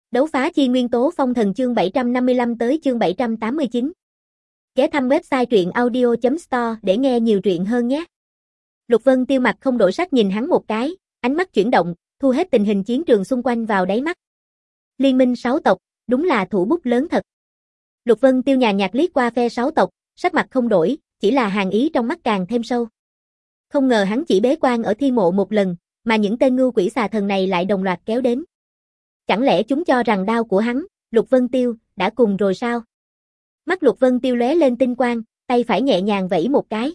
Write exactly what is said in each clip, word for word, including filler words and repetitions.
Đấu phá chi nguyên tố phong thần chương bảy trăm năm mươi lăm tới chương bảy trăm tám mươi chín. Ghé thăm website truyện audio chấm store để nghe nhiều truyện hơn nhé. Lục Vân Tiêu mặt không đổi sắc nhìn hắn một cái, ánh mắt chuyển động, thu hết tình hình chiến trường xung quanh vào đáy mắt. Liên minh sáu tộc, đúng là thủ bút lớn thật. Lục Vân Tiêu nhàn nhạt liếc qua phe sáu tộc, sắc mặt không đổi, chỉ là hàn ý trong mắt càng thêm sâu. Không ngờ hắn chỉ bế quan ở thi mộ một lần, mà những tên ngưu quỷ xà thần này lại đồng loạt kéo đến. Chẳng lẽ chúng cho rằng đao của hắn, Lục Vân Tiêu, đã cùng rồi sao? Mắt Lục Vân Tiêu lóe lên tinh quang, tay phải nhẹ nhàng vẫy một cái.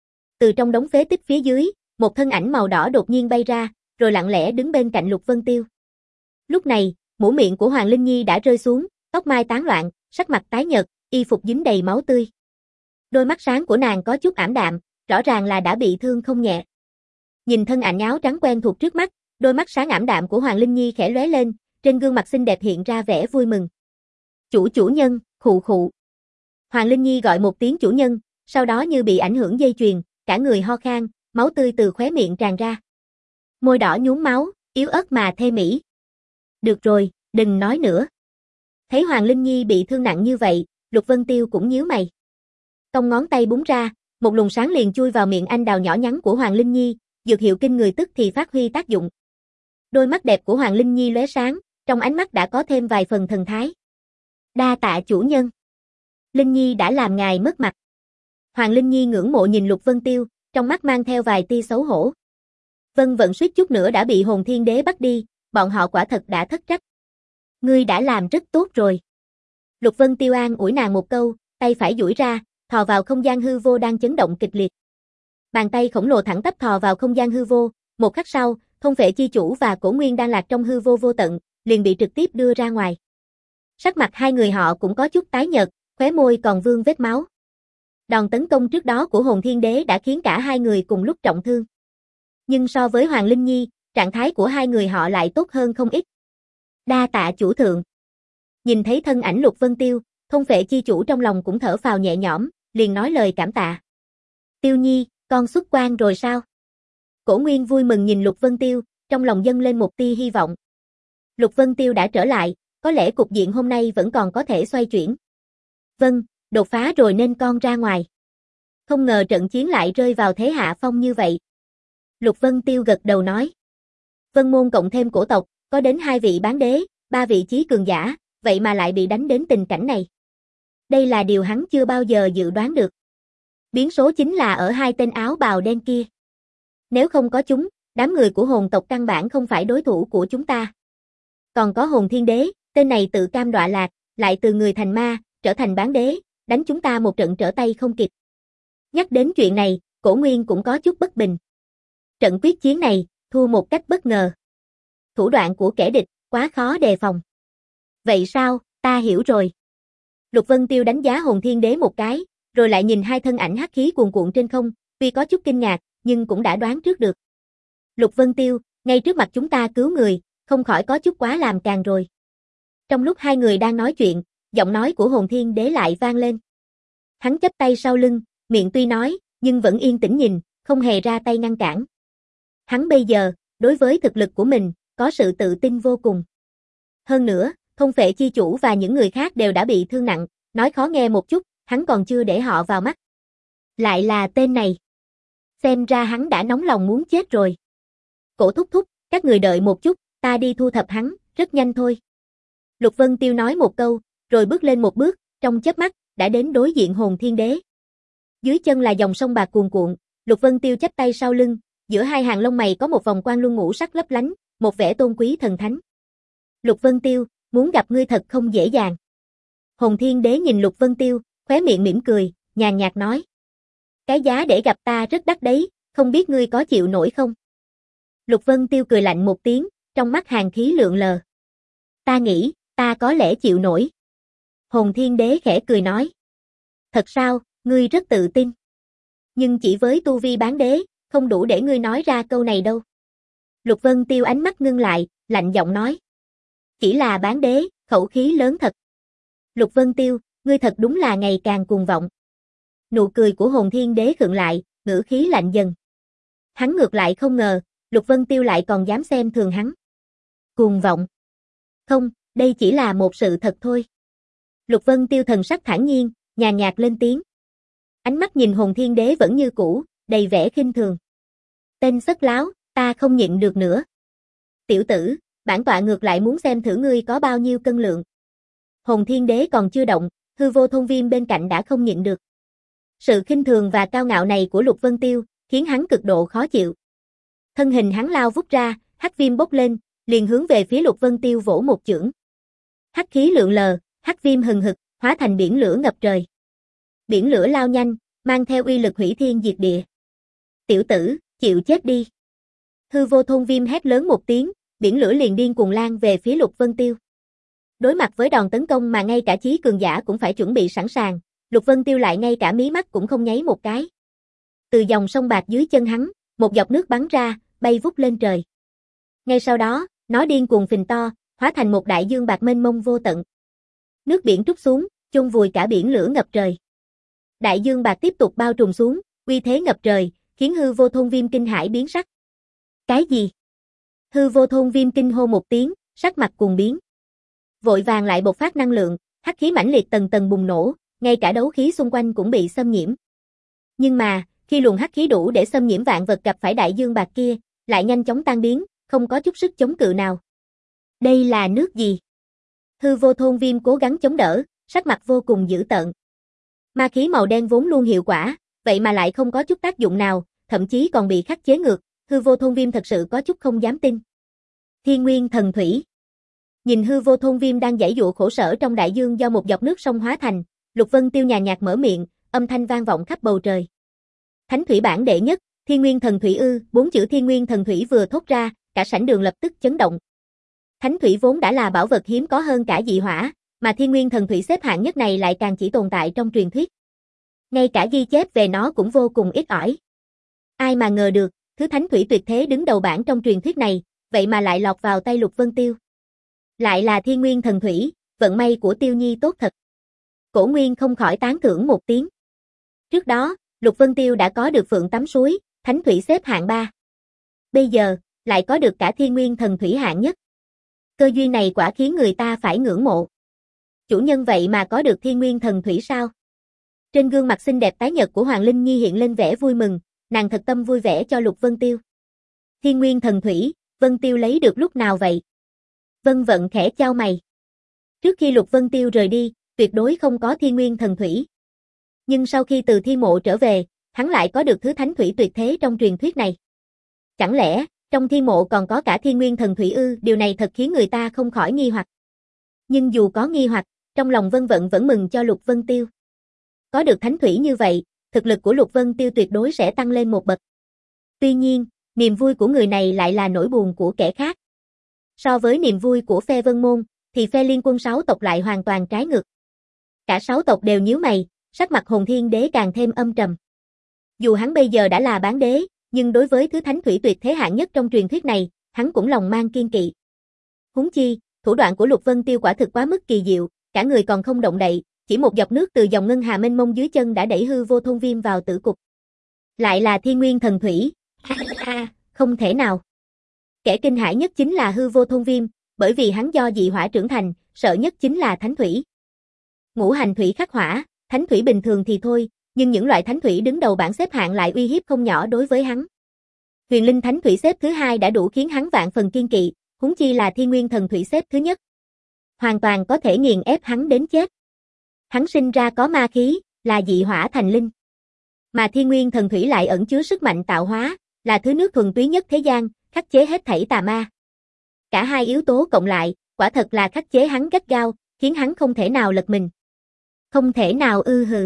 Từ trong đống phế tích phía dưới, một thân ảnh màu đỏ đột nhiên bay ra, rồi lặng lẽ đứng bên cạnh Lục Vân Tiêu. Lúc này, mũ miệng của Hoàng Linh Nhi đã rơi xuống, tóc mai tán loạn, sắc mặt tái nhợt, y phục dính đầy máu tươi. Đôi mắt sáng của nàng có chút ảm đạm, rõ ràng là đã bị thương không nhẹ. Nhìn thân ảnh áo trắng quen thuộc trước mắt, đôi mắt sáng ảm đạm của Hoàng Linh Nhi khẽ lóe lên, trên gương mặt xinh đẹp hiện ra vẻ vui mừng. Chủ chủ nhân, khụ khụ. Hoàng Linh Nhi gọi một tiếng chủ nhân, sau đó như bị ảnh hưởng dây chuyền, cả người ho khan, máu tươi từ khóe miệng tràn ra. Môi đỏ nhuốm máu, yếu ớt mà thê mỹ. Được rồi, đừng nói nữa. Thấy Hoàng Linh Nhi bị thương nặng như vậy, Lục Vân Tiêu cũng nhíu mày. Cong ngón tay búng ra, một luồng sáng liền chui vào miệng anh đào nhỏ nhắn của Hoàng Linh Nhi, dược hiệu kinh người tức thì phát huy tác dụng. Đôi mắt đẹp của Hoàng Linh Nhi lóe sáng, trong ánh mắt đã có thêm vài phần thần thái. Đa tạ chủ nhân. Linh Nhi đã làm ngài mất mặt. Hoàng Linh Nhi ngưỡng mộ nhìn Lục Vân Tiêu, trong mắt mang theo vài tia xấu hổ. Vân Vận suýt chút nữa đã bị Hồn Thiên Đế bắt đi, bọn họ quả thật đã thất trách. Ngươi đã làm rất tốt rồi. Lục Vân Tiêu an ủi nàng một câu, tay phải duỗi ra, thò vào không gian hư vô đang chấn động kịch liệt. Bàn tay khổng lồ thẳng tắp thò vào không gian hư vô, một khắc sau, Thôn Phệ Chi Chủ và Cổ Nguyên đang lạc trong hư vô vô tận, liền bị trực tiếp đưa ra ngoài. Sắc mặt hai người họ cũng có chút tái nhợt, khóe môi còn vương vết máu. Đòn tấn công trước đó của Hồn Thiên Đế đã khiến cả hai người cùng lúc trọng thương. Nhưng so với Hoàng Linh Nhi, trạng thái của hai người họ lại tốt hơn không ít. Đa tạ chủ thượng. Nhìn thấy thân ảnh Lục Vân Tiêu, Thôn Phệ Chi Chủ trong lòng cũng thở phào nhẹ nhõm, liền nói lời cảm tạ. Tiêu Nhi, con xuất quan rồi sao? Cổ Nguyên vui mừng nhìn Lục Vân Tiêu, trong lòng dâng lên một tia hy vọng. Lục Vân Tiêu đã trở lại, có lẽ cục diện hôm nay vẫn còn có thể xoay chuyển. Vâng, đột phá rồi nên con ra ngoài. Không ngờ trận chiến lại rơi vào thế hạ phong như vậy. Lục Vân Tiêu gật đầu nói. Vân môn cộng thêm cổ tộc, có đến hai vị bán đế, ba vị chí cường giả, vậy mà lại bị đánh đến tình cảnh này. Đây là điều hắn chưa bao giờ dự đoán được. Biến số chính là ở hai tên áo bào đen kia. Nếu không có chúng, đám người của hồn tộc căn bản không phải đối thủ của chúng ta. Còn có Hồn Thiên Đế, tên này tự cam đọa lạc, lại từ người thành ma, trở thành bán đế, đánh chúng ta một trận trở tay không kịp. Nhắc đến chuyện này, Cổ Nguyên cũng có chút bất bình. Trận quyết chiến này, thua một cách bất ngờ. Thủ đoạn của kẻ địch, quá khó đề phòng. Vậy sao, ta hiểu rồi. Lục Vân Tiêu đánh giá Hồn Thiên Đế một cái, rồi lại nhìn hai thân ảnh hắc khí cuồn cuộn trên không, tuy có chút kinh ngạc, nhưng cũng đã đoán trước được. Lục Vân Tiêu, ngay trước mặt chúng ta cứu người, không khỏi có chút quá làm càng rồi. Trong lúc hai người đang nói chuyện, giọng nói của Hồn Thiên Đế lại vang lên. Hắn chắp tay sau lưng, miệng tuy nói, nhưng vẫn yên tĩnh nhìn, không hề ra tay ngăn cản. Hắn bây giờ, đối với thực lực của mình, có sự tự tin vô cùng. Hơn nữa, Thôn Phệ Chi Chủ và những người khác đều đã bị thương nặng, nói khó nghe một chút, hắn còn chưa để họ vào mắt. Lại là tên này. Xem ra hắn đã nóng lòng muốn chết rồi. Cổ thúc thúc, các người đợi một chút, ta đi thu thập hắn, rất nhanh thôi. Lục Vân Tiêu nói một câu, rồi bước lên một bước, trong chớp mắt, đã đến đối diện Hồn Thiên Đế. Dưới chân là dòng sông bạc cuồn cuộn, Lục Vân Tiêu chắp tay sau lưng, giữa hai hàng lông mày có một vòng quan luân ngũ sắc lấp lánh, một vẻ tôn quý thần thánh. Lục Vân Tiêu, muốn gặp ngươi thật không dễ dàng. Hồn Thiên Đế nhìn Lục Vân Tiêu, khóe miệng mỉm cười, nhàn nhạt nói. Cái giá để gặp ta rất đắt đấy, không biết ngươi có chịu nổi không? Lục Vân Tiêu cười lạnh một tiếng, trong mắt hàn khí lượn lờ. Ta nghĩ, ta có lẽ chịu nổi. Hồn Thiên Đế khẽ cười nói. Thật sao, ngươi rất tự tin. Nhưng chỉ với tu vi bán đế, không đủ để ngươi nói ra câu này đâu. Lục Vân Tiêu ánh mắt ngưng lại, lạnh giọng nói. Chỉ là bán đế, khẩu khí lớn thật. Lục Vân Tiêu, ngươi thật đúng là ngày càng cuồng vọng. Nụ cười của Hồn Thiên Đế khựng lại, ngữ khí lạnh dần. Hắn ngược lại không ngờ, Lục Vân Tiêu lại còn dám xem thường hắn. Cuồng vọng. Không, Đây chỉ là một sự thật thôi. Lục Vân Tiêu thần sắc thản nhiên, nhàn nhạt lên tiếng. Ánh mắt nhìn Hồn Thiên Đế vẫn như cũ, đầy vẻ khinh thường. Tên sất láo, ta không nhịn được nữa. Tiểu tử, bản tọa ngược lại muốn xem thử ngươi có bao nhiêu cân lượng. Hồn Thiên Đế còn chưa động, Hư Vô Thôn Viêm bên cạnh đã không nhịn được. Sự khinh thường và cao ngạo này của Lục Vân Tiêu, khiến hắn cực độ khó chịu. Thân hình hắn lao vút ra, hắc viêm bốc lên, liền hướng về phía Lục Vân Tiêu vỗ một chưởng. Hắc khí lượn lờ, hắc viêm hừng hực, hóa thành biển lửa ngập trời. Biển lửa lao nhanh, mang theo uy lực hủy thiên diệt địa. Tiểu tử, chịu chết đi. Hư Vô Thôn Viêm hét lớn một tiếng, biển lửa liền điên cuồng lan về phía Lục Vân Tiêu. Đối mặt với đòn tấn công mà ngay cả chí cường giả cũng phải chuẩn bị sẵn sàng, Lục Vân Tiêu lại ngay cả mí mắt cũng không nháy một cái. Từ dòng sông bạc dưới chân hắn, một giọt nước bắn ra, bay vút lên trời. Ngay sau đó, nó điên cuồng phình to, hóa thành một đại dương bạc mênh mông vô tận. Nước biển trút xuống, chôn vùi cả biển lửa ngập trời. Đại dương bạc tiếp tục bao trùm xuống, uy thế ngập trời, khiến Hư Vô Thôn Viêm kinh hãi biến sắc. Cái gì? Hư Vô Thôn Viêm kinh hô một tiếng, sắc mặt cuồng biến. Vội vàng lại bộc phát năng lượng, hắc khí mãnh liệt tầng tầng bùng nổ, ngay cả đấu khí xung quanh cũng bị xâm nhiễm. Nhưng mà, khi luồng hắc khí đủ để xâm nhiễm vạn vật gặp phải đại dương bạc kia, lại nhanh chóng tan biến, không có chút sức chống cự nào. Đây là nước gì? Hư Vô Thôn Viêm cố gắng chống đỡ, sắc mặt vô cùng dữ tợn. Ma khí màu đen vốn luôn hiệu quả, vậy mà lại không có chút tác dụng nào, thậm chí còn bị khắc chế ngược, Hư Vô Thôn Viêm thật sự có chút không dám tin. Thiên Nguyên Thần Thủy. Nhìn Hư Vô Thôn Viêm đang giãy giụa khổ sở trong đại dương do một giọt nước sông hóa thành, Lục Vân Tiêu nhàn nhạt mở miệng, âm thanh vang vọng khắp bầu trời. Thánh thủy bản đệ nhất, Thiên Nguyên Thần Thủy ư? Bốn chữ Thiên Nguyên Thần Thủy vừa thốt ra, cả sảnh đường lập tức chấn động. Thánh thủy vốn đã là bảo vật hiếm có hơn cả dị hỏa, mà Thiên Nguyên Thần Thủy xếp hạng nhất này lại càng chỉ tồn tại trong truyền thuyết. Ngay cả ghi chép về nó cũng vô cùng ít ỏi. Ai mà ngờ được, thứ thánh thủy tuyệt thế đứng đầu bảng trong truyền thuyết này, vậy mà lại lọt vào tay Lục Vân Tiêu. Lại là Thiên Nguyên Thần Thủy, vận may của Tiêu Nhi tốt thật. Cổ Nguyên không khỏi tán thưởng một tiếng. Trước đó, Lục Vân Tiêu đã có được Phượng Tắm Suối, thánh thủy xếp hạng ba. Bây giờ, lại có được cả Thiên Nguyên Thần Thủy hạng nhất. Cơ duyên này quả khiến người ta phải ngưỡng mộ. Chủ nhân vậy mà có được Thiên Nguyên Thần Thủy sao? Trên gương mặt xinh đẹp tái nhợt của Hoàng Linh Nhi hiện lên vẻ vui mừng, nàng thật tâm vui vẻ cho Lục Vân Tiêu. Thiên Nguyên Thần Thủy, Vân Tiêu lấy được lúc nào vậy? Vân Vận khẽ chau mày. Trước khi Lục Vân Tiêu rời đi, tuyệt đối không có Thiên Nguyên Thần Thủy. Nhưng sau khi từ thi mộ trở về, hắn lại có được thứ thánh thủy tuyệt thế trong truyền thuyết này. Chẳng lẽ, trong thi mộ còn có cả Thiên Nguyên Thần Thủy ư? Điều này thật khiến người ta không khỏi nghi hoặc. Nhưng dù có nghi hoặc, trong lòng Vân Vận vẫn mừng cho Lục Vân Tiêu. Có được thánh thủy như vậy, thực lực của Lục Vân Tiêu tuyệt đối sẽ tăng lên một bậc. Tuy nhiên, niềm vui của người này lại là nỗi buồn của kẻ khác. So với niềm vui của phe Vân Môn, thì phe liên quân sáu tộc lại hoàn toàn trái ngược. Cả sáu tộc đều nhíu mày, sắc mặt Hồn Thiên Đế càng thêm âm trầm. Dù hắn bây giờ đã là bán đế, nhưng đối với thứ thánh thủy tuyệt thế hạng nhất trong truyền thuyết này, hắn cũng lòng mang kiên kỵ. Huống chi, thủ đoạn của Lục Vân Tiêu quả thực quá mức kỳ diệu, cả người còn không động đậy, chỉ một giọt nước từ dòng ngân hà mênh mông dưới chân đã đẩy Hư Vô Thôn Viêm vào tử cục. Lại là Thiên Nguyên Thần Thủy. Ha ha, không thể nào. Kẻ kinh hãi nhất chính là Hư Vô Thôn Viêm, bởi vì hắn do dị hỏa trưởng thành, sợ nhất chính là thánh thủy. Ngũ hành thủy khắc hỏa, thánh thủy bình thường thì thôi, nhưng những loại thánh thủy đứng đầu bảng xếp hạng lại uy hiếp không nhỏ đối với hắn. Huyền Linh thánh thủy xếp thứ hai đã đủ khiến hắn vạn phần kiên kỵ, huống chi là Thiên Nguyên Thần Thủy xếp thứ nhất. Hoàn toàn có thể nghiền ép hắn đến chết. Hắn sinh ra có ma khí, là dị hỏa thành linh. Mà Thiên Nguyên Thần Thủy lại ẩn chứa sức mạnh tạo hóa, là thứ nước thuần túy nhất thế gian, khắc chế hết thảy tà ma. Cả hai yếu tố cộng lại, quả thật là khắc chế hắn gắt gao, khiến hắn không thể nào lật mình. Không thể nào ư hừ.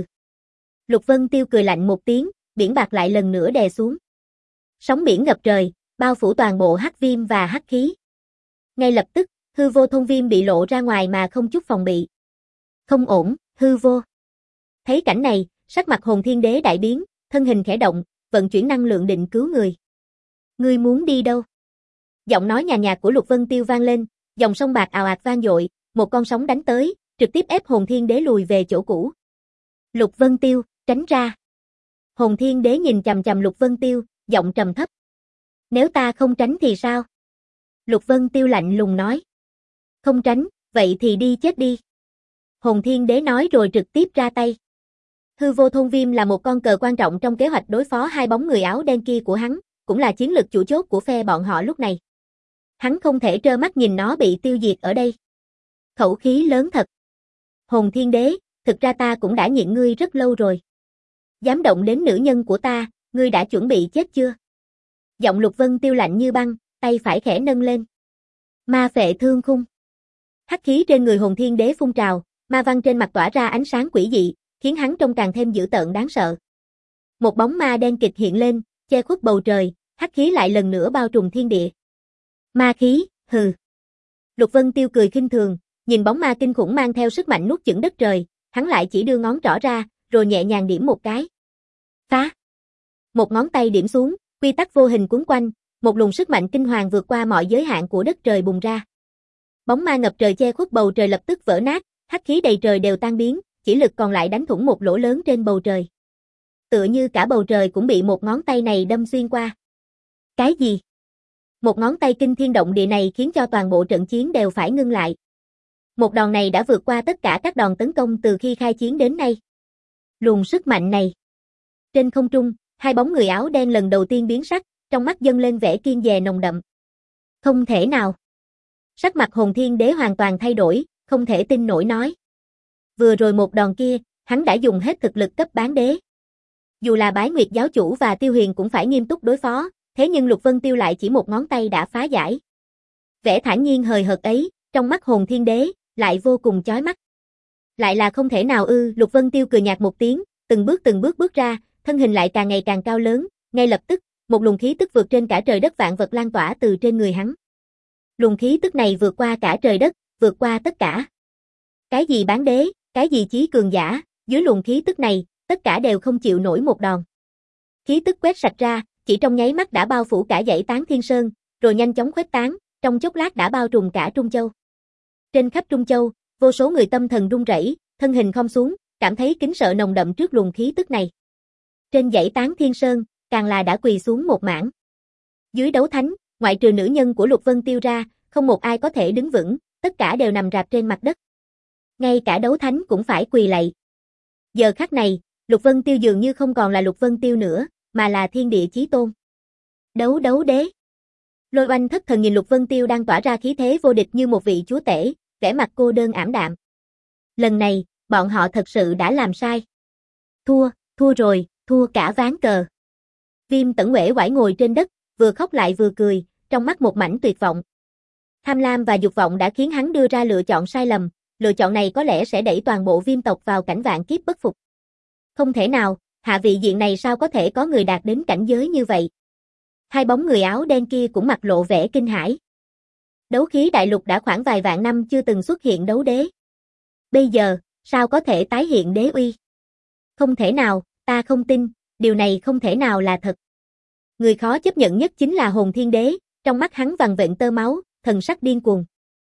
Lục Vân Tiêu cười lạnh một tiếng, biển bạc lại lần nữa đè xuống. Sóng biển ngập trời, bao phủ toàn bộ hắc viêm và hắc khí. Ngay lập tức, Hư Vô Thôn Viêm bị lộ ra ngoài mà không chút phòng bị. Không ổn, Hư Vô. Thấy cảnh này, sắc mặt Hồn Thiên Đế đại biến, thân hình khẽ động, vận chuyển năng lượng định cứu người. Ngươi muốn đi đâu? Giọng nói nhàn nhạt của Lục Vân Tiêu vang lên, dòng sông bạc ào ạt vang dội, một con sóng đánh tới, trực tiếp ép Hồn Thiên Đế lùi về chỗ cũ. Lục Vân Tiêu, tránh ra. Hồn Thiên Đế nhìn chằm chằm Lục Vân Tiêu, giọng trầm thấp. Nếu ta không tránh thì sao? Lục Vân Tiêu lạnh lùng nói. Không tránh, Vậy thì đi chết đi. Hồn Thiên Đế nói rồi trực tiếp ra tay. Hư vô thôn viêm là một con cờ quan trọng trong kế hoạch đối phó hai bóng người áo đen kia của hắn, cũng là chiến lực chủ chốt của phe bọn họ lúc này. Hắn không thể trơ mắt nhìn nó bị tiêu diệt ở đây. Khẩu khí lớn thật. Hồn Thiên Đế, thực ra ta cũng đã nhịn ngươi rất lâu rồi. Dám động đến nữ nhân của ta, ngươi đã chuẩn bị chết chưa? Giọng Lục Vân Tiêu lạnh như băng, tay phải khẽ nâng lên. Ma phệ thương khung. Hắc khí trên người Hồn Thiên Đế phun trào, ma văn trên mặt tỏa ra ánh sáng quỷ dị, khiến hắn trông càng thêm dữ tợn đáng sợ. Một bóng ma đen kịch hiện lên, che khuất bầu trời, hắc khí lại lần nữa bao trùm thiên địa. Ma khí, hừ. Lục Vân Tiêu cười khinh thường, nhìn bóng ma kinh khủng mang theo sức mạnh nuốt chửng đất trời, hắn lại chỉ đưa ngón trỏ ra, rồi nhẹ nhàng điểm một cái. Phá. Một ngón tay điểm xuống, quy tắc vô hình cuốn quanh, một luồng sức mạnh kinh hoàng vượt qua mọi giới hạn của đất trời bùng ra. Bóng ma ngập trời che khuất bầu trời lập tức vỡ nát, hắc khí đầy trời đều tan biến, chỉ lực còn lại đánh thủng một lỗ lớn trên bầu trời. Tựa như cả bầu trời cũng bị một ngón tay này đâm xuyên qua. Cái gì? Một ngón tay kinh thiên động địa này khiến cho toàn bộ trận chiến đều phải ngưng lại. Một đòn này đã vượt qua tất cả các đòn tấn công từ khi khai chiến đến nay. Luồng sức mạnh này. Trên không trung, hai bóng người áo đen lần đầu tiên biến sắc, trong mắt dâng lên vẻ kiên dè nồng đậm. Không thể nào. Sắc mặt Hồn Thiên Đế hoàn toàn thay đổi, không thể tin nổi nói. Vừa rồi một đòn kia, hắn đã dùng hết thực lực cấp bán đế. Dù là Bái Nguyệt giáo chủ và Tiêu Huyền cũng phải nghiêm túc đối phó, thế nhưng Lục Vân Tiêu lại chỉ một ngón tay đã phá giải. Vẻ thản nhiên hời hợt ấy, trong mắt Hồn Thiên Đế, lại vô cùng chói mắt. Lại là không thể nào ư, Lục Vân Tiêu cười nhạt một tiếng, từng bước từng bước bước ra, thân hình lại càng ngày càng cao lớn, ngay lập tức, một luồng khí tức vượt trên cả trời đất vạn vật lan tỏa từ trên người hắn. Luồng khí tức này vượt qua cả trời đất, vượt qua tất cả. Cái gì bán đế, cái gì chí cường giả, dưới luồng khí tức này, tất cả đều không chịu nổi một đòn. Khí tức quét sạch ra, chỉ trong nháy mắt đã bao phủ cả dãy Tán Thiên Sơn, rồi nhanh chóng khuếch tán, trong chốc lát đã bao trùm cả Trung Châu. Trên khắp Trung Châu, vô số người tâm thần run rẩy, thân hình khom xuống, cảm thấy kính sợ nồng đậm trước luồng khí tức này. Trên dãy Tán Thiên Sơn, càng là đã quỳ xuống một mảng. Dưới đấu thánh, ngoại trừ nữ nhân của Lục Vân Tiêu ra, không một ai có thể đứng vững, tất cả đều nằm rạp trên mặt đất. Ngay cả đấu thánh cũng phải quỳ lạy. Giờ khắc này, Lục Vân Tiêu dường như không còn là Lục Vân Tiêu nữa, mà là thiên địa chí tôn. Đấu đấu đế. Lôi Oanh thất thần nhìn Lục Vân Tiêu đang tỏa ra khí thế vô địch như một vị chúa tể, vẻ mặt cô đơn ảm đạm. Lần này, bọn họ thật sự đã làm sai. Thua, thua rồi, thua cả ván cờ. Viêm Tẩn uể oải ngồi trên đất, vừa khóc lại vừa cười, trong mắt một mảnh tuyệt vọng. Tham lam và dục vọng đã khiến hắn đưa ra lựa chọn sai lầm, lựa chọn này có lẽ sẽ đẩy toàn bộ Viêm tộc vào cảnh vạn kiếp bất phục. Không thể nào, hạ vị diện này sao có thể có người đạt đến cảnh giới như vậy? Hai bóng người áo đen kia cũng mặt lộ vẻ kinh hãi. Đấu khí đại lục đã khoảng vài vạn năm chưa từng xuất hiện đấu đế. Bây giờ, sao có thể tái hiện đế uy? Không thể nào, ta không tin, điều này không thể nào là thật. Người khó chấp nhận nhất chính là Hồn Thiên Đế, trong mắt hắn vằn vện tơ máu, thần sắc điên cuồng.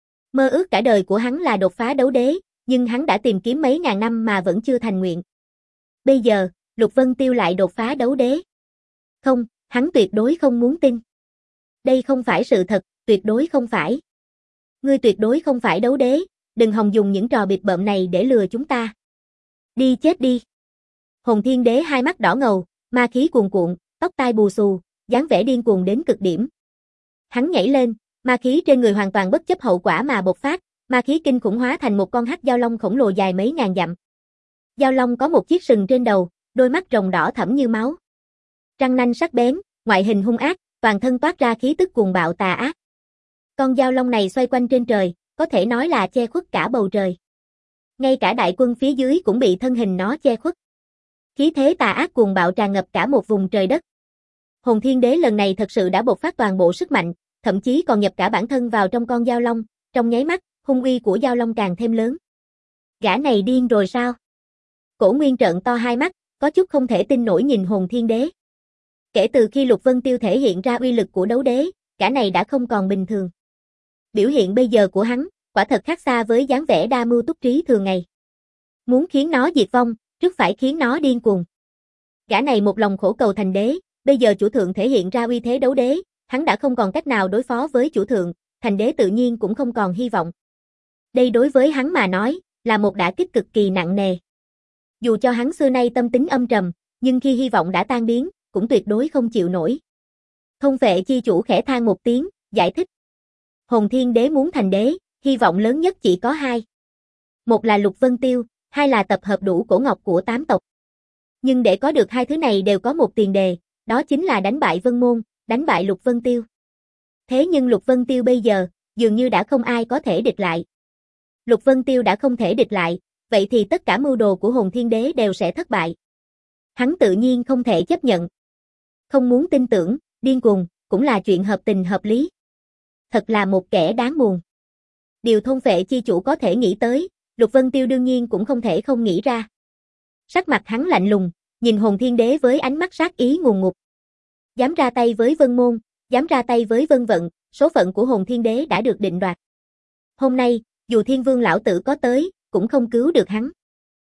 Mơ ước cả đời của hắn là đột phá đấu đế, nhưng hắn đã tìm kiếm mấy ngàn năm mà vẫn chưa thành nguyện. Bây giờ, Lục Vân Tiêu lại đột phá đấu đế. Không, hắn tuyệt đối không muốn tin. Đây không phải sự thật, tuyệt đối không phải. Ngươi tuyệt đối không phải đấu đế, đừng hòng dùng những trò bịp bợm này để lừa chúng ta. Đi chết đi. Hồn Thiên Đế hai mắt đỏ ngầu, ma khí cuồn cuộn, tóc tai bù xù, dáng vẻ điên cuồng đến cực điểm. Hắn nhảy lên, ma khí trên người hoàn toàn bất chấp hậu quả mà bộc phát, ma khí kinh khủng hóa thành một con hắc giao long khổng lồ dài mấy ngàn dặm. Giao long có một chiếc sừng trên đầu, đôi mắt rồng đỏ thẫm như máu. Răng nanh sắc bén, ngoại hình hung ác, toàn thân toát ra khí tức cuồng bạo tà ác. Con giao long này xoay quanh trên trời, có thể nói là che khuất cả bầu trời. Ngay cả đại quân phía dưới cũng bị thân hình nó che khuất. Khí thế tà ác cuồng bạo tràn ngập cả một vùng trời đất. Hồn Thiên Đế lần này thật sự đã bộc phát toàn bộ sức mạnh, thậm chí còn nhập cả bản thân vào trong con giao long, trong nháy mắt, hung uy của giao long càng thêm lớn. Gã này điên rồi sao? Cổ Nguyên trợn to hai mắt, có chút không thể tin nổi nhìn Hồn Thiên Đế. Kể từ khi Lục Vân Tiêu thể hiện ra uy lực của đấu đế, gã này đã không còn bình thường. Biểu hiện bây giờ của hắn, quả thật khác xa với dáng vẻ đa mưu túc trí thường ngày. Muốn khiến nó diệt vong, trước phải khiến nó điên cuồng. Gã này một lòng khổ cầu thành đế, bây giờ chủ thượng thể hiện ra uy thế đấu đế, hắn đã không còn cách nào đối phó với chủ thượng, thành đế tự nhiên cũng không còn hy vọng. Đây đối với hắn mà nói, là một đả kích cực kỳ nặng nề. Dù cho hắn xưa nay tâm tính âm trầm, nhưng khi hy vọng đã tan biến, cũng tuyệt đối không chịu nổi. Thôn Vệ chi chủ khẽ than một tiếng, giải thích. Hồn Thiên Đế muốn thành đế, hy vọng lớn nhất chỉ có hai. Một là Lục Vân Tiêu, hai là tập hợp đủ cổ ngọc của tám tộc. Nhưng để có được hai thứ này đều có một tiền đề, đó chính là đánh bại Vân Môn, đánh bại Lục Vân Tiêu. Thế nhưng Lục Vân Tiêu bây giờ, dường như đã không ai có thể địch lại. Lục Vân Tiêu đã không thể địch lại, vậy thì tất cả mưu đồ của Hồn Thiên Đế đều sẽ thất bại. Hắn tự nhiên không thể chấp nhận. Không muốn tin tưởng, điên cuồng, cũng là chuyện hợp tình hợp lý. Thật là một kẻ đáng buồn. Điều Thôn Vệ chi chủ có thể nghĩ tới, Lục Vân Tiêu đương nhiên cũng không thể không nghĩ ra. Sắc mặt hắn lạnh lùng, nhìn Hồn Thiên Đế với ánh mắt sát ý ngùn ngụt. Dám ra tay với Vân Môn, dám ra tay với Vân Vận, số phận của Hồn Thiên Đế đã được định đoạt. Hôm nay, dù Thiên Vương lão tử có tới, cũng không cứu được hắn.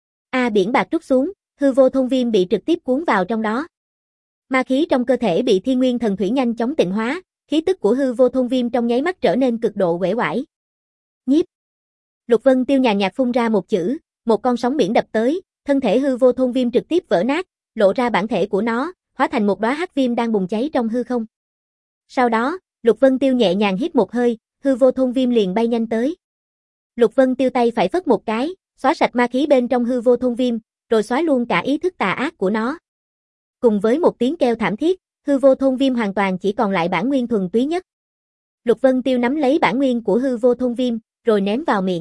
A biển bạc trút xuống, hư vô thôn viêm bị trực tiếp cuốn vào trong đó. Ma khí trong cơ thể bị Thiên Nguyên thần thủy nhanh chóng tịnh hóa, khí tức của hư vô thôn viêm trong nháy mắt trở nên cực độ uể oải. Nhiếp. Lục Vân Tiêu nhàn nhạt phun ra một chữ, một con sóng biển đập tới, thân thể hư vô thôn viêm trực tiếp vỡ nát, lộ ra bản thể của nó, hóa thành một đóa hắc viêm đang bùng cháy trong hư không. Sau đó, Lục Vân Tiêu nhẹ nhàng hít một hơi, hư vô thôn viêm liền bay nhanh tới. Lục Vân Tiêu tay phải phất một cái, xóa sạch ma khí bên trong hư vô thôn viêm, rồi xóa luôn cả ý thức tà ác của nó. Cùng với một tiếng kêu thảm thiết, hư vô thôn viêm hoàn toàn chỉ còn lại bản nguyên thuần túy nhất. Lục Vân Tiêu nắm lấy bản nguyên của hư vô thôn viêm, rồi ném vào miệng.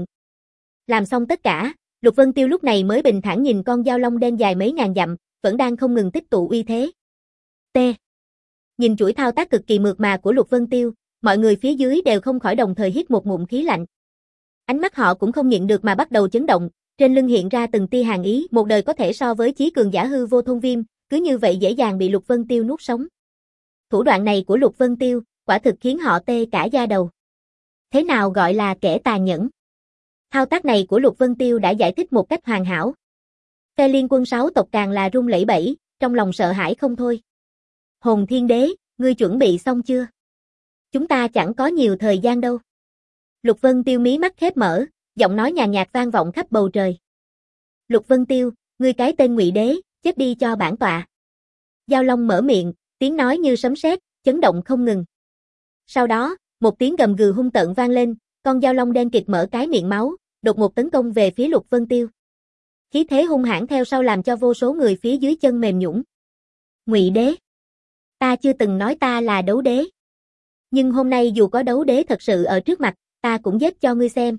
Làm xong tất cả, Lục Vân Tiêu lúc này mới bình thản nhìn con dao long đen dài mấy ngàn dặm, vẫn đang không ngừng tích tụ uy thế. T. Nhìn chuỗi thao tác cực kỳ mượt mà của Lục Vân Tiêu, mọi người phía dưới đều không khỏi đồng thời hít một ngụm khí lạnh. Ánh mắt họ cũng không nhịn được mà bắt đầu chấn động, trên lưng hiện ra từng tia hàn ý, một đời có thể so với chí cường giả hư vô thôn viêm, cứ như vậy dễ dàng bị Lục Vân Tiêu nuốt sống. Thủ đoạn này của Lục Vân Tiêu, quả thực khiến họ tê cả da đầu. Thế nào gọi là kẻ tàn nhẫn? Thao tác này của Lục Vân Tiêu đã giải thích một cách hoàn hảo. Phe liên quân sáu tộc càng là run lẩy bẩy, trong lòng sợ hãi không thôi. Hồn Thiên Đế, ngươi chuẩn bị xong chưa? Chúng ta chẳng có nhiều thời gian đâu. Lục Vân Tiêu mí mắt khép mở, giọng nói nhàn nhạt vang vọng khắp bầu trời. Lục Vân Tiêu, ngươi cái tên Ngụy Đế, chết đi cho bản tọa. Giao Long mở miệng, tiếng nói như sấm sét, chấn động không ngừng. Sau đó, một tiếng gầm gừ hung tợn vang lên, con Giao Long đen kịt mở cái miệng máu, đột ngột tấn công về phía Lục Vân Tiêu. Khí thế hung hãn theo sau làm cho vô số người phía dưới chân mềm nhũn. Ngụy Đế, ta chưa từng nói ta là đấu đế. Nhưng hôm nay dù có đấu đế thật sự ở trước mặt, ta cũng giết cho ngươi xem.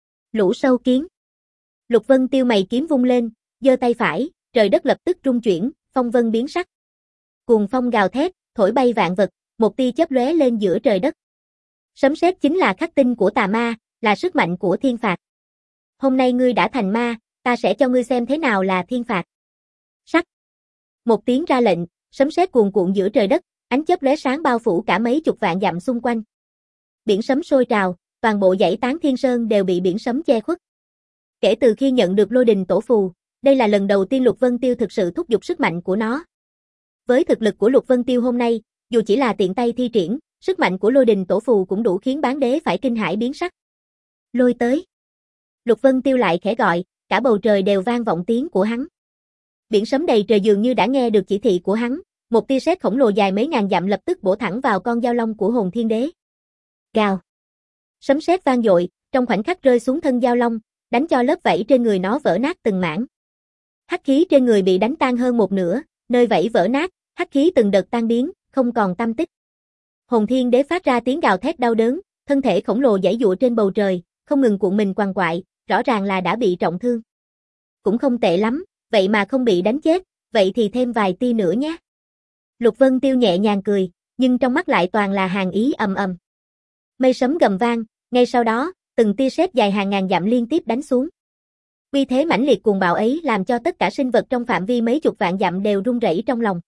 Lũ sâu kiến. Lục Vân Tiêu mày kiếm vung lên, giơ tay phải, trời đất lập tức rung chuyển, phong vân biến sắc. Cuồng phong gào thét, thổi bay vạn vật, một tia chớp lóe lên giữa trời đất. Sấm sét chính là khắc tinh của tà ma, là sức mạnh của thiên phạt. Hôm nay ngươi đã thành ma, ta sẽ cho ngươi xem thế nào là thiên phạt. Sắc. Một tiếng ra lệnh, sấm sét cuồn cuộn giữa trời đất, ánh chớp lóe sáng bao phủ cả mấy chục vạn dặm xung quanh. Biển sấm sôi trào, toàn bộ dãy Tán Thiên Sơn đều bị biển sấm che khuất. Kể từ khi nhận được lôi đình tổ phù, đây là lần đầu tiên Lục Vân Tiêu thực sự thúc giục sức mạnh của nó. Với thực lực của Lục Vân Tiêu hôm nay, dù chỉ là tiện tay thi triển, sức mạnh của lôi đình tổ phù cũng đủ khiến bán đế phải kinh hãi biến sắc. Lôi tới. Lục Vân Tiêu lại khẽ gọi, cả bầu trời đều vang vọng tiếng của hắn. Biển sấm đầy trời dường như đã nghe được chỉ thị của hắn, một tia sét khổng lồ dài mấy ngàn dặm lập tức bổ thẳng vào con Giao Long của Hồn Thiên Đế. Gào. Sấm sét vang dội, trong khoảnh khắc rơi xuống thân Giao Long, đánh cho lớp vảy trên người nó vỡ nát từng mảng. Hắc khí trên người bị đánh tan hơn một nửa, nơi vảy vỡ nát, hắc khí từng đợt tan biến, không còn tăm tích. Hồn Thiên Đế phát ra tiếng gào thét đau đớn, thân thể khổng lồ giãy giụa trên bầu trời, không ngừng cuộn mình quằn quại, rõ ràng là đã bị trọng thương. Cũng không tệ lắm, vậy mà không bị đánh chết, vậy thì thêm vài tia nữa nhé. Lục Vân Tiêu nhẹ nhàng cười, nhưng trong mắt lại toàn là hàn ý ầm ầm. Mây sấm gầm vang, ngay sau đó, từng tia sét dài hàng ngàn dặm liên tiếp đánh xuống. Uy thế mãnh liệt cuồng bạo ấy làm cho tất cả sinh vật trong phạm vi mấy chục vạn dặm đều run rẩy trong lòng.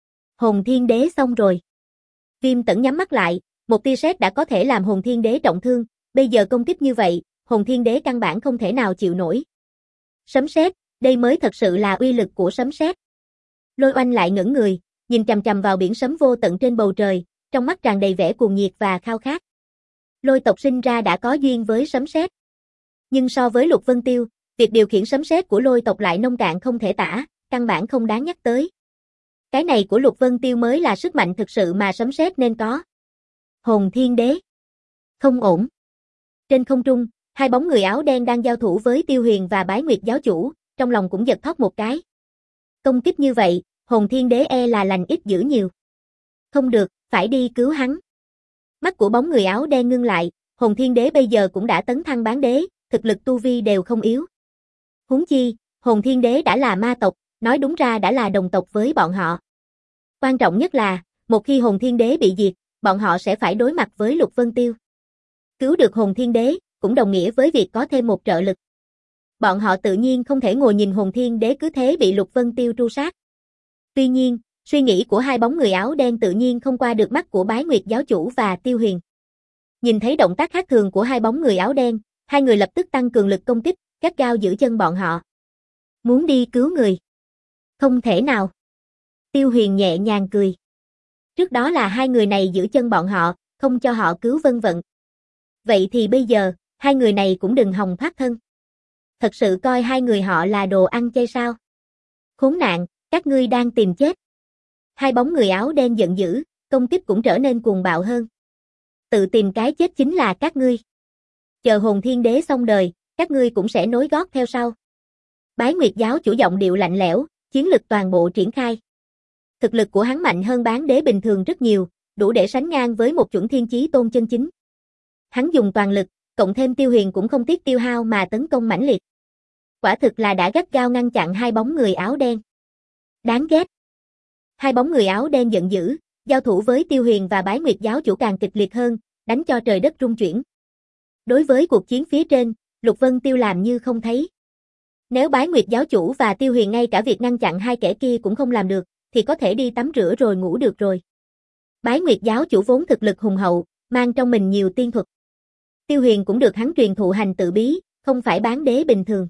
Hồn Thiên Đế xong rồi. Viêm Tẩn nhắm mắt lại, một tia sét đã có thể làm Hồn Thiên Đế trọng thương, bây giờ công kích như vậy, Hồn Thiên Đế căn bản không thể nào chịu nổi. Sấm sét, đây mới thật sự là uy lực của sấm sét. Lôi Oanh lại ngẩng người, nhìn chằm chằm vào biển sấm vô tận trên bầu trời, trong mắt tràn đầy vẻ cuồng nhiệt và khao khát. Lôi tộc sinh ra đã có duyên với sấm sét. Nhưng so với Lục Vân Tiêu, việc điều khiển sấm sét của lôi tộc lại nông cạn không thể tả, căn bản không đáng nhắc tới. Cái này của Lục Vân Tiêu mới là sức mạnh thực sự mà sấm sét nên có. Hồn Thiên Đế. Không ổn. Trên không trung, hai bóng người áo đen đang giao thủ với Tiêu Huyền và Bái Nguyệt giáo chủ, trong lòng cũng giật thót một cái. Công kích như vậy, Hồn Thiên Đế e là lành ít dữ nhiều. Không được, phải đi cứu hắn. Mắt của bóng người áo đen ngưng lại, Hồn Thiên Đế bây giờ cũng đã tấn thăng bán đế, thực lực tu vi đều không yếu. Huống chi, Hồn Thiên Đế đã là ma tộc, nói đúng ra đã là đồng tộc với bọn họ. Quan trọng nhất là, một khi Hồn Thiên Đế bị diệt, bọn họ sẽ phải đối mặt với Lục Vân Tiêu. Cứu được Hồn Thiên Đế, cũng đồng nghĩa với việc có thêm một trợ lực. Bọn họ tự nhiên không thể ngồi nhìn Hồn Thiên Đế cứ thế bị Lục Vân Tiêu tru sát. Tuy nhiên, suy nghĩ của hai bóng người áo đen tự nhiên không qua được mắt của Bái Nguyệt giáo chủ và Tiêu Huyền. Nhìn thấy động tác khác thường của hai bóng người áo đen, hai người lập tức tăng cường lực công kích, gắt gao giữ chân bọn họ. Muốn đi cứu người? Không thể nào. Tiêu Huyền nhẹ nhàng cười. Trước đó là hai người này giữ chân bọn họ, không cho họ cứu Vân Vận. Vậy thì bây giờ, hai người này cũng đừng hòng thoát thân. Thật sự coi hai người họ là đồ ăn chay sao? Khốn nạn, các ngươi đang tìm chết. Hai bóng người áo đen giận dữ, công kích cũng trở nên cuồng bạo hơn. Tự tìm cái chết chính là các ngươi. Chờ Hồn Thiên Đế xong đời, các ngươi cũng sẽ nối gót theo sau. Bái Nguyệt giáo chủ giọng điệu lạnh lẽo, chiến lực toàn bộ triển khai. Thực lực của hắn mạnh hơn bán đế bình thường rất nhiều, đủ để sánh ngang với một chuẩn thiên chí tôn chân chính. Hắn dùng toàn lực, cộng thêm Tiêu Huyền cũng không tiếc tiêu hao mà tấn công mãnh liệt. Quả thực là đã gắt gao ngăn chặn hai bóng người áo đen. Đáng ghét. Hai bóng người áo đen giận dữ, giao thủ với Tiêu Huyền và Bái Nguyệt giáo chủ càng kịch liệt hơn, đánh cho trời đất rung chuyển. Đối với cuộc chiến phía trên, Lục Vân Tiêu làm như không thấy. Nếu Bái Nguyệt giáo chủ và Tiêu Huyền ngay cả việc ngăn chặn hai kẻ kia cũng không làm được, thì có thể đi tắm rửa rồi ngủ được rồi. Bái Nguyệt giáo chủ vốn thực lực hùng hậu, mang trong mình nhiều tiên thuật. Tiêu Huyền cũng được hắn truyền thụ hành tự bí, không phải bán đế bình thường.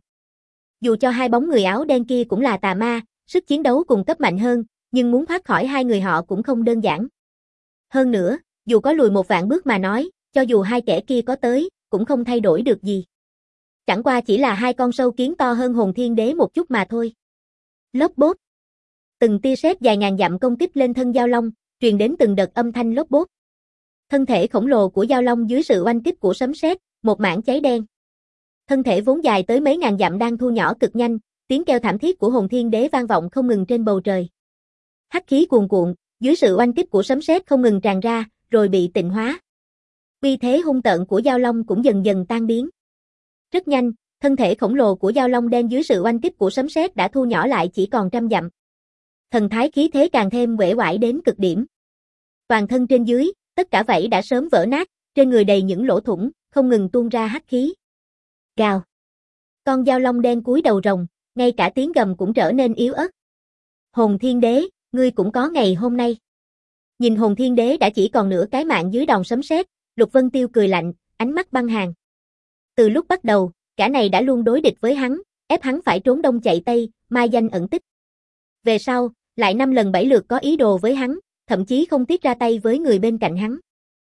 Dù cho hai bóng người áo đen kia cũng là tà ma, sức chiến đấu cùng cấp mạnh hơn, nhưng muốn thoát khỏi hai người họ cũng không đơn giản. Hơn nữa, dù có lùi một vạn bước mà nói, cho dù hai kẻ kia có tới, cũng không thay đổi được gì. Chẳng qua chỉ là hai con sâu kiến to hơn Hồn Thiên Đế một chút mà thôi. Lốp bốp. Từng tia sét dài ngàn dặm công kích lên thân Giao Long, truyền đến từng đợt âm thanh lốp bốp. Thân thể khổng lồ của Giao Long dưới sự oanh kích của sấm sét, một mảng cháy đen. Thân thể vốn dài tới mấy ngàn dặm đang thu nhỏ cực nhanh, tiếng kêu thảm thiết của Hồn Thiên Đế vang vọng không ngừng trên bầu trời. Hắc khí cuồn cuộn, dưới sự oanh kích của sấm sét không ngừng tràn ra, rồi bị tịnh hóa. Uy thế hung tợn của Giao Long cũng dần dần tan biến. Rất nhanh, thân thể khổng lồ của Giao Long đen dưới sự oanh kích của sấm sét đã thu nhỏ lại chỉ còn trăm dặm. Thần thái khí thế càng thêm uể oải đến cực điểm. Toàn thân trên dưới, tất cả vảy đã sớm vỡ nát, trên người đầy những lỗ thủng, không ngừng tuôn ra hắc khí. Gào. Con Giao Long đen cúi đầu rồng, ngay cả tiếng gầm cũng trở nên yếu ớt. Hồn Thiên Đế, ngươi cũng có ngày hôm nay. Nhìn Hồn Thiên Đế đã chỉ còn nửa cái mạng dưới đòn sấm sét, Lục Vân Tiêu cười lạnh, ánh mắt băng hàn. Từ lúc bắt đầu, gã này đã luôn đối địch với hắn, ép hắn phải trốn đông chạy tây, mai danh ẩn tích. Về sau, lại năm lần bảy lượt có ý đồ với hắn, thậm chí không tiếc ra tay với người bên cạnh hắn.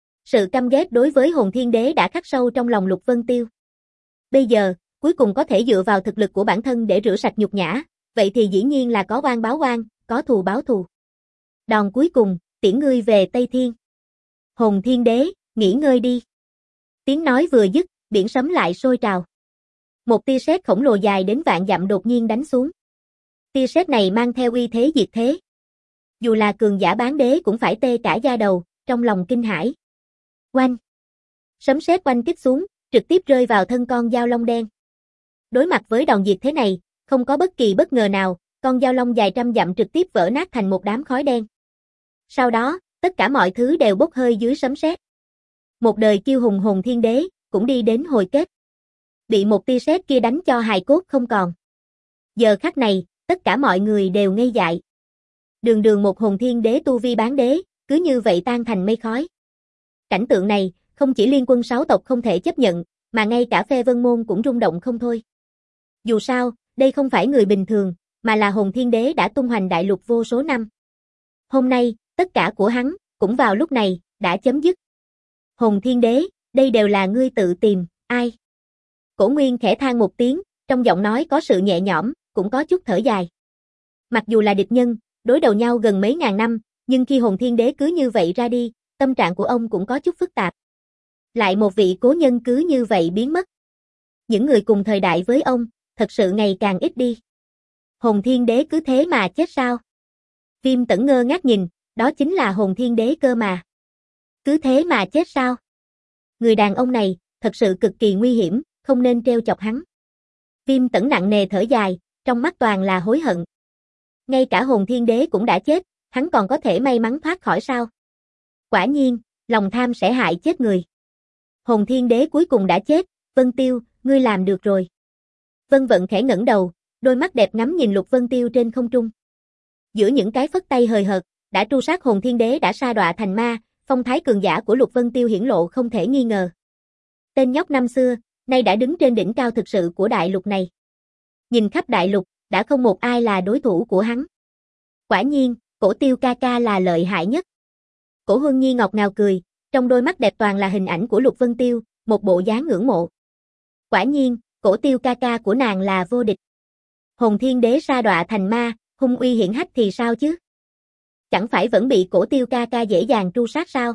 Sự căm ghét đối với Hồn Thiên Đế đã khắc sâu trong lòng Lục Vân Tiêu. Bây giờ, cuối cùng có thể dựa vào thực lực của bản thân để rửa sạch nhục nhã, vậy thì dĩ nhiên là có oan báo oan, có thù báo thù. Đòn cuối cùng, tiễn ngươi về Tây Thiên. Hồn Thiên Đế, nghỉ ngơi đi. Tiếng nói vừa dứt, biển sấm lại sôi trào. Một tia sét khổng lồ dài đến vạn dặm đột nhiên đánh xuống. Tia sét này mang theo uy thế diệt thế. Dù là cường giả bán đế cũng phải tê cả da đầu, trong lòng kinh hãi. Oanh! Sấm sét oanh kích xuống, trực tiếp rơi vào thân con Giao Long đen. Đối mặt với đòn diệt thế này, không có bất kỳ bất ngờ nào, con Giao Long dài trăm dặm trực tiếp vỡ nát thành một đám khói đen. Sau đó, tất cả mọi thứ đều bốc hơi dưới sấm sét. Một đời kiêu hùng Hồn Thiên Đế, cũng đi đến hồi kết. Bị một tia sét kia đánh cho hài cốt không còn. Giờ khắc này, tất cả mọi người đều ngây dại. Đường đường một Hồn Thiên Đế tu vi bán đế, cứ như vậy tan thành mây khói. Cảnh tượng này, không chỉ liên quân sáu tộc không thể chấp nhận, mà ngay cả phe Vân Môn cũng rung động không thôi. Dù sao, đây không phải người bình thường, mà là Hồn Thiên Đế đã tung hoành đại lục vô số năm. Hôm nay, tất cả của hắn, cũng vào lúc này, đã chấm dứt. Hồn Thiên Đế, đây đều là ngươi tự tìm, ai? Cổ Nguyên khẽ than một tiếng, trong giọng nói có sự nhẹ nhõm, cũng có chút thở dài. Mặc dù là địch nhân, đối đầu nhau gần mấy ngàn năm, nhưng khi Hồn Thiên Đế cứ như vậy ra đi, tâm trạng của ông cũng có chút phức tạp. Lại một vị cố nhân cứ như vậy biến mất. Những người cùng thời đại với ông, thật sự ngày càng ít đi. Hồn Thiên Đế cứ thế mà chết sao? Viêm Tẩn ngơ ngác nhìn, đó chính là Hồn Thiên Đế cơ mà. Cứ thế mà chết sao? Người đàn ông này, thật sự cực kỳ nguy hiểm, không nên trêu chọc hắn. Viêm Tẩn nặng nề thở dài, trong mắt toàn là hối hận. Ngay cả Hồn Thiên Đế cũng đã chết, hắn còn có thể may mắn thoát khỏi sao? Quả nhiên, lòng tham sẽ hại chết người. Hồn Thiên Đế cuối cùng đã chết, Vân Tiêu, ngươi làm được rồi. Vân Vận khẽ ngẩng đầu, đôi mắt đẹp ngắm nhìn Lục Vân Tiêu trên không trung. Giữa những cái phất tay hời hợt, đã tru sát Hồn Thiên Đế đã sa đọa thành ma, phong thái cường giả của Lục Vân Tiêu hiển lộ không thể nghi ngờ. Tên nhóc năm xưa, nay đã đứng trên đỉnh cao thực sự của đại lục này. Nhìn khắp đại lục, đã không một ai là đối thủ của hắn. Quả nhiên, Cổ Tiêu ca ca là lợi hại nhất. Cổ Huân Nhi ngọt ngào cười, trong đôi mắt đẹp toàn là hình ảnh của Lục Vân Tiêu, một bộ dáng ngưỡng mộ. Quả nhiên, Cổ Tiêu ca ca của nàng là vô địch. Hồn Thiên Đế sa đọa thành ma, hung uy hiển hách thì sao chứ? Chẳng phải vẫn bị Cổ Tiêu ca ca dễ dàng tru sát sao?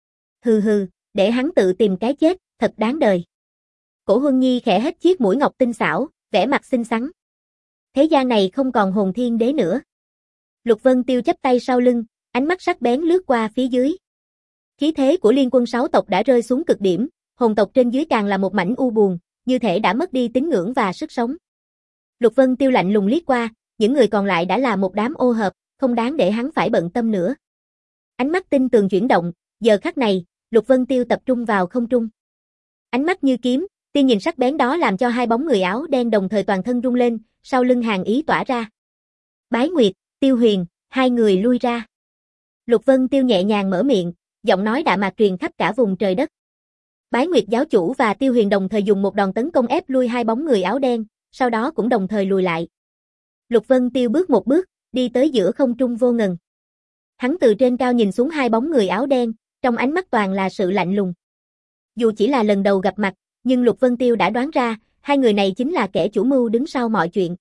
Hừ hừ, để hắn tự tìm cái chết, thật đáng đời. Cổ Huân Nhi khẽ hét chiếc mũi ngọc tinh xảo, vẻ mặt xinh xắn. Thế gian này không còn Hồn Thiên Đế nữa. Lục Vân Tiêu chắp tay sau lưng, ánh mắt sắc bén lướt qua phía dưới. Khí thế của liên quân sáu tộc đã rơi xuống cực điểm, hồn tộc trên dưới càng là một mảnh u buồn, như thể đã mất đi tín ngưỡng và sức sống. Lục Vân Tiêu lạnh lùng liếc qua, những người còn lại đã là một đám ô hợp, không đáng để hắn phải bận tâm nữa. Ánh mắt tinh tường chuyển động, giờ khắc này, Lục Vân Tiêu tập trung vào không trung. Ánh mắt như kiếm, tia nhìn sắc bén đó làm cho hai bóng người áo đen đồng thời toàn thân rung lên, sau lưng hàn ý tỏa ra. Bái Nguyệt, Tiêu Huyền, hai người lui ra. Lục Vân Tiêu nhẹ nhàng mở miệng, giọng nói đạm mạc truyền khắp cả vùng trời đất. Bái Nguyệt giáo chủ và Tiêu Huyền đồng thời dùng một đòn tấn công ép lui hai bóng người áo đen, sau đó cũng đồng thời lùi lại. Lục Vân Tiêu bước một bước, đi tới giữa không trung vô ngần. Hắn từ trên cao nhìn xuống hai bóng người áo đen, trong ánh mắt toàn là sự lạnh lùng. Dù chỉ là lần đầu gặp mặt, nhưng Lục Vân Tiêu đã đoán ra, hai người này chính là kẻ chủ mưu đứng sau mọi chuyện.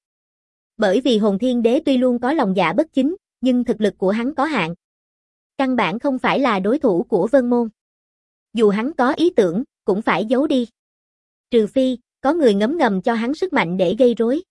Bởi vì Hồn Thiên Đế tuy luôn có lòng dạ bất chính, nhưng thực lực của hắn có hạn. Căn bản không phải là đối thủ của Vân Môn. Dù hắn có ý tưởng, cũng phải giấu đi. Trừ phi, có người ngấm ngầm cho hắn sức mạnh để gây rối.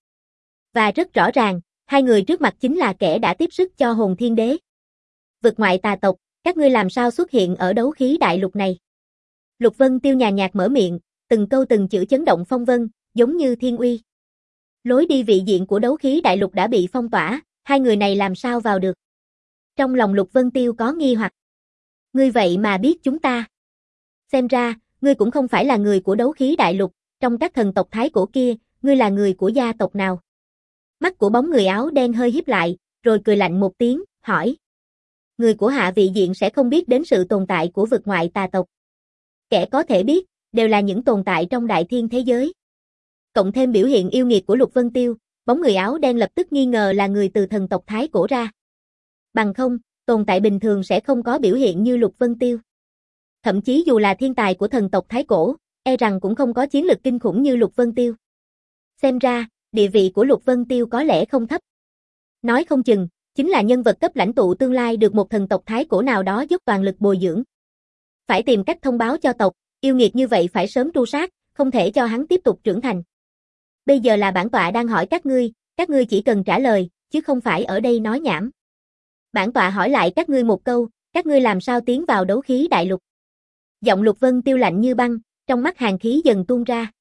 Và rất rõ ràng, hai người trước mặt chính là kẻ đã tiếp sức cho Hồn Thiên Đế. Vực ngoại tà tộc, các ngươi làm sao xuất hiện ở đấu khí đại lục này? Lục Vân Tiêu nhàn nhạt mở miệng, từng câu từng chữ chấn động phong vân, giống như thiên uy. Lối đi vị diện của đấu khí đại lục đã bị phong tỏa, hai người này làm sao vào được? Trong lòng Lục Vân Tiêu có nghi hoặc. Ngươi vậy mà biết chúng ta. Xem ra, ngươi cũng không phải là người của đấu khí đại lục, trong các thần tộc thái cổ kia, ngươi là người của gia tộc nào? Mắt của bóng người áo đen hơi híp lại, rồi cười lạnh một tiếng, hỏi. Người của hạ vị diện sẽ không biết đến sự tồn tại của vực ngoại tà tộc. Kẻ có thể biết, đều là những tồn tại trong đại thiên thế giới. Cộng thêm biểu hiện yêu nghiệt của Lục Vân Tiêu, bóng người áo đen lập tức nghi ngờ là người từ thần tộc thái cổ ra. Bằng không, tồn tại bình thường sẽ không có biểu hiện như Lục Vân Tiêu. Thậm chí dù là thiên tài của thần tộc thái cổ, e rằng cũng không có chiến lực kinh khủng như Lục Vân Tiêu. Xem ra, địa vị của Lục Vân Tiêu có lẽ không thấp. Nói không chừng, chính là nhân vật cấp lãnh tụ tương lai được một thần tộc thái cổ nào đó dốc toàn lực bồi dưỡng. Phải tìm cách thông báo cho tộc, yêu nghiệt như vậy phải sớm tru sát, không thể cho hắn tiếp tục trưởng thành. Bây giờ là bản tọa đang hỏi các ngươi, các ngươi chỉ cần trả lời, chứ không phải ở đây nói nhảm. Bản tọa hỏi lại các ngươi một câu, các ngươi làm sao tiến vào đấu khí đại lục? Giọng Lục Vân Tiêu lạnh như băng, trong mắt hàn khí dần tuôn ra.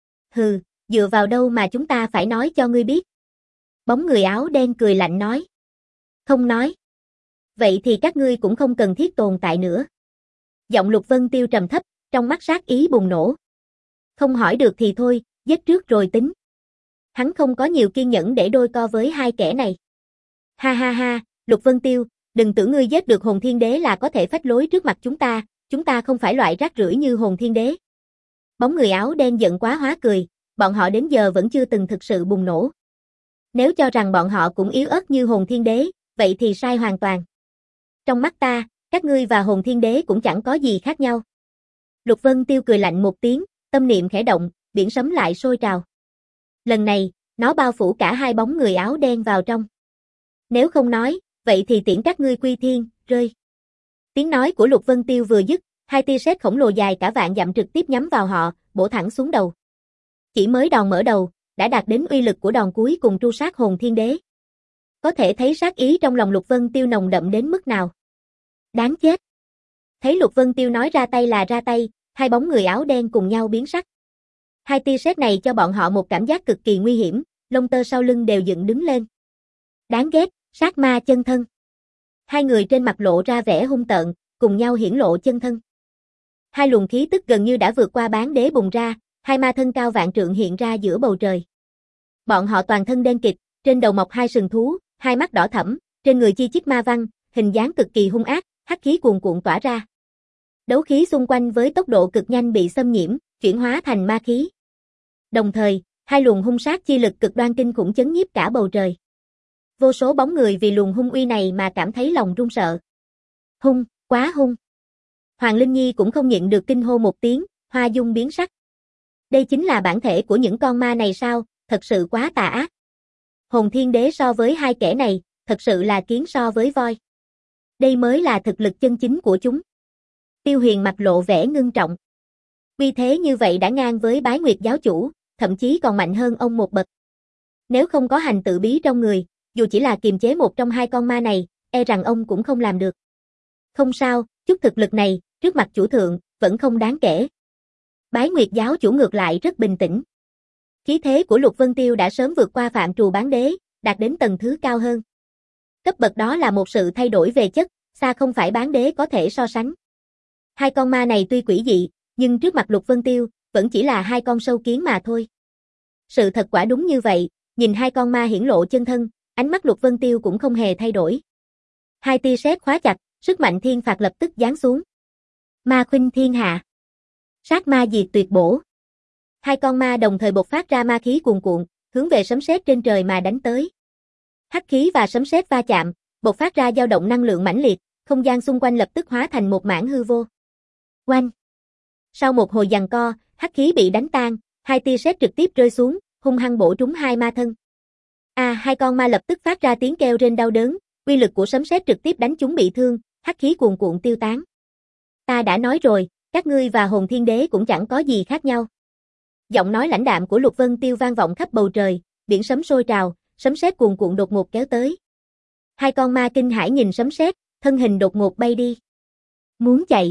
Hừ, dựa vào đâu mà chúng ta phải nói cho ngươi biết? Bóng người áo đen cười lạnh nói. Không nói. Vậy thì các ngươi cũng không cần thiết tồn tại nữa. Giọng Lục Vân Tiêu trầm thấp, trong mắt sát ý bùng nổ. Không hỏi được thì thôi, giết trước rồi tính. Hắn không có nhiều kiên nhẫn để đôi co với hai kẻ này. Ha ha ha, Lục Vân Tiêu, đừng tưởng ngươi giết được Hồn Thiên Đế là có thể phách lối trước mặt chúng ta, chúng ta không phải loại rác rưởi như Hồn Thiên Đế. Bóng người áo đen giận quá hóa cười, bọn họ đến giờ vẫn chưa từng thực sự bùng nổ. Nếu cho rằng bọn họ cũng yếu ớt như Hồn Thiên Đế, vậy thì sai hoàn toàn. Trong mắt ta, các ngươi và Hồn Thiên Đế cũng chẳng có gì khác nhau. Lục Vân Tiêu cười lạnh một tiếng, tâm niệm khẽ động, biển sấm lại sôi trào. Lần này, nó bao phủ cả hai bóng người áo đen vào trong. Nếu không nói, vậy thì tiễn các ngươi quy thiên, rơi. Tiếng nói của Lục Vân Tiêu vừa dứt, hai tia sét khổng lồ dài cả vạn dặm trực tiếp nhắm vào họ, bổ thẳng xuống đầu. Chỉ mới đòn mở đầu, đã đạt đến uy lực của đòn cuối cùng tru sát hồn thiên đế. Có thể thấy sát ý trong lòng Lục Vân Tiêu nồng đậm đến mức nào. Đáng chết. Thấy Lục Vân Tiêu nói ra tay là ra tay, hai bóng người áo đen cùng nhau biến sắc. Hai tia sét này cho bọn họ một cảm giác cực kỳ nguy hiểm, lông tơ sau lưng đều dựng đứng lên. Đáng ghét, sát ma chân thân. Hai người trên mặt lộ ra vẻ hung tợn, cùng nhau hiển lộ chân thân. Hai luồng khí tức gần như đã vượt qua bán đế bùng ra, hai ma thân cao vạn trượng hiện ra giữa bầu trời. Bọn họ toàn thân đen kịt, trên đầu mọc hai sừng thú, hai mắt đỏ thẫm, trên người chi chít ma văn, hình dáng cực kỳ hung ác, hắc khí cuồn cuộn tỏa ra. Đấu khí xung quanh với tốc độ cực nhanh bị xâm nhiễm, chuyển hóa thành ma khí. Đồng thời, hai luồng hung sát chi lực cực đoan kinh khủng chấn nhiếp cả bầu trời. Vô số bóng người vì luồng hung uy này mà cảm thấy lòng run sợ. Hung, quá hung. Hoàng Linh Nhi cũng không nhịn được kinh hô một tiếng, hoa dung biến sắc. Đây chính là bản thể của những con ma này sao, thật sự quá tà ác. Hồn Thiên Đế so với hai kẻ này, thật sự là kiến so với voi. Đây mới là thực lực chân chính của chúng. Tiêu Huyền mặt lộ vẻ ngưng trọng. Uy thế như vậy đã ngang với Bái Nguyệt giáo chủ, thậm chí còn mạnh hơn ông một bậc. Nếu không có hành tự bí trong người, dù chỉ là kiềm chế một trong hai con ma này, e rằng ông cũng không làm được. Không sao, chút thực lực này, trước mặt chủ thượng, vẫn không đáng kể. Bái Nguyệt giáo chủ ngược lại rất bình tĩnh. Khí thế của Lục Vân Tiêu đã sớm vượt qua phạm trù bán đế, đạt đến tầng thứ cao hơn. Cấp bậc đó là một sự thay đổi về chất, xa không phải bán đế có thể so sánh. Hai con ma này tuy quỷ dị, nhưng trước mặt Lục Vân Tiêu, vẫn chỉ là hai con sâu kiến mà thôi. Sự thật quả đúng như vậy, nhìn hai con ma hiển lộ chân thân, ánh mắt Lục Vân Tiêu cũng không hề thay đổi. Hai tia sét khóa chặt, sức mạnh thiên phạt lập tức giáng xuống. Ma khuynh thiên hạ. Sát ma diệt tuyệt bổ. Hai con ma đồng thời bộc phát ra ma khí cuồn cuộn, hướng về sấm sét trên trời mà đánh tới. Hắc khí và sấm sét va chạm, bộc phát ra dao động năng lượng mãnh liệt, không gian xung quanh lập tức hóa thành một mảng hư vô. Oanh! Sau một hồi giằng co, hắc khí bị đánh tan, hai tia sét trực tiếp rơi xuống, hung hăng bổ trúng hai ma thân. À, hai con ma lập tức phát ra tiếng kêu rên đau đớn, uy lực của sấm sét trực tiếp đánh chúng bị thương, hắc khí cuồn cuộn tiêu tán. Ta đã nói rồi, các ngươi và Hồn Thiên Đế cũng chẳng có gì khác nhau. Giọng nói lãnh đạm của Lục Vân Tiêu vang vọng khắp bầu trời, biển sấm sôi trào, sấm sét cuồn cuộn đột ngột kéo tới. Hai con ma kinh hãi nhìn sấm sét, thân hình đột ngột bay đi. Muốn chạy?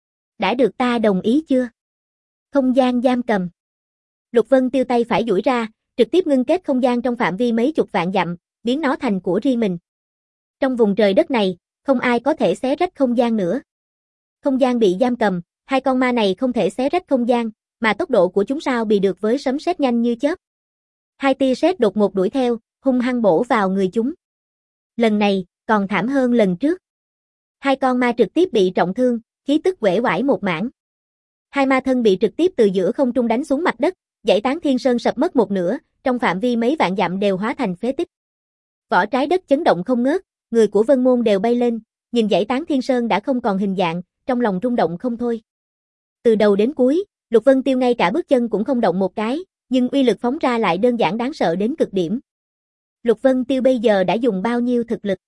Đã được ta đồng ý chưa? Không gian giam cầm. Lục Vân Tiêu tay phải duỗi ra, trực tiếp ngưng kết không gian trong phạm vi mấy chục vạn dặm, biến nó thành của riêng mình. Trong vùng trời đất này, không ai có thể xé rách không gian nữa. Không gian bị giam cầm, hai con ma này không thể xé rách không gian, mà tốc độ của chúng sao bị được với sấm sét nhanh như chớp. Hai tia sét đột ngột đuổi theo, hung hăng bổ vào người chúng. Lần này, còn thảm hơn lần trước. Hai con ma trực tiếp bị trọng thương, khí tức uể oải một mảng. Hai ma thân bị trực tiếp từ giữa không trung đánh xuống mặt đất, dãy Tán Thiên Sơn sập mất một nửa, trong phạm vi mấy vạn dặm đều hóa thành phế tích. Vỏ trái đất chấn động không ngớt, người của Vân Môn đều bay lên, nhìn dãy Tán Thiên Sơn đã không còn hình dạng, trong lòng rung động không thôi. Từ đầu đến cuối, Lục Vân Tiêu ngay cả bước chân cũng không động một cái, nhưng uy lực phóng ra lại đơn giản đáng sợ đến cực điểm. Lục Vân Tiêu bây giờ đã dùng bao nhiêu thực lực?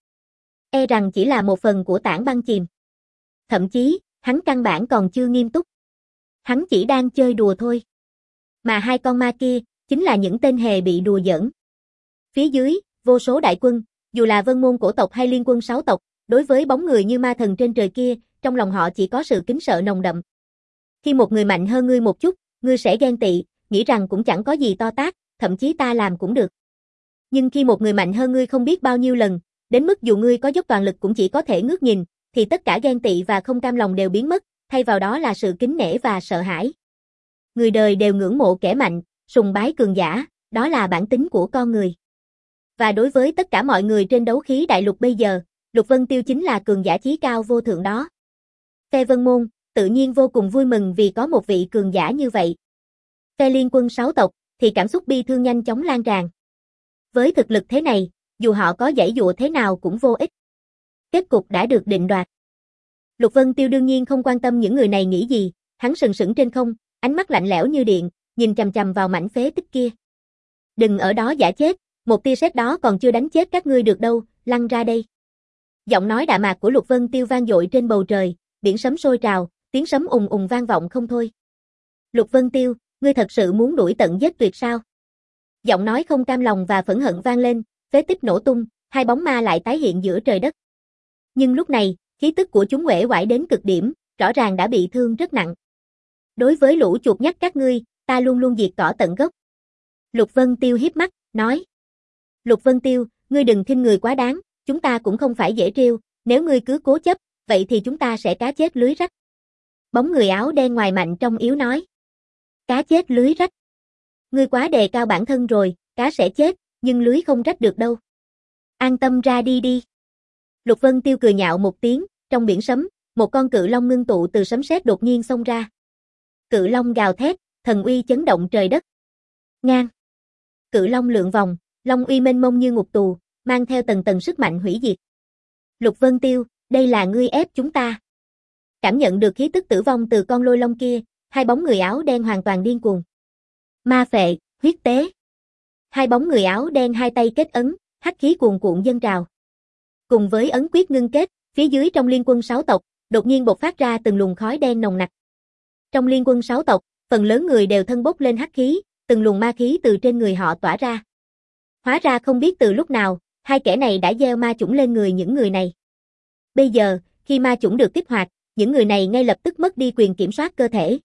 E rằng chỉ là một phần của tảng băng chìm. Thậm chí, hắn căn bản còn chưa nghiêm túc. Hắn chỉ đang chơi đùa thôi. Mà hai con ma kia, chính là những tên hề bị đùa giỡn. Phía dưới, vô số đại quân, dù là Vân Môn cổ tộc hay liên quân sáu tộc, đối với bóng người như ma thần trên trời kia, trong lòng họ chỉ có sự kính sợ nồng đậm. Khi một người mạnh hơn ngươi một chút, ngươi sẽ ghen tị, nghĩ rằng cũng chẳng có gì to tát, thậm chí ta làm cũng được. Nhưng khi một người mạnh hơn ngươi không biết bao nhiêu lần, đến mức dù ngươi có dốc toàn lực cũng chỉ có thể ngước nhìn, thì tất cả ghen tị và không cam lòng đều biến mất, thay vào đó là sự kính nể và sợ hãi. Người đời đều ngưỡng mộ kẻ mạnh, sùng bái cường giả, đó là bản tính của con người. Và đối với tất cả mọi người trên đấu khí đại lục bây giờ, Lục Vân Tiêu chính là cường giả chí cao vô thượng đó. Phe Vân Môn, tự nhiên vô cùng vui mừng vì có một vị cường giả như vậy. Phe liên quân sáu tộc, thì cảm xúc bi thương nhanh chóng lan tràn. Với thực lực thế này, dù họ có giãy dụa thế nào cũng vô ích. Kết cục đã được định đoạt. Lục Vân Tiêu đương nhiên không quan tâm những người này nghĩ gì, hắn sừng sững trên không, ánh mắt lạnh lẽo như điện, nhìn chằm chằm vào mảnh phế tích kia. Đừng ở đó giả chết, một tia sét đó còn chưa đánh chết các ngươi được đâu, lăn ra đây. Giọng nói đạm mạc của Lục Vân Tiêu vang dội trên bầu trời, biển sấm sôi trào, tiếng sấm ùng ùng vang vọng không thôi. Lục Vân Tiêu, ngươi thật sự muốn đuổi tận giết tuyệt sao? Giọng nói không cam lòng và phẫn hận vang lên, phế tích nổ tung, hai bóng ma lại tái hiện giữa trời đất. Nhưng lúc này, khí tức của chúng uể oải đến cực điểm, rõ ràng đã bị thương rất nặng. Đối với lũ chuột nhắt các ngươi, ta luôn luôn diệt cỏ tận gốc. Lục Vân Tiêu hiếp mắt, nói. Lục Vân Tiêu, ngươi đừng khinh người quá đáng, chúng ta cũng không phải dễ trêu, nếu ngươi cứ cố chấp, vậy thì chúng ta sẽ cá chết lưới rách. Bóng người áo đen ngoài mạnh trong yếu nói. Cá chết lưới rách. Ngươi quá đề cao bản thân rồi, cá sẽ chết, nhưng lưới không rách được đâu. An tâm ra đi đi. Lục Vân Tiêu cười nhạo một tiếng, trong biển sấm, một con cự long ngưng tụ từ sấm sét đột nhiên xông ra. Cự long gào thét, thần uy chấn động trời đất. Ngang. Cự long lượn vòng, long uy mênh mông như ngục tù, mang theo tầng tầng sức mạnh hủy diệt. Lục Vân Tiêu, đây là ngươi ép chúng ta. Cảm nhận được khí tức tử vong từ con lôi long kia, hai bóng người áo đen hoàn toàn điên cuồng. Ma phệ, huyết tế. Hai bóng người áo đen hai tay kết ấn, hắc khí cuồn cuộn dâng trào. Cùng với ấn quyết ngưng kết, phía dưới trong liên quân sáu tộc, đột nhiên bộc phát ra từng luồng khói đen nồng nặc. Trong liên quân sáu tộc, phần lớn người đều thân bốc lên hắc khí, từng luồng ma khí từ trên người họ tỏa ra. Hóa ra không biết từ lúc nào, hai kẻ này đã gieo ma chủng lên người những người này. Bây giờ, khi ma chủng được kích hoạt, những người này ngay lập tức mất đi quyền kiểm soát cơ thể.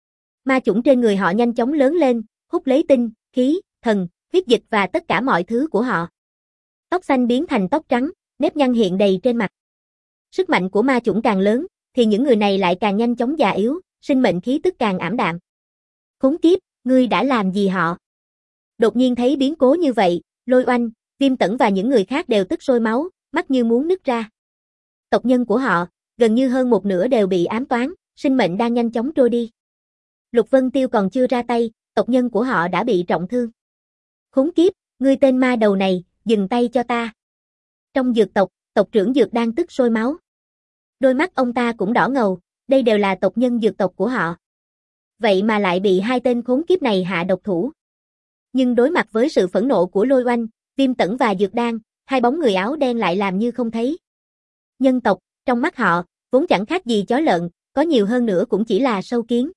Ma chủng trên người họ nhanh chóng lớn lên, hút lấy tinh, khí, thần, huyết dịch và tất cả mọi thứ của họ. Tóc xanh biến thành tóc trắng, nếp nhăn hiện đầy trên mặt. Sức mạnh của ma chủng càng lớn, thì những người này lại càng nhanh chóng già yếu, sinh mệnh khí tức càng ảm đạm. Khốn kiếp, ngươi đã làm gì họ? Đột nhiên thấy biến cố như vậy, Lôi Oanh, Viêm Tẩn và những người khác đều tức sôi máu, mắt như muốn nứt ra. Tộc nhân của họ, gần như hơn một nửa đều bị ám toán, sinh mệnh đang nhanh chóng trôi đi. Lục Vân Tiêu còn chưa ra tay, tộc nhân của họ đã bị trọng thương. Khốn kiếp, ngươi tên ma đầu này, dừng tay cho ta. Trong dược tộc, tộc trưởng Dược đang tức sôi máu. Đôi mắt ông ta cũng đỏ ngầu, đây đều là tộc nhân dược tộc của họ. Vậy mà lại bị hai tên khốn kiếp này hạ độc thủ. Nhưng đối mặt với sự phẫn nộ của Lôi Oanh, Viêm Tẩn và Dược Đan, hai bóng người áo đen lại làm như không thấy. Nhân tộc, trong mắt họ, vốn chẳng khác gì chó lợn, có nhiều hơn nữa cũng chỉ là sâu kiến.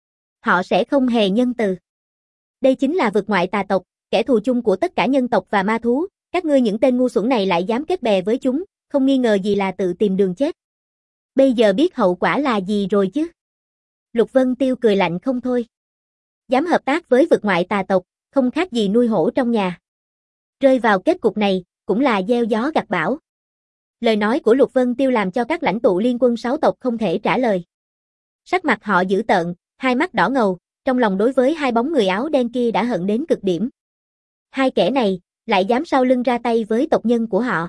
Họ sẽ không hề nhân từ. Đây chính là vực ngoại tà tộc, kẻ thù chung của tất cả nhân tộc và ma thú, các ngươi những tên ngu xuẩn này lại dám kết bè với chúng, không nghi ngờ gì là tự tìm đường chết. Bây giờ biết hậu quả là gì rồi chứ? Lục Vân Tiêu cười lạnh không thôi. Dám hợp tác với vực ngoại tà tộc, không khác gì nuôi hổ trong nhà. Rơi vào kết cục này, cũng là gieo gió gặt bão. Lời nói của Lục Vân Tiêu làm cho các lãnh tụ liên quân sáu tộc không thể trả lời. Sắc mặt họ dữ tợn, hai mắt đỏ ngầu, trong lòng đối với hai bóng người áo đen kia đã hận đến cực điểm. Hai kẻ này, lại dám sau lưng ra tay với tộc nhân của họ.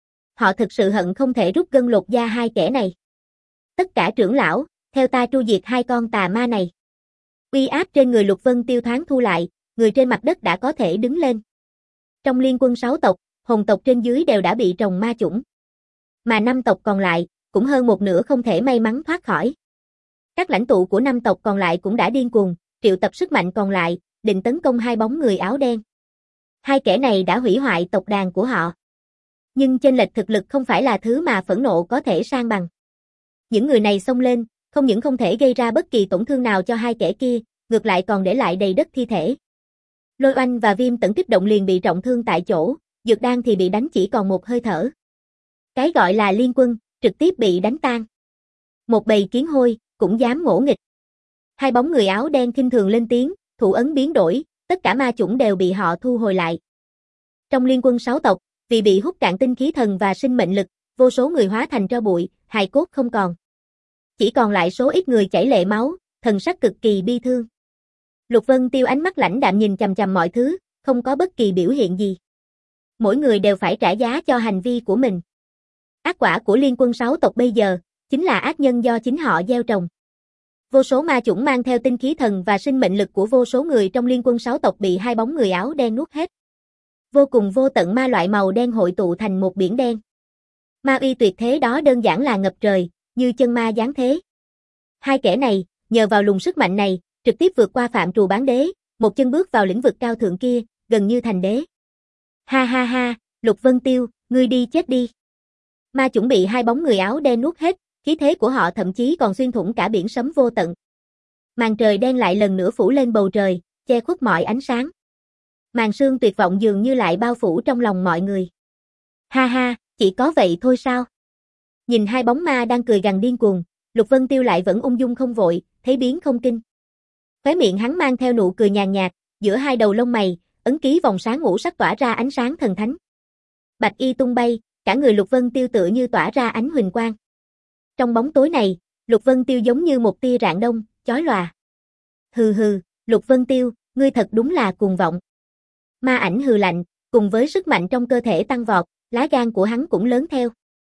Họ thực sự hận không thể rút gân lột da hai kẻ này. Tất cả trưởng lão, theo ta tru diệt hai con tà ma này. Uy áp trên người Lục Vân Tiêu thoáng thu lại, người trên mặt đất đã có thể đứng lên. Trong liên quân sáu tộc, hồn tộc trên dưới đều đã bị trồng ma chủng. Mà năm tộc còn lại, cũng hơn một nửa không thể may mắn thoát khỏi. Các lãnh tụ của năm tộc còn lại cũng đã điên cuồng, triệu tập sức mạnh còn lại, định tấn công hai bóng người áo đen. Hai kẻ này đã hủy hoại tộc đàn của họ. Nhưng chênh lệch thực lực không phải là thứ mà phẫn nộ có thể san bằng. Những người này xông lên, không những không thể gây ra bất kỳ tổn thương nào cho hai kẻ kia, ngược lại còn để lại đầy đất thi thể. Lôi Oanh và Viêm Tẩn kích động liền bị trọng thương tại chỗ, Dược Đan thì bị đánh chỉ còn một hơi thở. Cái gọi là liên quân, trực tiếp bị đánh tan. Một bầy kiến hôi, cũng dám ngỗ nghịch. Hai bóng người áo đen khinh thường lên tiếng, thủ ấn biến đổi, tất cả ma chủng đều bị họ thu hồi lại. Trong liên quân sáu tộc, vì bị hút cạn tinh khí thần và sinh mệnh lực, vô số người hóa thành tro bụi, hài cốt không còn. Chỉ còn lại số ít người chảy lệ máu, thần sắc cực kỳ bi thương. Lục Vân Tiêu ánh mắt lãnh đạm nhìn chằm chằm mọi thứ, không có bất kỳ biểu hiện gì. Mỗi người đều phải trả giá cho hành vi của mình. Ác quả của liên quân sáu tộc bây giờ, chính là ác nhân do chính họ gieo trồng. Vô số ma chủng mang theo tinh khí thần và sinh mệnh lực của vô số người trong liên quân sáu tộc bị hai bóng người áo đen nuốt hết. Vô cùng vô tận ma loại màu đen hội tụ thành một biển đen. Ma uy tuyệt thế đó đơn giản là ngập trời, như chân ma giáng thế. Hai kẻ này, nhờ vào luồng sức mạnh này, trực tiếp vượt qua phạm trù bán đế, một chân bước vào lĩnh vực cao thượng kia, gần như thành đế. Ha ha ha, Lục Vân Tiêu, ngươi đi chết đi. Ma chuẩn bị hai bóng người áo đen nuốt hết, khí thế của họ thậm chí còn xuyên thủng cả biển sấm vô tận. Màn trời đen lại lần nữa phủ lên bầu trời, che khuất mọi ánh sáng. Màn sương tuyệt vọng dường như lại bao phủ trong lòng mọi người. Ha ha, chỉ có vậy thôi sao? Nhìn hai bóng ma đang cười gằn điên cuồng, Lục Vân Tiêu lại vẫn ung dung không vội, thấy biến không kinh. Khóe miệng hắn mang theo nụ cười nhàn nhạt, giữa hai đầu lông mày, ấn ký vòng sáng ngũ sắc tỏa ra ánh sáng thần thánh. Bạch y tung bay, cả người Lục Vân Tiêu tựa như tỏa ra ánh huỳnh quang. Trong bóng tối này, Lục Vân Tiêu giống như một tia rạng đông, chói lòa. Hừ hừ, Lục Vân Tiêu, ngươi thật đúng là cuồng vọng. Ma ảnh hừ lạnh, cùng với sức mạnh trong cơ thể tăng vọt, lá gan của hắn cũng lớn theo.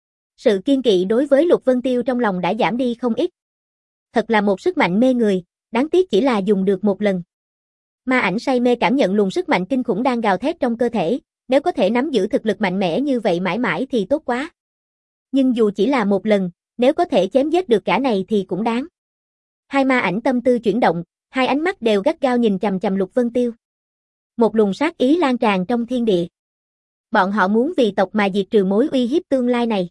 Sự kiên kỵ đối với Lục Vân Tiêu trong lòng đã giảm đi không ít. Thật là một sức mạnh mê người, đáng tiếc chỉ là dùng được một lần. Ma ảnh say mê cảm nhận luồng sức mạnh kinh khủng đang gào thét trong cơ thể, nếu có thể nắm giữ thực lực mạnh mẽ như vậy mãi mãi thì tốt quá. Nhưng dù chỉ là một lần, nếu có thể chém giết được cả này thì cũng đáng. Hai ma ảnh tâm tư chuyển động, hai ánh mắt đều gắt gao nhìn chằm chằm Lục Vân Tiêu. Một luồng sát ý lan tràn trong thiên địa. Bọn họ muốn vì tộc mà diệt trừ mối uy hiếp tương lai này.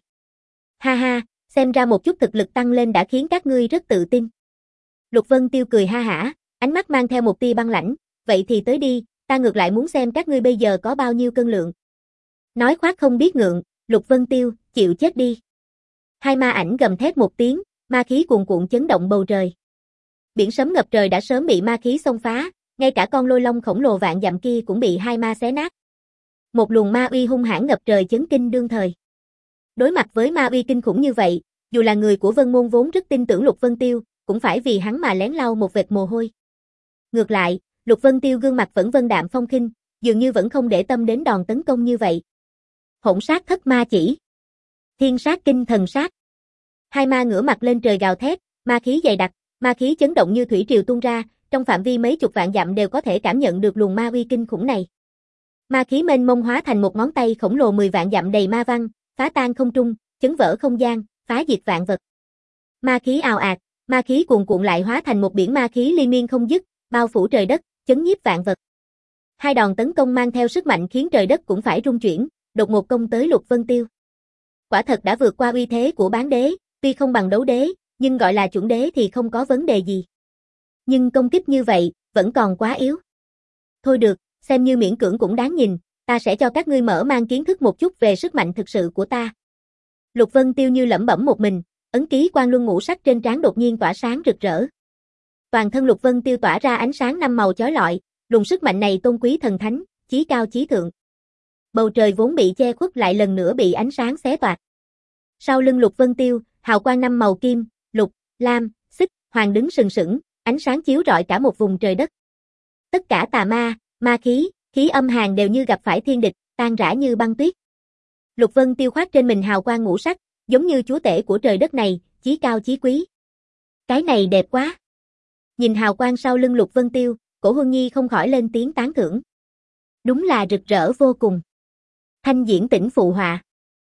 Ha ha, xem ra một chút thực lực tăng lên đã khiến các ngươi rất tự tin. Lục Vân Tiêu cười ha hả, ánh mắt mang theo một tia băng lãnh, vậy thì tới đi, ta ngược lại muốn xem các ngươi bây giờ có bao nhiêu cân lượng. Nói khoác không biết ngượng, Lục Vân Tiêu, chịu chết đi. Hai ma ảnh gầm thét một tiếng, ma khí cuồn cuộn chấn động bầu trời. Biển sấm ngập trời đã sớm bị ma khí xông phá, ngay cả con lôi long khổng lồ vạn dặm kia cũng bị hai ma xé nát. Một luồng ma uy hung hãn ngập trời chấn kinh đương thời. Đối mặt với ma uy kinh khủng như vậy, dù là người của Vân Môn vốn rất tin tưởng Lục Vân Tiêu, cũng phải vì hắn mà lén lau một vệt mồ hôi. Ngược lại, Lục Vân Tiêu gương mặt vẫn vân đạm phong khinh, dường như vẫn không để tâm đến đòn tấn công như vậy. Hỗn sát thất ma chỉ. Thiên sát kinh thần sát. Hai ma ngửa mặt lên trời gào thét, ma khí dày đặc, ma khí chấn động như thủy triều tuôn ra, trong phạm vi mấy chục vạn dặm đều có thể cảm nhận được luồng ma uy kinh khủng này. Ma khí mênh mông hóa thành một ngón tay khổng lồ mười vạn dặm đầy ma văn, phá tan không trung, chấn vỡ không gian, phá diệt vạn vật. Ma khí ào ạt, ma khí cuồn cuộn lại hóa thành một biển ma khí liên miên không dứt, bao phủ trời đất, chấn nhiếp vạn vật. Hai đòn tấn công mang theo sức mạnh khiến trời đất cũng phải rung chuyển, đột ngột công tới Lục Vân Tiêu. Quả thật đã vượt qua uy thế của bán đế, tuy không bằng đấu đế, nhưng gọi là chuẩn đế thì không có vấn đề gì. Nhưng công kích như vậy, vẫn còn quá yếu. Thôi được, xem như miễn cưỡng cũng đáng nhìn, ta sẽ cho các ngươi mở mang kiến thức một chút về sức mạnh thực sự của ta. Lục Vân Tiêu như lẩm bẩm một mình, ấn ký quang luân ngũ sắc trên trán đột nhiên tỏa sáng rực rỡ. Toàn thân Lục Vân Tiêu tỏa ra ánh sáng năm màu chói lọi, luồng sức mạnh này tôn quý thần thánh, chí cao chí thượng. Bầu trời vốn bị che khuất lại lần nữa bị ánh sáng xé toạc. Sau lưng Lục Vân Tiêu, hào quang năm màu kim, lục, lam, xích, hoàng đứng sừng sững, ánh sáng chiếu rọi cả một vùng trời đất. Tất cả tà ma, ma khí, khí âm hàn đều như gặp phải thiên địch, tan rã như băng tuyết. Lục Vân Tiêu khoác trên mình hào quang ngũ sắc, giống như chúa tể của trời đất này, chí cao chí quý. Cái này đẹp quá. Nhìn hào quang sau lưng Lục Vân Tiêu, Cổ Huân Nhi không khỏi lên tiếng tán thưởng. Đúng là rực rỡ vô cùng. Thanh Diễn Tĩnh phụ họa.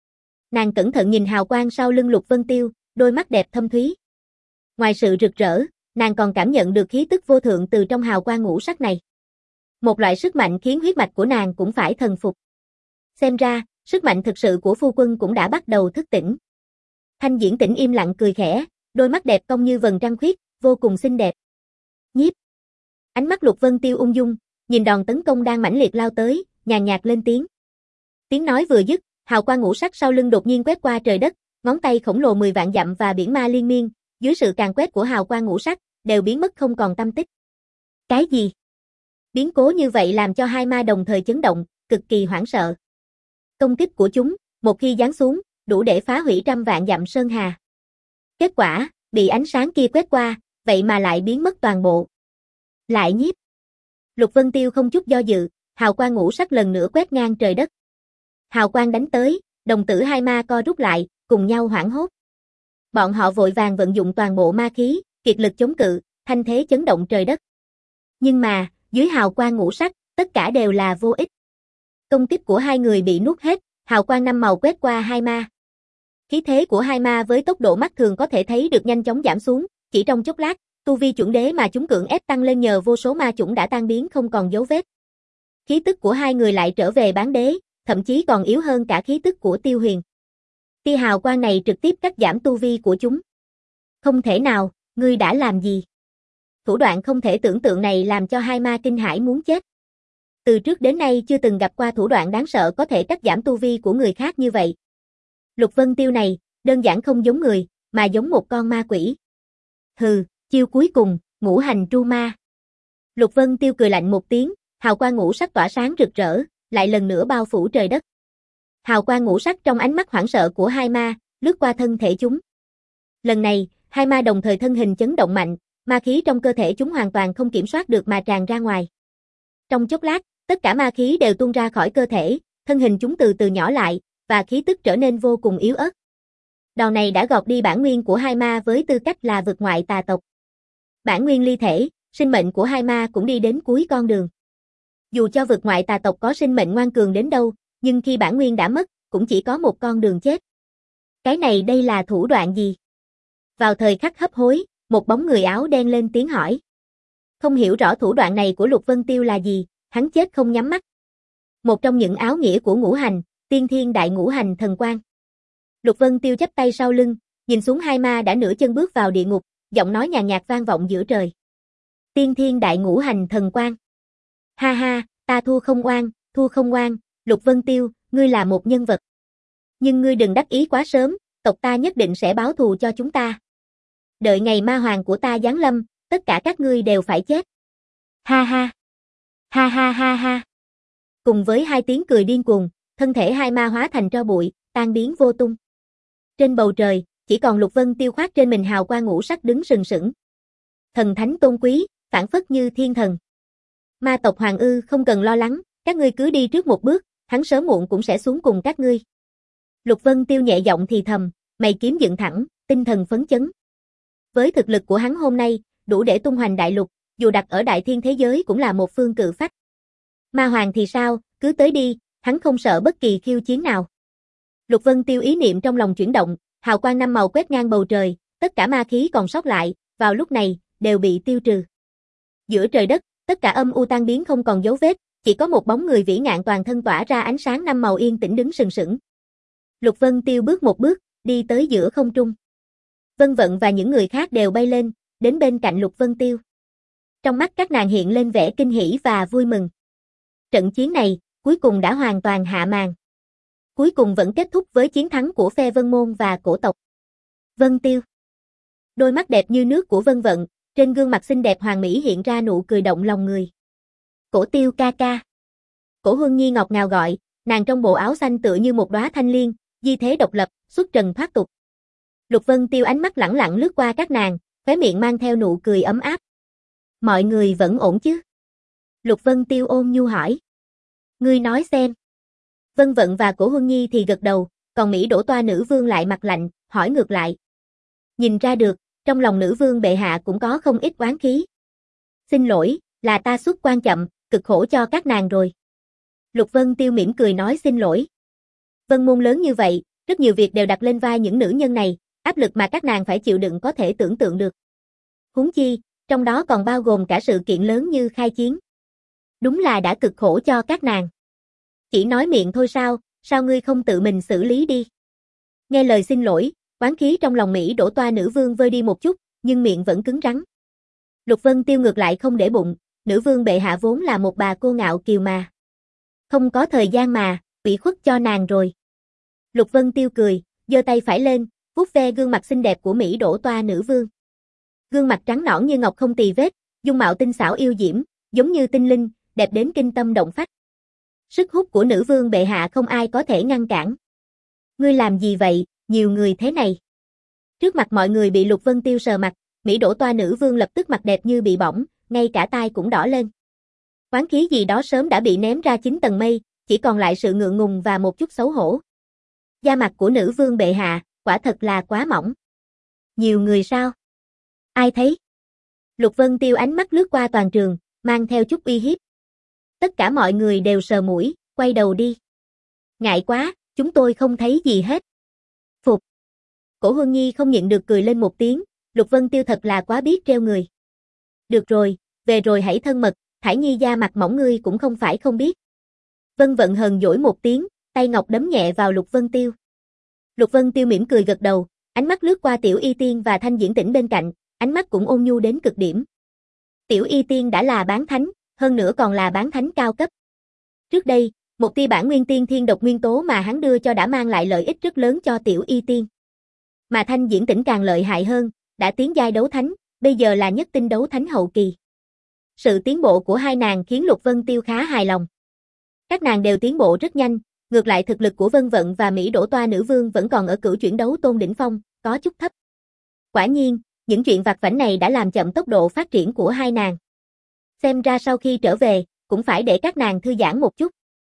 Nàng cẩn thận nhìn hào quang sau lưng Lục Vân Tiêu, đôi mắt đẹp thâm thúy. Ngoài sự rực rỡ, nàng còn cảm nhận được khí tức vô thượng từ trong hào quang ngũ sắc này. Một loại sức mạnh khiến huyết mạch của nàng cũng phải thần phục. Xem ra, sức mạnh thực sự của phu quân cũng đã bắt đầu thức tỉnh. Thanh Diễn Tĩnh im lặng cười khẽ, đôi mắt đẹp cong như vầng trăng khuyết, vô cùng xinh đẹp. Nhiếp. Ánh mắt Lục Vân Tiêu ung dung, nhìn đòn tấn công đang mãnh liệt lao tới, nhàn nhạt lên tiếng. Tiếng nói vừa dứt, hào quang ngũ sắc sau lưng đột nhiên quét qua trời đất, ngón tay khổng lồ mười vạn dặm và biển ma liên miên, dưới sự càn quét của hào quang ngũ sắc, đều biến mất không còn tăm tích. Cái gì? Biến cố như vậy làm cho hai ma đồng thời chấn động, cực kỳ hoảng sợ. Công kích của chúng, một khi giáng xuống, đủ để phá hủy trăm vạn dặm sơn hà. Kết quả, bị ánh sáng kia quét qua, vậy mà lại biến mất toàn bộ. Lại nhiếp. Lục Vân Tiêu không chút do dự, hào quang ngũ sắc lần nữa quét ngang trời đất. Hào quang đánh tới, đồng tử hai ma co rút lại, cùng nhau hoảng hốt. Bọn họ vội vàng vận dụng toàn bộ ma khí, kiệt lực chống cự, thanh thế chấn động trời đất. Nhưng mà, dưới hào quang ngũ sắc, tất cả đều là vô ích. Công kích của hai người bị nuốt hết, hào quang năm màu quét qua hai ma. Khí thế của hai ma với tốc độ mắt thường có thể thấy được nhanh chóng giảm xuống, chỉ trong chốc lát, Tu vi chuẩn đế mà chúng cưỡng ép tăng lên nhờ vô số ma chủng đã tan biến không còn dấu vết. Khí tức của hai người lại trở về bán đế, thậm chí còn yếu hơn cả khí tức của Tiêu Huyền. Tia hào quang này trực tiếp cắt giảm tu vi của chúng. Không thể nào, ngươi đã làm gì? Thủ đoạn không thể tưởng tượng này làm cho hai ma kinh hãi muốn chết. Từ trước đến nay chưa từng gặp qua thủ đoạn đáng sợ có thể cắt giảm tu vi của người khác như vậy. Lục Vân Tiêu này, đơn giản không giống người, mà giống một con ma quỷ. Hừ, chiêu cuối cùng, ngũ hành tru ma. Lục Vân Tiêu cười lạnh một tiếng, hào quang ngũ sắc tỏa sáng rực rỡ, lại lần nữa bao phủ trời đất. Hào quang ngũ sắc trong ánh mắt hoảng sợ của hai ma, lướt qua thân thể chúng. Lần này, hai ma đồng thời thân hình chấn động mạnh, ma khí trong cơ thể chúng hoàn toàn không kiểm soát được mà tràn ra ngoài. Trong chốc lát, tất cả ma khí đều tuôn ra khỏi cơ thể, thân hình chúng từ từ nhỏ lại, và khí tức trở nên vô cùng yếu ớt. Đòn này đã gọt đi bản nguyên của hai ma với tư cách là vực ngoại tà tộc. Bản nguyên ly thể, sinh mệnh của hai ma cũng đi đến cuối con đường. Dù cho vực ngoại tà tộc có sinh mệnh ngoan cường đến đâu, nhưng khi bản nguyên đã mất, cũng chỉ có một con đường chết. Cái này đây là thủ đoạn gì? Vào thời khắc hấp hối, một bóng người áo đen lên tiếng hỏi. Không hiểu rõ thủ đoạn này của Lục Vân Tiêu là gì, hắn chết không nhắm mắt. Một trong những áo nghĩa của ngũ hành, tiên thiên đại ngũ hành thần quang. Lục Vân Tiêu chắp tay sau lưng, nhìn xuống hai ma đã nửa chân bước vào địa ngục, giọng nói nhàn nhạt vang vọng giữa trời. Tiên thiên đại ngũ hành thần quang. Ha ha, ta thua không oan, thua không oan, Lục Vân Tiêu, ngươi là một nhân vật. Nhưng ngươi đừng đắc ý quá sớm, tộc ta nhất định sẽ báo thù cho chúng ta. Đợi ngày ma hoàng của ta giáng lâm, tất cả các ngươi đều phải chết. Ha ha. Ha ha ha ha. Cùng với hai tiếng cười điên cuồng, thân thể hai ma hóa thành tro bụi, tan biến vô tung. Trên bầu trời, chỉ còn Lục Vân Tiêu khoác trên mình hào quang ngũ sắc đứng sừng sững. Thần thánh tôn quý, phảng phất như thiên thần. Ma tộc Hoàng Ư không cần lo lắng, các ngươi cứ đi trước một bước, hắn sớm muộn cũng sẽ xuống cùng các ngươi. Lục Vân Tiêu nhẹ giọng thì thầm, mày kiếm dựng thẳng, tinh thần phấn chấn. Với thực lực của hắn hôm nay, đủ để tung hoành đại lục, dù đặt ở đại thiên thế giới cũng là một phương cự phách. Ma Hoàng thì sao, cứ tới đi, hắn không sợ bất kỳ khiêu chiến nào. Lục Vân Tiêu ý niệm trong lòng chuyển động, hào quang năm màu quét ngang bầu trời, tất cả ma khí còn sót lại, vào lúc này, đều bị tiêu trừ. Giữa trời đất, tất cả âm u tan biến không còn dấu vết, chỉ có một bóng người vĩ ngạn toàn thân tỏa ra ánh sáng năm màu yên tĩnh đứng sừng sững. Lục Vân Tiêu bước một bước, đi tới giữa không trung. Vân Vận và những người khác đều bay lên, đến bên cạnh Lục Vân Tiêu. Trong mắt các nàng hiện lên vẻ kinh hỉ và vui mừng. Trận chiến này, cuối cùng đã hoàn toàn hạ màn. Cuối cùng vẫn kết thúc với chiến thắng của phe Vân Môn và cổ tộc. Vân Tiêu. Đôi mắt đẹp như nước của Vân Vận, trên gương mặt xinh đẹp hoàn mỹ hiện ra nụ cười động lòng người. Cổ Tiêu ca ca. Cổ Huân Nhi ngọt ngào gọi, nàng trong bộ áo xanh tựa như một đóa thanh liên, di thế độc lập, xuất trần thoát tục. Lục Vân Tiêu ánh mắt lẳng lặng lướt qua các nàng, khóe miệng mang theo nụ cười ấm áp. Mọi người vẫn ổn chứ? Lục Vân Tiêu ôn nhu hỏi. Ngươi nói xem. Vân Vận và Cổ Huân Nhi thì gật đầu, còn Mỹ Đỗ Toa nữ vương lại mặt lạnh, hỏi ngược lại. Nhìn ra được, trong lòng nữ vương bệ hạ cũng có không ít oán khí. Xin lỗi, là ta xuất quan chậm, cực khổ cho các nàng rồi. Lục Vân Tiêu mỉm cười nói xin lỗi. Vân Môn lớn như vậy, rất nhiều việc đều đặt lên vai những nữ nhân này, áp lực mà các nàng phải chịu đựng có thể tưởng tượng được. Huống chi, trong đó còn bao gồm cả sự kiện lớn như khai chiến. Đúng là đã cực khổ cho các nàng. Chỉ nói miệng thôi sao, sao ngươi không tự mình xử lý đi? Nghe lời xin lỗi, oán khí trong lòng Mỹ Đỗ Toa nữ vương vơi đi một chút, nhưng miệng vẫn cứng rắn. Lục Vân Tiêu ngược lại không để bụng, nữ vương bệ hạ vốn là một bà cô ngạo kiều mà. Không có thời gian mà, ủy khuất cho nàng rồi. Lục Vân Tiêu cười, giơ tay phải lên, vuốt ve gương mặt xinh đẹp của Mỹ Đỗ Toa nữ vương. Gương mặt trắng nõn như ngọc không tì vết, dung mạo tinh xảo yêu diễm, giống như tinh linh, đẹp đến kinh tâm động phách. Sức hút của nữ vương bệ hạ không ai có thể ngăn cản. Ngươi làm gì vậy, nhiều người thế này. Trước mặt mọi người bị Lục Vân Tiêu sờ mặt, Mỹ Đỗ Toa nữ vương lập tức mặt đẹp như bị bỏng, ngay cả tai cũng đỏ lên. Oán khí gì đó sớm đã bị ném ra chín tầng mây, chỉ còn lại sự ngượng ngùng và một chút xấu hổ. Da mặt của nữ vương bệ hạ, quả thật là quá mỏng. Nhiều người sao? Ai thấy? Lục Vân Tiêu ánh mắt lướt qua toàn trường, mang theo chút uy hiếp. Tất cả mọi người đều sờ mũi, quay đầu đi. Ngại quá, chúng tôi không thấy gì hết. Phục. Cổ Huân Nhi không nhịn được cười lên một tiếng, Lục Vân Tiêu thật là quá biết treo người. Được rồi, về rồi hãy thân mật, Thải Nhi da mặt mỏng ngươi cũng không phải không biết. Vân Vận hờn dỗi một tiếng, tay ngọc đấm nhẹ vào Lục Vân Tiêu. Lục Vân Tiêu mỉm cười gật đầu, ánh mắt lướt qua Tiểu Y Tiên và Thanh Diễn Tĩnh bên cạnh, ánh mắt cũng ôn nhu đến cực điểm. Tiểu Y Tiên đã là bán thánh, hơn nữa còn là bán thánh cao cấp. Trước đây, một tia bản nguyên tiên thiên độc nguyên tố mà hắn đưa cho đã mang lại lợi ích rất lớn cho Tiểu Y Tiên. Mà Thanh Diễn Tĩnh càng lợi hại hơn, đã tiến giai đấu thánh, bây giờ là nhất tinh đấu thánh hậu kỳ. Sự tiến bộ của hai nàng khiến Lục Vân Tiêu khá hài lòng. Các nàng đều tiến bộ rất nhanh, ngược lại thực lực của Vân Vận và Mỹ Đỗ Toa Nữ Vương vẫn còn ở cửu chuyển đấu tôn đỉnh phong, có chút thấp. Quả nhiên, những chuyện vặt vãnh này đã làm chậm tốc độ phát triển của hai nàng. Xem ra sau khi trở về, cũng phải để các nàng thư giãn một chút.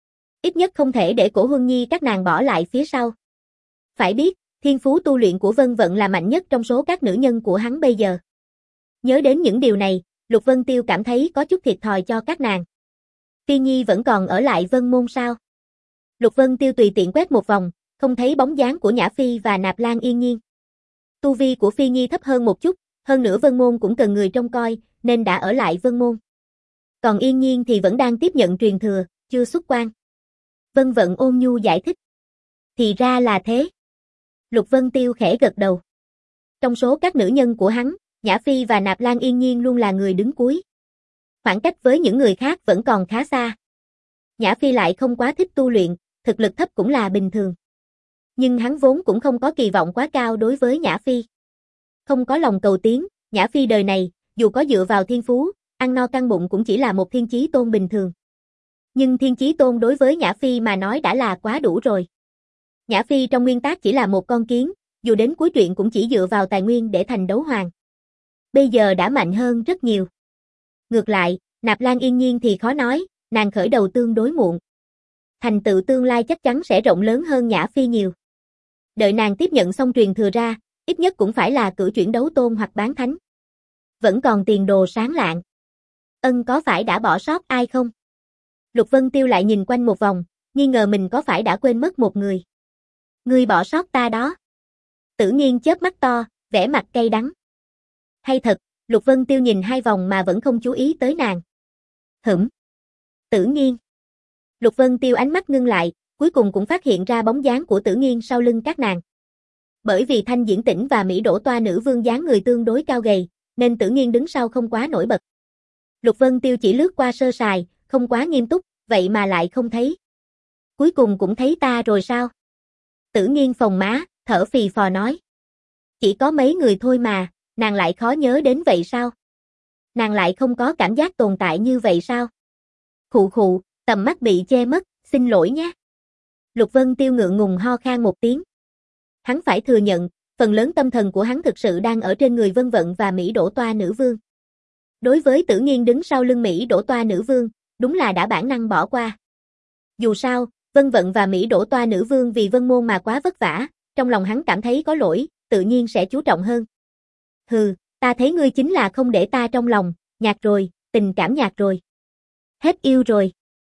Ít nhất không thể để Cổ Huân Nhi các nàng bỏ lại phía sau. Phải biết, thiên phú tu luyện của Vân Vận là mạnh nhất trong số các nữ nhân của hắn bây giờ. Nhớ đến những điều này, Lục Vân Tiêu cảm thấy có chút thiệt thòi cho các nàng. Phi Nhi vẫn còn ở lại Vân Môn sao? Lục Vân Tiêu tùy tiện quét một vòng, không thấy bóng dáng của Nhã Phi và Nạp Lan Yên Nhiên. Tu vi của Phi Nhi thấp hơn một chút, hơn nữa Vân Môn cũng cần người trông coi, nên đã ở lại Vân Môn. Còn Yên Nhiên thì vẫn đang tiếp nhận truyền thừa, chưa xuất quan. Vân Vận ôn nhu giải thích. Thì ra là thế. Lục Vân Tiêu khẽ gật đầu. Trong số các nữ nhân của hắn, Nhã Phi và Nạp Lan Yên Nhiên luôn là người đứng cuối. Khoảng cách với những người khác vẫn còn khá xa. Nhã Phi lại không quá thích tu luyện, thực lực thấp cũng là bình thường. Nhưng hắn vốn cũng không có kỳ vọng quá cao đối với Nhã Phi. Không có lòng cầu tiến, Nhã Phi đời này, dù có dựa vào thiên phú, ăn no căng bụng cũng chỉ là một thiên chí tôn bình thường. Nhưng thiên chí tôn đối với Nhã Phi mà nói đã là quá đủ rồi. Nhã Phi trong nguyên tắc chỉ là một con kiến, dù đến cuối truyện cũng chỉ dựa vào tài nguyên để thành đấu hoàng. Bây giờ đã mạnh hơn rất nhiều. Ngược lại, Nạp Lan Yên Nhiên thì khó nói, nàng khởi đầu tương đối muộn. Thành tựu tương lai chắc chắn sẽ rộng lớn hơn Nhã Phi nhiều. Đợi nàng tiếp nhận xong truyền thừa ra, ít nhất cũng phải là cửu chuyển đấu tôn hoặc bán thánh. Vẫn còn tiền đồ sáng lạng. Ân có phải đã bỏ sót ai không? Lục Vân Tiêu lại nhìn quanh một vòng, nghi ngờ mình có phải đã quên mất một người. Ngươi bỏ sót ta đó. Tử Nghiên chớp mắt to, vẻ mặt cay đắng. Hay thật, Lục Vân Tiêu nhìn hai vòng mà vẫn không chú ý tới nàng. Hửm. Tử Nghiên. Lục Vân Tiêu ánh mắt ngưng lại, cuối cùng cũng phát hiện ra bóng dáng của Tử Nghiên sau lưng các nàng. Bởi vì Thanh Diễn Tĩnh và Mỹ Đỗ Toa Nữ Vương dáng người tương đối cao gầy, nên Tử Nghiên đứng sau không quá nổi bật. Lục Vân Tiêu chỉ lướt qua sơ sài, không quá nghiêm túc, vậy mà lại không thấy. Cuối cùng cũng thấy ta rồi sao? Tử Nghiên phồng má, thở phì phò nói. Chỉ có mấy người thôi mà, nàng lại khó nhớ đến vậy sao? Nàng lại không có cảm giác tồn tại như vậy sao? Khụ khụ, tầm mắt bị che mất, xin lỗi nhé. Lục Vân Tiêu ngượng ngùng ho khan một tiếng. Hắn phải thừa nhận, phần lớn tâm thần của hắn thực sự đang ở trên người Vân Vận và Mỹ Đỗ Toa Nữ Vương. Đối với Tử Nghiên đứng sau lưng Mỹ Đỗ Toa Nữ Vương, đúng là đã bản năng bỏ qua. Dù sao, Vân Vận và Mỹ Đỗ Toa Nữ Vương vì Vân Môn mà quá vất vả, trong lòng hắn cảm thấy có lỗi, tự nhiên sẽ chú trọng hơn. Hừ, ta thấy ngươi chính là không để ta trong lòng, nhạt rồi, tình cảm nhạt rồi. Hết yêu rồi.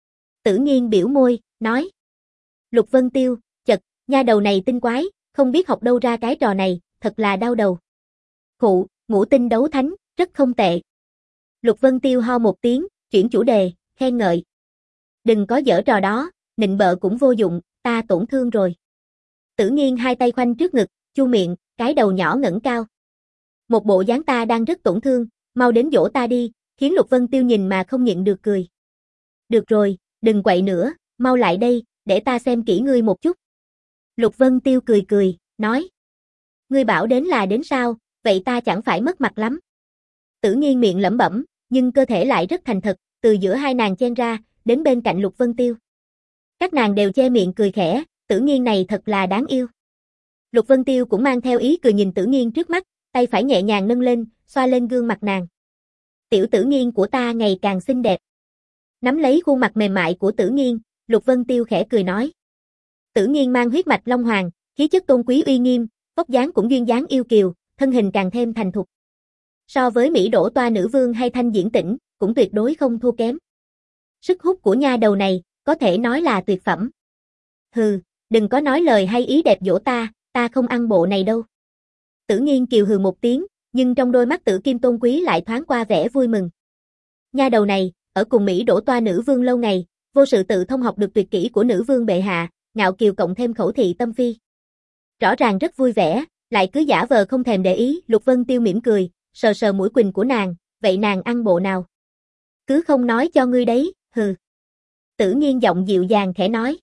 Tử Nghiên biểu môi, nói. Lục Vân Tiêu, chật, nha đầu này tinh quái, không biết học đâu ra cái trò này, thật là đau đầu. Khụ, ngũ tinh đấu thánh, rất không tệ. Lục Vân Tiêu ho một tiếng, chuyển chủ đề, khen ngợi. Đừng có giở trò đó, nịnh bợ cũng vô dụng, ta tổn thương rồi. Tử Nghiên hai tay khoanh trước ngực, chu miệng, cái đầu nhỏ ngẩng cao. Một bộ dáng ta đang rất tổn thương, mau đến dỗ ta đi, khiến Lục Vân Tiêu nhìn mà không nhịn được cười. Được rồi, đừng quậy nữa, mau lại đây, để ta xem kỹ ngươi một chút. Lục Vân Tiêu cười cười, nói. Ngươi bảo đến là đến sao, vậy ta chẳng phải mất mặt lắm. Tử Nghiên miệng lẩm bẩm, nhưng cơ thể lại rất thành thật, từ giữa hai nàng chen ra, đến bên cạnh Lục Vân Tiêu. Các nàng đều che miệng cười khẽ, Tử Nghiên này thật là đáng yêu. Lục Vân Tiêu cũng mang theo ý cười nhìn Tử Nghiên trước mắt, tay phải nhẹ nhàng nâng lên, xoa lên gương mặt nàng. Tiểu Tử Nghiên của ta ngày càng xinh đẹp. Nắm lấy khuôn mặt mềm mại của Tử Nghiên, Lục Vân Tiêu khẽ cười nói. Tử Nghiên mang huyết mạch Long Hoàng, khí chất tôn quý uy nghiêm, vóc dáng cũng duyên dáng yêu kiều, thân hình càng thêm thành thục. So với Mỹ Đỗ Toa Nữ Vương hay Thanh Diễn Tĩnh, cũng tuyệt đối không thua kém. Sức hút của nha đầu này, có thể nói là tuyệt phẩm. Hừ, đừng có nói lời hay ý đẹp dỗ ta, ta không ăn bộ này đâu. Tử Nghiên kiều hừ một tiếng, nhưng trong đôi mắt Tử Kim Tôn Quý lại thoáng qua vẻ vui mừng. Nha đầu này, ở cùng Mỹ Đỗ Toa nữ vương lâu ngày, vô sự tự thông học được tuyệt kỹ của nữ vương bệ hạ, ngạo kiều cộng thêm khẩu thị tâm phi. Rõ ràng rất vui vẻ, lại cứ giả vờ không thèm để ý. Lục Vân Tiêu mỉm cười, sờ sờ mũi quỳnh của nàng, vậy nàng ăn bộ nào? Cứ không nói cho ngươi đấy, hừ. Tử Nghiên giọng dịu dàng khẽ nói.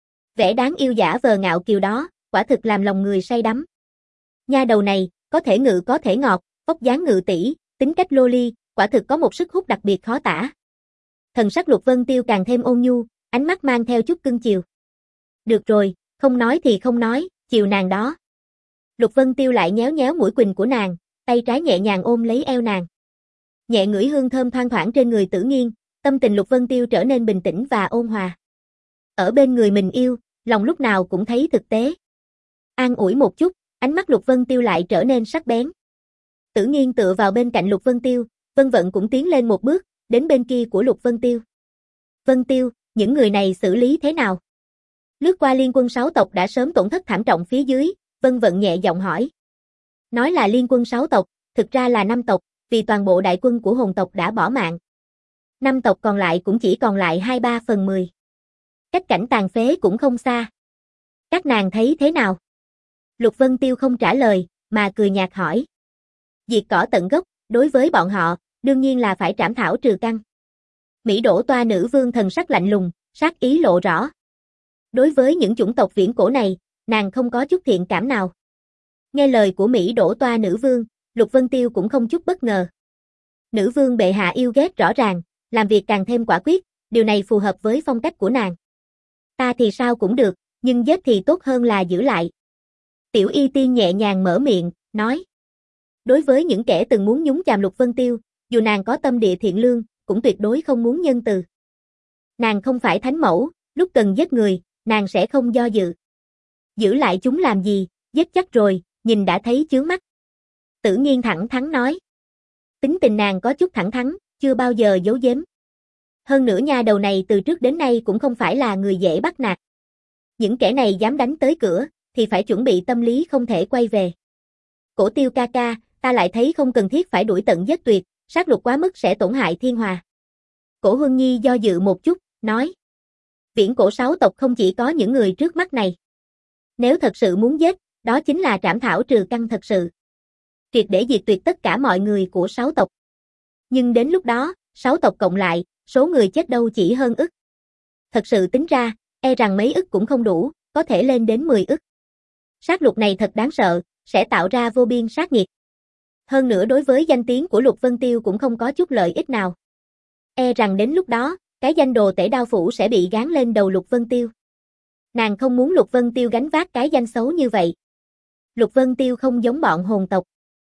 Vẻ đáng yêu giả vờ ngạo kiều đó, quả thực làm lòng người say đắm. Nha đầu này, có thể ngự có thể ngọt, vóc dáng ngự tỷ, tính cách lô ly, quả thực có một sức hút đặc biệt khó tả. Thần sắc Lục Vân Tiêu càng thêm ôn nhu, ánh mắt mang theo chút cưng chiều. Được rồi, không nói thì không nói, chiều nàng đó. Lục Vân Tiêu lại nhéo nhéo mũi quỳnh của nàng, tay trái nhẹ nhàng ôm lấy eo nàng. Nhẹ ngửi hương thơm thoang thoảng trên người Tử Nghiên, tâm tình Lục Vân Tiêu trở nên bình tĩnh và ôn hòa. Ở bên người mình yêu, lòng lúc nào cũng thấy thực tế. An ủi một chút, ánh mắt Lục Vân Tiêu lại trở nên sắc bén. Tử Nghiên tựa vào bên cạnh Lục Vân Tiêu, Vân Vận cũng tiến lên một bước, đến bên kia của Lục Vân Tiêu. Vân Tiêu, những người này xử lý thế nào? Lướt qua liên quân sáu tộc đã sớm tổn thất thảm trọng phía dưới, Vân Vận nhẹ giọng hỏi. Nói là liên quân sáu tộc, thực ra là năm tộc, vì toàn bộ đại quân của hồn tộc đã bỏ mạng. Năm tộc còn lại cũng chỉ còn lại hai ba phần mười. Cách cảnh tàn phế cũng không xa. Các nàng thấy thế nào? Lục Vân Tiêu không trả lời, mà cười nhạt hỏi. Diệt cỏ tận gốc, đối với bọn họ, đương nhiên là phải trảm thảo trừ căn. Mỹ Đỗ Toa nữ vương thần sắc lạnh lùng, sát ý lộ rõ. Đối với những chủng tộc viễn cổ này, nàng không có chút thiện cảm nào. Nghe lời của Mỹ Đỗ Toa nữ vương, Lục Vân Tiêu cũng không chút bất ngờ. Nữ vương bệ hạ yêu ghét rõ ràng, làm việc càng thêm quả quyết, điều này phù hợp với phong cách của nàng. Ta thì sao cũng được, nhưng giết thì tốt hơn là giữ lại. Tiểu Y Tiên nhẹ nhàng mở miệng, nói. Đối với những kẻ từng muốn nhúng chàm Lục Vân Tiêu, dù nàng có tâm địa thiện lương, cũng tuyệt đối không muốn nhân từ. Nàng không phải thánh mẫu, lúc cần giết người, nàng sẽ không do dự. Giữ lại chúng làm gì, giết chắc rồi, nhìn đã thấy chướng mắt. Tử Nghiên thẳng thắn nói. Tính tình nàng có chút thẳng thắn, chưa bao giờ giấu giếm. Hơn nữa nha đầu này từ trước đến nay cũng không phải là người dễ bắt nạt. Những kẻ này dám đánh tới cửa, thì phải chuẩn bị tâm lý không thể quay về. Cổ Tiêu ca ca, ta lại thấy không cần thiết phải đuổi tận giết tuyệt, sát lục quá mức sẽ tổn hại thiên hòa. Cổ Huân Nhi do dự một chút, nói. Viễn cổ sáu tộc không chỉ có những người trước mắt này. Nếu thật sự muốn giết, đó chính là trảm thảo trừ căn thật sự. Triệt để diệt tuyệt tất cả mọi người của sáu tộc. Nhưng đến lúc đó, sáu tộc cộng lại, số người chết đâu chỉ hơn ức. Thật sự tính ra, e rằng mấy ức cũng không đủ, có thể lên đến mười ức. Sát lục này thật đáng sợ, sẽ tạo ra vô biên sát nghiệt. Hơn nữa đối với danh tiếng của Lục Vân Tiêu cũng không có chút lợi ích nào. E rằng đến lúc đó, cái danh đồ tể đao phủ sẽ bị gán lên đầu Lục Vân Tiêu. Nàng không muốn Lục Vân Tiêu gánh vác cái danh xấu như vậy. Lục Vân Tiêu không giống bọn hồn tộc.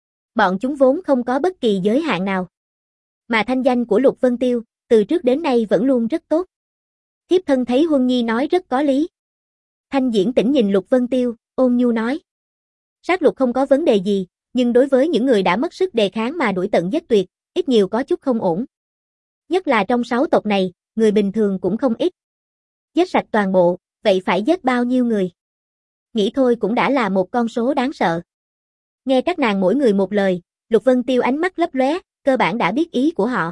Bọn chúng vốn không có bất kỳ giới hạn nào. Mà thanh danh của Lục Vân Tiêu, từ trước đến nay vẫn luôn rất tốt. Thiếp thân thấy Huân Nhi nói rất có lý. Thanh Diễn Tĩnh nhìn Lục Vân Tiêu, ôn nhu nói. Sát lục không có vấn đề gì, nhưng đối với những người đã mất sức đề kháng mà đuổi tận giết tuyệt, ít nhiều có chút không ổn. Nhất là trong sáu tộc này, người bình thường cũng không ít. Giết sạch toàn bộ, vậy phải giết bao nhiêu người? Nghĩ thôi cũng đã là một con số đáng sợ. Nghe các nàng mỗi người một lời, Lục Vân Tiêu ánh mắt lấp lóe, cơ bản đã biết ý của họ.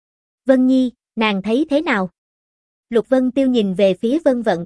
Vân Nhi, nàng thấy thế nào? Lục Vân Tiêu nhìn về phía Vân Vận.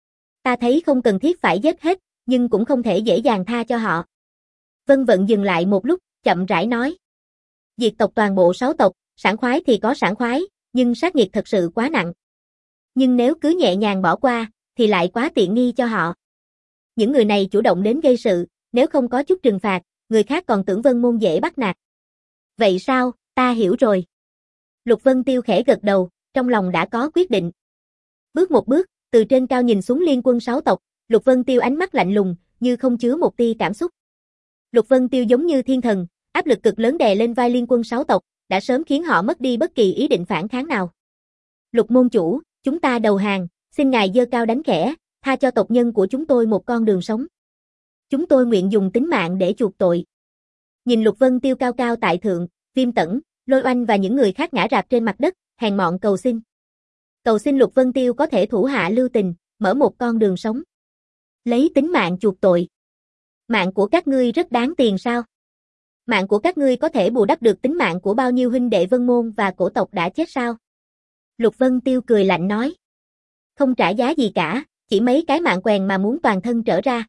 Ta thấy không cần thiết phải giết hết, nhưng cũng không thể dễ dàng tha cho họ. Vân Vận dừng lại một lúc, chậm rãi nói. Diệt tộc toàn bộ sáu tộc, sảng khoái thì có sảng khoái, nhưng sát nghiệt thật sự quá nặng. Nhưng nếu cứ nhẹ nhàng bỏ qua, thì lại quá tiện nghi cho họ. Những người này chủ động đến gây sự, nếu không có chút trừng phạt, người khác còn tưởng Vân Môn dễ bắt nạt. Vậy sao, ta hiểu rồi. Lục Vân Tiêu khẽ gật đầu, trong lòng đã có quyết định. Bước một bước, từ trên cao nhìn xuống liên quân sáu tộc, Lục Vân Tiêu ánh mắt lạnh lùng, như không chứa một tia cảm xúc. Lục Vân Tiêu giống như thiên thần, áp lực cực lớn đè lên vai liên quân sáu tộc, đã sớm khiến họ mất đi bất kỳ ý định phản kháng nào. Lục môn chủ, chúng ta đầu hàng, xin ngài giơ cao đánh khẽ, tha cho tộc nhân của chúng tôi một con đường sống. Chúng tôi nguyện dùng tính mạng để chuộc tội. Nhìn Lục Vân Tiêu cao cao tại thượng, Viêm Tẩn, Lôi Oanh và những người khác ngã rạp trên mặt đất, hèn mọn cầu xin. Cầu xin Lục Vân Tiêu có thể thủ hạ lưu tình, mở một con đường sống. Lấy tính mạng chuộc tội. Mạng của các ngươi rất đáng tiền sao? Mạng của các ngươi có thể bù đắp được tính mạng của bao nhiêu huynh đệ Vân Môn và cổ tộc đã chết sao? Lục Vân Tiêu cười lạnh nói. Không trả giá gì cả, chỉ mấy cái mạng quèn mà muốn toàn thân trở ra.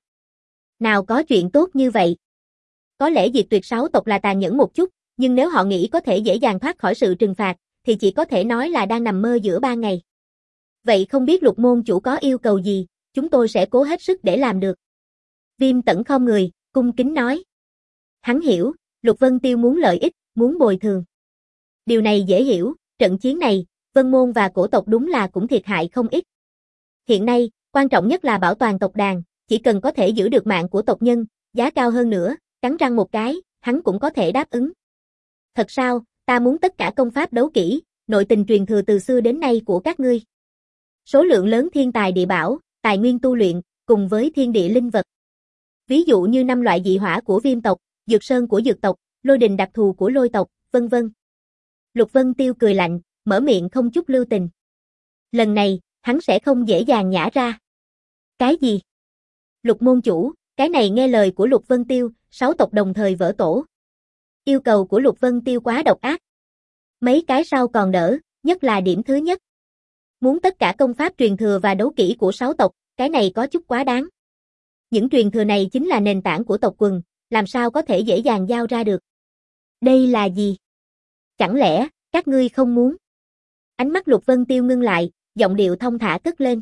Nào có chuyện tốt như vậy. Có lẽ diệt tuyệt sáu tộc là tàn nhẫn một chút, nhưng nếu họ nghĩ có thể dễ dàng thoát khỏi sự trừng phạt, thì chỉ có thể nói là đang nằm mơ giữa ban ngày. Vậy không biết Lục môn chủ có yêu cầu gì, chúng tôi sẽ cố hết sức để làm được. Viêm Tẩn khom người, cung kính nói. Hắn hiểu, Lục Vân Tiêu muốn lợi ích, muốn bồi thường. Điều này dễ hiểu, trận chiến này, Vân Môn và cổ tộc đúng là cũng thiệt hại không ít. Hiện nay, quan trọng nhất là bảo toàn tộc đàn, chỉ cần có thể giữ được mạng của tộc nhân, giá cao hơn nữa, cắn răng một cái, hắn cũng có thể đáp ứng. Thật sao, ta muốn tất cả công pháp đấu kỹ, nội tình truyền thừa từ xưa đến nay của các ngươi. Số lượng lớn thiên tài địa bảo, tài nguyên tu luyện, cùng với thiên địa linh vật. Ví dụ như năm loại dị hỏa của viêm tộc, dược sơn của dược tộc, lôi đình đặc thù của lôi tộc, vân vân. Lục Vân Tiêu cười lạnh, mở miệng không chút lưu tình. Lần này, hắn sẽ không dễ dàng nhả ra. Cái gì? Lục môn chủ, cái này nghe lời của Lục Vân Tiêu, sáu tộc đồng thời vỡ tổ. Yêu cầu của Lục Vân Tiêu quá độc ác. Mấy cái sau còn đỡ, nhất là điểm thứ nhất. Muốn tất cả công pháp truyền thừa và đấu kỹ của sáu tộc, cái này có chút quá đáng. Những truyền thừa này chính là nền tảng của tộc quần, làm sao có thể dễ dàng giao ra được. Đây là gì? Chẳng lẽ, các ngươi không muốn? Ánh mắt Lục Vân Tiêu ngưng lại, giọng điệu thông thả cất lên.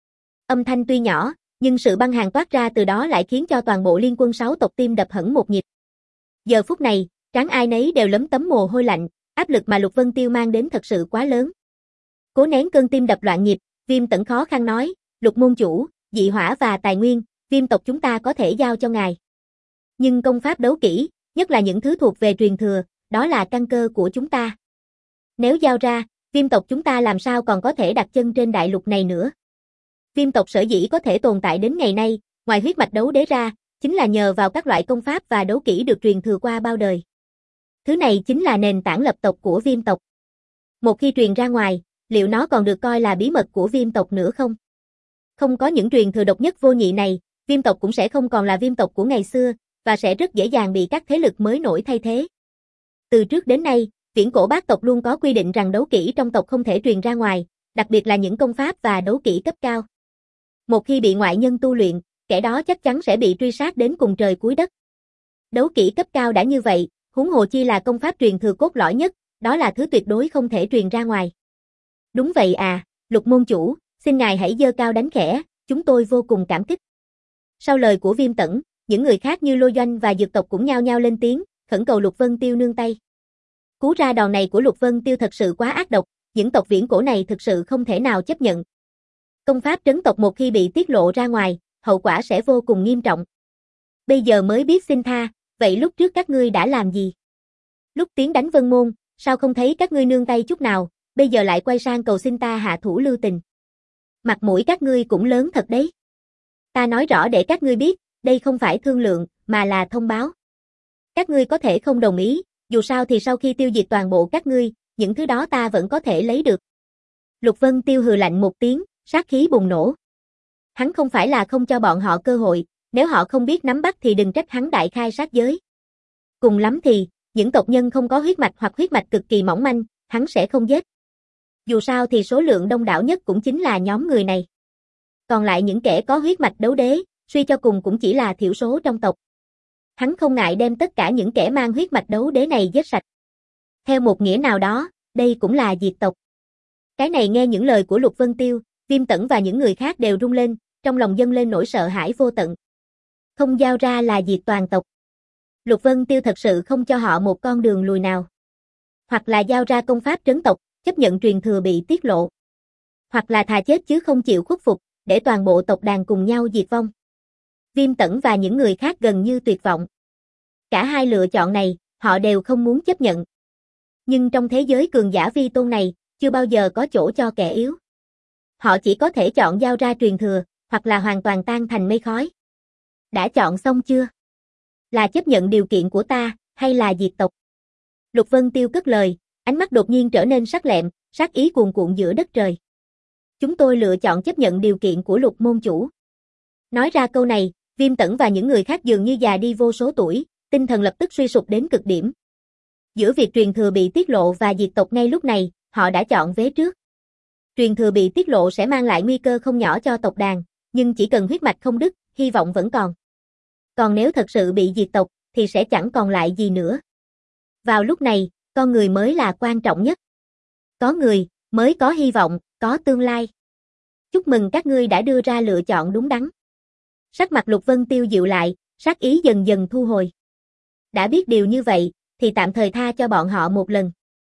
Âm thanh tuy nhỏ, nhưng sự băng hàn toát ra từ đó lại khiến cho toàn bộ liên quân sáu tộc tim đập hững một nhịp. Giờ phút này, trán ai nấy đều lấm tấm mồ hôi lạnh, áp lực mà Lục Vân Tiêu mang đến thật sự quá lớn. Cố nén cơn tim đập loạn nhịp, Viêm Tẩn khó khăn nói, Lục môn chủ, dị hỏa và tài nguyên, Viêm tộc chúng ta có thể giao cho ngài. Nhưng công pháp đấu kỹ, nhất là những thứ thuộc về truyền thừa, đó là căn cơ của chúng ta. Nếu giao ra, Viêm tộc chúng ta làm sao còn có thể đặt chân trên đại lục này nữa. Viêm tộc sở dĩ có thể tồn tại đến ngày nay, ngoài huyết mạch đấu đế ra, chính là nhờ vào các loại công pháp và đấu kỹ được truyền thừa qua bao đời. Thứ này chính là nền tảng lập tộc của Viêm tộc. Một khi truyền ra ngoài, liệu nó còn được coi là bí mật của Viêm tộc nữa không? Không có những truyền thừa độc nhất vô nhị này, Viêm tộc cũng sẽ không còn là Viêm tộc của ngày xưa, và sẽ rất dễ dàng bị các thế lực mới nổi thay thế. Từ trước đến nay, viễn cổ bát tộc luôn có quy định rằng đấu kỹ trong tộc không thể truyền ra ngoài, đặc biệt là những công pháp và đấu kỹ cấp cao. Một khi bị ngoại nhân tu luyện, kẻ đó chắc chắn sẽ bị truy sát đến cùng trời cuối đất. Đấu kỹ cấp cao đã như vậy, huống hồ chi là công pháp truyền thừa cốt lõi nhất, đó là thứ tuyệt đối không thể truyền ra ngoài. Đúng vậy à, Lục môn chủ, xin ngài hãy giơ cao đánh khẽ, chúng tôi vô cùng cảm kích. Sau lời của Viêm Tẩn, những người khác như Lôi Doanh và Dược tộc cũng nhao nhao lên tiếng, khẩn cầu Lục Vân Tiêu nương tay. Cú ra đòn này của Lục Vân Tiêu thật sự quá ác độc, những tộc viễn cổ này thực sự không thể nào chấp nhận. Công pháp trấn tộc một khi bị tiết lộ ra ngoài, hậu quả sẽ vô cùng nghiêm trọng. Bây giờ mới biết xin tha, vậy lúc trước các ngươi đã làm gì? Lúc tiến đánh Vân Môn, sao không thấy các ngươi nương tay chút nào, bây giờ lại quay sang cầu xin ta hạ thủ lưu tình. Mặt mũi các ngươi cũng lớn thật đấy. Ta nói rõ để các ngươi biết, đây không phải thương lượng, mà là thông báo. Các ngươi có thể không đồng ý, dù sao thì sau khi tiêu diệt toàn bộ các ngươi, những thứ đó ta vẫn có thể lấy được. Lục Vân Tiêu hừ lạnh một tiếng, sát khí bùng nổ. Hắn không phải là không cho bọn họ cơ hội, nếu họ không biết nắm bắt thì đừng trách hắn đại khai sát giới. Cùng lắm thì, những tộc nhân không có huyết mạch hoặc huyết mạch cực kỳ mỏng manh, hắn sẽ không giết. Dù sao thì số lượng đông đảo nhất cũng chính là nhóm người này. Còn lại những kẻ có huyết mạch đấu đế, suy cho cùng cũng chỉ là thiểu số trong tộc. Hắn không ngại đem tất cả những kẻ mang huyết mạch đấu đế này giết sạch. Theo một nghĩa nào đó, đây cũng là diệt tộc. Cái này nghe những lời của Lục Vân Tiêu, Viêm Tẩn và những người khác đều rung lên, trong lòng dâng lên nỗi sợ hãi vô tận. Không giao ra là diệt toàn tộc. Lục Vân Tiêu thật sự không cho họ một con đường lùi nào. Hoặc là giao ra công pháp trấn tộc, chấp nhận truyền thừa bị tiết lộ. Hoặc là thà chết chứ không chịu khuất phục, để toàn bộ tộc đàn cùng nhau diệt vong. Viêm Tẩn và những người khác gần như tuyệt vọng. Cả hai lựa chọn này, họ đều không muốn chấp nhận. Nhưng trong thế giới cường giả vi tôn này, chưa bao giờ có chỗ cho kẻ yếu. Họ chỉ có thể chọn giao ra truyền thừa, hoặc là hoàn toàn tan thành mây khói. Đã chọn xong chưa? Là chấp nhận điều kiện của ta, hay là diệt tộc? Lục Vân Tiêu cất lời, ánh mắt đột nhiên trở nên sắc lẹm, sát ý cuồn cuộn giữa đất trời. Chúng tôi lựa chọn chấp nhận điều kiện của Lục môn chủ. Nói ra câu này, Viêm Tẩn và những người khác dường như già đi vô số tuổi, tinh thần lập tức suy sụp đến cực điểm. Giữa việc truyền thừa bị tiết lộ và diệt tộc ngay lúc này, họ đã chọn vế trước. Truyền thừa bị tiết lộ sẽ mang lại nguy cơ không nhỏ cho tộc đàn, nhưng chỉ cần huyết mạch không đứt, hy vọng vẫn còn. Còn nếu thật sự bị diệt tộc, thì sẽ chẳng còn lại gì nữa. Vào lúc này, con người mới là quan trọng nhất. Có người, mới có hy vọng, có tương lai. Chúc mừng các ngươi đã đưa ra lựa chọn đúng đắn. Sắc mặt Lục Vân Tiêu dịu lại, sát ý dần dần thu hồi. Đã biết điều như vậy, thì tạm thời tha cho bọn họ một lần.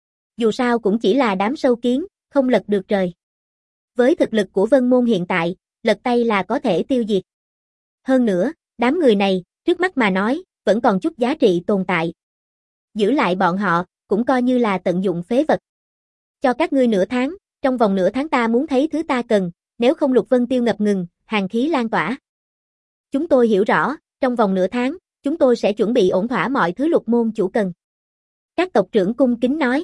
Dù sao cũng chỉ là đám sâu kiến, không lật được trời. Với thực lực của Vân Môn hiện tại, lật tay là có thể tiêu diệt. Hơn nữa, đám người này, trước mắt mà nói, vẫn còn chút giá trị tồn tại. Giữ lại bọn họ, cũng coi như là tận dụng phế vật. Cho các ngươi nửa tháng, trong vòng nửa tháng ta muốn thấy thứ ta cần, nếu không Lục Vân Tiêu ngập ngừng, hàn khí lan tỏa. Chúng tôi hiểu rõ, trong vòng nửa tháng, chúng tôi sẽ chuẩn bị ổn thỏa mọi thứ Lục môn chủ cần. Các tộc trưởng cung kính nói.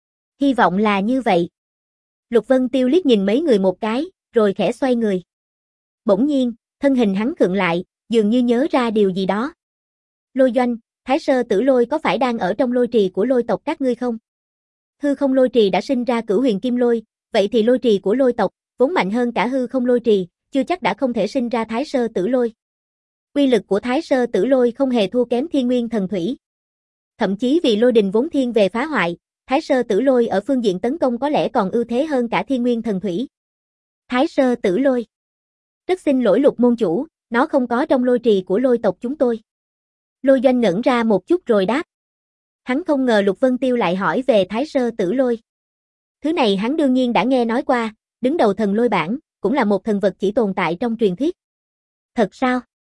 Hy vọng là như vậy. Lục Vân Tiêu liếc nhìn mấy người một cái, rồi khẽ xoay người. Bỗng nhiên, thân hình hắn khựng lại, dường như nhớ ra điều gì đó. Lôi Doanh, Thái Sơ Tử Lôi có phải đang ở trong lôi trì của lôi tộc các ngươi không? Hư không lôi trì đã sinh ra Cửu Huyền Kim Lôi, vậy thì lôi trì của lôi tộc, vốn mạnh hơn cả hư không lôi trì, chưa chắc đã không thể sinh ra Thái Sơ Tử Lôi. Uy lực của Thái Sơ Tử Lôi không hề thua kém Thiên Nguyên Thần Thủy. Thậm chí vì lôi đình vốn thiên về phá hoại, Thái Sơ Tử Lôi ở phương diện tấn công có lẽ còn ưu thế hơn cả Thiên Nguyên Thần Thủy. Thái Sơ Tử Lôi. Rất xin lỗi Lục môn chủ, nó không có trong lôi trì của lôi tộc chúng tôi. Lôi Doanh ngẩn ra một chút rồi đáp. Hắn không ngờ Lục Vân Tiêu lại hỏi về Thái Sơ Tử Lôi. Thứ này hắn đương nhiên đã nghe nói qua, đứng đầu thần lôi bảng, cũng là một thần vật chỉ tồn tại trong truyền thuyết. Thật sao?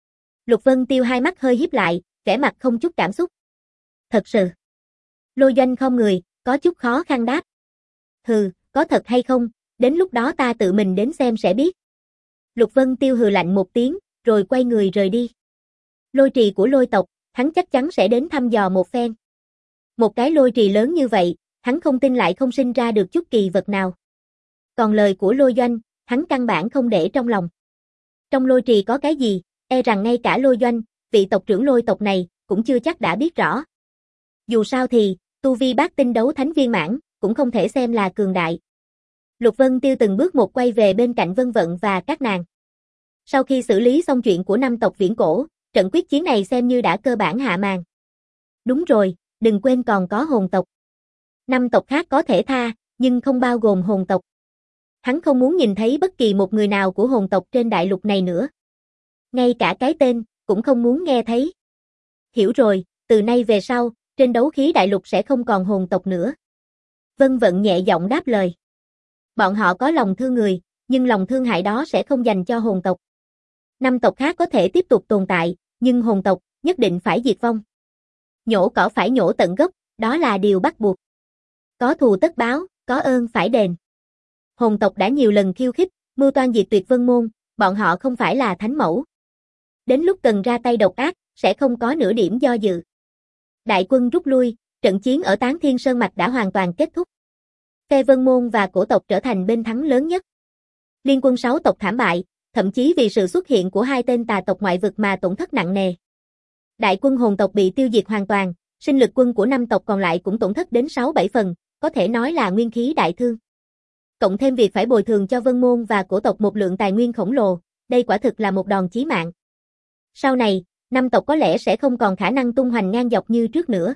Lục Vân Tiêu hai mắt hơi híp lại, vẻ mặt không chút cảm xúc. Thật sự. Lôi Doanh không người, có chút khó khăn đáp. Hừ, có thật hay không, đến lúc đó ta tự mình đến xem sẽ biết. Lục Vân Tiêu hừ lạnh một tiếng, rồi quay người rời đi. Lôi trì của lôi tộc, hắn chắc chắn sẽ đến thăm dò một phen. Một cái lôi trì lớn như vậy, hắn không tin lại không sinh ra được chút kỳ vật nào. Còn lời của Lôi Doanh, hắn căn bản không để trong lòng. Trong lôi trì có cái gì, e rằng ngay cả Lôi Doanh, vị tộc trưởng lôi tộc này, cũng chưa chắc đã biết rõ. Dù sao thì, tu vi bát tinh đấu thánh viên mãn, cũng không thể xem là cường đại. Lục Vân Tiêu từng bước một quay về bên cạnh Vân Vận và các nàng. Sau khi xử lý xong chuyện của năm tộc viễn cổ, trận quyết chiến này xem như đã cơ bản hạ màn. Đúng rồi, đừng quên còn có hồn tộc. Năm tộc khác có thể tha, nhưng không bao gồm hồn tộc. Hắn không muốn nhìn thấy bất kỳ một người nào của hồn tộc trên đại lục này nữa. Ngay cả cái tên, cũng không muốn nghe thấy. Hiểu rồi, từ nay về sau, trên đấu khí đại lục sẽ không còn hồn tộc nữa. Vân Vận nhẹ giọng đáp lời. Bọn họ có lòng thương người, nhưng lòng thương hại đó sẽ không dành cho hồn tộc. Năm tộc khác có thể tiếp tục tồn tại, nhưng hồn tộc nhất định phải diệt vong. Nhổ cỏ phải nhổ tận gốc, đó là điều bắt buộc. Có thù tất báo, có ơn phải đền. Hồn tộc đã nhiều lần khiêu khích, mưu toan diệt tuyệt Vân Môn, bọn họ không phải là thánh mẫu. Đến lúc cần ra tay độc ác, sẽ không có nửa điểm do dự. Đại quân rút lui, trận chiến ở Tán Thiên Sơn Mạch đã hoàn toàn kết thúc. Phe Vân Môn và cổ tộc trở thành bên thắng lớn nhất. Liên quân sáu tộc thảm bại, thậm chí vì sự xuất hiện của hai tên tà tộc ngoại vực mà tổn thất nặng nề. Đại quân hồn tộc bị tiêu diệt hoàn toàn, sinh lực quân của năm tộc còn lại cũng tổn thất đến sáu bảy phần, có thể nói là nguyên khí đại thương. Cộng thêm việc phải bồi thường cho Vân Môn và cổ tộc một lượng tài nguyên khổng lồ, đây quả thực là một đòn chí mạng. Sau này, năm tộc có lẽ sẽ không còn khả năng tung hoành ngang dọc như trước nữa.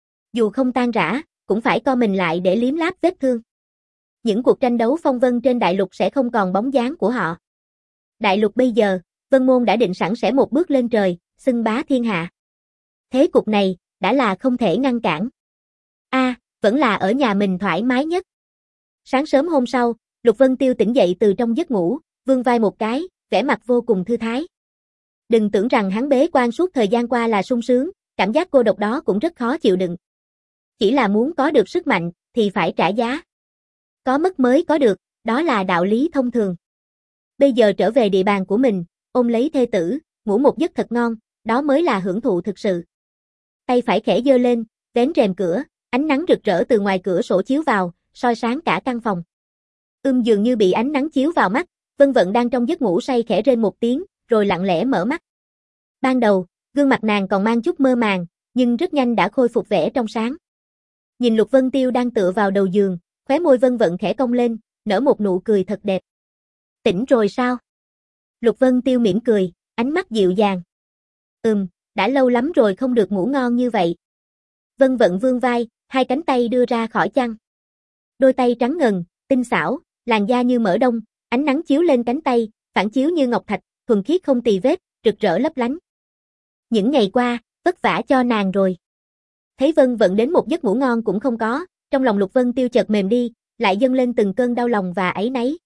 Dù không tan rã, cũng phải co mình lại để liếm láp vết thương. Những cuộc tranh đấu phong vân trên đại lục sẽ không còn bóng dáng của họ. Đại lục bây giờ, Vân Môn đã định sẵn sẽ một bước lên trời, xưng bá thiên hạ. Thế cục này, đã là không thể ngăn cản. A, à, vẫn là ở nhà mình thoải mái nhất. Sáng sớm hôm sau, Lục Vân Tiêu tỉnh dậy từ trong giấc ngủ, vươn vai một cái, vẻ mặt vô cùng thư thái. Đừng tưởng rằng hắn bế quan suốt thời gian qua là sung sướng, cảm giác cô độc đó cũng rất khó chịu đựng. Chỉ là muốn có được sức mạnh, thì phải trả giá. Có mất mới có được, đó là đạo lý thông thường. Bây giờ trở về địa bàn của mình, ôm lấy thê tử, ngủ một giấc thật ngon, đó mới là hưởng thụ thực sự. Tay phải khẽ giơ lên, vén rèm cửa, ánh nắng rực rỡ từ ngoài cửa sổ chiếu vào, soi sáng cả căn phòng. Ưm dường như bị ánh nắng chiếu vào mắt, Vân Vận đang trong giấc ngủ say khẽ rên một tiếng, rồi lặng lẽ mở mắt. Ban đầu, Gương mặt nàng còn mang chút mơ màng, nhưng rất nhanh đã khôi phục vẻ trong sáng. Nhìn Lục Vân Tiêu đang tựa vào đầu giường, khóe môi Vân Vận khẽ cong lên, nở một nụ cười thật đẹp. Tỉnh rồi sao? Lục Vân Tiêu mỉm cười, ánh mắt dịu dàng. Ừm, đã lâu lắm rồi không được ngủ ngon như vậy. Vân Vận vươn vai, hai cánh tay đưa ra khỏi chăn. Đôi tay trắng ngần, tinh xảo, làn da như mỡ đông, ánh nắng chiếu lên cánh tay, phản chiếu như ngọc thạch, thuần khiết không tì vết, rực rỡ lấp lánh. Những ngày qua, vất vả cho nàng rồi. Thấy Vân Vận đến một giấc ngủ ngon cũng không có, trong lòng Lục Vân Tiêu chợt mềm đi, lại dâng lên từng cơn đau lòng và áy náy.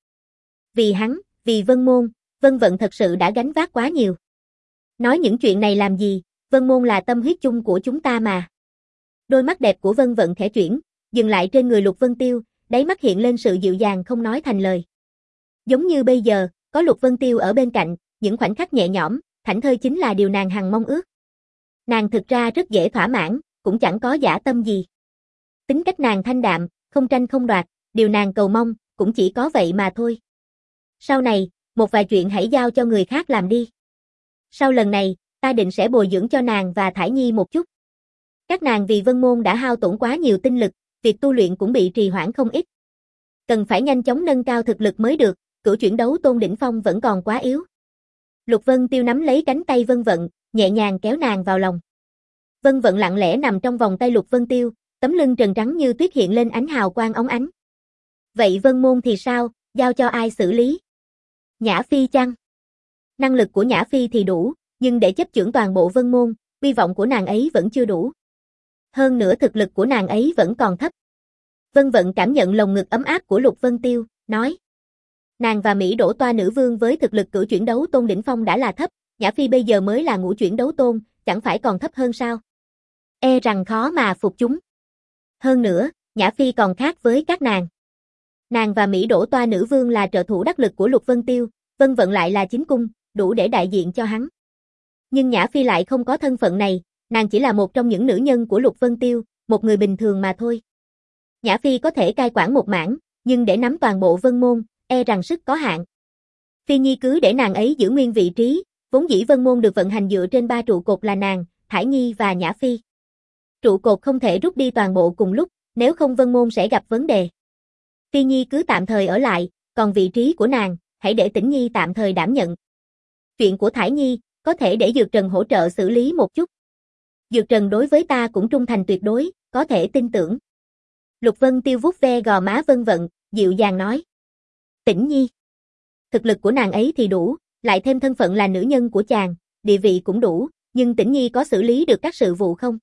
Vì hắn, vì Vân Môn, Vân Vận thật sự đã gánh vác quá nhiều. Nói những chuyện này làm gì, Vân Môn là tâm huyết chung của chúng ta mà. Đôi mắt đẹp của Vân Vận khẽ chuyển, dừng lại trên người Lục Vân Tiêu, đáy mắt hiện lên sự dịu dàng không nói thành lời. Giống như bây giờ, có Lục Vân Tiêu ở bên cạnh, những khoảnh khắc nhẹ nhõm, thảnh thơi chính là điều nàng hằng mong ước. Nàng thực ra rất dễ thỏa mãn, cũng chẳng có dã tâm gì. Tính cách nàng thanh đạm, không tranh không đoạt, điều nàng cầu mong, cũng chỉ có vậy mà thôi. Sau này, một vài chuyện hãy giao cho người khác làm đi. Sau lần này, ta định sẽ bồi dưỡng cho nàng và Thải Nhi một chút. Các nàng vì Vân Môn đã hao tổn quá nhiều tinh lực, việc tu luyện cũng bị trì hoãn không ít. Cần phải nhanh chóng nâng cao thực lực mới được, cửu chuyển đấu tôn đỉnh phong vẫn còn quá yếu. Lục Vân Tiêu nắm lấy cánh tay Vân Vận, nhẹ nhàng kéo nàng vào lòng. Vân Vận lặng lẽ nằm trong vòng tay Lục Vân Tiêu, tấm lưng trần trắng như tuyết hiện lên ánh hào quang óng ánh. Vậy Vân Môn thì sao, giao cho ai xử lý? Nhã Phi chăng? Năng lực của Nhã Phi thì đủ, nhưng để chấp chưởng toàn bộ Vân Môn, hy vọng của nàng ấy vẫn chưa đủ. Hơn nữa thực lực của nàng ấy vẫn còn thấp. Vân Vận cảm nhận lồng ngực ấm áp của Lục Vân Tiêu, nói. Nàng và Mỹ Đỗ Toa nữ vương với thực lực cửu chuyển đấu tôn đỉnh phong đã là thấp, Nhã Phi bây giờ mới là ngũ chuyển đấu tôn, chẳng phải còn thấp hơn sao? E rằng khó mà phục chúng. Hơn nữa, Nhã Phi còn khác với các nàng. Nàng và Mỹ Đỗ Toa nữ vương là trợ thủ đắc lực của Lục Vân Tiêu, Vân Vận lại là chính cung, đủ để đại diện cho hắn. Nhưng Nhã Phi lại không có thân phận này, nàng chỉ là một trong những nữ nhân của Lục Vân Tiêu, một người bình thường mà thôi. Nhã Phi có thể cai quản một mảng, nhưng để nắm toàn bộ Vân Môn, e rằng sức có hạn. Phi Nhi cứ để nàng ấy giữ nguyên vị trí, vốn dĩ Vân Môn được vận hành dựa trên ba trụ cột là nàng, Thải Nhi và Nhã Phi. Trụ cột không thể rút đi toàn bộ cùng lúc, nếu không Vân Môn sẽ gặp vấn đề. Phi Nhi cứ tạm thời ở lại, còn vị trí của nàng, hãy để Tĩnh Nhi tạm thời đảm nhận. Chuyện của Thải Nhi, có thể để Dược Trần hỗ trợ xử lý một chút. Dược Trần đối với ta cũng trung thành tuyệt đối, có thể tin tưởng. Lục Vân Tiêu vuốt ve gò má Vân Vận, dịu dàng nói. Tĩnh Nhi. Thực lực của nàng ấy thì đủ, lại thêm thân phận là nữ nhân của chàng, địa vị cũng đủ, nhưng Tĩnh Nhi có xử lý được các sự vụ không?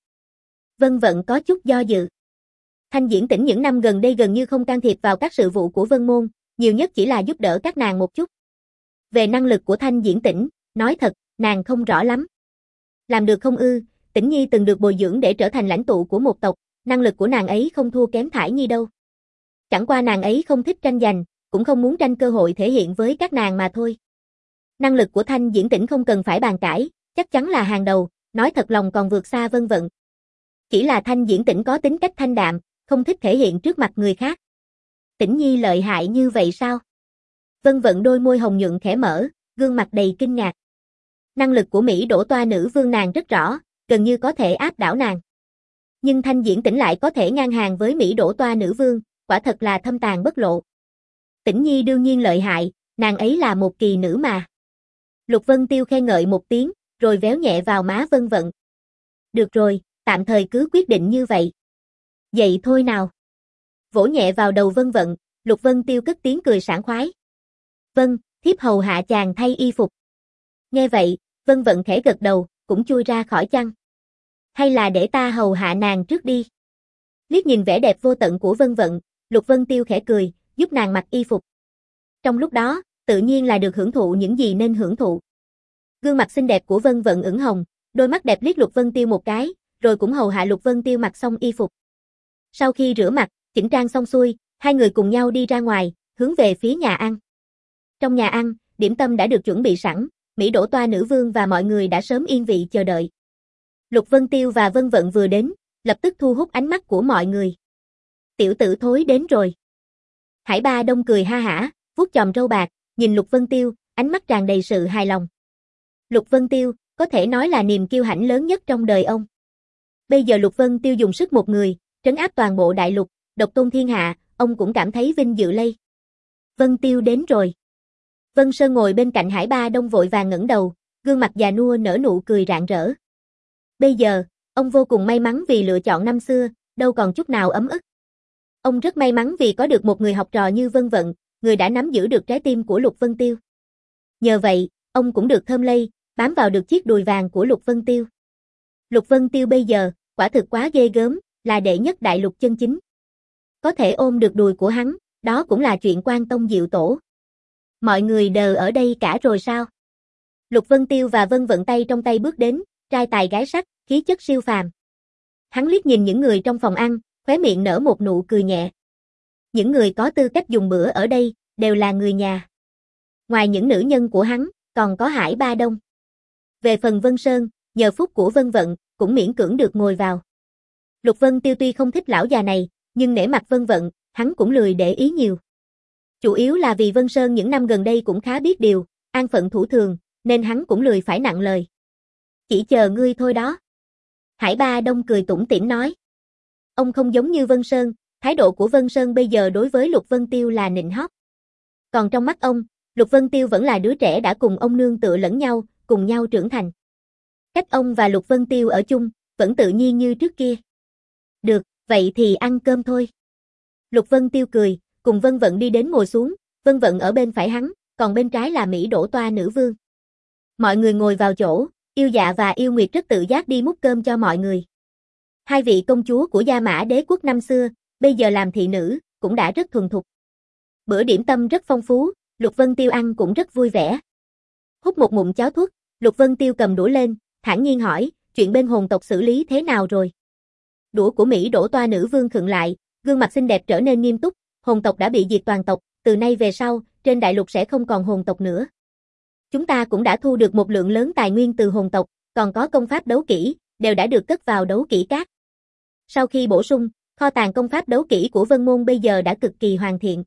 Vân Vận có chút do dự. Thanh Diễn Tĩnh những năm gần đây gần như không can thiệp vào các sự vụ của Vân Môn, nhiều nhất chỉ là giúp đỡ các nàng một chút. Về năng lực của Thanh Diễn Tĩnh, nói thật, nàng không rõ lắm. Làm được không ư, Tĩnh Nhi từng được bồi dưỡng để trở thành lãnh tụ của một tộc, năng lực của nàng ấy không thua kém Thải Nhi đâu. Chẳng qua nàng ấy không thích tranh giành, cũng không muốn tranh cơ hội thể hiện với các nàng mà thôi. Năng lực của Thanh Diễn Tĩnh không cần phải bàn cãi, chắc chắn là hàng đầu, nói thật lòng còn vượt xa Vân Vận. Chỉ là Thanh Diễn Tĩnh có tính cách thanh đạm, không thích thể hiện trước mặt người khác. Tĩnh Nhi lợi hại như vậy sao? Vân Vận đôi môi hồng nhuận khẽ mở, gương mặt đầy kinh ngạc. Năng lực của Mỹ Đỗ Toa nữ vương nàng rất rõ, gần như có thể áp đảo nàng. Nhưng Thanh Diễn Tĩnh lại có thể ngang hàng với Mỹ Đỗ Toa nữ vương, quả thật là thâm tàng bất lộ. Tĩnh Nhi đương nhiên lợi hại, nàng ấy là một kỳ nữ mà. Lục Vân Tiêu khen ngợi một tiếng, rồi véo nhẹ vào má Vân Vận. Được rồi, tạm thời cứ quyết định như vậy. Vậy thôi nào. Vỗ nhẹ vào đầu Vân Vận, Lục Vân Tiêu cất tiếng cười sảng khoái. Vâng, thiếp hầu hạ chàng thay y phục. Nghe vậy, Vân Vận khẽ gật đầu, cũng chui ra khỏi chăn. Hay là để ta hầu hạ nàng trước đi. Liếc nhìn vẻ đẹp vô tận của Vân Vận, Lục Vân Tiêu khẽ cười, giúp nàng mặc y phục. Trong lúc đó, tự nhiên là được hưởng thụ những gì nên hưởng thụ. Gương mặt xinh đẹp của Vân Vận ửng hồng, đôi mắt đẹp liếc Lục Vân Tiêu một cái, rồi cũng hầu hạ Lục Vân Tiêu mặc xong y phục. Sau khi rửa mặt, chỉnh trang xong xuôi, hai người cùng nhau đi ra ngoài, hướng về phía nhà ăn. Trong nhà ăn, điểm tâm đã được chuẩn bị sẵn, Mỹ Đỗ Toa nữ vương và mọi người đã sớm yên vị chờ đợi. Lục Vân Tiêu và Vân Vận vừa đến, lập tức thu hút ánh mắt của mọi người. Tiểu tử thối đến rồi. Hải Ba Đông cười ha hả, vuốt chòm râu bạc, nhìn Lục Vân Tiêu, ánh mắt tràn đầy sự hài lòng. Lục Vân Tiêu, có thể nói là niềm kiêu hãnh lớn nhất trong đời ông. Bây giờ Lục Vân Tiêu dùng sức một người, trấn áp toàn bộ đại lục, độc tôn thiên hạ, ông cũng cảm thấy vinh dự lây. Vân Tiêu đến rồi. Vân Sơn ngồi bên cạnh Hải Ba Đông vội vàng ngẩng đầu, gương mặt già nua nở nụ cười rạng rỡ. Bây giờ, ông vô cùng may mắn vì lựa chọn năm xưa, đâu còn chút nào ấm ức. Ông rất may mắn vì có được một người học trò như Vân Vận, người đã nắm giữ được trái tim của Lục Vân Tiêu. Nhờ vậy, ông cũng được thơm lây, bám vào được chiếc đùi vàng của Lục Vân Tiêu. Lục Vân Tiêu bây giờ, quả thực quá ghê gớm, là đệ nhất đại lục chân chính. Có thể ôm được đùi của hắn, đó cũng là chuyện quan tông diệu tổ. Mọi người đều ở đây cả rồi sao? Lục Vân Tiêu và Vân Vận tay trong tay bước đến, trai tài gái sắc, khí chất siêu phàm. Hắn liếc nhìn những người trong phòng ăn, khóe miệng nở một nụ cười nhẹ. Những người có tư cách dùng bữa ở đây, đều là người nhà. Ngoài những nữ nhân của hắn, còn có Hải Ba Đông. Về phần Vân Sơn, nhờ phúc của Vân Vận, cũng miễn cưỡng được ngồi vào. Lục Vân Tiêu tuy không thích lão già này, nhưng nể mặt Vân Vận, hắn cũng lười để ý nhiều. Chủ yếu là vì Vân Sơn những năm gần đây cũng khá biết điều, an phận thủ thường, nên hắn cũng lười phải nặng lời. Chỉ chờ ngươi thôi đó. Hải Ba Đông cười tủm tỉm nói. Ông không giống như Vân Sơn, thái độ của Vân Sơn bây giờ đối với Lục Vân Tiêu là nịnh hót. Còn trong mắt ông, Lục Vân Tiêu vẫn là đứa trẻ đã cùng ông nương tựa lẫn nhau, cùng nhau trưởng thành. Cách ông và Lục Vân Tiêu ở chung, vẫn tự nhiên như trước kia. Được, vậy thì ăn cơm thôi. Lục Vân Tiêu cười, cùng Vân Vận đi đến ngồi xuống, Vân Vận ở bên phải hắn, còn bên trái là Mỹ Đỗ Toa nữ vương. Mọi người ngồi vào chỗ, Yêu Dạ và Yêu Nguyệt rất tự giác đi múc cơm cho mọi người. Hai vị công chúa của Gia Mã Đế quốc năm xưa, bây giờ làm thị nữ, cũng đã rất thuần thục. Bữa điểm tâm rất phong phú, Lục Vân Tiêu ăn cũng rất vui vẻ. Hút một ngụm cháo thuốc, Lục Vân Tiêu cầm đũa lên, thản nhiên hỏi, chuyện bên hồn tộc xử lý thế nào rồi? Đũa của Mỹ Đỗ Toa nữ vương khựng lại, gương mặt xinh đẹp trở nên nghiêm túc, hồn tộc đã bị diệt toàn tộc, từ nay về sau, trên đại lục sẽ không còn hồn tộc nữa. Chúng ta cũng đã thu được một lượng lớn tài nguyên từ hồn tộc, còn có công pháp đấu kỹ, đều đã được cất vào đấu kỹ các. Sau khi bổ sung, kho tàng công pháp đấu kỹ của Vân Môn bây giờ đã cực kỳ hoàn thiện.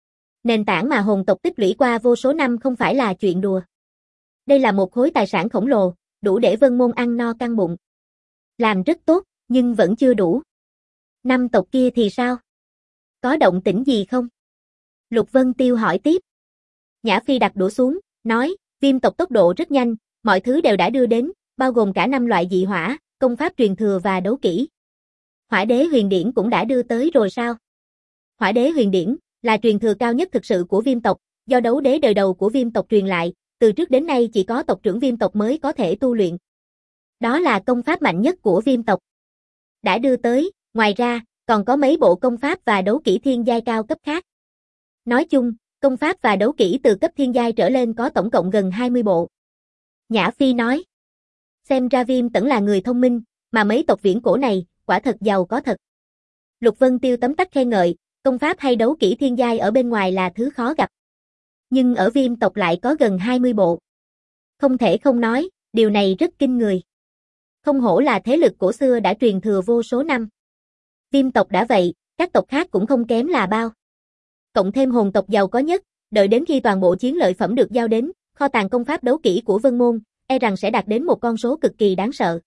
Nền tảng mà hồn tộc tích lũy qua vô số năm không phải là chuyện đùa. Đây là một khối tài sản khổng lồ, đủ để Vân Môn ăn no căng bụng. Làm rất tốt, nhưng vẫn chưa đủ. Năm tộc kia thì sao? Có động tĩnh gì không? Lục Vân Tiêu hỏi tiếp. Nhã Phi đặt đũa xuống, nói, Viêm tộc tốc độ rất nhanh, mọi thứ đều đã đưa đến, bao gồm cả năm loại dị hỏa, công pháp truyền thừa và đấu kỹ. Hỏa đế huyền điển cũng đã đưa tới rồi sao? Hỏa đế huyền điển là truyền thừa cao nhất thực sự của Viêm tộc, do đấu đế đời đầu của Viêm tộc truyền lại, từ trước đến nay chỉ có tộc trưởng Viêm tộc mới có thể tu luyện. Đó là công pháp mạnh nhất của Viêm tộc. Đã đưa tới, ngoài ra, còn có mấy bộ công pháp và đấu kỹ thiên giai cao cấp khác. Nói chung, công pháp và đấu kỹ từ cấp thiên giai trở lên có tổng cộng gần hai mươi bộ. Nhã Phi nói. Xem ra Viêm Tẩn là người thông minh, mà mấy tộc viễn cổ này, quả thật giàu có thật. Lục Vân Tiêu tấm tắc khen ngợi, công pháp hay đấu kỹ thiên giai ở bên ngoài là thứ khó gặp. Nhưng ở Viêm tộc lại có gần hai mươi bộ. Không thể không nói, điều này rất kinh người. Không hổ là thế lực cổ xưa đã truyền thừa vô số năm. Viêm tộc đã vậy, các tộc khác cũng không kém là bao. Cộng thêm hồn tộc giàu có nhất, đợi đến khi toàn bộ chiến lợi phẩm được giao đến, kho tàng công pháp đấu kỹ của Vân Môn, e rằng sẽ đạt đến một con số cực kỳ đáng sợ.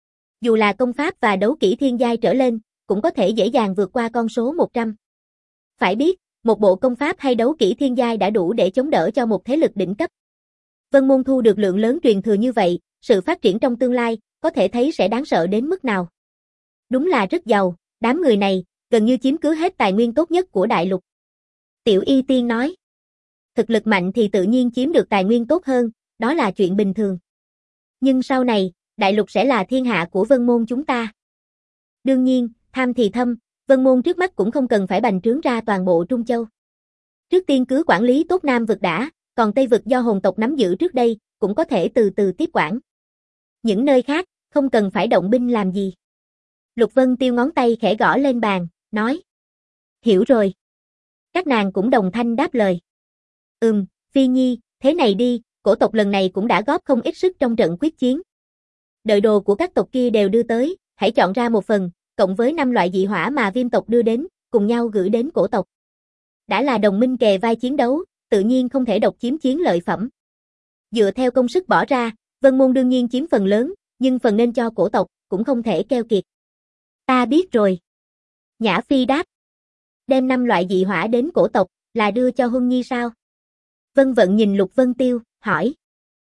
Dù là công pháp và đấu kỹ thiên giai trở lên, cũng có thể dễ dàng vượt qua con số một trăm. Phải biết, một bộ công pháp hay đấu kỹ thiên giai đã đủ để chống đỡ cho một thế lực đỉnh cấp. Vân Môn thu được lượng lớn truyền thừa như vậy, sự phát triển trong tương lai, có thể thấy sẽ đáng sợ đến mức nào. Đúng là rất giàu, đám người này, gần như chiếm cứ hết tài nguyên tốt nhất của đại lục. Tiểu Y Tiên nói. Thực lực mạnh thì tự nhiên chiếm được tài nguyên tốt hơn, đó là chuyện bình thường. Nhưng sau này, đại lục sẽ là thiên hạ của Vân Môn chúng ta. Đương nhiên, tham thì thâm, Vân Môn trước mắt cũng không cần phải bành trướng ra toàn bộ Trung Châu. Trước tiên cứ quản lý tốt Nam vực đã, còn Tây vực do hồn tộc nắm giữ trước đây, cũng có thể từ từ tiếp quản. Những nơi khác, không cần phải động binh làm gì. Lục Vân Tiêu ngón tay khẽ gõ lên bàn, nói. Hiểu rồi. Các nàng cũng đồng thanh đáp lời. Ừm, Phi Nhi, thế này đi, cổ tộc lần này cũng đã góp không ít sức trong trận quyết chiến. Đợi đồ của các tộc kia đều đưa tới, hãy chọn ra một phần, cộng với năm loại dị hỏa mà Viêm tộc đưa đến, cùng nhau gửi đến cổ tộc. Đã là đồng minh kề vai chiến đấu, tự nhiên không thể độc chiếm chiến lợi phẩm. Dựa theo công sức bỏ ra, Vân môn đương nhiên chiếm phần lớn, nhưng phần nên cho cổ tộc, cũng không thể keo kiệt. Ta biết rồi. Nhã Phi đáp. Đem năm loại dị hỏa đến cổ tộc, là đưa cho Huân Nhi sao? Vân Vận nhìn Lục Vân Tiêu, hỏi.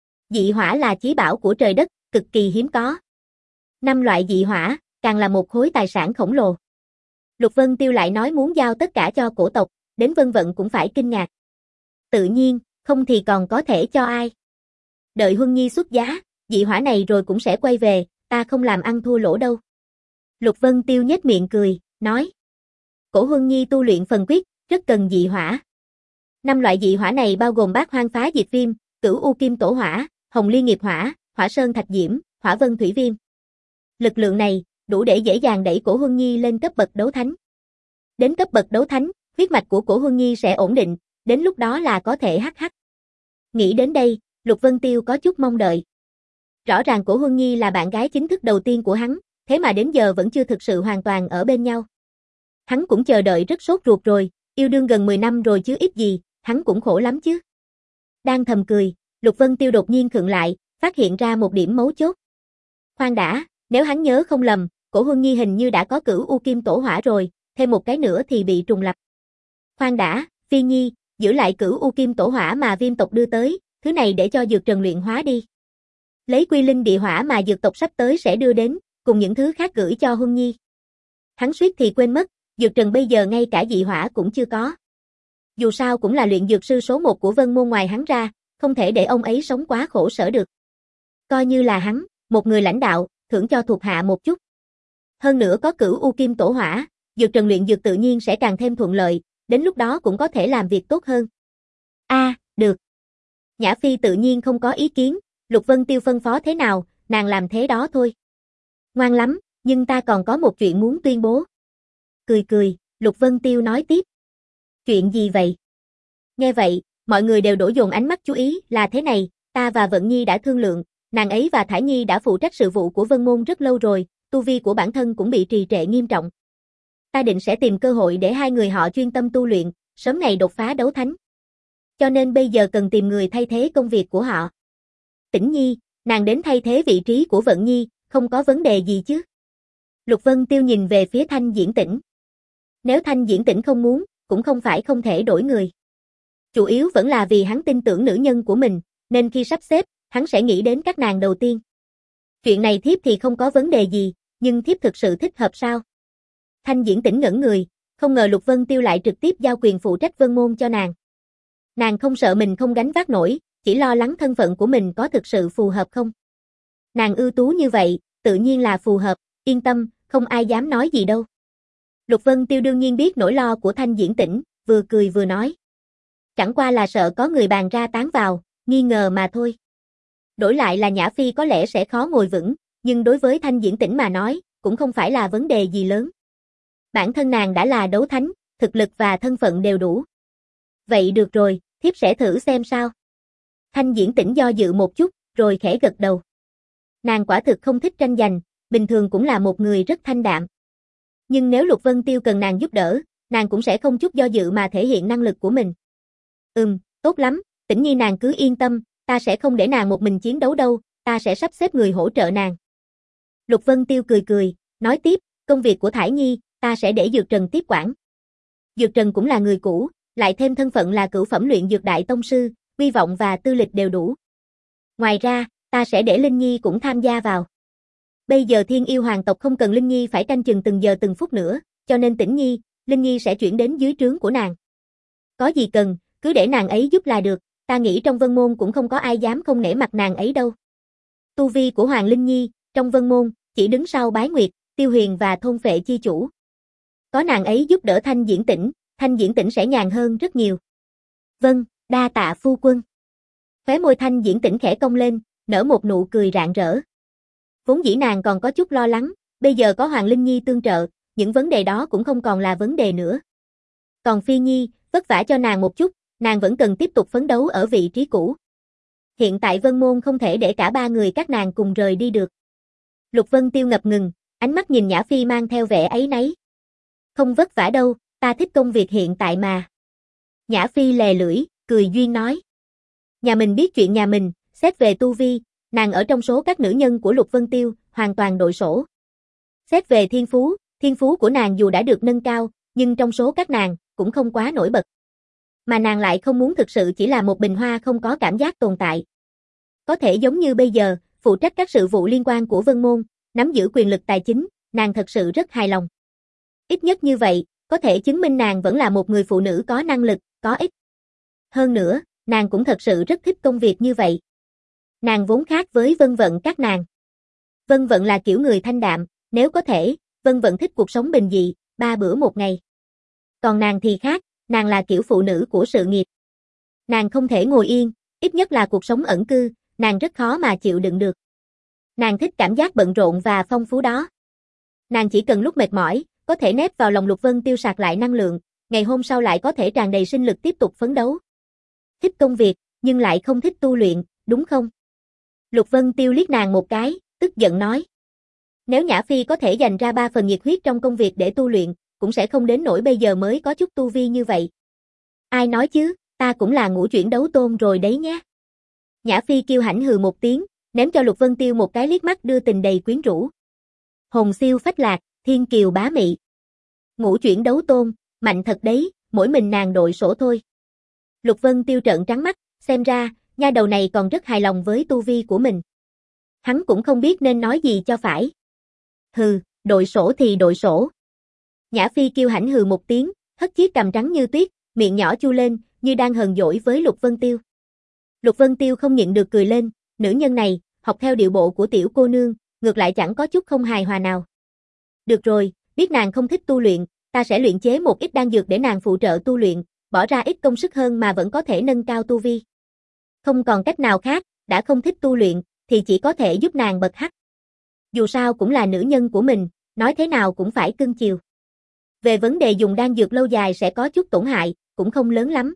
Dị hỏa là chí bảo của trời đất, cực kỳ hiếm có. Năm loại dị hỏa, càng là một khối tài sản khổng lồ. Lục Vân Tiêu lại nói muốn giao tất cả cho cổ tộc, đến Vân Vận cũng phải kinh ngạc. Tự nhiên, không thì còn có thể cho ai. Đợi Huân Nhi xuất giá, dị hỏa này rồi cũng sẽ quay về, ta không làm ăn thua lỗ đâu. Lục Vân Tiêu nhếch miệng cười, nói. Cổ Huân Nhi tu luyện phần quyết, rất cần dị hỏa. Năm loại dị hỏa này bao gồm bát hoang phá diệt viêm, cửu u kim tổ hỏa, hồng liên nghiệp hỏa, hỏa sơn thạch diễm, hỏa vân thủy viêm. Lực lượng này, đủ để dễ dàng đẩy cổ Huân Nhi lên cấp bậc đấu thánh. Đến cấp bậc đấu thánh, huyết mạch của cổ Huân Nhi sẽ ổn định, đến lúc đó là có thể hắc hắc. Nghĩ đến đây, Lục Vân Tiêu có chút mong đợi. Rõ ràng cổ Huân Nhi là bạn gái chính thức đầu tiên của hắn, thế mà đến giờ vẫn chưa thực sự hoàn toàn ở bên nhau. Hắn cũng chờ đợi rất sốt ruột rồi, yêu đương gần mười năm rồi chứ ít gì, hắn cũng khổ lắm chứ. Đang thầm cười, Lục Vân Tiêu đột nhiên khựng lại, phát hiện ra một điểm mấu chốt. Khoan đã, nếu hắn nhớ không lầm, cổ Huân Nhi hình như đã có cửu u kim tổ hỏa rồi, thêm một cái nữa thì bị trùng lập. Khoan đã, Phi Nhi, giữ lại cửu u kim tổ hỏa mà viêm tộc đưa tới, thứ này để cho dược trần luyện hóa đi. Lấy quy linh địa hỏa mà dược tộc sắp tới sẽ đưa đến, cùng những thứ khác gửi cho Huân Nhi. Hắn suýt thì quên mất, dược trần bây giờ ngay cả dị hỏa cũng chưa có. Dù sao cũng là luyện dược sư số một của Vân môn ngoài hắn ra, không thể để ông ấy sống quá khổ sở được. Coi như là hắn, một người lãnh đạo, thưởng cho thuộc hạ một chút. Hơn nữa có cửu u kim tổ hỏa, dược trần luyện dược tự nhiên sẽ càng thêm thuận lợi, đến lúc đó cũng có thể làm việc tốt hơn. A, à, được. Nhã Phi tự nhiên không có ý kiến, Lục Vân Tiêu phân phó thế nào, nàng làm thế đó thôi. Ngoan lắm, nhưng ta còn có một chuyện muốn tuyên bố. Cười cười, Lục Vân Tiêu nói tiếp. Chuyện gì vậy? Nghe vậy, mọi người đều đổ dồn ánh mắt chú ý, là thế này, ta và Vận Nhi đã thương lượng, nàng ấy và Thải Nhi đã phụ trách sự vụ của Vân môn rất lâu rồi, tu vi của bản thân cũng bị trì trệ nghiêm trọng. Ta định sẽ tìm cơ hội để hai người họ chuyên tâm tu luyện, sớm ngày đột phá đấu thánh. Cho nên bây giờ cần tìm người thay thế công việc của họ. Tĩnh Nhi, nàng đến thay thế vị trí của Vận Nhi, không có vấn đề gì chứ? Lục Vân Tiêu nhìn về phía Thanh Diễn Tĩnh. Nếu Thanh Diễn Tĩnh không muốn, cũng không phải không thể đổi người. Chủ yếu vẫn là vì hắn tin tưởng nữ nhân của mình, nên khi sắp xếp, hắn sẽ nghĩ đến các nàng đầu tiên. Chuyện này thiếp thì không có vấn đề gì, nhưng thiếp thực sự thích hợp sao? Thanh Diễn Tĩnh ngẩn người, không ngờ Lục Vân Tiêu lại trực tiếp giao quyền phụ trách Vân môn cho nàng. Nàng không sợ mình không gánh vác nổi, chỉ lo lắng thân phận của mình có thực sự phù hợp không. Nàng ưu tú như vậy, tự nhiên là phù hợp, yên tâm, không ai dám nói gì đâu. Lục Vân Tiêu đương nhiên biết nỗi lo của Thanh Diễn Tĩnh, vừa cười vừa nói. Chẳng qua là sợ có người bàn ra tán vào, nghi ngờ mà thôi. Đổi lại là Nhã Phi có lẽ sẽ khó ngồi vững, nhưng đối với Thanh Diễn Tĩnh mà nói, cũng không phải là vấn đề gì lớn. Bản thân nàng đã là đấu thánh, thực lực và thân phận đều đủ. Vậy được rồi, thiếp sẽ thử xem sao. Thanh Diễn Tĩnh do dự một chút, rồi khẽ gật đầu. Nàng quả thực không thích tranh giành, bình thường cũng là một người rất thanh đạm. Nhưng nếu Lục Vân Tiêu cần nàng giúp đỡ, nàng cũng sẽ không chút do dự mà thể hiện năng lực của mình. Ừm, tốt lắm, Tĩnh Nhi nàng cứ yên tâm, ta sẽ không để nàng một mình chiến đấu đâu, ta sẽ sắp xếp người hỗ trợ nàng. Lục Vân Tiêu cười cười, nói tiếp, công việc của Thải Nhi, ta sẽ để Dược Trần tiếp quản. Dược Trần cũng là người cũ, lại thêm thân phận là cửu phẩm luyện dược đại tông sư, uy vọng và tư lịch đều đủ. Ngoài ra, ta sẽ để Linh Nhi cũng tham gia vào. Bây giờ Thiên Yêu Hoàng tộc không cần Linh Nhi phải canh chừng từng giờ từng phút nữa, cho nên Tĩnh Nhi, Linh Nhi sẽ chuyển đến dưới trướng của nàng. Có gì cần, cứ để nàng ấy giúp là được, ta nghĩ trong Vân môn cũng không có ai dám không nể mặt nàng ấy đâu. Tu vi của Hoàng Linh Nhi, trong Vân môn, chỉ đứng sau Bái Nguyệt, Tiêu Huyền và Thôn Phệ chi chủ. Có nàng ấy giúp đỡ Thanh Diễn Tĩnh, Thanh Diễn Tĩnh sẽ nhàn hơn rất nhiều. Vâng, đa tạ phu quân. Khóe môi Thanh Diễn Tĩnh khẽ cong lên, nở một nụ cười rạng rỡ. Vốn dĩ nàng còn có chút lo lắng, bây giờ có Hoàng Linh Nhi tương trợ, những vấn đề đó cũng không còn là vấn đề nữa. Còn Phi Nhi, vất vả cho nàng một chút, nàng vẫn cần tiếp tục phấn đấu ở vị trí cũ. Hiện tại Vân môn không thể để cả ba người các nàng cùng rời đi được. Lục Vân Tiêu ngập ngừng, ánh mắt nhìn Nhã Phi mang theo vẻ áy náy. Không vất vả đâu, ta thích công việc hiện tại mà. Nhã Phi lè lưỡi, cười duyên nói. Nhà mình biết chuyện nhà mình, xét về tu vi, Nàng ở trong số các nữ nhân của Lục Vân Tiêu, hoàn toàn đội sổ. Xét về thiên phú, thiên phú của nàng dù đã được nâng cao, nhưng trong số các nàng, cũng không quá nổi bật. Mà nàng lại không muốn thực sự chỉ là một bình hoa không có cảm giác tồn tại. Có thể giống như bây giờ, phụ trách các sự vụ liên quan của Vân Môn, nắm giữ quyền lực tài chính, nàng thật sự rất hài lòng. Ít nhất như vậy, có thể chứng minh nàng vẫn là một người phụ nữ có năng lực, có ích. Hơn nữa, nàng cũng thật sự rất thích công việc như vậy. Nàng vốn khác với Vân Vận các nàng. Vân Vận là kiểu người thanh đạm, nếu có thể, Vân Vận thích cuộc sống bình dị, ba bữa một ngày. Còn nàng thì khác, nàng là kiểu phụ nữ của sự nghiệp. Nàng không thể ngồi yên, ít nhất là cuộc sống ẩn cư, nàng rất khó mà chịu đựng được. Nàng thích cảm giác bận rộn và phong phú đó. Nàng chỉ cần lúc mệt mỏi, có thể nép vào lòng Lục Vân Tiêu sạc lại năng lượng, ngày hôm sau lại có thể tràn đầy sinh lực tiếp tục phấn đấu. Thích công việc, nhưng lại không thích tu luyện, đúng không? Lục Vân Tiêu liếc nàng một cái, tức giận nói. Nếu Nhã Phi có thể dành ra ba phần nhiệt huyết trong công việc để tu luyện, cũng sẽ không đến nỗi bây giờ mới có chút tu vi như vậy. Ai nói chứ, ta cũng là ngũ chuyển đấu tôn rồi đấy nhé. Nhã Phi kiêu hãnh hừ một tiếng, ném cho Lục Vân Tiêu một cái liếc mắt đưa tình đầy quyến rũ. Hồn siêu phách lạc, thiên kiều bá mị. Ngũ chuyển đấu tôn, mạnh thật đấy, mỗi mình nàng đội sổ thôi. Lục Vân Tiêu trợn trắng mắt, xem ra, nha đầu này còn rất hài lòng với tu vi của mình. Hắn cũng không biết nên nói gì cho phải. Hừ, đội sổ thì đội sổ. Nhã Phi kiêu hãnh hừ một tiếng, hất chiếc cằm trắng như tuyết, miệng nhỏ chu lên, như đang hờn dỗi với Lục Vân Tiêu. Lục Vân Tiêu không nhịn được cười lên, nữ nhân này, học theo điệu bộ của tiểu cô nương, ngược lại chẳng có chút không hài hòa nào. Được rồi, biết nàng không thích tu luyện, ta sẽ luyện chế một ít đan dược để nàng phụ trợ tu luyện, bỏ ra ít công sức hơn mà vẫn có thể nâng cao tu vi. Không còn cách nào khác, đã không thích tu luyện, thì chỉ có thể giúp nàng bật hắc. Dù sao cũng là nữ nhân của mình, nói thế nào cũng phải cưng chiều. Về vấn đề dùng đan dược lâu dài sẽ có chút tổn hại, cũng không lớn lắm.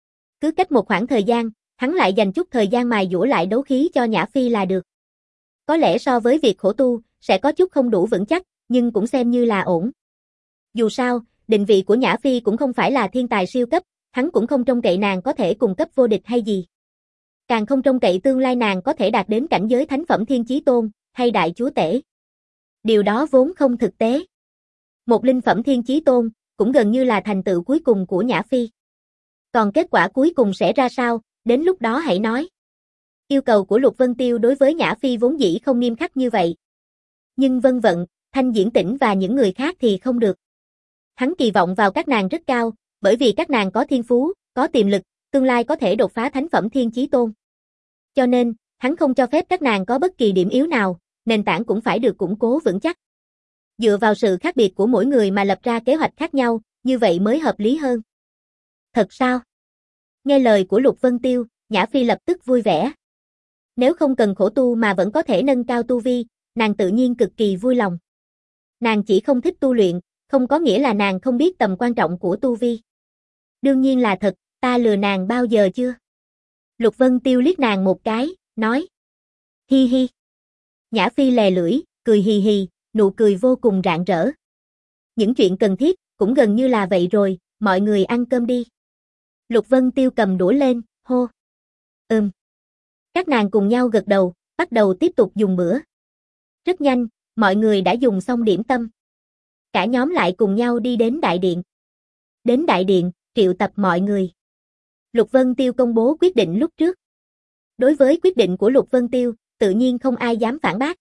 Cứ cách một khoảng thời gian, hắn lại dành chút thời gian mài dũa lại đấu khí cho Nhã Phi là được. Có lẽ so với việc khổ tu, sẽ có chút không đủ vững chắc, nhưng cũng xem như là ổn. Dù sao, định vị của Nhã Phi cũng không phải là thiên tài siêu cấp, hắn cũng không trông cậy nàng có thể cùng cấp vô địch hay gì. Càng không trông cậy tương lai nàng có thể đạt đến cảnh giới thánh phẩm thiên chí tôn, hay đại chúa tể. Điều đó vốn không thực tế. Một linh phẩm thiên chí tôn, cũng gần như là thành tựu cuối cùng của Nhã Phi. Còn kết quả cuối cùng sẽ ra sao, đến lúc đó hãy nói. Yêu cầu của Lục Vân Tiêu đối với Nhã Phi vốn dĩ không nghiêm khắc như vậy. Nhưng Vân Vận, Thanh Diễn Tĩnh và những người khác thì không được. Hắn kỳ vọng vào các nàng rất cao, bởi vì các nàng có thiên phú, có tiềm lực, tương lai có thể đột phá thánh phẩm thiên chí tôn. Cho nên, hắn không cho phép các nàng có bất kỳ điểm yếu nào, nền tảng cũng phải được củng cố vững chắc. Dựa vào sự khác biệt của mỗi người mà lập ra kế hoạch khác nhau, như vậy mới hợp lý hơn. Thật sao? Nghe lời của Lục Vân Tiêu, Nhã Phi lập tức vui vẻ. Nếu không cần khổ tu mà vẫn có thể nâng cao tu vi, nàng tự nhiên cực kỳ vui lòng. Nàng chỉ không thích tu luyện, không có nghĩa là nàng không biết tầm quan trọng của tu vi. Đương nhiên là thật, ta lừa nàng bao giờ chưa? Lục Vân Tiêu liếc nàng một cái, nói. Hi hi. Nhã Phi lè lưỡi, cười hì hì, nụ cười vô cùng rạng rỡ. Những chuyện cần thiết, cũng gần như là vậy rồi, mọi người ăn cơm đi. Lục Vân Tiêu cầm đũa lên, hô. Ừm. Các nàng cùng nhau gật đầu, bắt đầu tiếp tục dùng bữa. Rất nhanh, mọi người đã dùng xong điểm tâm. Cả nhóm lại cùng nhau đi đến đại điện. Đến đại điện, triệu tập mọi người. Lục Vân Tiêu công bố quyết định lúc trước. Đối với quyết định của Lục Vân Tiêu, tự nhiên không ai dám phản bác.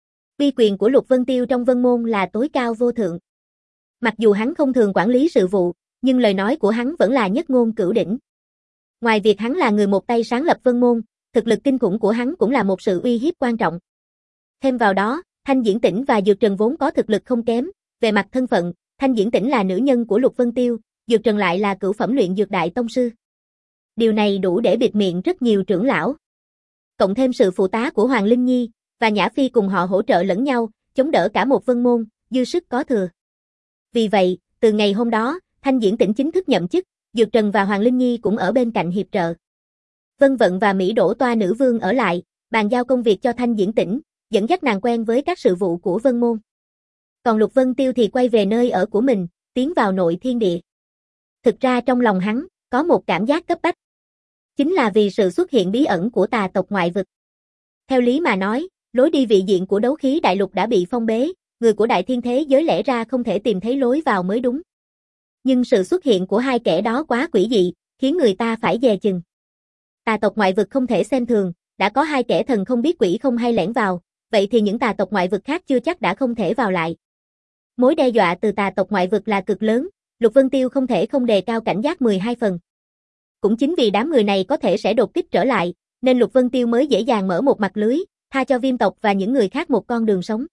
Uy quyền của Lục Vân Tiêu trong Vân Môn là tối cao vô thượng. Mặc dù hắn không thường quản lý sự vụ, nhưng lời nói của hắn vẫn là nhất ngôn cửu đỉnh. Ngoài việc hắn là người một tay sáng lập Vân Môn, thực lực kinh khủng của hắn cũng là một sự uy hiếp quan trọng. Thêm vào đó, Thanh Diễn Tĩnh và Dược Trần vốn có thực lực không kém, về mặt thân phận, Thanh Diễn Tĩnh là nữ nhân của Lục Vân Tiêu, Dược Trần lại là cửu phẩm luyện dược đại tông sư. Điều này đủ để bịt miệng rất nhiều trưởng lão. Cộng thêm sự phụ tá của Hoàng Linh Nhi và Nhã Phi cùng họ hỗ trợ lẫn nhau, chống đỡ cả một Vân Môn, dư sức có thừa. Vì vậy, từ ngày hôm đó, Thanh Diễn Tĩnh chính thức nhậm chức, Dược Trần và Hoàng Linh Nhi cũng ở bên cạnh hiệp trợ. Vân Vận và Mỹ Đỗ Toa nữ vương ở lại, bàn giao công việc cho Thanh Diễn Tĩnh, dẫn dắt nàng quen với các sự vụ của Vân Môn. Còn Lục Vân Tiêu thì quay về nơi ở của mình, tiến vào nội thiên địa. Thực ra trong lòng hắn, có một cảm giác cấp bách. Chính là vì sự xuất hiện bí ẩn của tà tộc ngoại vực. Theo lý mà nói, lối đi vị diện của đấu khí đại lục đã bị phong bế, người của đại thiên thế giới lẽ ra không thể tìm thấy lối vào mới đúng. Nhưng sự xuất hiện của hai kẻ đó quá quỷ dị, khiến người ta phải dè chừng. Tà tộc ngoại vực không thể xem thường, đã có hai kẻ thần không biết quỷ không hay lẻn vào, vậy thì những tà tộc ngoại vực khác chưa chắc đã không thể vào lại. Mối đe dọa từ tà tộc ngoại vực là cực lớn, Lục Vân Tiêu không thể không đề cao cảnh giác mười hai phần. Cũng chính vì đám người này có thể sẽ đột kích trở lại, nên Lục Vân Tiêu mới dễ dàng mở một mặt lưới, tha cho Viêm tộc và những người khác một con đường sống.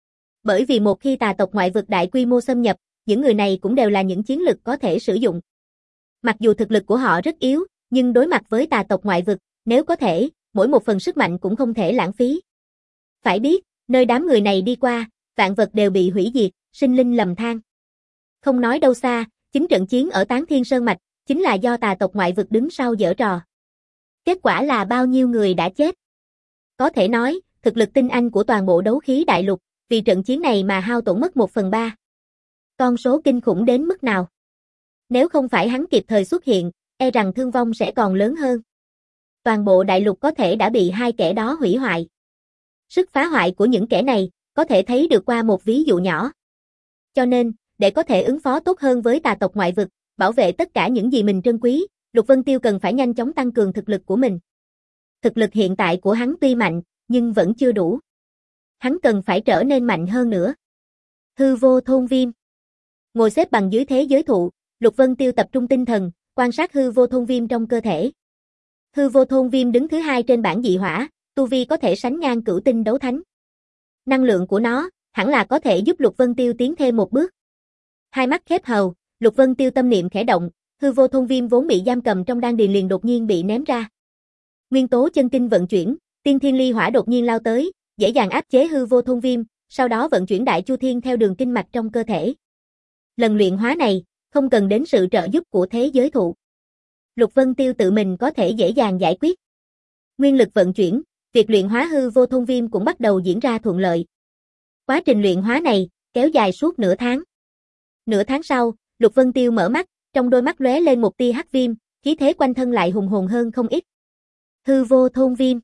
Bởi vì một khi tà tộc ngoại vực đại quy mô xâm nhập, những người này cũng đều là những chiến lực có thể sử dụng. Mặc dù thực lực của họ rất yếu, nhưng đối mặt với tà tộc ngoại vực, nếu có thể, mỗi một phần sức mạnh cũng không thể lãng phí. Phải biết, nơi đám người này đi qua, vạn vật đều bị hủy diệt, sinh linh lầm than. Không nói đâu xa, chính trận chiến ở Tán Thiên Sơn Mạch, chính là do tà tộc ngoại vực đứng sau giở trò. Kết quả là bao nhiêu người đã chết. Có thể nói, thực lực tinh anh của toàn bộ đấu khí đại lục, vì trận chiến này mà hao tổn mất một phần ba. Con số kinh khủng đến mức nào? Nếu không phải hắn kịp thời xuất hiện, e rằng thương vong sẽ còn lớn hơn. Toàn bộ đại lục có thể đã bị hai kẻ đó hủy hoại. Sức phá hoại của những kẻ này, có thể thấy được qua một ví dụ nhỏ. Cho nên, để có thể ứng phó tốt hơn với tà tộc ngoại vực, bảo vệ tất cả những gì mình trân quý, Lục Vân Tiêu cần phải nhanh chóng tăng cường thực lực của mình. Thực lực hiện tại của hắn tuy mạnh, nhưng vẫn chưa đủ. Hắn cần phải trở nên mạnh hơn nữa. Hư vô thôn viêm. Ngồi xếp bằng dưới thế giới thụ, Lục Vân Tiêu tập trung tinh thần, quan sát hư vô thôn viêm trong cơ thể. Hư vô thôn viêm đứng thứ hai trên bảng dị hỏa, tu vi có thể sánh ngang cửu tinh đấu thánh. Năng lượng của nó, hẳn là có thể giúp Lục Vân Tiêu tiến thêm một bước. Hai mắt khép hầu, Lục Vân Tiêu tâm niệm khẽ động, hư vô thôn viêm vốn bị giam cầm trong đan điền liền đột nhiên bị ném ra. Nguyên tố chân kinh vận chuyển, tiên thiên ly hỏa đột nhiên lao tới, dễ dàng áp chế hư vô thôn viêm, sau đó vận chuyển đại chu thiên theo đường kinh mạch trong cơ thể. Lần luyện hóa này, không cần đến sự trợ giúp của thế giới thụ. Lục Vân Tiêu tự mình có thể dễ dàng giải quyết. Nguyên lực vận chuyển, việc luyện hóa hư vô thôn viêm cũng bắt đầu diễn ra thuận lợi. Quá trình luyện hóa này, kéo dài suốt nửa tháng. Nửa tháng sau, Lục Vân Tiêu mở mắt, trong đôi mắt lóe lên một tia hắc viêm, khí thế quanh thân lại hùng hồn hơn không ít. Hư vô thôn viêm.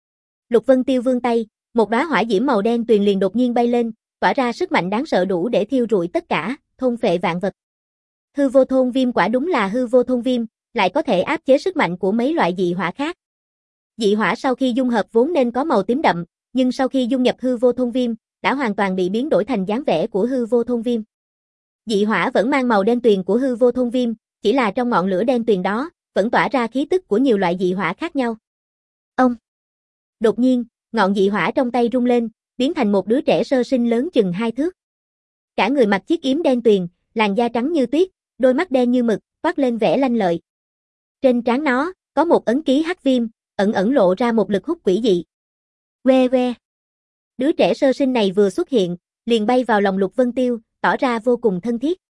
Lục Vân Tiêu vươn tay, một đóa hỏa diễm màu đen tuyền liền đột nhiên bay lên, tỏa ra sức mạnh đáng sợ đủ để thiêu rụi tất cả, thôn phệ vạn vật. Hư vô thôn viêm quả đúng là hư vô thôn viêm, lại có thể áp chế sức mạnh của mấy loại dị hỏa khác. Dị hỏa sau khi dung hợp vốn nên có màu tím đậm, nhưng sau khi dung nhập hư vô thôn viêm, đã hoàn toàn bị biến đổi thành dáng vẻ của hư vô thôn viêm. Dị hỏa vẫn mang màu đen tuyền của hư vô thôn viêm, chỉ là trong ngọn lửa đen tuyền đó, vẫn tỏa ra khí tức của nhiều loại dị hỏa khác nhau. Ông. Đột nhiên, ngọn dị hỏa trong tay rung lên, biến thành một đứa trẻ sơ sinh lớn chừng hai thước. Cả người mặc chiếc yếm đen tuyền, làn da trắng như tuyết, đôi mắt đen như mực, toát lên vẻ lanh lợi. Trên trán nó, có một ấn ký hắc viêm, ẩn ẩn lộ ra một lực hút quỷ dị. Que que. Đứa trẻ sơ sinh này vừa xuất hiện, liền bay vào lòng Lục Vân Tiêu, tỏ ra vô cùng thân thiết.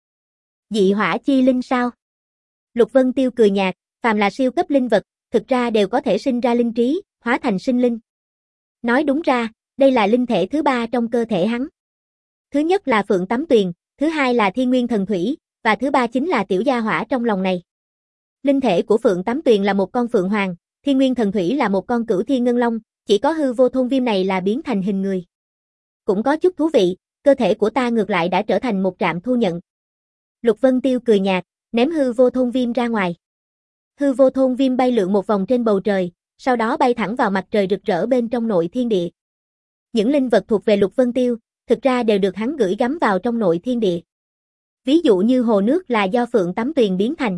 Dị hỏa chi linh sao? Lục Vân Tiêu cười nhạt, phàm là siêu cấp linh vật, thực ra đều có thể sinh ra linh trí, hóa thành sinh linh. Nói đúng ra, đây là linh thể thứ ba trong cơ thể hắn. Thứ nhất là Phượng Tắm Tuyền, thứ hai là Thiên Nguyên Thần Thủy, và thứ ba chính là tiểu gia hỏa trong lòng này. Linh thể của Phượng Tắm Tuyền là một con phượng hoàng, Thiên Nguyên Thần Thủy là một con cửu thiên ngân long, chỉ có hư vô thôn viêm này là biến thành hình người. Cũng có chút thú vị, cơ thể của ta ngược lại đã trở thành một trạm thu nhận. Lục Vân Tiêu cười nhạt, ném hư vô thôn viêm ra ngoài. Hư vô thôn viêm bay lượn một vòng trên bầu trời, sau đó bay thẳng vào mặt trời rực rỡ bên trong nội thiên địa. Những linh vật thuộc về Lục Vân Tiêu, thực ra đều được hắn gửi gắm vào trong nội thiên địa. Ví dụ như hồ nước là do Phượng Tắm Tuyền biến thành.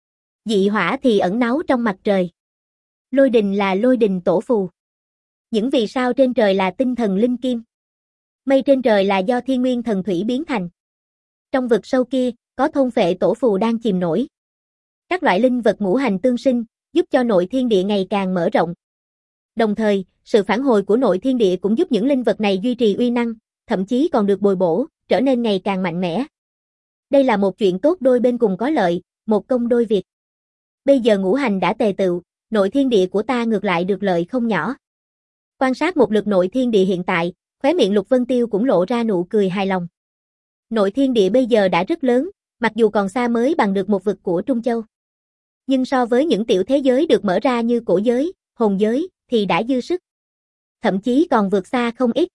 Dị hỏa thì ẩn náu trong mặt trời. Lôi đình là lôi đình tổ phù. Những vì sao trên trời là tinh thần linh kim. Mây trên trời là do Thiên Nguyên Thần Thủy biến thành. Trong vực sâu kia, có thôn phệ tổ phù đang chìm nổi. Các loại linh vật ngũ hành tương sinh, giúp cho nội thiên địa ngày càng mở rộng. Đồng thời, sự phản hồi của nội thiên địa cũng giúp những linh vật này duy trì uy năng, thậm chí còn được bồi bổ, trở nên ngày càng mạnh mẽ. Đây là một chuyện tốt đôi bên cùng có lợi, một công đôi việc. Bây giờ ngũ hành đã tề tựu, nội thiên địa của ta ngược lại được lợi không nhỏ. Quan sát một lượt nội thiên địa hiện tại, khóe miệng Lục Vân Tiêu cũng lộ ra nụ cười hài lòng. Nội thiên địa bây giờ đã rất lớn, mặc dù còn xa mới bằng được một vực của Trung Châu. Nhưng so với những tiểu thế giới được mở ra như cổ giới, hồn giới, thì đã dư sức. thậm chí còn vượt xa không ít.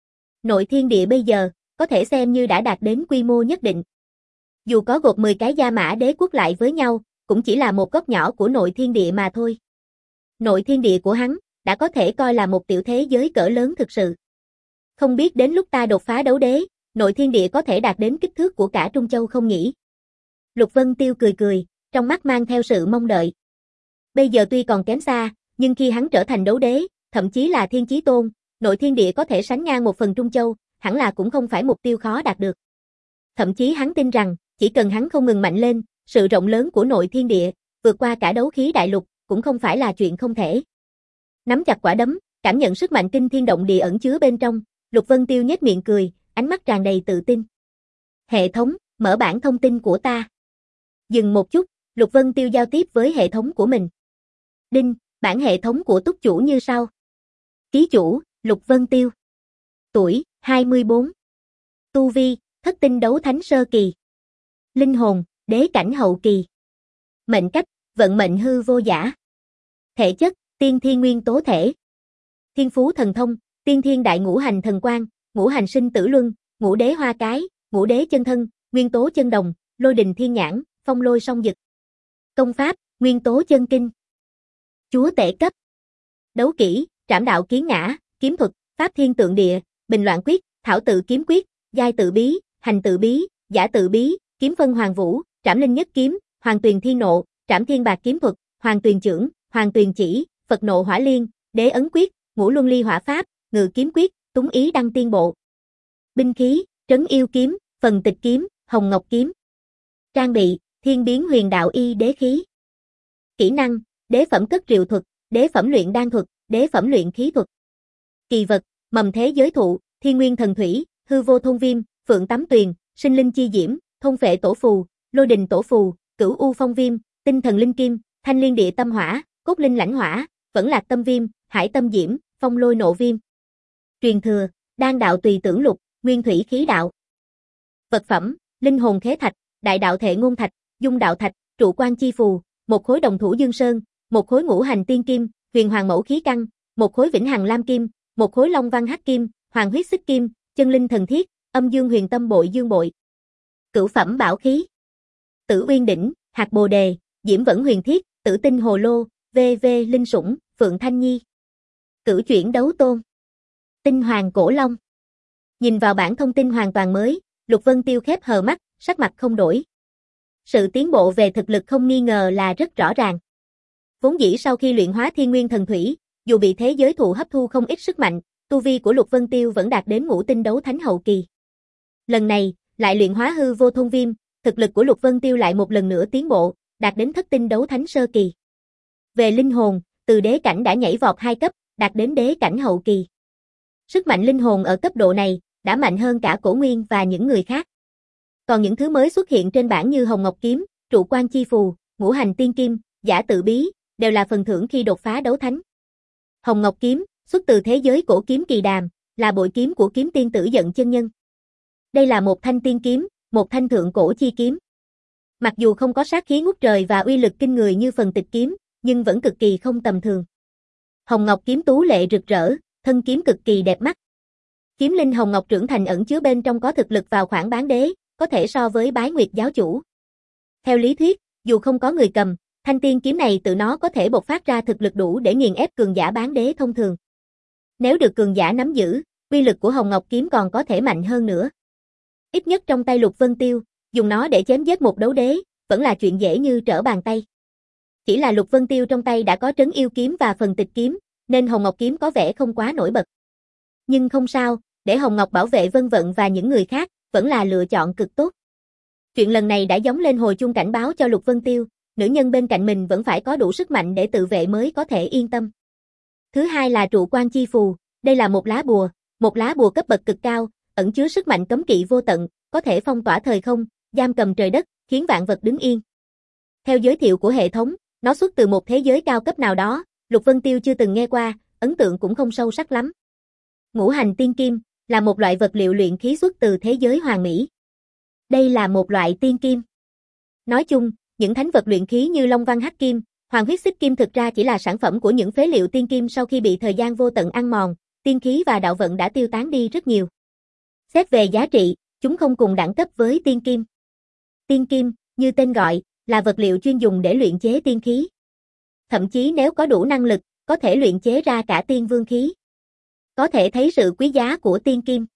Nội thiên địa bây giờ, có thể xem như đã đạt đến quy mô nhất định. Dù có gộp mười cái Gia Mã Đế quốc lại với nhau, cũng chỉ là một góc nhỏ của nội thiên địa mà thôi. Nội thiên địa của hắn, đã có thể coi là một tiểu thế giới cỡ lớn thực sự. Không biết đến lúc ta đột phá đấu đế, nội thiên địa có thể đạt đến kích thước của cả Trung Châu không nhỉ? Lục Vân Tiêu cười cười, trong mắt mang theo sự mong đợi. Bây giờ tuy còn kém xa, nhưng khi hắn trở thành đấu đế, thậm chí là thiên chí tôn, nội thiên địa có thể sánh ngang một phần Trung Châu, hẳn là cũng không phải mục tiêu khó đạt được. Thậm chí hắn tin rằng, chỉ cần hắn không ngừng mạnh lên, sự rộng lớn của nội thiên địa, vượt qua cả đấu khí đại lục, cũng không phải là chuyện không thể. Nắm chặt quả đấm, cảm nhận sức mạnh kinh thiên động địa ẩn chứa bên trong, Lục Vân Tiêu nhếch miệng cười, ánh mắt tràn đầy tự tin. Hệ thống, mở bảng thông tin của ta. Dừng một chút, Lục Vân Tiêu giao tiếp với hệ thống của mình. Đinh, bản hệ thống của túc chủ như sau. Ký chủ, Lục Vân Tiêu. Tuổi, hai mươi bốn. Tu vi, thất tinh đấu thánh sơ kỳ. Linh hồn, đế cảnh hậu kỳ. Mệnh cách, vận mệnh hư vô giả. Thể chất, tiên thiên nguyên tố thể. Thiên phú thần thông, tiên thiên đại ngũ hành thần quang, ngũ hành sinh tử luân, ngũ đế hoa cái, ngũ đế chân thân, nguyên tố chân đồng, lôi đình thiên nhãn, phong lôi song dực. Công pháp, nguyên tố chân kinh. Chúa tể cấp. Đấu kỹ, trảm đạo kiến ngã, kiếm thuật, pháp thiên tượng địa, bình loạn quyết, thảo tự kiếm quyết, giai tự bí, hành tự bí, giả tự bí, kiếm phân hoàng vũ, trảm linh nhất kiếm, hoàng tuyền thiên nộ, trảm thiên bạc kiếm thuật, hoàng tuyền chưởng, hoàng tuyền chỉ, Phật nộ hỏa liên, đế ấn quyết, ngũ luân ly hỏa pháp, ngự kiếm quyết, túng ý đăng tiên bộ. Binh khí, trấn yêu kiếm, phần tịch kiếm, hồng ngọc kiếm. Trang bị, thiên biến huyền đạo y đế khí. Kỹ năng, đế phẩm cất rượu thuật, đế phẩm luyện đan thuật, đế phẩm luyện khí thuật. Kỳ vật, mầm thế giới thụ, thiên nguyên thần thủy, hư vô thôn viêm, phượng tắm tuyền, sinh linh chi diễm, thôn phệ tổ phù, lôi đình tổ phù, cửu u phong viêm, tinh thần linh kim, thanh liên địa tâm hỏa, cốt linh lãnh hỏa, vẫn lạc tâm viêm, hải tâm diễm, phong lôi nộ viêm. Truyền thừa, đan đạo tùy tưởng lục, nguyên thủy khí đạo. Vật phẩm, linh hồn khế thạch, đại đạo thệ ngôn thạch, dung đạo thạch, trụ quan chi phù, một khối đồng thủ dương sơn, một khối ngũ hành tiên kim, huyền hoàng mẫu khí căn, một khối vĩnh hằng lam kim, một khối long văn hắc kim, hoàng huyết xích kim, chân linh thần thiết, âm dương huyền tâm bội dương bội. Cửu phẩm bảo khí. Tử uyên đỉnh, hạt bồ đề, diễm vẫn huyền thiết, tử tinh hồ lô, vê vê linh sủng, phượng thanh nhi. Cửu chuyển đấu tôn. Tinh hoàng cổ long. Nhìn vào bản thông tin hoàn toàn mới, Lục Vân Tiêu khép hờ mắt, sắc mặt không đổi. Sự tiến bộ về thực lực không nghi ngờ là rất rõ ràng. Vốn dĩ sau khi luyện hóa thiên nguyên thần thủy, dù bị thế giới thụ hấp thu không ít sức mạnh, tu vi của Lục Vân Tiêu vẫn đạt đến ngũ tinh đấu thánh hậu kỳ. Lần này, lại luyện hóa hư vô thôn viêm, thực lực của Lục Vân Tiêu lại một lần nữa tiến bộ, đạt đến thất tinh đấu thánh sơ kỳ. Về linh hồn, từ đế cảnh đã nhảy vọt hai cấp, đạt đến đế cảnh hậu kỳ. Sức mạnh linh hồn ở cấp độ này, đã mạnh hơn cả Cổ Nguyên và những người khác. Còn những thứ mới xuất hiện trên bảng như Hồng Ngọc Kiếm, Trụ Quan Chi Phù, Ngũ Hành Tiên Kim, Giả Tự Bí, đều là phần thưởng khi đột phá đấu thánh. Hồng Ngọc Kiếm, xuất từ thế giới cổ kiếm kỳ đàm, là bội kiếm của kiếm tiên tử Giận Chân Nhân. Đây là một thanh tiên kiếm, một thanh thượng cổ chi kiếm. Mặc dù không có sát khí ngút trời và uy lực kinh người như phần tịch kiếm, nhưng vẫn cực kỳ không tầm thường. Hồng Ngọc Kiếm tú lệ rực rỡ, thân kiếm cực kỳ đẹp mắt. Kiếm linh Hồng Ngọc trưởng thành ẩn chứa bên trong có thực lực vào khoảng bán đế, có thể so với Bái Nguyệt giáo chủ. Theo lý thuyết, dù không có người cầm, thanh tiên kiếm này tự nó có thể bộc phát ra thực lực đủ để nghiền ép cường giả bán đế thông thường. Nếu được cường giả nắm giữ, uy lực của Hồng Ngọc Kiếm còn có thể mạnh hơn nữa. Ít nhất trong tay Lục Vân Tiêu, dùng nó để chém giết một đấu đế, vẫn là chuyện dễ như trở bàn tay. Chỉ là Lục Vân Tiêu trong tay đã có trấn yêu kiếm và phần tịch kiếm, nên Hồng Ngọc Kiếm có vẻ không quá nổi bật. Nhưng không sao, để Hồng Ngọc bảo vệ Vân Vận và những người khác, vẫn là lựa chọn cực tốt. Chuyện lần này đã gióng lên hồi chuông cảnh báo cho Lục Vân Tiêu, nữ nhân bên cạnh mình vẫn phải có đủ sức mạnh để tự vệ mới có thể yên tâm. Thứ hai là Trụ Quan Chi Phù, đây là một lá bùa, một lá bùa cấp bậc cực cao, ẩn chứa sức mạnh cấm kỵ vô tận, có thể phong tỏa thời không, giam cầm trời đất, khiến vạn vật đứng yên. Theo giới thiệu của hệ thống, nó xuất từ một thế giới cao cấp nào đó, Lục Vân Tiêu chưa từng nghe qua, ấn tượng cũng không sâu sắc lắm. Ngũ hành tiên kim là một loại vật liệu luyện khí xuất từ thế giới Hoàng Mỹ. Đây là một loại tiên kim. Nói chung, những thánh vật luyện khí như Long Văn Hắc Kim, Hoàng Huyết Xích Kim thực ra chỉ là sản phẩm của những phế liệu tiên kim sau khi bị thời gian vô tận ăn mòn, tiên khí và đạo vận đã tiêu tán đi rất nhiều. Xét về giá trị, chúng không cùng đẳng cấp với tiên kim. Tiên kim, như tên gọi, là vật liệu chuyên dùng để luyện chế tiên khí. Thậm chí nếu có đủ năng lực, có thể luyện chế ra cả tiên vương khí. Có thể thấy sự quý giá của tiên kim.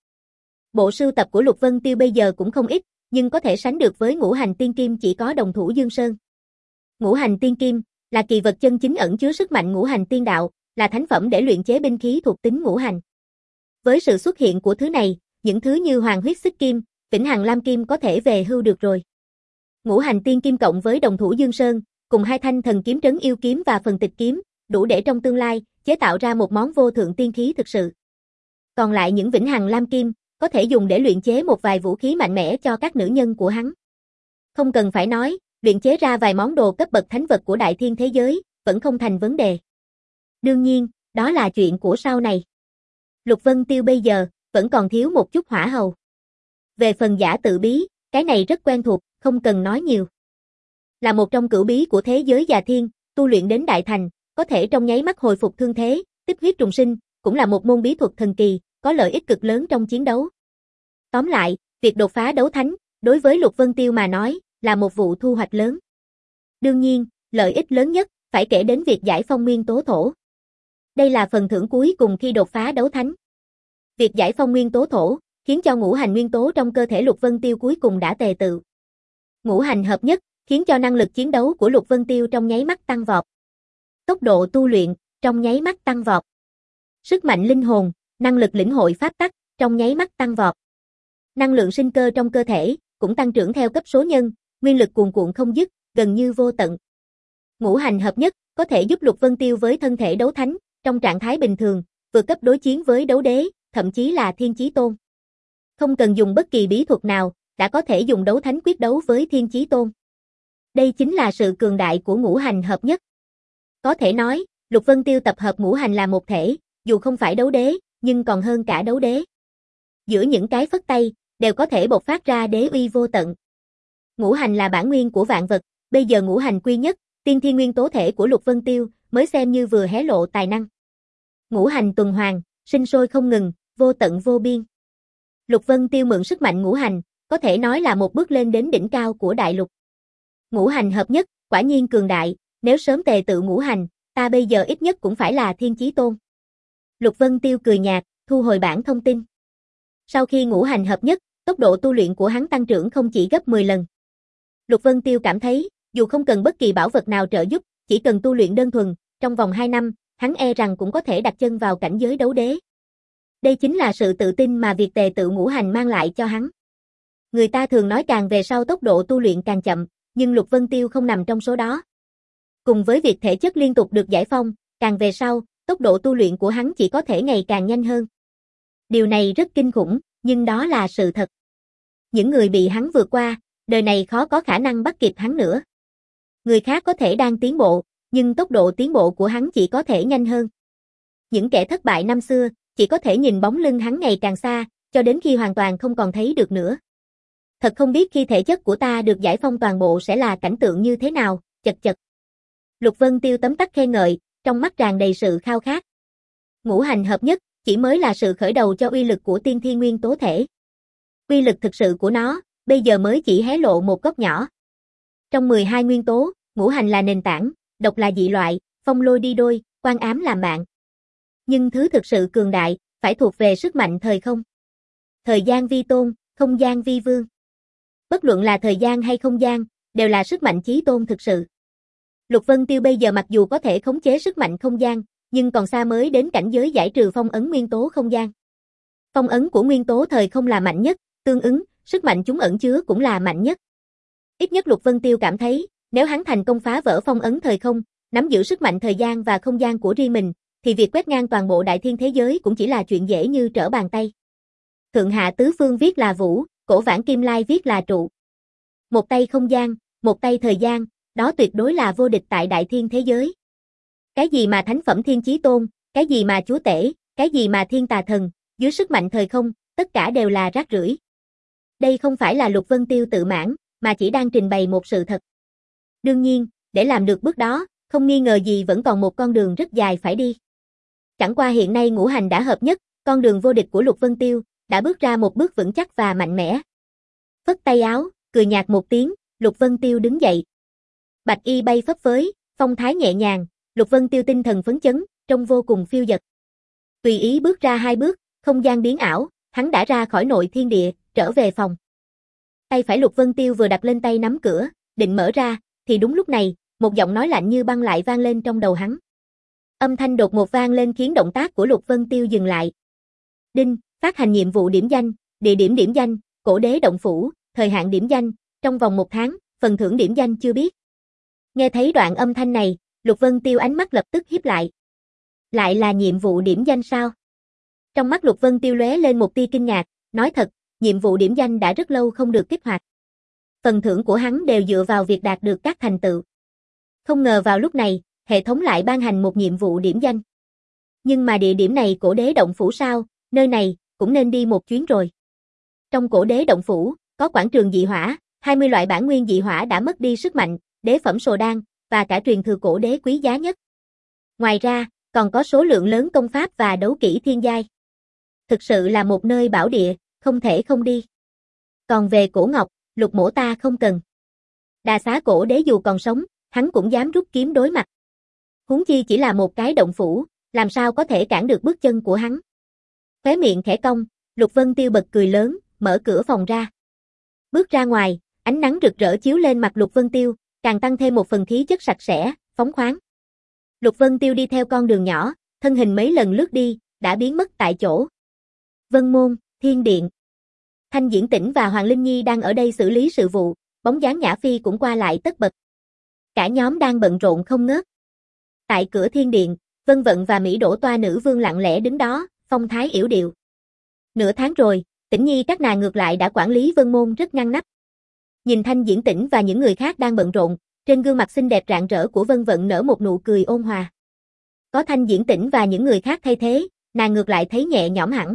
Bộ sưu tập của Lục Vân Tiêu bây giờ cũng không ít, nhưng có thể sánh được với ngũ hành tiên kim chỉ có đồng thủ Dương Sơn. Ngũ hành tiên kim là kỳ vật chân chính ẩn chứa sức mạnh ngũ hành tiên đạo, là thánh phẩm để luyện chế binh khí thuộc tính ngũ hành. Với sự xuất hiện của thứ này, những thứ như hoàng huyết xích kim, vĩnh hằng lam kim có thể về hưu được rồi. Ngũ hành tiên kim cộng với đồng thủ Dương Sơn, cùng hai thanh thần kiếm trấn yêu kiếm và phần tịch kiếm, đủ để trong tương lai chế tạo ra một món vô thượng tiên khí thực sự. Còn lại những vĩnh hằng lam kim có thể dùng để luyện chế một vài vũ khí mạnh mẽ cho các nữ nhân của hắn. Không cần phải nói, luyện chế ra vài món đồ cấp bậc thánh vật của đại thiên thế giới vẫn không thành vấn đề. Đương nhiên, đó là chuyện của sau này. Lục Vân Tiêu bây giờ vẫn còn thiếu một chút hỏa hầu. Về phần giả tự bí, cái này rất quen thuộc, không cần nói nhiều. Là một trong cửu bí của thế giới già thiên, tu luyện đến đại thành, có thể trong nháy mắt hồi phục thương thế, tích huyết trùng sinh, cũng là một môn bí thuật thần kỳ, có lợi ích cực lớn trong chiến đấu. Tóm lại, việc đột phá đấu thánh, đối với Lục Vân Tiêu mà nói, là một vụ thu hoạch lớn. Đương nhiên, lợi ích lớn nhất, phải kể đến việc giải phong nguyên tố thổ. Đây là phần thưởng cuối cùng khi đột phá đấu thánh. Việc giải phong nguyên tố thổ, khiến cho ngũ hành nguyên tố trong cơ thể Lục Vân Tiêu cuối cùng đã tề tự. Ngũ hành hợp nhất, khiến cho năng lực chiến đấu của Lục Vân Tiêu trong nháy mắt tăng vọt. Tốc độ tu luyện, trong nháy mắt tăng vọt. Sức mạnh linh hồn, năng lực lĩnh hội pháp tắc, trong nháy mắt tăng vọt. Năng lượng sinh cơ trong cơ thể, cũng tăng trưởng theo cấp số nhân, nguyên lực cuồn cuộn không dứt, gần như vô tận. Ngũ hành hợp nhất, có thể giúp Lục Vân Tiêu với thân thể đấu thánh, trong trạng thái bình thường, vượt cấp đối chiến với đấu đế, thậm chí là thiên chí tôn. Không cần dùng bất kỳ bí thuật nào, đã có thể dùng đấu thánh quyết đấu với thiên chí tôn. Đây chính là sự cường đại của ngũ hành hợp nhất. Có thể nói, Lục Vân Tiêu tập hợp ngũ hành là một thể, dù không phải đấu đế, nhưng còn hơn cả đấu đế. Giữa những cái phất tay, đều có thể bộc phát ra đế uy vô tận. Ngũ hành là bản nguyên của vạn vật, bây giờ ngũ hành quy nhất, tiên thiên nguyên tố thể của Lục Vân Tiêu, mới xem như vừa hé lộ tài năng. Ngũ hành tuần hoàn, sinh sôi không ngừng, vô tận vô biên. Lục Vân Tiêu mượn sức mạnh ngũ hành, có thể nói là một bước lên đến đỉnh cao của đại lục. Ngũ hành hợp nhất, quả nhiên cường đại, nếu sớm tề tự ngũ hành, ta bây giờ ít nhất cũng phải là thiên chí tôn. Lục Vân Tiêu cười nhạt, thu hồi bản thông tin. Sau khi ngũ hành hợp nhất, tốc độ tu luyện của hắn tăng trưởng không chỉ gấp mười lần. Lục Vân Tiêu cảm thấy, dù không cần bất kỳ bảo vật nào trợ giúp, chỉ cần tu luyện đơn thuần, trong vòng hai năm, hắn e rằng cũng có thể đặt chân vào cảnh giới đấu đế. Đây chính là sự tự tin mà việc tề tự ngũ hành mang lại cho hắn. Người ta thường nói càng về sau tốc độ tu luyện càng chậm, nhưng Lục Vân Tiêu không nằm trong số đó. Cùng với việc thể chất liên tục được giải phong, càng về sau, tốc độ tu luyện của hắn chỉ có thể ngày càng nhanh hơn. Điều này rất kinh khủng, nhưng đó là sự thật. Những người bị hắn vượt qua, đời này khó có khả năng bắt kịp hắn nữa. Người khác có thể đang tiến bộ, nhưng tốc độ tiến bộ của hắn chỉ có thể nhanh hơn. Những kẻ thất bại năm xưa, chỉ có thể nhìn bóng lưng hắn ngày càng xa, cho đến khi hoàn toàn không còn thấy được nữa. Thật không biết khi thể chất của ta được giải phong toàn bộ sẽ là cảnh tượng như thế nào, chật chật. Lục Vân Tiêu tấm tắc khen ngợi, trong mắt tràn đầy sự khao khát. Ngũ hành hợp nhất, chỉ mới là sự khởi đầu cho uy lực của tiên thiên nguyên tố thể. Uy lực thực sự của nó, bây giờ mới chỉ hé lộ một góc nhỏ. Trong mười hai nguyên tố, ngũ hành là nền tảng, độc là dị loại, phong lôi đi đôi, quan ám làm bạn. Nhưng thứ thực sự cường đại, phải thuộc về sức mạnh thời không. Thời gian vi tôn, không gian vi vương. Bất luận là thời gian hay không gian, đều là sức mạnh chí tôn thực sự. Lục Vân Tiêu bây giờ mặc dù có thể khống chế sức mạnh không gian, nhưng còn xa mới đến cảnh giới giải trừ phong ấn nguyên tố không gian. Phong ấn của nguyên tố thời không là mạnh nhất, tương ứng, sức mạnh chúng ẩn chứa cũng là mạnh nhất. Ít nhất Lục Vân Tiêu cảm thấy, nếu hắn thành công phá vỡ phong ấn thời không, nắm giữ sức mạnh thời gian và không gian của riêng mình, thì việc quét ngang toàn bộ đại thiên thế giới cũng chỉ là chuyện dễ như trở bàn tay. Thượng hạ tứ phương viết là vũ, cổ vãn kim lai viết là trụ. Một tay không gian, một tay thời gian, đó tuyệt đối là vô địch tại đại thiên thế giới. Cái gì mà thánh phẩm thiên chí tôn, cái gì mà chúa tể, cái gì mà thiên tà thần, dưới sức mạnh thời không, tất cả đều là rác rưởi. Đây không phải là Lục Vân Tiêu tự mãn, mà chỉ đang trình bày một sự thật. Đương nhiên, để làm được bước đó, không nghi ngờ gì vẫn còn một con đường rất dài phải đi. Chẳng qua hiện nay ngũ hành đã hợp nhất, con đường vô địch của Lục Vân Tiêu đã bước ra một bước vững chắc và mạnh mẽ. Phất tay áo, cười nhạt một tiếng, Lục Vân Tiêu đứng dậy. Bạch y bay phấp phới, phong thái nhẹ nhàng, Lục Vân Tiêu tinh thần phấn chấn, trông vô cùng phiêu dật. Tùy ý bước ra hai bước, không gian biến ảo, hắn đã ra khỏi nội thiên địa, trở về phòng. Tay phải Lục Vân Tiêu vừa đặt lên tay nắm cửa, định mở ra, thì đúng lúc này, một giọng nói lạnh như băng lại vang lên trong đầu hắn. Âm thanh đột ngột vang lên khiến động tác của Lục Vân Tiêu dừng lại. Đinh, phát hành nhiệm vụ điểm danh, địa điểm điểm danh, Cổ Đế Động Phủ, thời hạn điểm danh, trong vòng một tháng, phần thưởng điểm danh chưa biết. Nghe thấy đoạn âm thanh này, Lục Vân Tiêu ánh mắt lập tức híp lại. Lại là nhiệm vụ điểm danh sao? Trong mắt Lục Vân Tiêu lóe lên một tia kinh ngạc, nói thật, nhiệm vụ điểm danh đã rất lâu không được kích hoạt. Phần thưởng của hắn đều dựa vào việc đạt được các thành tựu. Không ngờ vào lúc này, hệ thống lại ban hành một nhiệm vụ điểm danh. Nhưng mà địa điểm này Cổ Đế Động Phủ sao, nơi này, cũng nên đi một chuyến rồi. Trong Cổ Đế Động Phủ, có quảng trường dị hỏa, hai mươi loại bản nguyên dị hỏa đã mất đi sức mạnh, đế phẩm sồ đan, và cả truyền thừa cổ đế quý giá nhất. Ngoài ra, còn có số lượng lớn công pháp và đấu kỹ thiên giai. Thực sự là một nơi bảo địa, không thể không đi. Còn về Cổ Ngọc, Lục mỗ ta không cần. Đà Xá cổ đế dù còn sống, hắn cũng dám rút kiếm đối mặt. Huống chi chỉ là một cái động phủ, làm sao có thể cản được bước chân của hắn. Khóe miệng khẽ cong, Lục Vân Tiêu bật cười lớn, mở cửa phòng ra. Bước ra ngoài, ánh nắng rực rỡ chiếu lên mặt Lục Vân Tiêu, càng tăng thêm một phần khí chất sạch sẽ, phóng khoáng. Lục Vân Tiêu đi theo con đường nhỏ, thân hình mấy lần lướt đi, đã biến mất tại chỗ. Vân Môn, Thiên Điện. Thanh Diễn Tĩnh và Hoàng Linh Nhi đang ở đây xử lý sự vụ, bóng dáng Nhã Phi cũng qua lại tất bật. Cả nhóm đang bận rộn không ngớt. Tại cửa Thiên Điện, Vân Vận và Mỹ Đỗ Toa nữ vương lặng lẽ đứng đó, phong thái yểu điệu. Nửa tháng rồi, Tĩnh Nhi các nàng ngược lại đã quản lý Vân Môn rất ngăn nắp. Nhìn Thanh Diễn Tĩnh và những người khác đang bận rộn, trên gương mặt xinh đẹp rạng rỡ của Vân Vận nở một nụ cười ôn hòa. Có Thanh Diễn Tĩnh và những người khác thay thế, nàng ngược lại thấy nhẹ nhõm hẳn.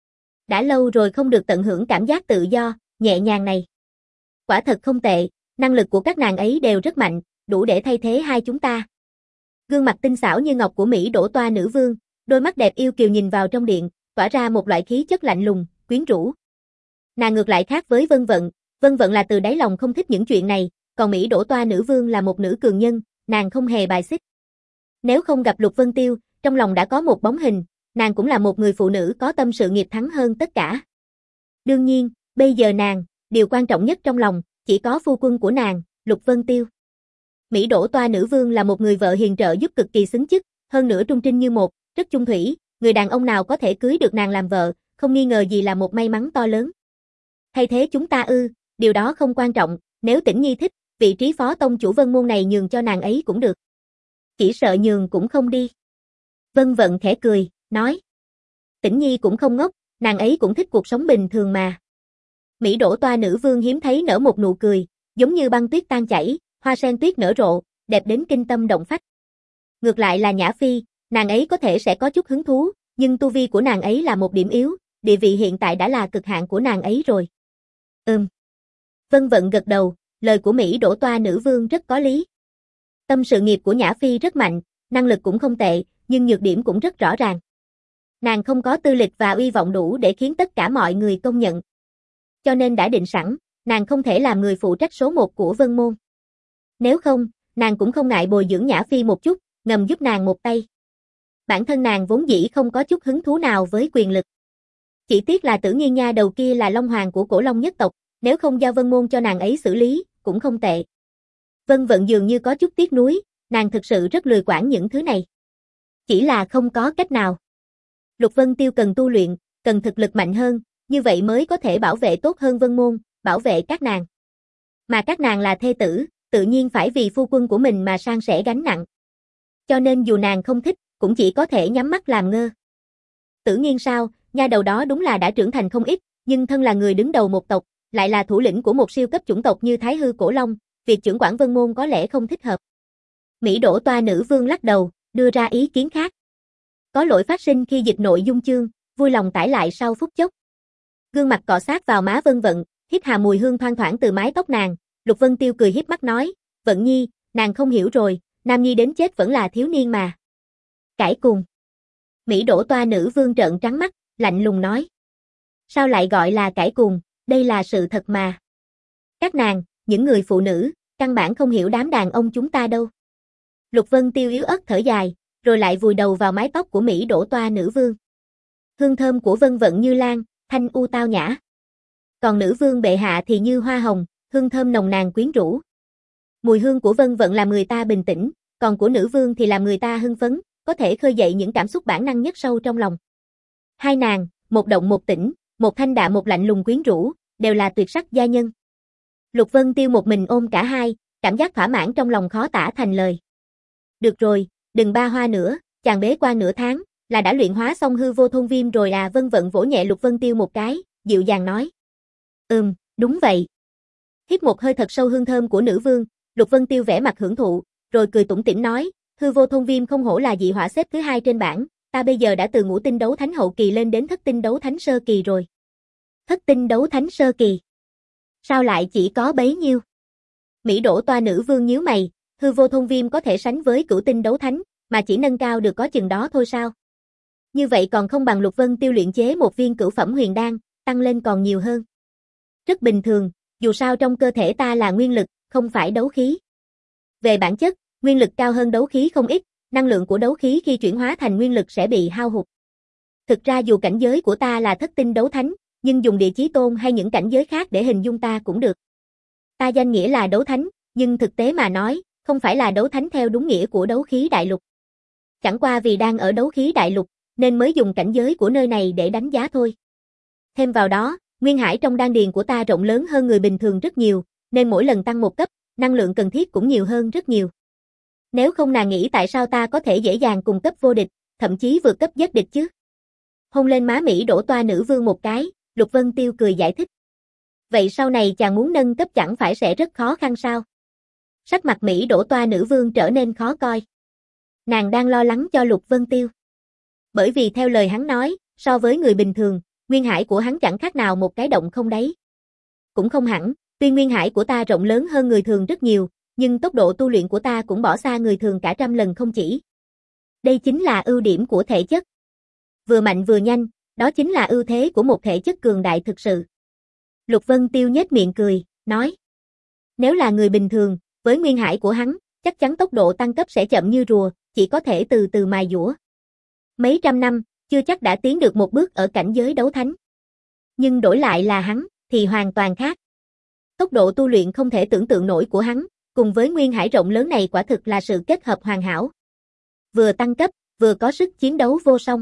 Đã lâu rồi không được tận hưởng cảm giác tự do, nhẹ nhàng này. Quả thật không tệ, năng lực của các nàng ấy đều rất mạnh, đủ để thay thế hai chúng ta. Gương mặt tinh xảo như ngọc của Mỹ Đỗ Toa nữ vương, đôi mắt đẹp yêu kiều nhìn vào trong điện, tỏa ra một loại khí chất lạnh lùng, quyến rũ. Nàng ngược lại khác với Vân Vận, Vân Vận là từ đáy lòng không thích những chuyện này, còn Mỹ Đỗ Toa nữ vương là một nữ cường nhân, nàng không hề bài xích. Nếu không gặp Lục Vân Tiêu, trong lòng đã có một bóng hình, nàng cũng là một người phụ nữ có tâm sự nghiệp thắng hơn tất cả. Đương nhiên, bây giờ nàng, điều quan trọng nhất trong lòng, chỉ có phu quân của nàng, Lục Vân Tiêu. Mỹ Đỗ Toa nữ vương là một người vợ hiền trợ giúp cực kỳ xứng chức, hơn nữa trung trinh như một, rất chung thủy, người đàn ông nào có thể cưới được nàng làm vợ, không nghi ngờ gì là một may mắn to lớn. Thay thế chúng ta ư, điều đó không quan trọng, nếu Tĩnh Nhi thích, vị trí phó tông chủ Vân Môn này nhường cho nàng ấy cũng được. Chỉ sợ nhường cũng không đi. Vân Vận khẽ cười, nói. Tĩnh Nhi cũng không ngốc, nàng ấy cũng thích cuộc sống bình thường mà. Mỹ Đỗ Toa nữ vương hiếm thấy nở một nụ cười, giống như băng tuyết tan chảy, hoa sen tuyết nở rộ, đẹp đến kinh tâm động phách. Ngược lại là Nhã Phi, nàng ấy có thể sẽ có chút hứng thú, nhưng tu vi của nàng ấy là một điểm yếu, địa vị hiện tại đã là cực hạn của nàng ấy rồi. Ừm. Vân Vận gật đầu, lời của Mỹ Đỗ Toa nữ vương rất có lý. Tâm sự nghiệp của Nhã Phi rất mạnh, năng lực cũng không tệ, nhưng nhược điểm cũng rất rõ ràng. Nàng không có tư lịch và uy vọng đủ để khiến tất cả mọi người công nhận. Cho nên đã định sẵn, nàng không thể làm người phụ trách số một của Vân Môn. Nếu không, nàng cũng không ngại bồi dưỡng Nhã Phi một chút, ngầm giúp nàng một tay. Bản thân nàng vốn dĩ không có chút hứng thú nào với quyền lực. Chỉ tiếc là Tử Nghiên nha đầu kia là long hoàng của Cổ Long nhất tộc, nếu không giao Vân Môn cho nàng ấy xử lý, cũng không tệ. Vân Vận dường như có chút tiếc nuối, nàng thực sự rất lười quản những thứ này. Chỉ là không có cách nào. Lục Vân Tiêu cần tu luyện, cần thực lực mạnh hơn, như vậy mới có thể bảo vệ tốt hơn Vân Môn, bảo vệ các nàng. Mà các nàng là thê tử, tự nhiên phải vì phu quân của mình mà san sẻ gánh nặng. Cho nên dù nàng không thích, cũng chỉ có thể nhắm mắt làm ngơ. Tử Nghiên sao, nha đầu đó đúng là đã trưởng thành không ít, nhưng thân là người đứng đầu một tộc, lại là thủ lĩnh của một siêu cấp chủng tộc như Thái Hư Cổ Long, việc trưởng quản Vân Môn có lẽ không thích hợp. Mỹ Đỗ Toa nữ vương lắc đầu, đưa ra ý kiến khác. Có lỗi phát sinh khi dịch nội dung chương, vui lòng tải lại sau phút chốc. Gương mặt cọ sát vào má Vân Vận, hít hà mùi hương thoang thoảng từ mái tóc nàng, Lục Vân Tiêu cười híp mắt nói, Vận Nhi, nàng không hiểu rồi, Nam Nhi đến chết vẫn là thiếu niên mà. Cãi cùng. Mỹ đổ toa nữ vương trợn trắng mắt, lạnh lùng nói. Sao lại gọi là cãi cùn, đây là sự thật mà. Các nàng, những người phụ nữ, căn bản không hiểu đám đàn ông chúng ta đâu. Lục Vân Tiêu yếu ớt thở dài, rồi lại vùi đầu vào mái tóc của Mỹ đổ toa nữ vương. Hương thơm của Vân Vận như lan, thanh u tao nhã. Còn nữ vương bệ hạ thì như hoa hồng, hương thơm nồng nàn quyến rũ. Mùi hương của Vân Vận làm người ta bình tĩnh, còn của nữ vương thì làm người ta hưng phấn, có thể khơi dậy những cảm xúc bản năng nhất sâu trong lòng. Hai nàng, một động một tĩnh, một thanh đạm một lạnh lùng quyến rũ, đều là tuyệt sắc gia nhân. Lục Vân Tiêu một mình ôm cả hai, cảm giác thỏa mãn trong lòng khó tả thành lời. Được rồi, đừng ba hoa nữa, chàng bế quan nửa tháng, là đã luyện hóa xong hư vô thôn viêm rồi à. Vân Vận vỗ nhẹ Lục Vân Tiêu một cái, dịu dàng nói. Ừm, đúng vậy. Hít một hơi thật sâu hương thơm của nữ vương, Lục Vân Tiêu vẻ mặt hưởng thụ, rồi cười tủm tỉm nói, hư vô thôn viêm không hổ là dị hỏa xếp thứ hai trên bảng, ta bây giờ đã từ ngũ tinh đấu thánh hậu kỳ lên đến thất tinh đấu thánh sơ kỳ rồi. Thất tinh đấu thánh sơ kỳ? Sao lại chỉ có bấy nhiêu? Mỹ đổ toa nữ vương nhíu mày, hư vô thôn viêm có thể sánh với cửu tinh đấu thánh, mà chỉ nâng cao được có chừng đó thôi sao? Như vậy còn không bằng Lục Vân Tiêu luyện chế một viên cửu phẩm huyền đan, tăng lên còn nhiều hơn. Rất bình thường, dù sao trong cơ thể ta là nguyên lực, không phải đấu khí. Về bản chất, nguyên lực cao hơn đấu khí không ít, năng lượng của đấu khí khi chuyển hóa thành nguyên lực sẽ bị hao hụt. Thực ra dù cảnh giới của ta là thất tinh đấu thánh, nhưng dùng địa chí tôn hay những cảnh giới khác để hình dung ta cũng được. Ta danh nghĩa là đấu thánh, nhưng thực tế mà nói, không phải là đấu thánh theo đúng nghĩa của đấu khí đại lục. Chẳng qua vì đang ở đấu khí đại lục, nên mới dùng cảnh giới của nơi này để đánh giá thôi. Thêm vào đó, nguyên hải trong đan điền của ta rộng lớn hơn người bình thường rất nhiều, nên mỗi lần tăng một cấp, năng lượng cần thiết cũng nhiều hơn rất nhiều. Nếu không nàng nghĩ tại sao ta có thể dễ dàng cùng cấp vô địch, thậm chí vượt cấp giết địch chứ? Hôn lên má Mỹ đổ toa nữ vương một cái, Lục Vân Tiêu cười giải thích. Vậy sau này chàng muốn nâng cấp chẳng phải sẽ rất khó khăn sao? Sắc mặt Mỹ đổ toa nữ vương trở nên khó coi. Nàng đang lo lắng cho Lục Vân Tiêu. Bởi vì theo lời hắn nói, so với người bình thường, nguyên hải của hắn chẳng khác nào một cái động không đáy. Cũng không hẳn, tuy nguyên hải của ta rộng lớn hơn người thường rất nhiều, nhưng tốc độ tu luyện của ta cũng bỏ xa người thường cả trăm lần không chỉ. Đây chính là ưu điểm của thể chất. Vừa mạnh vừa nhanh, đó chính là ưu thế của một thể chất cường đại thực sự. Lục Vân Tiêu nhếch miệng cười, nói. Nếu là người bình thường, với nguyên hải của hắn, chắc chắn tốc độ tăng cấp sẽ chậm như rùa, chỉ có thể từ từ mài dũa. Mấy trăm năm, chưa chắc đã tiến được một bước ở cảnh giới đấu thánh. Nhưng đổi lại là hắn, thì hoàn toàn khác. Tốc độ tu luyện không thể tưởng tượng nổi của hắn, cùng với nguyên hải rộng lớn này quả thực là sự kết hợp hoàn hảo. Vừa tăng cấp, vừa có sức chiến đấu vô song.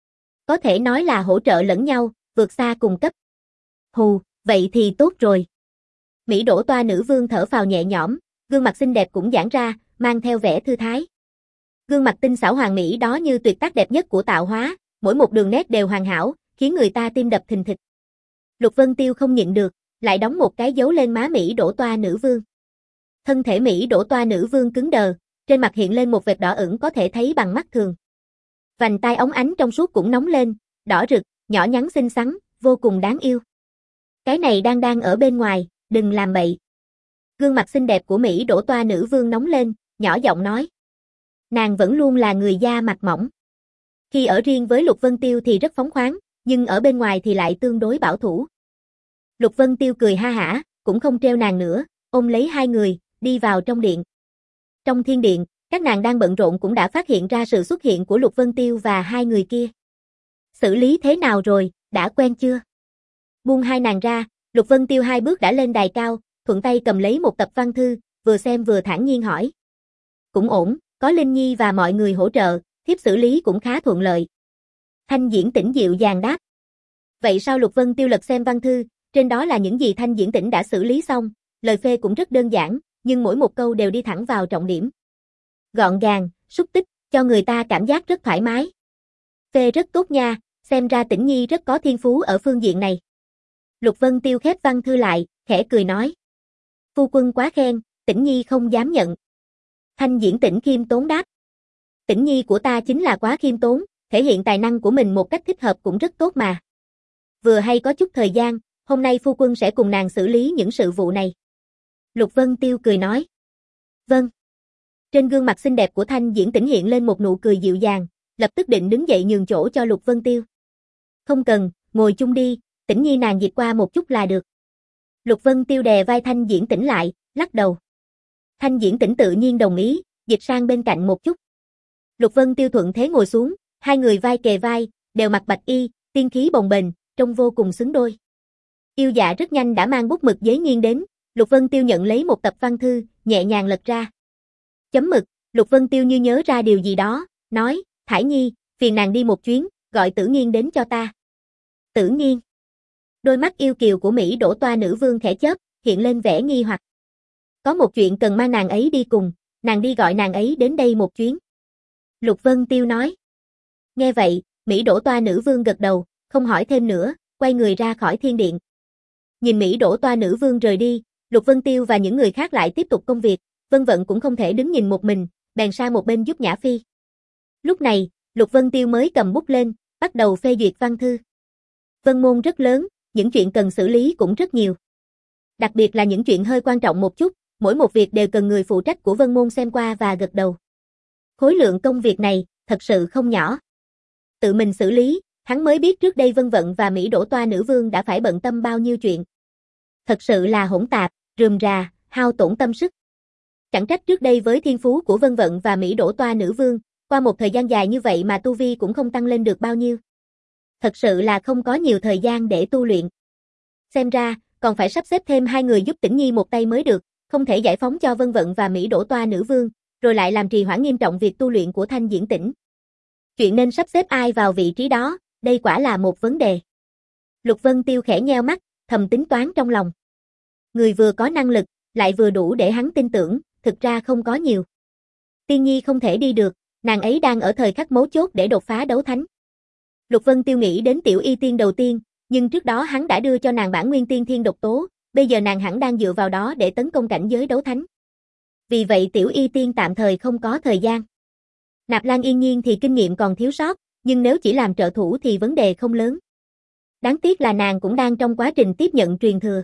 Có thể nói là hỗ trợ lẫn nhau, vượt xa cùng cấp. Hù, vậy thì tốt rồi. Mỹ đổ toa nữ vương thở phào nhẹ nhõm, gương mặt xinh đẹp cũng giãn ra, mang theo vẻ thư thái. Gương mặt tinh xảo hoàng mỹ đó như tuyệt tác đẹp nhất của tạo hóa, mỗi một đường nét đều hoàn hảo, khiến người ta tim đập thình thịch. Lục Vân Tiêu không nhịn được, lại đóng một cái dấu lên má Mỹ đổ toa nữ vương. Thân thể Mỹ đổ toa nữ vương cứng đờ, trên mặt hiện lên một vệt đỏ ửng có thể thấy bằng mắt thường. Vành tai óng ánh trong suốt cũng nóng lên, đỏ rực, nhỏ nhắn xinh xắn, vô cùng đáng yêu. Cái này đang đang ở bên ngoài, đừng làm bậy. Gương mặt xinh đẹp của Mỹ đổ toa nữ vương nóng lên, nhỏ giọng nói. Nàng vẫn luôn là người da mặt mỏng. Khi ở riêng với Lục Vân Tiêu thì rất phóng khoáng, nhưng ở bên ngoài thì lại tương đối bảo thủ. Lục Vân Tiêu cười ha hả, cũng không treo nàng nữa, ôm lấy hai người, đi vào trong điện. Trong thiên điện, các nàng đang bận rộn cũng đã phát hiện ra sự xuất hiện của Lục Vân Tiêu và hai người kia. Xử lý thế nào rồi, đã quen chưa? Buông hai nàng ra, Lục Vân Tiêu hai bước đã lên đài cao, thuận tay cầm lấy một tập văn thư, vừa xem vừa thản nhiên hỏi. Cũng ổn, có Linh Nhi và mọi người hỗ trợ, thiếp xử lý cũng khá thuận lợi. Thanh Diễn Tĩnh dịu dàng đáp. Vậy sao? Lục Vân Tiêu lật xem văn thư, trên đó là những gì Thanh Diễn Tĩnh đã xử lý xong, lời phê cũng rất đơn giản, nhưng mỗi một câu đều đi thẳng vào trọng điểm. Gọn gàng, xúc tích, cho người ta cảm giác rất thoải mái. Phê rất tốt nha, xem ra Tĩnh Nhi rất có thiên phú ở phương diện này. Lục Vân Tiêu khép văn thư lại, khẽ cười nói. Phu quân quá khen, Tĩnh Nhi không dám nhận. Thanh Diễn Tĩnh khiêm tốn đáp. Tĩnh Nhi của ta chính là quá khiêm tốn, thể hiện tài năng của mình một cách thích hợp cũng rất tốt mà. Vừa hay có chút thời gian, hôm nay phu quân sẽ cùng nàng xử lý những sự vụ này. Lục Vân Tiêu cười nói. Vâng. Trên gương mặt xinh đẹp của Thanh Diễn Tĩnh hiện lên một nụ cười dịu dàng, lập tức định đứng dậy nhường chỗ cho Lục Vân Tiêu. Không cần, ngồi chung đi, Tĩnh Nhi nàng dịch qua một chút là được. Lục Vân Tiêu đè vai Thanh Diễn Tĩnh lại, lắc đầu. Thanh Diễn Tĩnh tự nhiên đồng ý, dịch sang bên cạnh một chút. Lục Vân Tiêu thuận thế ngồi xuống, hai người vai kề vai, đều mặc bạch y, tiên khí bồng bềnh, trông vô cùng xứng đôi. Yêu Dạ rất nhanh đã mang bút mực giấy nghiêng đến, Lục Vân Tiêu nhận lấy một tập văn thư, nhẹ nhàng lật ra. Chấm mực, Lục Vân Tiêu như nhớ ra điều gì đó, nói, Thải Nhi, phiền nàng đi một chuyến, gọi Tử Nghiên đến cho ta. Tử Nghiên. Đôi mắt yêu kiều của Mỹ Đỗ Toa nữ vương khẽ chớp, hiện lên vẻ nghi hoặc. Có một chuyện cần mang nàng ấy đi cùng, nàng đi gọi nàng ấy đến đây một chuyến. Lục Vân Tiêu nói. Nghe vậy, Mỹ Đỗ Toa nữ vương gật đầu, không hỏi thêm nữa, quay người ra khỏi thiên điện. Nhìn Mỹ Đỗ Toa nữ vương rời đi, Lục Vân Tiêu và những người khác lại tiếp tục công việc, Vân Vận cũng không thể đứng nhìn một mình, bèn sang một bên giúp Nhã Phi. Lúc này, Lục Vân Tiêu mới cầm bút lên, bắt đầu phê duyệt văn thư. Vân môn rất lớn, những chuyện cần xử lý cũng rất nhiều. Đặc biệt là những chuyện hơi quan trọng một chút, mỗi một việc đều cần người phụ trách của Vân môn xem qua và gật đầu. Khối lượng công việc này, thật sự không nhỏ. Tự mình xử lý, hắn mới biết trước đây Vân Vận và Mỹ Đỗ Toa nữ vương đã phải bận tâm bao nhiêu chuyện. Thật sự là hỗn tạp, rườm rà, hao tổn tâm sức. Chẳng trách trước đây với thiên phú của Vân Vận và Mỹ Đỗ Toa nữ vương, qua một thời gian dài như vậy mà tu vi cũng không tăng lên được bao nhiêu. Thật sự là không có nhiều thời gian để tu luyện. Xem ra, còn phải sắp xếp thêm hai người giúp Tĩnh Nhi một tay mới được, không thể giải phóng cho Vân Vận và Mỹ Đỗ Toa nữ vương, rồi lại làm trì hoãn nghiêm trọng việc tu luyện của Thanh Diễn Tĩnh. Chuyện nên sắp xếp ai vào vị trí đó, đây quả là một vấn đề. Lục Vân Tiêu khẽ nheo mắt, thầm tính toán trong lòng. Người vừa có năng lực, lại vừa đủ để hắn tin tưởng, thực ra không có nhiều. Tiên Nhi không thể đi được, nàng ấy đang ở thời khắc mấu chốt để đột phá đấu thánh. Lục Vân Tiêu nghĩ đến Tiểu Y Tiên đầu tiên, nhưng trước đó hắn đã đưa cho nàng bản nguyên tiên thiên độc tố, bây giờ nàng hẳn đang dựa vào đó để tấn công cảnh giới đấu thánh. Vì vậy Tiểu Y Tiên tạm thời không có thời gian. Nạp Lan Yên Nhiên thì kinh nghiệm còn thiếu sót, nhưng nếu chỉ làm trợ thủ thì vấn đề không lớn. Đáng tiếc là nàng cũng đang trong quá trình tiếp nhận truyền thừa.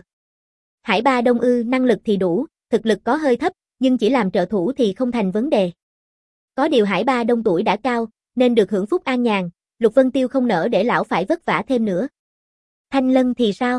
Hải Ba Đông ư, năng lực thì đủ, thực lực có hơi thấp, nhưng chỉ làm trợ thủ thì không thành vấn đề. Có điều Hải Ba Đông tuổi đã cao, nên được hưởng phúc an nhàn, Lục Vân Tiêu không nỡ để lão phải vất vả thêm nữa. Thanh Lân thì sao?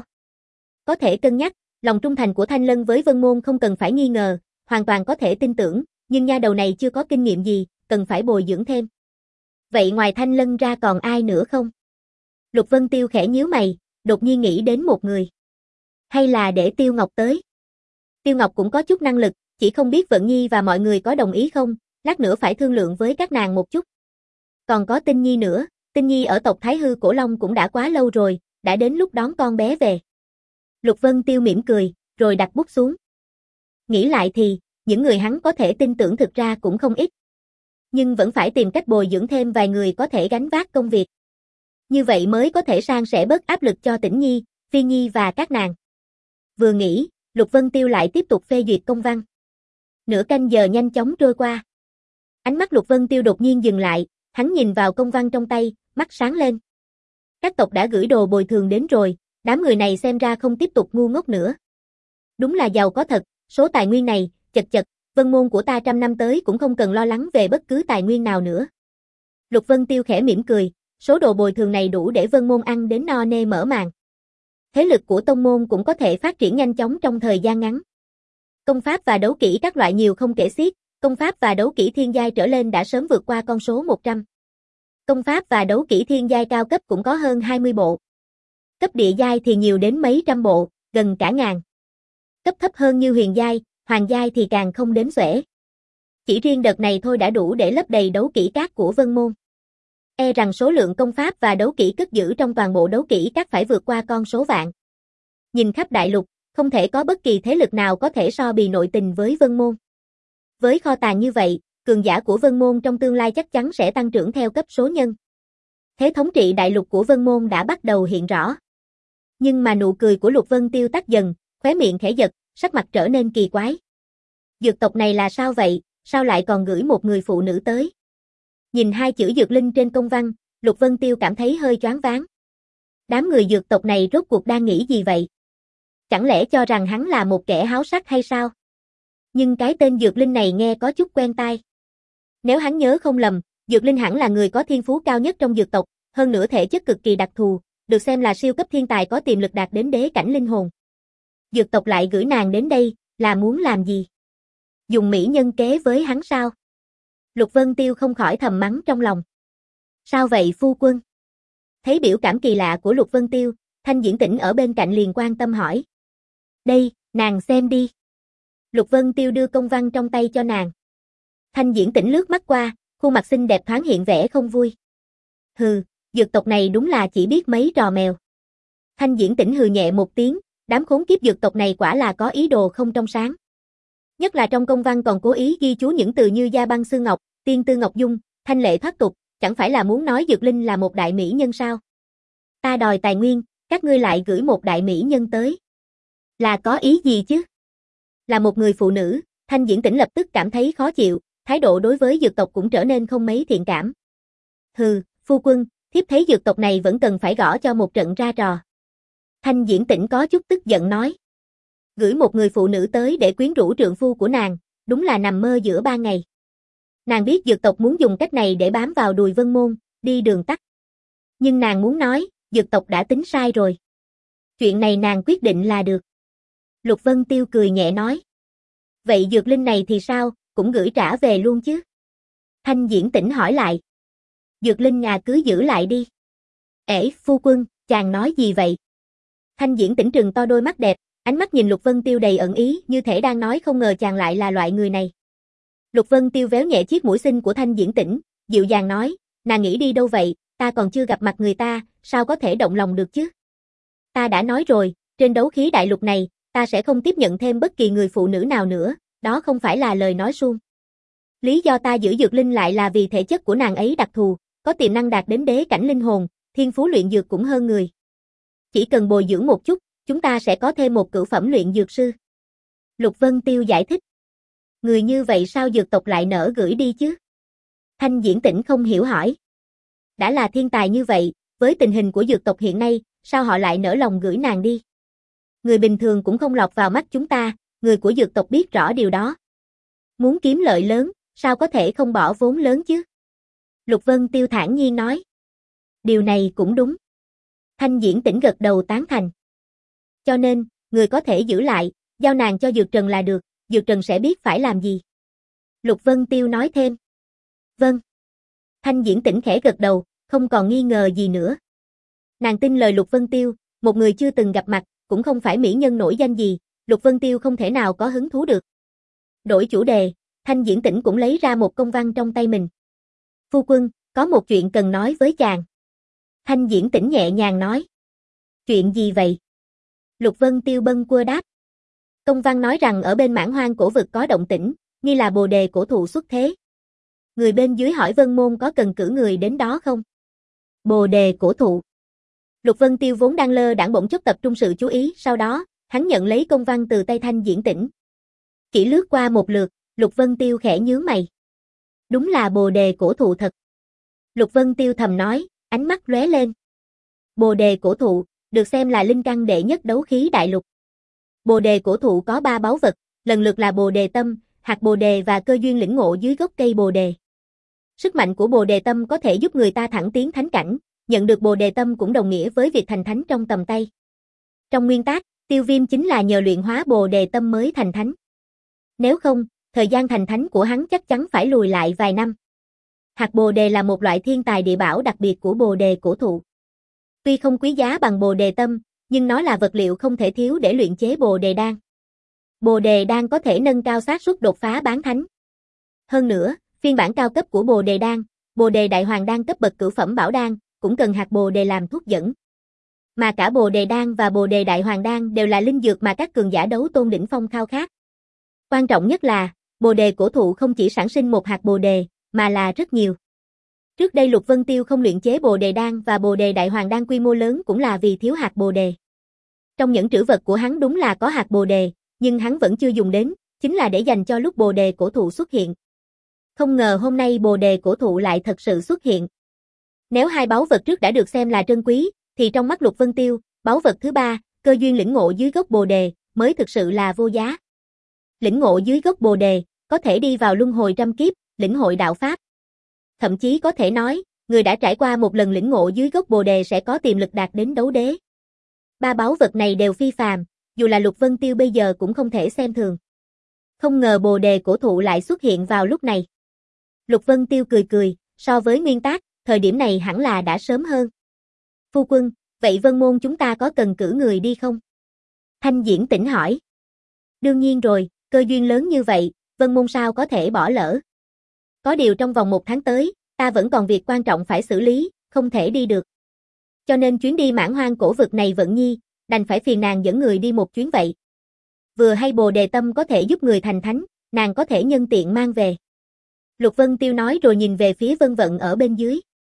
Có thể cân nhắc, lòng trung thành của Thanh Lân với Vân Môn không cần phải nghi ngờ, hoàn toàn có thể tin tưởng, nhưng nha đầu này chưa có kinh nghiệm gì, cần phải bồi dưỡng thêm. Vậy ngoài Thanh Lân ra còn ai nữa không? Lục Vân Tiêu khẽ nhíu mày, đột nhiên nghĩ đến một người. Hay là để Tiêu Ngọc tới? Tiêu Ngọc cũng có chút năng lực, chỉ không biết Vận Nhi và mọi người có đồng ý không, lát nữa phải thương lượng với các nàng một chút. Còn có Tinh Nhi nữa, Tinh Nhi ở tộc Thái Hư Cổ Long cũng đã quá lâu rồi, đã đến lúc đón con bé về. Lục Vân Tiêu mỉm cười, rồi đặt bút xuống. Nghĩ lại thì, những người hắn có thể tin tưởng thực ra cũng không ít. Nhưng vẫn phải tìm cách bồi dưỡng thêm vài người có thể gánh vác công việc. Như vậy mới có thể san sẻ bớt áp lực cho Tĩnh Nhi, Phi Nhi và các nàng. Vừa nghĩ, Lục Vân Tiêu lại tiếp tục phê duyệt công văn. Nửa canh giờ nhanh chóng trôi qua. Ánh mắt Lục Vân Tiêu đột nhiên dừng lại, hắn nhìn vào công văn trong tay, mắt sáng lên. Các tộc đã gửi đồ bồi thường đến rồi, đám người này xem ra không tiếp tục ngu ngốc nữa. Đúng là giàu có thật, số tài nguyên này, chật chật, Vân môn của ta trăm năm tới cũng không cần lo lắng về bất cứ tài nguyên nào nữa. Lục Vân Tiêu khẽ mỉm cười, số đồ bồi thường này đủ để Vân môn ăn đến no nê mở màn. Thế lực của tông môn cũng có thể phát triển nhanh chóng trong thời gian ngắn. Công pháp và đấu kỹ các loại nhiều không kể xiết, công pháp và đấu kỹ thiên giai trở lên đã sớm vượt qua con số một trăm. Công pháp và đấu kỹ thiên giai cao cấp cũng có hơn hai mươi bộ. Cấp địa giai thì nhiều đến mấy trăm bộ, gần cả ngàn. Cấp thấp hơn như huyền giai, hoàng giai thì càng không đếm xuể. Chỉ riêng đợt này thôi đã đủ để lấp đầy đấu kỹ các của Vân môn. E rằng số lượng công pháp và đấu kỹ cất giữ trong toàn bộ đấu kỹ các phải vượt qua con số vạn. Nhìn khắp đại lục, không thể có bất kỳ thế lực nào có thể so bì nội tình với Vân môn. Với kho tàng như vậy, cường giả của Vân môn trong tương lai chắc chắn sẽ tăng trưởng theo cấp số nhân. Thế thống trị đại lục của Vân môn đã bắt đầu hiện rõ. Nhưng mà nụ cười của Lục Vân Tiêu tắt dần, khóe miệng khẽ giật, sắc mặt trở nên kỳ quái. Dược tộc này là sao vậy, sao lại còn gửi một người phụ nữ tới? Nhìn hai chữ dược linh trên công văn, Lục Vân Tiêu cảm thấy hơi choáng váng. Đám người dược tộc này rốt cuộc đang nghĩ gì vậy? Chẳng lẽ cho rằng hắn là một kẻ háo sắc hay sao? Nhưng cái tên dược linh này nghe có chút quen tai. Nếu hắn nhớ không lầm, Dược Linh hẳn là người có thiên phú cao nhất trong dược tộc, hơn nữa thể chất cực kỳ đặc thù, được xem là siêu cấp thiên tài có tiềm lực đạt đến đế cảnh linh hồn. Dược tộc lại gửi nàng đến đây, là muốn làm gì? Dùng mỹ nhân kế với hắn sao? Lục Vân Tiêu không khỏi thầm mắng trong lòng. Sao vậy phu quân? Thấy biểu cảm kỳ lạ của Lục Vân Tiêu, Thanh Diễn Tĩnh ở bên cạnh liền quan tâm hỏi. Đây, nàng xem đi. Lục Vân Tiêu đưa công văn trong tay cho nàng. Thanh Diễn Tĩnh lướt mắt qua, khuôn mặt xinh đẹp thoáng hiện vẻ không vui. Hừ, dược tộc này đúng là chỉ biết mấy trò mèo. Thanh Diễn Tĩnh hừ nhẹ một tiếng, đám khốn kiếp dược tộc này quả là có ý đồ không trong sáng. Nhất là trong công văn còn cố ý ghi chú những từ như gia băng xương ngọc, tiên tư ngọc dung, thanh lệ thoát tục, chẳng phải là muốn nói Dược Linh là một đại mỹ nhân sao? Ta đòi tài nguyên, các ngươi lại gửi một đại mỹ nhân tới. Là có ý gì chứ? Là một người phụ nữ, Thanh Diễn Tĩnh lập tức cảm thấy khó chịu, thái độ đối với dược tộc cũng trở nên không mấy thiện cảm. Hừ, phu quân, thiếp thấy dược tộc này vẫn cần phải gõ cho một trận ra trò. Thanh Diễn Tĩnh có chút tức giận nói. Gửi một người phụ nữ tới để quyến rũ trượng phu của nàng, đúng là nằm mơ giữa ban ngày. Nàng biết dược tộc muốn dùng cách này để bám vào đùi Vân Môn, đi đường tắt. Nhưng nàng muốn nói, dược tộc đã tính sai rồi. Chuyện này nàng quyết định là được. Lục Vân Tiêu cười nhẹ nói. Vậy Dược Linh này thì sao, cũng gửi trả về luôn chứ? Thanh Diễn Tĩnh hỏi lại. Dược Linh à cứ giữ lại đi. Ể, phu quân, chàng nói gì vậy? Thanh Diễn Tĩnh trừng to đôi mắt đẹp, ánh mắt nhìn Lục Vân Tiêu đầy ẩn ý, như thể đang nói không ngờ chàng lại là loại người này. Lục Vân Tiêu véo nhẹ chiếc mũi xinh của Thanh Diễn Tĩnh, dịu dàng nói, nàng nghĩ đi đâu vậy, ta còn chưa gặp mặt người ta, sao có thể động lòng được chứ? Ta đã nói rồi, trên đấu khí đại lục này, ta sẽ không tiếp nhận thêm bất kỳ người phụ nữ nào nữa, đó không phải là lời nói suông. Lý do ta giữ Dược Linh lại là vì thể chất của nàng ấy đặc thù, có tiềm năng đạt đến đế cảnh linh hồn, thiên phú luyện dược cũng hơn người. Chỉ cần bồi dưỡng một chút, chúng ta sẽ có thêm một cửu phẩm luyện dược sư. Lục Vân Tiêu giải thích. Người như vậy sao dược tộc lại nỡ gửi đi chứ? Thanh Diễn Tĩnh không hiểu hỏi. Đã là thiên tài như vậy, với tình hình của dược tộc hiện nay, sao họ lại nỡ lòng gửi nàng đi? Người bình thường cũng không lọt vào mắt chúng ta, người của dược tộc biết rõ điều đó. Muốn kiếm lợi lớn, sao có thể không bỏ vốn lớn chứ? Lục Vân Tiêu thản nhiên nói. Điều này cũng đúng. Thanh Diễn Tĩnh gật đầu tán thành. Cho nên, người có thể giữ lại, giao nàng cho Dược Trần là được, Dược Trần sẽ biết phải làm gì. Lục Vân Tiêu nói thêm. Vâng. Thanh Diễn Tĩnh khẽ gật đầu, không còn nghi ngờ gì nữa. Nàng tin lời Lục Vân Tiêu, một người chưa từng gặp mặt, cũng không phải mỹ nhân nổi danh gì, Lục Vân Tiêu không thể nào có hứng thú được. Đổi chủ đề, Thanh Diễn Tĩnh cũng lấy ra một công văn trong tay mình. Phu quân, có một chuyện cần nói với chàng. Thanh Diễn Tĩnh nhẹ nhàng nói. Chuyện gì vậy? Lục Vân Tiêu bâng quơ đáp. Công văn nói rằng ở bên mãn hoang cổ vực có động tĩnh, nghi là bồ đề cổ thụ xuất thế. Người bên dưới hỏi Vân Môn có cần cử người đến đó không? Bồ đề cổ thụ. Lục Vân Tiêu vốn đang lơ đãng bỗng chốc tập trung sự chú ý, sau đó, hắn nhận lấy công văn từ tay Thanh Diễn Tĩnh. Chỉ lướt qua một lượt, Lục Vân Tiêu khẽ nhướng mày. Đúng là bồ đề cổ thụ thật. Lục Vân Tiêu thầm nói, ánh mắt lóe lên. Bồ đề cổ thụ, được xem là linh căn đệ nhất đấu khí đại lục. Bồ đề cổ thụ có ba báu vật, lần lượt là bồ đề tâm, hạt bồ đề và cơ duyên lĩnh ngộ dưới gốc cây bồ đề. Sức mạnh của bồ đề tâm có thể giúp người ta thẳng tiến thánh cảnh, nhận được bồ đề tâm cũng đồng nghĩa với việc thành thánh trong tầm tay. Trong nguyên tắc, Tiêu Viêm chính là nhờ luyện hóa bồ đề tâm mới thành thánh. Nếu không, thời gian thành thánh của hắn chắc chắn phải lùi lại vài năm. Hạt bồ đề là một loại thiên tài địa bảo đặc biệt của bồ đề cổ thụ. Tuy không quý giá bằng bồ đề tâm, nhưng nó là vật liệu không thể thiếu để luyện chế bồ đề đan. Bồ đề đan có thể nâng cao xác suất đột phá bán thánh. Hơn nữa, phiên bản cao cấp của bồ đề đan, bồ đề đại hoàng đan cấp bậc cửu phẩm bảo đan, cũng cần hạt bồ đề làm thuốc dẫn. Mà cả bồ đề đan và bồ đề đại hoàng đan đều là linh dược mà các cường giả đấu tôn đỉnh phong khao khát. Quan trọng nhất là, bồ đề cổ thụ không chỉ sản sinh một hạt bồ đề, mà là rất nhiều. Trước đây Lục Vân Tiêu không luyện chế bồ đề đan và bồ đề đại hoàng đan quy mô lớn cũng là vì thiếu hạt bồ đề. Trong những trữ vật của hắn đúng là có hạt bồ đề, nhưng hắn vẫn chưa dùng đến, chính là để dành cho lúc bồ đề cổ thụ xuất hiện. Không ngờ hôm nay bồ đề cổ thụ lại thật sự xuất hiện. Nếu hai báu vật trước đã được xem là trân quý, thì trong mắt Lục Vân Tiêu, báu vật thứ ba, cơ duyên lĩnh ngộ dưới gốc bồ đề, mới thực sự là vô giá. Lĩnh ngộ dưới gốc bồ đề, có thể đi vào luân hồi trăm kiếp, lĩnh hội đạo pháp. thậm chí có thể nói, người đã trải qua một lần lĩnh ngộ dưới gốc bồ đề sẽ có tiềm lực đạt đến đấu đế. Ba báu vật này đều phi phàm, dù là Lục Vân Tiêu bây giờ cũng không thể xem thường. Không ngờ bồ đề cổ thụ lại xuất hiện vào lúc này. Lục Vân Tiêu cười cười, so với nguyên tác, thời điểm này hẳn là đã sớm hơn. Phu quân, vậy Vân Môn chúng ta có cần cử người đi không? Thanh Diễn Tĩnh hỏi. Đương nhiên rồi, cơ duyên lớn như vậy, Vân Môn sao có thể bỏ lỡ. Có điều trong vòng một tháng tới, ta vẫn còn việc quan trọng phải xử lý, không thể đi được. Cho nên chuyến đi mãn hoang cổ vực này Vận Nhi, đành phải phiền nàng dẫn người đi một chuyến vậy. Vừa hay bồ đề tâm có thể giúp người thành thánh, nàng có thể nhân tiện mang về. Lục Vân Tiêu nói rồi nhìn về phía Vân Vận ở bên dưới.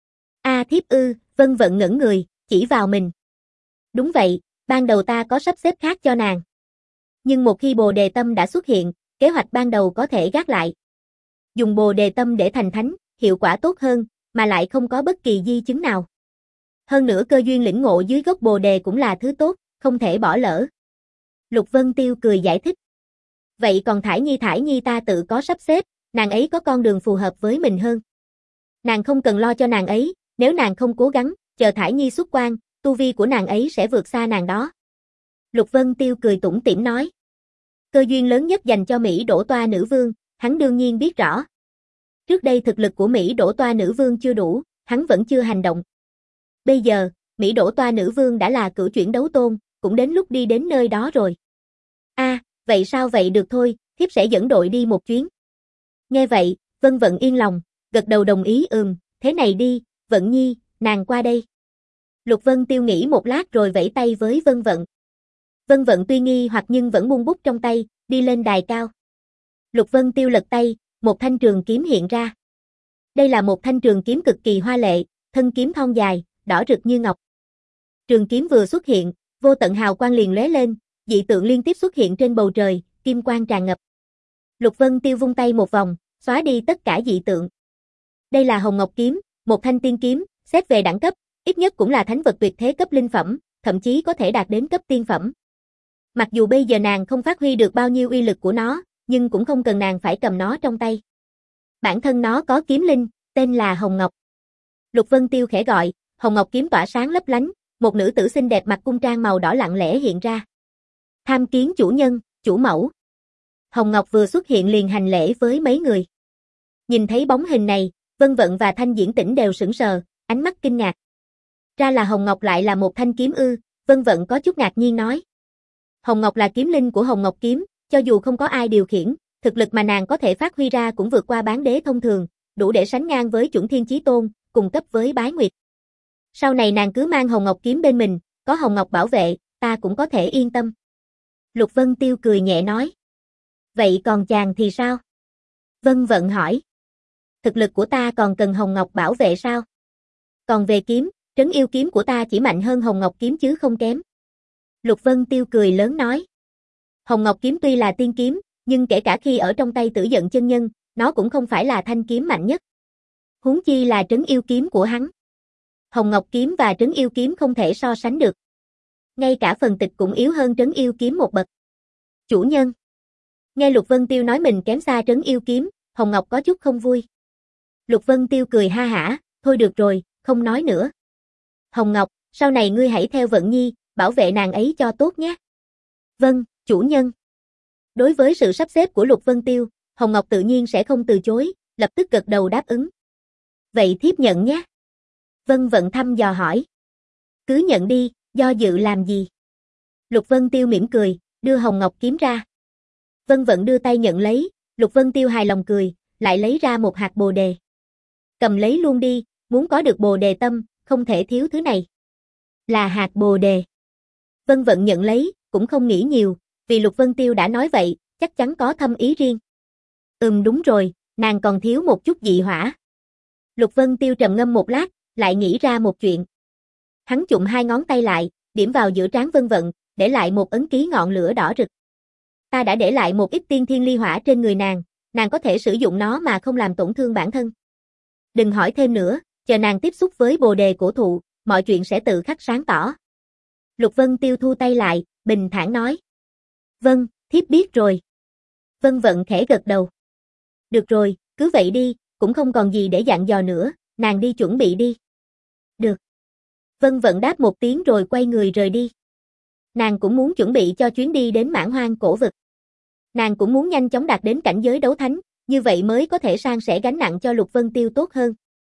A thiếp ư, Vân Vận ngẩn người, chỉ vào mình. Đúng vậy, ban đầu ta có sắp xếp khác cho nàng. Nhưng một khi bồ đề tâm đã xuất hiện, kế hoạch ban đầu có thể gác lại. Dùng bồ đề tâm để thành thánh, hiệu quả tốt hơn, mà lại không có bất kỳ di chứng nào. Hơn nữa cơ duyên lĩnh ngộ dưới gốc bồ đề cũng là thứ tốt, không thể bỏ lỡ. Lục Vân Tiêu cười giải thích. Vậy còn Thải Nhi Thải Nhi ta tự có sắp xếp, nàng ấy có con đường phù hợp với mình hơn. Nàng không cần lo cho nàng ấy, nếu nàng không cố gắng, chờ Thải Nhi xuất quan, tu vi của nàng ấy sẽ vượt xa nàng đó. Lục Vân Tiêu cười tủm tỉm nói. Cơ duyên lớn nhất dành cho Mỹ Đỗ Toa Nữ Vương, hắn đương nhiên biết rõ. Trước đây thực lực của Mỹ Đỗ Toa Nữ Vương chưa đủ, hắn vẫn chưa hành động. Bây giờ, Mỹ Đỗ Toa Nữ Vương đã là cửu chuyển đấu tôn, cũng đến lúc đi đến nơi đó rồi. A, à, vậy sao vậy được thôi, thiếp sẽ dẫn đội đi một chuyến. Nghe vậy, Vân Vận yên lòng, gật đầu đồng ý ừm, thế này đi, Vận Nhi, nàng qua đây. Lục Vân Tiêu nghĩ một lát rồi vẫy tay với Vân Vận. Vân Vận tuy nghi hoặc nhưng vẫn buông bút trong tay, đi lên đài cao. Lục Vân Tiêu lật tay, một thanh trường kiếm hiện ra. Đây là một thanh trường kiếm cực kỳ hoa lệ, thân kiếm thon dài, đỏ rực như ngọc. Trường kiếm vừa xuất hiện, vô tận hào quang liền lóe lên, dị tượng liên tiếp xuất hiện trên bầu trời, kim quang tràn ngập. Lục Vân Tiêu vung tay một vòng, xóa đi tất cả dị tượng. Đây là Hồng Ngọc kiếm, một thanh tiên kiếm, xét về đẳng cấp, ít nhất cũng là thánh vật tuyệt thế cấp linh phẩm, thậm chí có thể đạt đến cấp tiên phẩm. Mặc dù bây giờ nàng không phát huy được bao nhiêu uy lực của nó, nhưng cũng không cần nàng phải cầm nó trong tay. Bản thân nó có kiếm linh, tên là Hồng Ngọc. Lục Vân Tiêu khẽ gọi, Hồng Ngọc kiếm tỏa sáng lấp lánh, một nữ tử xinh đẹp mặc cung trang màu đỏ lặng lẽ hiện ra. Tham kiến chủ nhân, chủ mẫu. Hồng Ngọc vừa xuất hiện liền hành lễ với mấy người. Nhìn thấy bóng hình này, Vân Vận và Thanh Diễn Tĩnh đều sững sờ, ánh mắt kinh ngạc. Ra là Hồng Ngọc lại là một thanh kiếm ư, Vân Vận có chút ngạc nhiên nói. Hồng Ngọc là kiếm linh của Hồng Ngọc kiếm, cho dù không có ai điều khiển, thực lực mà nàng có thể phát huy ra cũng vượt qua bán đế thông thường, đủ để sánh ngang với chuẩn thiên chí tôn, cùng cấp với Bái Nguyệt. Sau này nàng cứ mang Hồng Ngọc kiếm bên mình, có Hồng Ngọc bảo vệ, ta cũng có thể yên tâm. Lục Vân Tiêu cười nhẹ nói. Vậy còn chàng thì sao? Vân Vận hỏi. Thực lực của ta còn cần Hồng Ngọc bảo vệ sao? Còn về kiếm, trấn yêu kiếm của ta chỉ mạnh hơn Hồng Ngọc kiếm chứ không kém. Lục Vân Tiêu cười lớn nói. Hồng Ngọc kiếm tuy là tiên kiếm, nhưng kể cả khi ở trong tay Tử Dận chân nhân, nó cũng không phải là thanh kiếm mạnh nhất. Huống chi là trấn yêu kiếm của hắn. Hồng Ngọc kiếm và trấn yêu kiếm không thể so sánh được. Ngay cả phần tịch cũng yếu hơn trấn yêu kiếm một bậc. Chủ nhân. Nghe Lục Vân Tiêu nói mình kém xa trấn yêu kiếm, Hồng Ngọc có chút không vui. Lục Vân Tiêu cười ha hả, thôi được rồi, không nói nữa. Hồng Ngọc, sau này ngươi hãy theo Vận Nhi, bảo vệ nàng ấy cho tốt nhé. Vâng, chủ nhân. Đối với sự sắp xếp của Lục Vân Tiêu, Hồng Ngọc tự nhiên sẽ không từ chối, lập tức gật đầu đáp ứng. Vậy thiếp nhận nhé. Vân Vận thăm dò hỏi. Cứ nhận đi, do dự làm gì? Lục Vân Tiêu mỉm cười, đưa Hồng Ngọc kiếm ra. Vân Vận đưa tay nhận lấy, Lục Vân Tiêu hài lòng cười, lại lấy ra một hạt bồ đề. Cầm lấy luôn đi, muốn có được bồ đề tâm, không thể thiếu thứ này. Là hạt bồ đề. Vân Vận nhận lấy, cũng không nghĩ nhiều, vì Lục Vân Tiêu đã nói vậy, chắc chắn có thâm ý riêng. Ừm đúng rồi, nàng còn thiếu một chút dị hỏa. Lục Vân Tiêu trầm ngâm một lát, lại nghĩ ra một chuyện. Hắn chụm hai ngón tay lại, điểm vào giữa trán Vân Vận, để lại một ấn ký ngọn lửa đỏ rực. Ta đã để lại một ít tiên thiên ly hỏa trên người nàng, nàng có thể sử dụng nó mà không làm tổn thương bản thân. Đừng hỏi thêm nữa, chờ nàng tiếp xúc với bồ đề cổ thụ, mọi chuyện sẽ tự khắc sáng tỏ. Lục Vân Tiêu thu tay lại, bình thản nói. Vâng, thiếp biết rồi. Vân Vận khẽ gật đầu. Được rồi, cứ vậy đi, cũng không còn gì để dặn dò nữa, nàng đi chuẩn bị đi. Được. Vân Vận đáp một tiếng rồi quay người rời đi. Nàng cũng muốn chuẩn bị cho chuyến đi đến Mãn Hoang cổ vực. Nàng cũng muốn nhanh chóng đạt đến cảnh giới đấu thánh, như vậy mới có thể san sẻ gánh nặng cho Lục Vân Tiêu tốt hơn.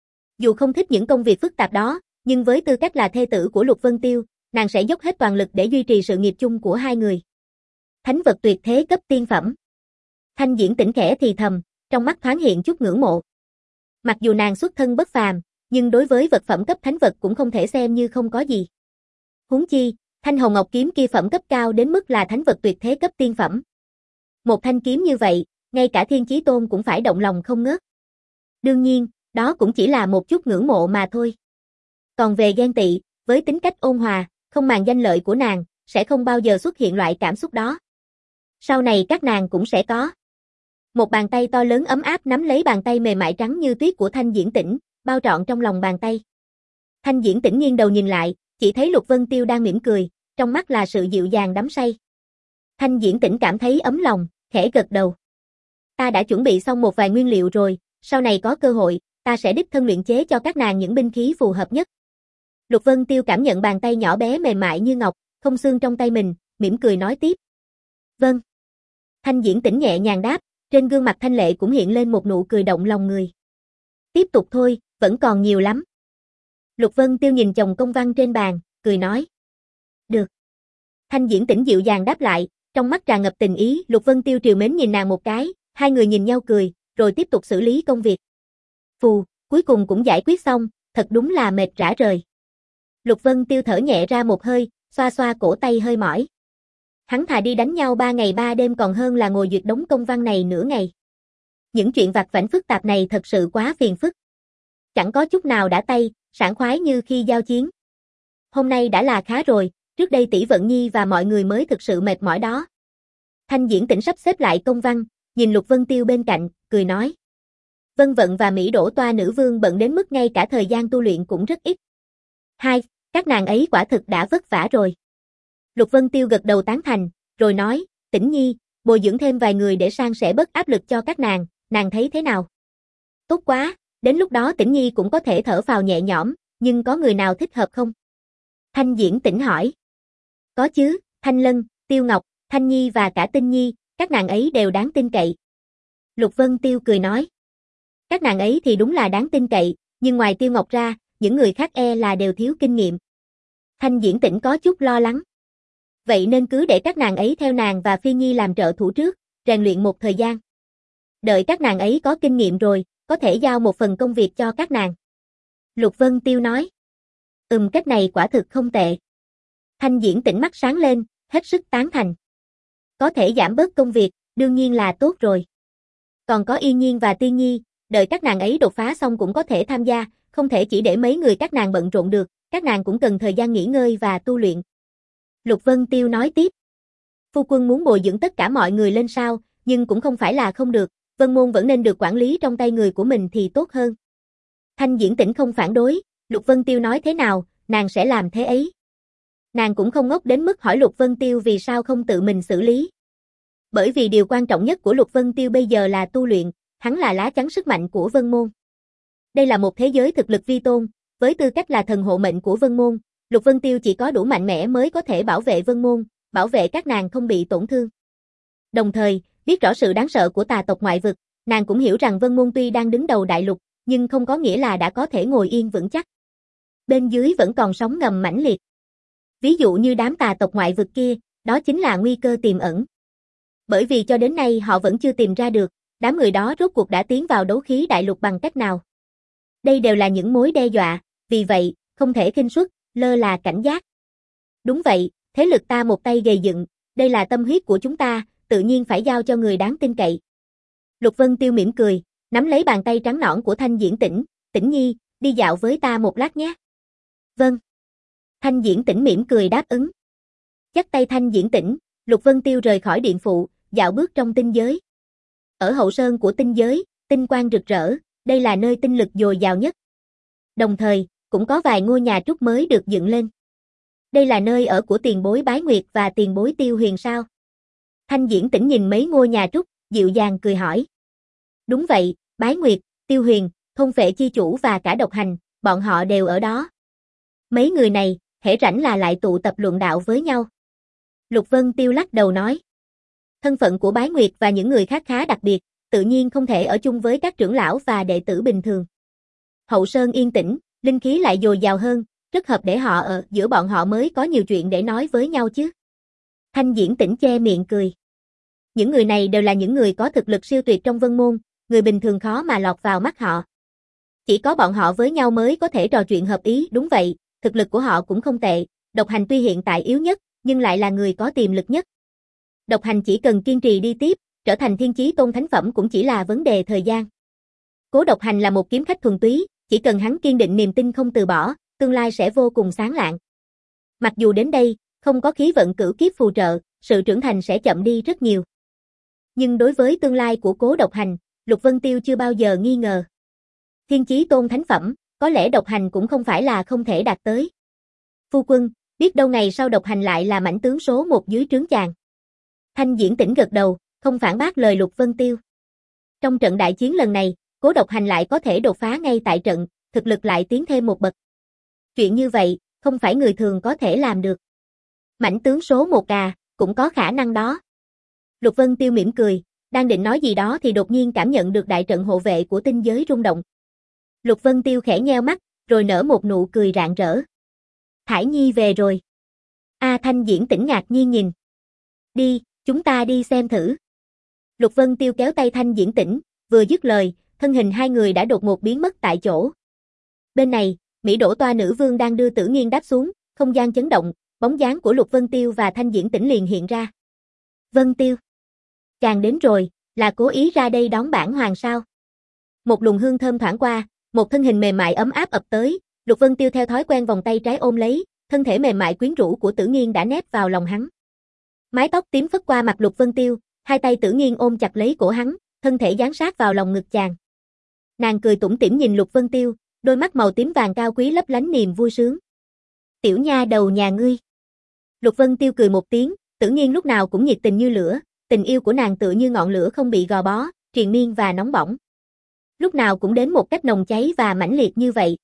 Dù không thích những công việc phức tạp đó, nhưng với tư cách là thê tử của Lục Vân Tiêu, nàng sẽ dốc hết toàn lực để duy trì sự nghiệp chung của hai người. Thánh vật tuyệt thế cấp tiên phẩm. Thanh Diễn Tĩnh khẽ thì thầm, trong mắt thoáng hiện chút ngưỡng mộ. Mặc dù nàng xuất thân bất phàm, nhưng đối với vật phẩm cấp thánh vật cũng không thể xem như không có gì. Huống chi, Thanh Hồng Ngọc kiếm kia phẩm cấp cao đến mức là thánh vật tuyệt thế cấp tiên phẩm. Một thanh kiếm như vậy, ngay cả Thiên Chí Tôn cũng phải động lòng không ngớt. Đương nhiên, đó cũng chỉ là một chút ngưỡng mộ mà thôi. Còn về ghen tị, với tính cách ôn hòa, không màng danh lợi của nàng, sẽ không bao giờ xuất hiện loại cảm xúc đó. Sau này các nàng cũng sẽ có. Một bàn tay to lớn ấm áp nắm lấy bàn tay mềm mại trắng như tuyết của Thanh Diễn Tĩnh, bao trọn trong lòng bàn tay. Thanh Diễn Tĩnh nghiêng đầu nhìn lại, chỉ thấy Lục Vân Tiêu đang mỉm cười, trong mắt là sự dịu dàng đắm say. Thanh Diễn Tĩnh cảm thấy ấm lòng, khẽ gật đầu. Ta đã chuẩn bị xong một vài nguyên liệu rồi, sau này có cơ hội, ta sẽ đích thân luyện chế cho các nàng những binh khí phù hợp nhất. Lục Vân Tiêu cảm nhận bàn tay nhỏ bé mềm mại như ngọc, không xương trong tay mình, mỉm cười nói tiếp. Vâng. Thanh Diễn Tĩnh nhẹ nhàng đáp, trên gương mặt thanh lệ cũng hiện lên một nụ cười động lòng người. Tiếp tục thôi, vẫn còn nhiều lắm. Lục Vân Tiêu nhìn chồng công văn trên bàn, cười nói. Được. Thanh Diễn Tĩnh dịu dàng đáp lại, trong mắt tràn ngập tình ý. Lục Vân Tiêu trìu mến nhìn nàng một cái, hai người nhìn nhau cười, rồi tiếp tục xử lý công việc. Phù, cuối cùng cũng giải quyết xong, thật đúng là mệt rã rời. Lục Vân Tiêu thở nhẹ ra một hơi, xoa xoa cổ tay hơi mỏi. Hắn thà đi đánh nhau ba ngày ba đêm còn hơn là ngồi duyệt đống công văn này nửa ngày. Những chuyện vặt vãnh phức tạp này thật sự quá phiền phức. Chẳng có chút nào đã tay, sảng khoái như khi giao chiến. Hôm nay đã là khá rồi, trước đây tỷ Vận Nhi và mọi người mới thực sự mệt mỏi đó. Thanh Diễn Tĩnh sắp xếp lại công văn, nhìn Lục Vân Tiêu bên cạnh, cười nói. Vân Vận và Mỹ Đỗ Toa nữ vương bận đến mức ngay cả thời gian tu luyện cũng rất ít. Hai, các nàng ấy quả thực đã vất vả rồi. Lục Vân Tiêu gật đầu tán thành, rồi nói, Tĩnh Nhi, bồi dưỡng thêm vài người để san sẻ bớt áp lực cho các nàng, nàng thấy thế nào? Tốt quá, đến lúc đó Tĩnh Nhi cũng có thể thở phào nhẹ nhõm, nhưng có người nào thích hợp không? Thanh Diễn Tĩnh hỏi. Có chứ, Thanh Lân, Tiêu Ngọc, Thanh Nhi và cả Tinh Nhi, các nàng ấy đều đáng tin cậy. Lục Vân Tiêu cười nói. Các nàng ấy thì đúng là đáng tin cậy, nhưng ngoài Tiêu Ngọc ra, những người khác e là đều thiếu kinh nghiệm. Thanh Diễn Tĩnh có chút lo lắng. Vậy nên cứ để các nàng ấy theo nàng và Phi Nhi làm trợ thủ trước, rèn luyện một thời gian. Đợi các nàng ấy có kinh nghiệm rồi, có thể giao một phần công việc cho các nàng. Lục Vân Tiêu nói. Ừm, cách này quả thực không tệ. Thanh Diễn Tĩnh mắt sáng lên, hết sức tán thành. Có thể giảm bớt công việc, đương nhiên là tốt rồi. Còn có Yên Nhiên và Tiên Nhi, đợi các nàng ấy đột phá xong cũng có thể tham gia, không thể chỉ để mấy người các nàng bận rộn được, các nàng cũng cần thời gian nghỉ ngơi và tu luyện. Lục Vân Tiêu nói tiếp. Phu quân muốn bồi dưỡng tất cả mọi người lên sao, nhưng cũng không phải là không được, Vân Môn vẫn nên được quản lý trong tay người của mình thì tốt hơn. Thanh Diễn Tĩnh không phản đối, Lục Vân Tiêu nói thế nào, nàng sẽ làm thế ấy. Nàng cũng không ngốc đến mức hỏi Lục Vân Tiêu vì sao không tự mình xử lý. Bởi vì điều quan trọng nhất của Lục Vân Tiêu bây giờ là tu luyện, hắn là lá chắn sức mạnh của Vân Môn. Đây là một thế giới thực lực vi tôn, với tư cách là thần hộ mệnh của Vân Môn, Lục Vân Tiêu chỉ có đủ mạnh mẽ mới có thể bảo vệ Vân Môn, bảo vệ các nàng không bị tổn thương. Đồng thời, biết rõ sự đáng sợ của tà tộc ngoại vực, nàng cũng hiểu rằng Vân Môn tuy đang đứng đầu đại lục, nhưng không có nghĩa là đã có thể ngồi yên vững chắc. Bên dưới vẫn còn sóng ngầm mãnh liệt. Ví dụ như đám tà tộc ngoại vực kia, đó chính là nguy cơ tiềm ẩn. Bởi vì cho đến nay họ vẫn chưa tìm ra được, đám người đó rốt cuộc đã tiến vào đấu khí đại lục bằng cách nào. Đây đều là những mối đe dọa, vì vậy, không thể khinh suất, lơ là cảnh giác. Đúng vậy, thế lực ta một tay gầy dựng, đây là tâm huyết của chúng ta, tự nhiên phải giao cho người đáng tin cậy. Lục Vân Tiêu mỉm cười, nắm lấy bàn tay trắng nõn của Thanh Diễn Tĩnh, Tĩnh Nhi, đi dạo với ta một lát nhé. Vâng. Thanh Diễn Tĩnh mỉm cười đáp ứng. Dắt tay Thanh Diễn Tĩnh, Lục Vân Tiêu rời khỏi điện phụ, dạo bước trong tinh giới. Ở hậu sơn của tinh giới, tinh quang rực rỡ, đây là nơi tinh lực dồi dào nhất. Đồng thời, cũng có vài ngôi nhà trúc mới được dựng lên. Đây là nơi ở của tiền bối Bái Nguyệt và tiền bối Tiêu Huyền sao? Thanh Diễn Tĩnh nhìn mấy ngôi nhà trúc, dịu dàng cười hỏi. Đúng vậy, Bái Nguyệt, Tiêu Huyền, thôn phệ chi chủ và cả độc hành, bọn họ đều ở đó. Mấy người này, hễ rảnh là lại tụ tập luận đạo với nhau. Lục Vân Tiêu lắc đầu nói. Thân phận của Bái Nguyệt và những người khác khá đặc biệt, tự nhiên không thể ở chung với các trưởng lão và đệ tử bình thường. Hậu Sơn yên tĩnh, linh khí lại dồi dào hơn, rất hợp để họ ở giữa bọn họ mới có nhiều chuyện để nói với nhau chứ. Thanh Diễn Tĩnh che miệng cười. Những người này đều là những người có thực lực siêu tuyệt trong Vân Môn, người bình thường khó mà lọt vào mắt họ. Chỉ có bọn họ với nhau mới có thể trò chuyện hợp ý, đúng vậy, thực lực của họ cũng không tệ, Độc Hành tuy hiện tại yếu nhất, nhưng lại là người có tiềm lực nhất. Độc Hành chỉ cần kiên trì đi tiếp, trở thành thiên chí tôn thánh phẩm cũng chỉ là vấn đề thời gian. Cố Độc Hành là một kiếm khách thuần túy, chỉ cần hắn kiên định niềm tin không từ bỏ, tương lai sẽ vô cùng sáng lạng. Mặc dù đến đây, không có khí vận cửu kiếp phù trợ, sự trưởng thành sẽ chậm đi rất nhiều. Nhưng đối với tương lai của Cố Độc Hành, Lục Vân Tiêu chưa bao giờ nghi ngờ. Thiên chí tôn thánh phẩm, có lẽ Độc Hành cũng không phải là không thể đạt tới. Phu quân, biết đâu ngày sau Độc Hành lại là mãnh tướng số một dưới trướng chàng. Thanh Diễn Tĩnh gật đầu, không phản bác lời Lục Vân Tiêu. Trong trận đại chiến lần này, Cố Độc Hành lại có thể đột phá ngay tại trận, thực lực lại tiến thêm một bậc. Chuyện như vậy, không phải người thường có thể làm được. Mãnh tướng số một à, cũng có khả năng đó. Lục Vân Tiêu mỉm cười, đang định nói gì đó thì đột nhiên cảm nhận được đại trận hộ vệ của tinh giới rung động. Lục Vân Tiêu khẽ nheo mắt, rồi nở một nụ cười rạng rỡ. Thải Nhi về rồi. A Thanh Diễn Tĩnh ngạc nhiên nhìn. Đi, chúng ta đi xem thử. Lục Vân Tiêu kéo tay Thanh Diễn Tĩnh, vừa dứt lời, thân hình hai người đã đột ngột biến mất tại chỗ. Bên này, Mỹ Đỗ Toa nữ vương đang đưa Tử Nghiên đáp xuống, không gian chấn động, bóng dáng của Lục Vân Tiêu và Thanh Diễn Tĩnh liền hiện ra. Vân Tiêu, chàng đến rồi, là cố ý ra đây đón bản hoàng sao? Một luồng hương thơm thoảng qua, một thân hình mềm mại ấm áp ập tới, Lục Vân Tiêu theo thói quen vòng tay trái ôm lấy, thân thể mềm mại quyến rũ của Tử Nghiên đã nép vào lòng hắn. Mái tóc tím phất qua mặt Lục Vân Tiêu, hai tay Tử Nghiên ôm chặt lấy cổ hắn, thân thể dán sát vào lòng ngực chàng. Nàng cười tủm tỉm nhìn Lục Vân Tiêu, đôi mắt màu tím vàng cao quý lấp lánh niềm vui sướng. Tiểu nha đầu nhà ngươi. Lục Vân Tiêu cười một tiếng, Tử Nghiên lúc nào cũng nhiệt tình như lửa, tình yêu của nàng tựa như ngọn lửa không bị gò bó, triền miên và nóng bỏng. Lúc nào cũng đến một cách nồng cháy và mãnh liệt như vậy.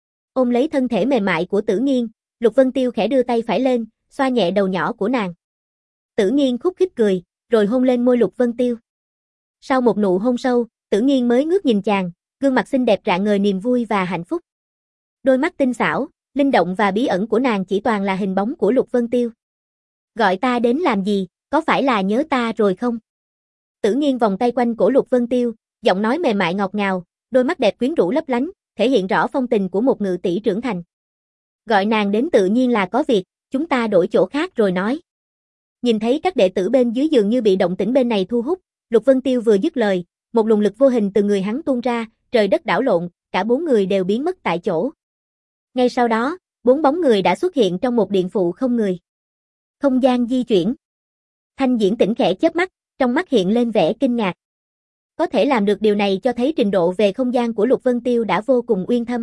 Ôm lấy thân thể mềm mại của Tử Nghiên, Lục Vân Tiêu khẽ đưa tay phải lên, xoa nhẹ đầu nhỏ của nàng. Tử Nghiên khúc khích cười, rồi hôn lên môi Lục Vân Tiêu. Sau một nụ hôn sâu, Tử Nghiên mới ngước nhìn chàng, gương mặt xinh đẹp rạng ngời niềm vui và hạnh phúc. Đôi mắt tinh xảo, linh động và bí ẩn của nàng chỉ toàn là hình bóng của Lục Vân Tiêu. Gọi ta đến làm gì, có phải là nhớ ta rồi không? Tử Nghiên vòng tay quanh cổ Lục Vân Tiêu, giọng nói mềm mại ngọt ngào, đôi mắt đẹp quyến rũ lấp lánh, thể hiện rõ phong tình của một ngự tỷ trưởng thành. Gọi nàng đến tự nhiên là có việc, chúng ta đổi chỗ khác rồi nói. Nhìn thấy các đệ tử bên dưới dường như bị động tĩnh bên này thu hút, Lục Vân Tiêu vừa dứt lời, một luồng lực vô hình từ người hắn tuôn ra, trời đất đảo lộn, cả bốn người đều biến mất tại chỗ. Ngay sau đó, bốn bóng người đã xuất hiện trong một điện phụ không người. Không gian di chuyển. Thanh Diễn Tĩnh khẽ chớp mắt, trong mắt hiện lên vẻ kinh ngạc. Có thể làm được điều này cho thấy trình độ về không gian của Lục Vân Tiêu đã vô cùng uyên thâm.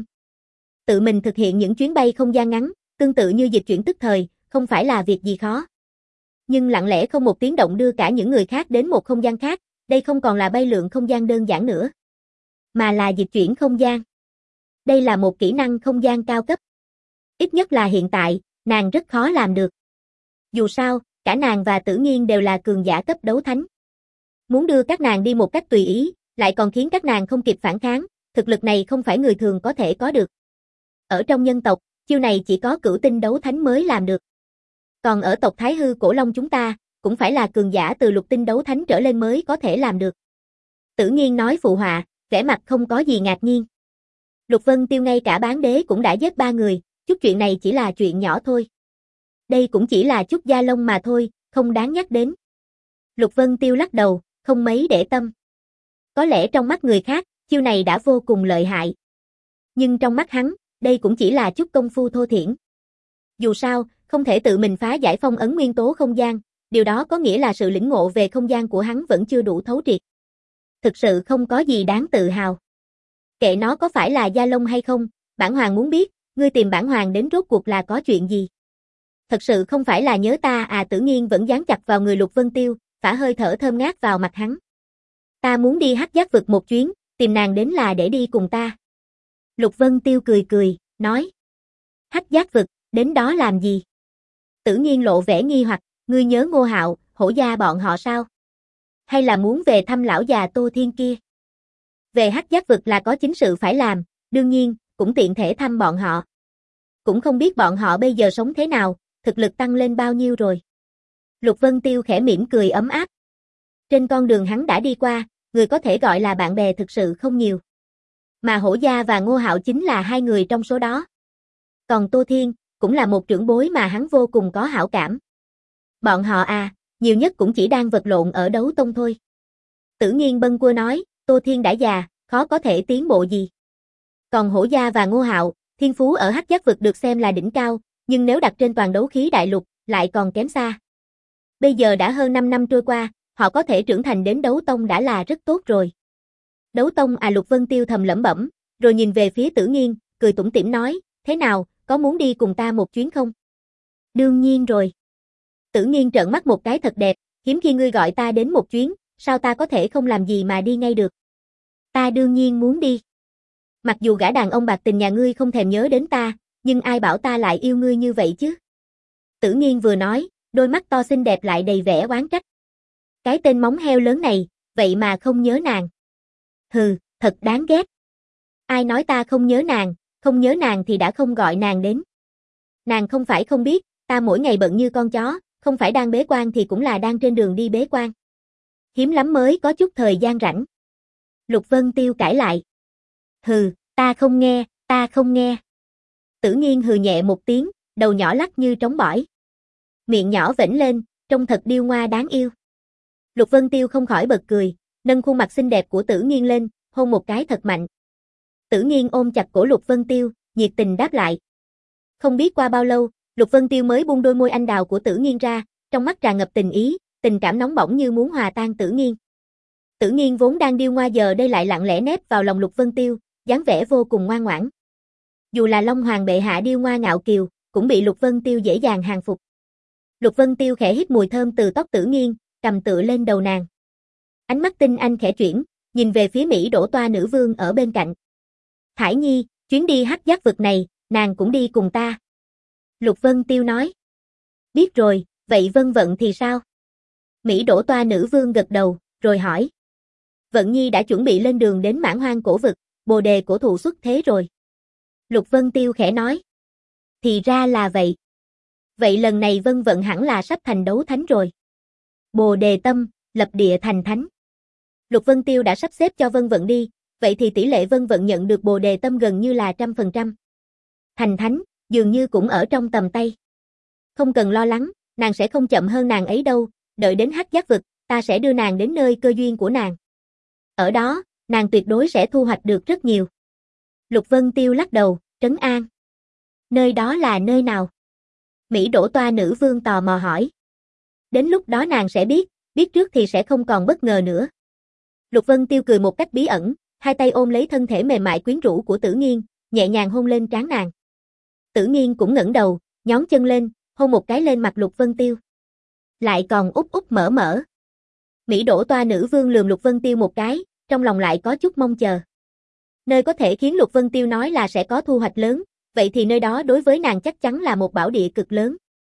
Tự mình thực hiện những chuyến bay không gian ngắn, tương tự như dịch chuyển tức thời, không phải là việc gì khó. Nhưng lặng lẽ không một tiếng động đưa cả những người khác đến một không gian khác, đây không còn là bay lượn không gian đơn giản nữa, mà là dịch chuyển không gian. Đây là một kỹ năng không gian cao cấp. Ít nhất là hiện tại, nàng rất khó làm được. Dù sao, cả nàng và Tử Nghiên đều là cường giả cấp đấu thánh. Muốn đưa các nàng đi một cách tùy ý, lại còn khiến các nàng không kịp phản kháng, thực lực này không phải người thường có thể có được. Ở trong nhân tộc, chiêu này chỉ có cửu tinh đấu thánh mới làm được. Còn ở tộc Thái Hư Cổ Long chúng ta, cũng phải là cường giả từ lục tinh đấu thánh trở lên mới có thể làm được. Tử Nghiên nói phụ họa, vẻ mặt không có gì ngạc nhiên. Lục Vân Tiêu ngay cả bán đế cũng đã giết ba người, chút chuyện này chỉ là chuyện nhỏ thôi. Đây cũng chỉ là chút da lông mà thôi, không đáng nhắc đến. Lục Vân Tiêu lắc đầu, không mấy để tâm. Có lẽ trong mắt người khác, chiêu này đã vô cùng lợi hại. Nhưng trong mắt hắn, đây cũng chỉ là chút công phu thô thiển. Dù sao, không thể tự mình phá giải phong ấn nguyên tố không gian, điều đó có nghĩa là sự lĩnh ngộ về không gian của hắn vẫn chưa đủ thấu triệt. Thực sự không có gì đáng tự hào. Kệ nó có phải là da lông hay không, bản hoàng muốn biết, ngươi tìm bản hoàng đến rốt cuộc là có chuyện gì? Thật sự không phải là nhớ ta à? Tử Nghiên vẫn dán chặt vào người Lục Vân Tiêu, phả hơi thở thơm ngát vào mặt hắn. Ta muốn đi Hắc Giác vực một chuyến, Tìm nàng đến là để đi cùng ta. Lục Vân Tiêu cười cười, nói. Hắc Giác Vực, đến đó làm gì? Tử Nghiên lộ vẻ nghi hoặc, ngươi nhớ Ngô Hạo, Hổ gia bọn họ sao? Hay là muốn về thăm lão già Tô Thiên kia? Về Hắc Giác Vực là có chính sự phải làm, đương nhiên, cũng tiện thể thăm bọn họ. Cũng không biết bọn họ bây giờ sống thế nào, thực lực tăng lên bao nhiêu rồi. Lục Vân Tiêu khẽ mỉm cười ấm áp. Trên con đường hắn đã đi qua, người có thể gọi là bạn bè thực sự không nhiều. Mà Hổ gia và Ngô Hạo chính là hai người trong số đó. Còn Tô Thiên, cũng là một trưởng bối mà hắn vô cùng có hảo cảm. Bọn họ à, nhiều nhất cũng chỉ đang vật lộn ở đấu tông thôi. Tử Nghiên bâng quơ nói, Tô Thiên đã già, khó có thể tiến bộ gì. Còn Hổ gia và Ngô Hạo, thiên phú ở Hắc Giác Vực được xem là đỉnh cao, nhưng nếu đặt trên toàn đấu khí đại lục, lại còn kém xa. Bây giờ đã hơn năm năm trôi qua, họ có thể trưởng thành đến đấu tông đã là rất tốt rồi. Đấu tông à, Lục Vân Tiêu thầm lẩm bẩm, rồi nhìn về phía Tử Nghiên, cười tủm tỉm nói, thế nào, có muốn đi cùng ta một chuyến không? Đương nhiên rồi. Tử Nghiên trợn mắt một cái thật đẹp, hiếm khi ngươi gọi ta đến một chuyến, sao ta có thể không làm gì mà đi ngay được? Ta đương nhiên muốn đi. Mặc dù gã đàn ông bạc tình nhà ngươi không thèm nhớ đến ta, nhưng ai bảo ta lại yêu ngươi như vậy chứ? Tử Nghiên vừa nói, đôi mắt to xinh đẹp lại đầy vẻ oán trách. Cái tên móng heo lớn này, vậy mà không nhớ nàng. Hừ, thật đáng ghét. Ai nói ta không nhớ nàng, không nhớ nàng thì đã không gọi nàng đến. Nàng không phải không biết, ta mỗi ngày bận như con chó, không phải đang bế quan thì cũng là đang trên đường đi bế quan. Hiếm lắm mới có chút thời gian rảnh. Lục Vân Tiêu cãi lại. Hừ, ta không nghe, ta không nghe. Tử Nghiên hừ nhẹ một tiếng, đầu nhỏ lắc như trống bỏi. Miệng nhỏ vểnh lên, trông thật điêu ngoa đáng yêu. Lục Vân Tiêu không khỏi bật cười, nâng khuôn mặt xinh đẹp của Tử Nghiên lên, hôn một cái thật mạnh. Tử Nghiên ôm chặt cổ Lục Vân Tiêu, nhiệt tình đáp lại. Không biết qua bao lâu, Lục Vân Tiêu mới buông đôi môi anh đào của Tử Nghiên ra, trong mắt tràn ngập tình ý, tình cảm nóng bỏng như muốn hòa tan Tử Nghiên. Tử Nghiên vốn đang điêu ngoa giờ đây lại lặng lẽ nép vào lòng Lục Vân Tiêu, dáng vẻ vô cùng ngoan ngoãn. Dù là Long Hoàng bệ hạ điêu ngoa ngạo kiều, cũng bị Lục Vân Tiêu dễ dàng hàng phục. Lục Vân Tiêu khẽ hít mùi thơm từ tóc Tử Nghiên, cầm tựa lên đầu nàng. Ánh mắt tinh anh khẽ chuyển, nhìn về phía Mỹ Đỗ Toa nữ vương ở bên cạnh. Thải Nhi, chuyến đi Hắc Giác Vực này, nàng cũng đi cùng ta. Lục Vân Tiêu nói. Biết rồi, vậy Vân Vận thì sao? Mỹ Đỗ Toa nữ vương gật đầu, rồi hỏi. Vận Nhi đã chuẩn bị lên đường đến Mãn Hoang cổ vực, bồ đề cổ thụ xuất thế rồi. Lục Vân Tiêu khẽ nói. Thì ra là vậy. Vậy lần này Vân Vận hẳn là sắp thành đấu thánh rồi. Bồ đề tâm, lập địa thành thánh. Lục Vân Tiêu đã sắp xếp cho Vân Vận đi, vậy thì tỷ lệ Vân Vận nhận được bồ đề tâm gần như là trăm phần trăm. Thành thánh, dường như cũng ở trong tầm tay. Không cần lo lắng, nàng sẽ không chậm hơn nàng ấy đâu, đợi đến Hắc Giác Vực, ta sẽ đưa nàng đến nơi cơ duyên của nàng. Ở đó, nàng tuyệt đối sẽ thu hoạch được rất nhiều. Lục Vân Tiêu lắc đầu, trấn an. Nơi đó là nơi nào? Mỹ Đỗ Toa nữ vương tò mò hỏi. Đến lúc đó nàng sẽ biết, biết trước thì sẽ không còn bất ngờ nữa. Lục Vân Tiêu cười một cách bí ẩn, hai tay ôm lấy thân thể mềm mại quyến rũ của Tử Nghiên, nhẹ nhàng hôn lên trán nàng. Tử Nghiên cũng ngẩng đầu, nhón chân lên, hôn một cái lên mặt Lục Vân Tiêu. Lại còn úp úp mở mở. Mỹ Đỗ Toa nữ vương lườm Lục Vân Tiêu một cái, trong lòng lại có chút mong chờ. Nơi có thể khiến Lục Vân Tiêu nói là sẽ có thu hoạch lớn, vậy thì nơi đó đối với nàng chắc chắn là một bảo địa cực lớn.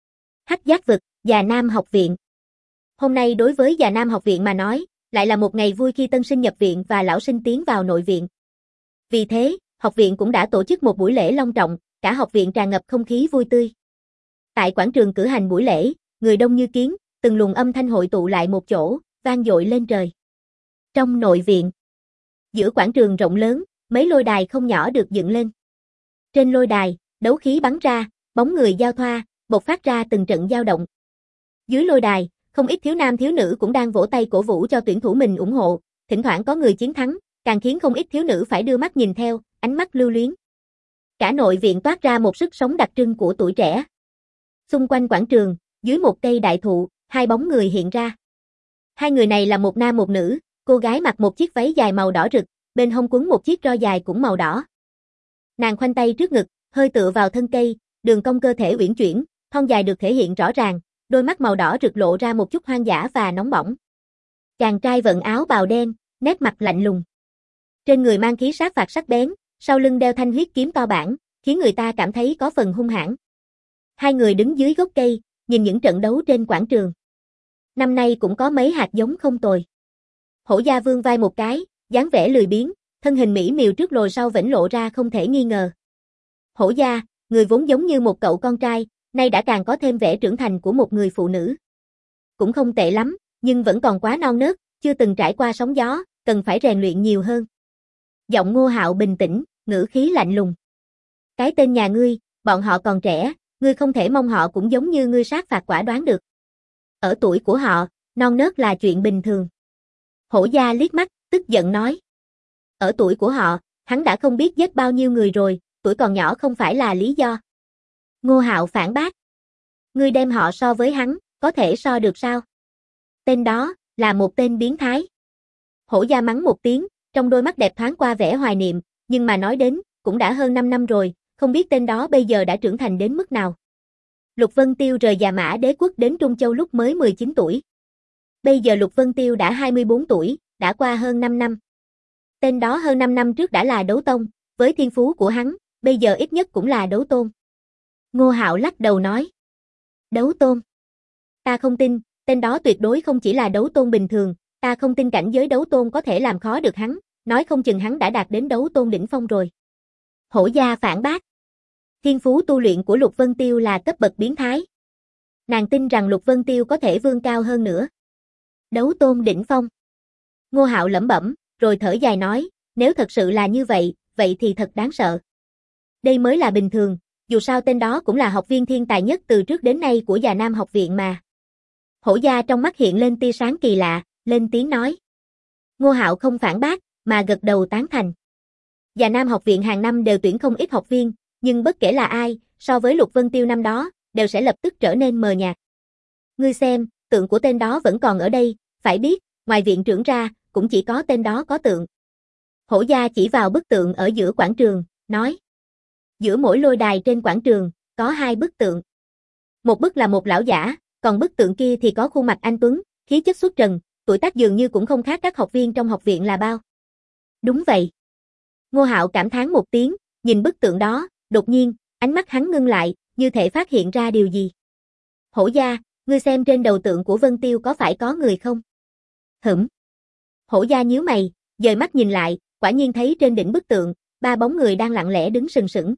Hắc Giác Vực, Già Nam học viện. Hôm nay đối với Già Nam học viện mà nói, lại là một ngày vui khi tân sinh nhập viện và lão sinh tiến vào nội viện. Vì thế, học viện cũng đã tổ chức một buổi lễ long trọng, cả học viện tràn ngập không khí vui tươi. Tại quảng trường cử hành buổi lễ, người đông như kiến, từng luồng âm thanh hội tụ lại một chỗ, vang dội lên trời. Trong nội viện, giữa quảng trường rộng lớn, mấy lôi đài không nhỏ được dựng lên. Trên lôi đài, đấu khí bắn ra, bóng người giao thoa, bộc phát ra từng trận dao động. Dưới lôi đài, không ít thiếu nam thiếu nữ cũng đang vỗ tay cổ vũ cho tuyển thủ mình ủng hộ, thỉnh thoảng có người chiến thắng, càng khiến không ít thiếu nữ phải đưa mắt nhìn theo, ánh mắt lưu luyến. Cả nội viện toát ra một sức sống đặc trưng của tuổi trẻ. Xung quanh quảng trường, dưới một cây đại thụ, hai bóng người hiện ra. Hai người này là một nam một nữ, cô gái mặc một chiếc váy dài màu đỏ rực, bên hông quấn một chiếc roi dài cũng màu đỏ. Nàng khoanh tay trước ngực, hơi tựa vào thân cây, đường cong cơ thể uyển chuyển, thon dài được thể hiện rõ ràng, đôi mắt màu đỏ rực lộ ra một chút hoang dã và nóng bỏng. Chàng trai vận áo bào đen, nét mặt lạnh lùng. Trên người mang khí sát phạt sắc bén, sau lưng đeo thanh huyết kiếm to bản, khiến người ta cảm thấy có phần hung hãn. Hai người đứng dưới gốc cây, nhìn những trận đấu trên quảng trường. Năm nay cũng có mấy hạt giống không tồi. Hổ Gia vươn vai một cái, dáng vẻ lười biếng, thân hình mỹ miều trước lồi sau vểnh lộ ra không thể nghi ngờ. Hổ Gia, người vốn giống như một cậu con trai, nay đã càng có thêm vẻ trưởng thành của một người phụ nữ. Cũng không tệ lắm, nhưng vẫn còn quá non nớt, chưa từng trải qua sóng gió, cần phải rèn luyện nhiều hơn. Giọng Ngô Hạo bình tĩnh, ngữ khí lạnh lùng. Cái tên nhà ngươi, bọn họ còn trẻ, ngươi không thể mong họ cũng giống như ngươi sát phạt quả đoán được. Ở tuổi của họ, non nớt là chuyện bình thường. Hổ Gia liếc mắt, tức giận nói. Ở tuổi của họ, hắn đã không biết giết bao nhiêu người rồi, tuổi còn nhỏ không phải là lý do. Ngô Hạo phản bác. Ngươi đem họ so với hắn, có thể so được sao? Tên đó, là một tên biến thái. Hổ Gia mắng một tiếng, trong đôi mắt đẹp thoáng qua vẻ hoài niệm, nhưng mà nói đến, cũng đã hơn năm năm rồi, không biết tên đó bây giờ đã trưởng thành đến mức nào. Lục Vân Tiêu rời Già Mã Đế quốc đến Trung Châu lúc mới mười chín tuổi. Bây giờ Lục Vân Tiêu đã hai mươi bốn tuổi, đã qua hơn năm năm. Tên đó hơn năm năm trước đã là đấu tông, với thiên phú của hắn, bây giờ ít nhất cũng là đấu tôn. Ngô Hạo lắc đầu nói. Đấu tôn? Ta không tin, tên đó tuyệt đối không chỉ là đấu tôn bình thường, ta không tin cảnh giới đấu tôn có thể làm khó được hắn, nói không chừng hắn đã đạt đến đấu tôn đỉnh phong rồi. Hổ Gia phản bác. Thiên phú tu luyện của Lục Vân Tiêu là cấp bậc biến thái. Nàng tin rằng Lục Vân Tiêu có thể vươn cao hơn nữa. Đấu tôn đỉnh phong. Ngô Hạo lẩm bẩm, rồi thở dài nói, nếu thật sự là như vậy, vậy thì thật đáng sợ. Đây mới là bình thường, dù sao tên đó cũng là học viên thiên tài nhất từ trước đến nay của Già Nam học viện mà. Hổ Gia trong mắt hiện lên tia sáng kỳ lạ, lên tiếng nói. Ngô Hạo không phản bác, mà gật đầu tán thành. Già Nam học viện hàng năm đều tuyển không ít học viên, nhưng bất kể là ai, so với Lục Vân Tiêu năm đó, đều sẽ lập tức trở nên mờ nhạt. Ngươi xem, tượng của tên đó vẫn còn ở đây, phải biết, ngoài viện trưởng ra, cũng chỉ có tên đó có tượng. Hổ Gia chỉ vào bức tượng ở giữa quảng trường, nói. Giữa mỗi lôi đài trên quảng trường, có hai bức tượng. Một bức là một lão giả, còn bức tượng kia thì có khuôn mặt anh tuấn, khí chất xuất trần, tuổi tác dường như cũng không khác các học viên trong học viện là bao. Đúng vậy. Ngô Hạo cảm thán một tiếng, nhìn bức tượng đó, đột nhiên, ánh mắt hắn ngưng lại, như thể phát hiện ra điều gì. Hổ Gia, ngươi xem trên đầu tượng của Vân Tiêu có phải có người không? Hửm. Hổ Gia nhíu mày, dời mắt nhìn lại, quả nhiên thấy trên đỉnh bức tượng, ba bóng người đang lặng lẽ đứng sừng sững.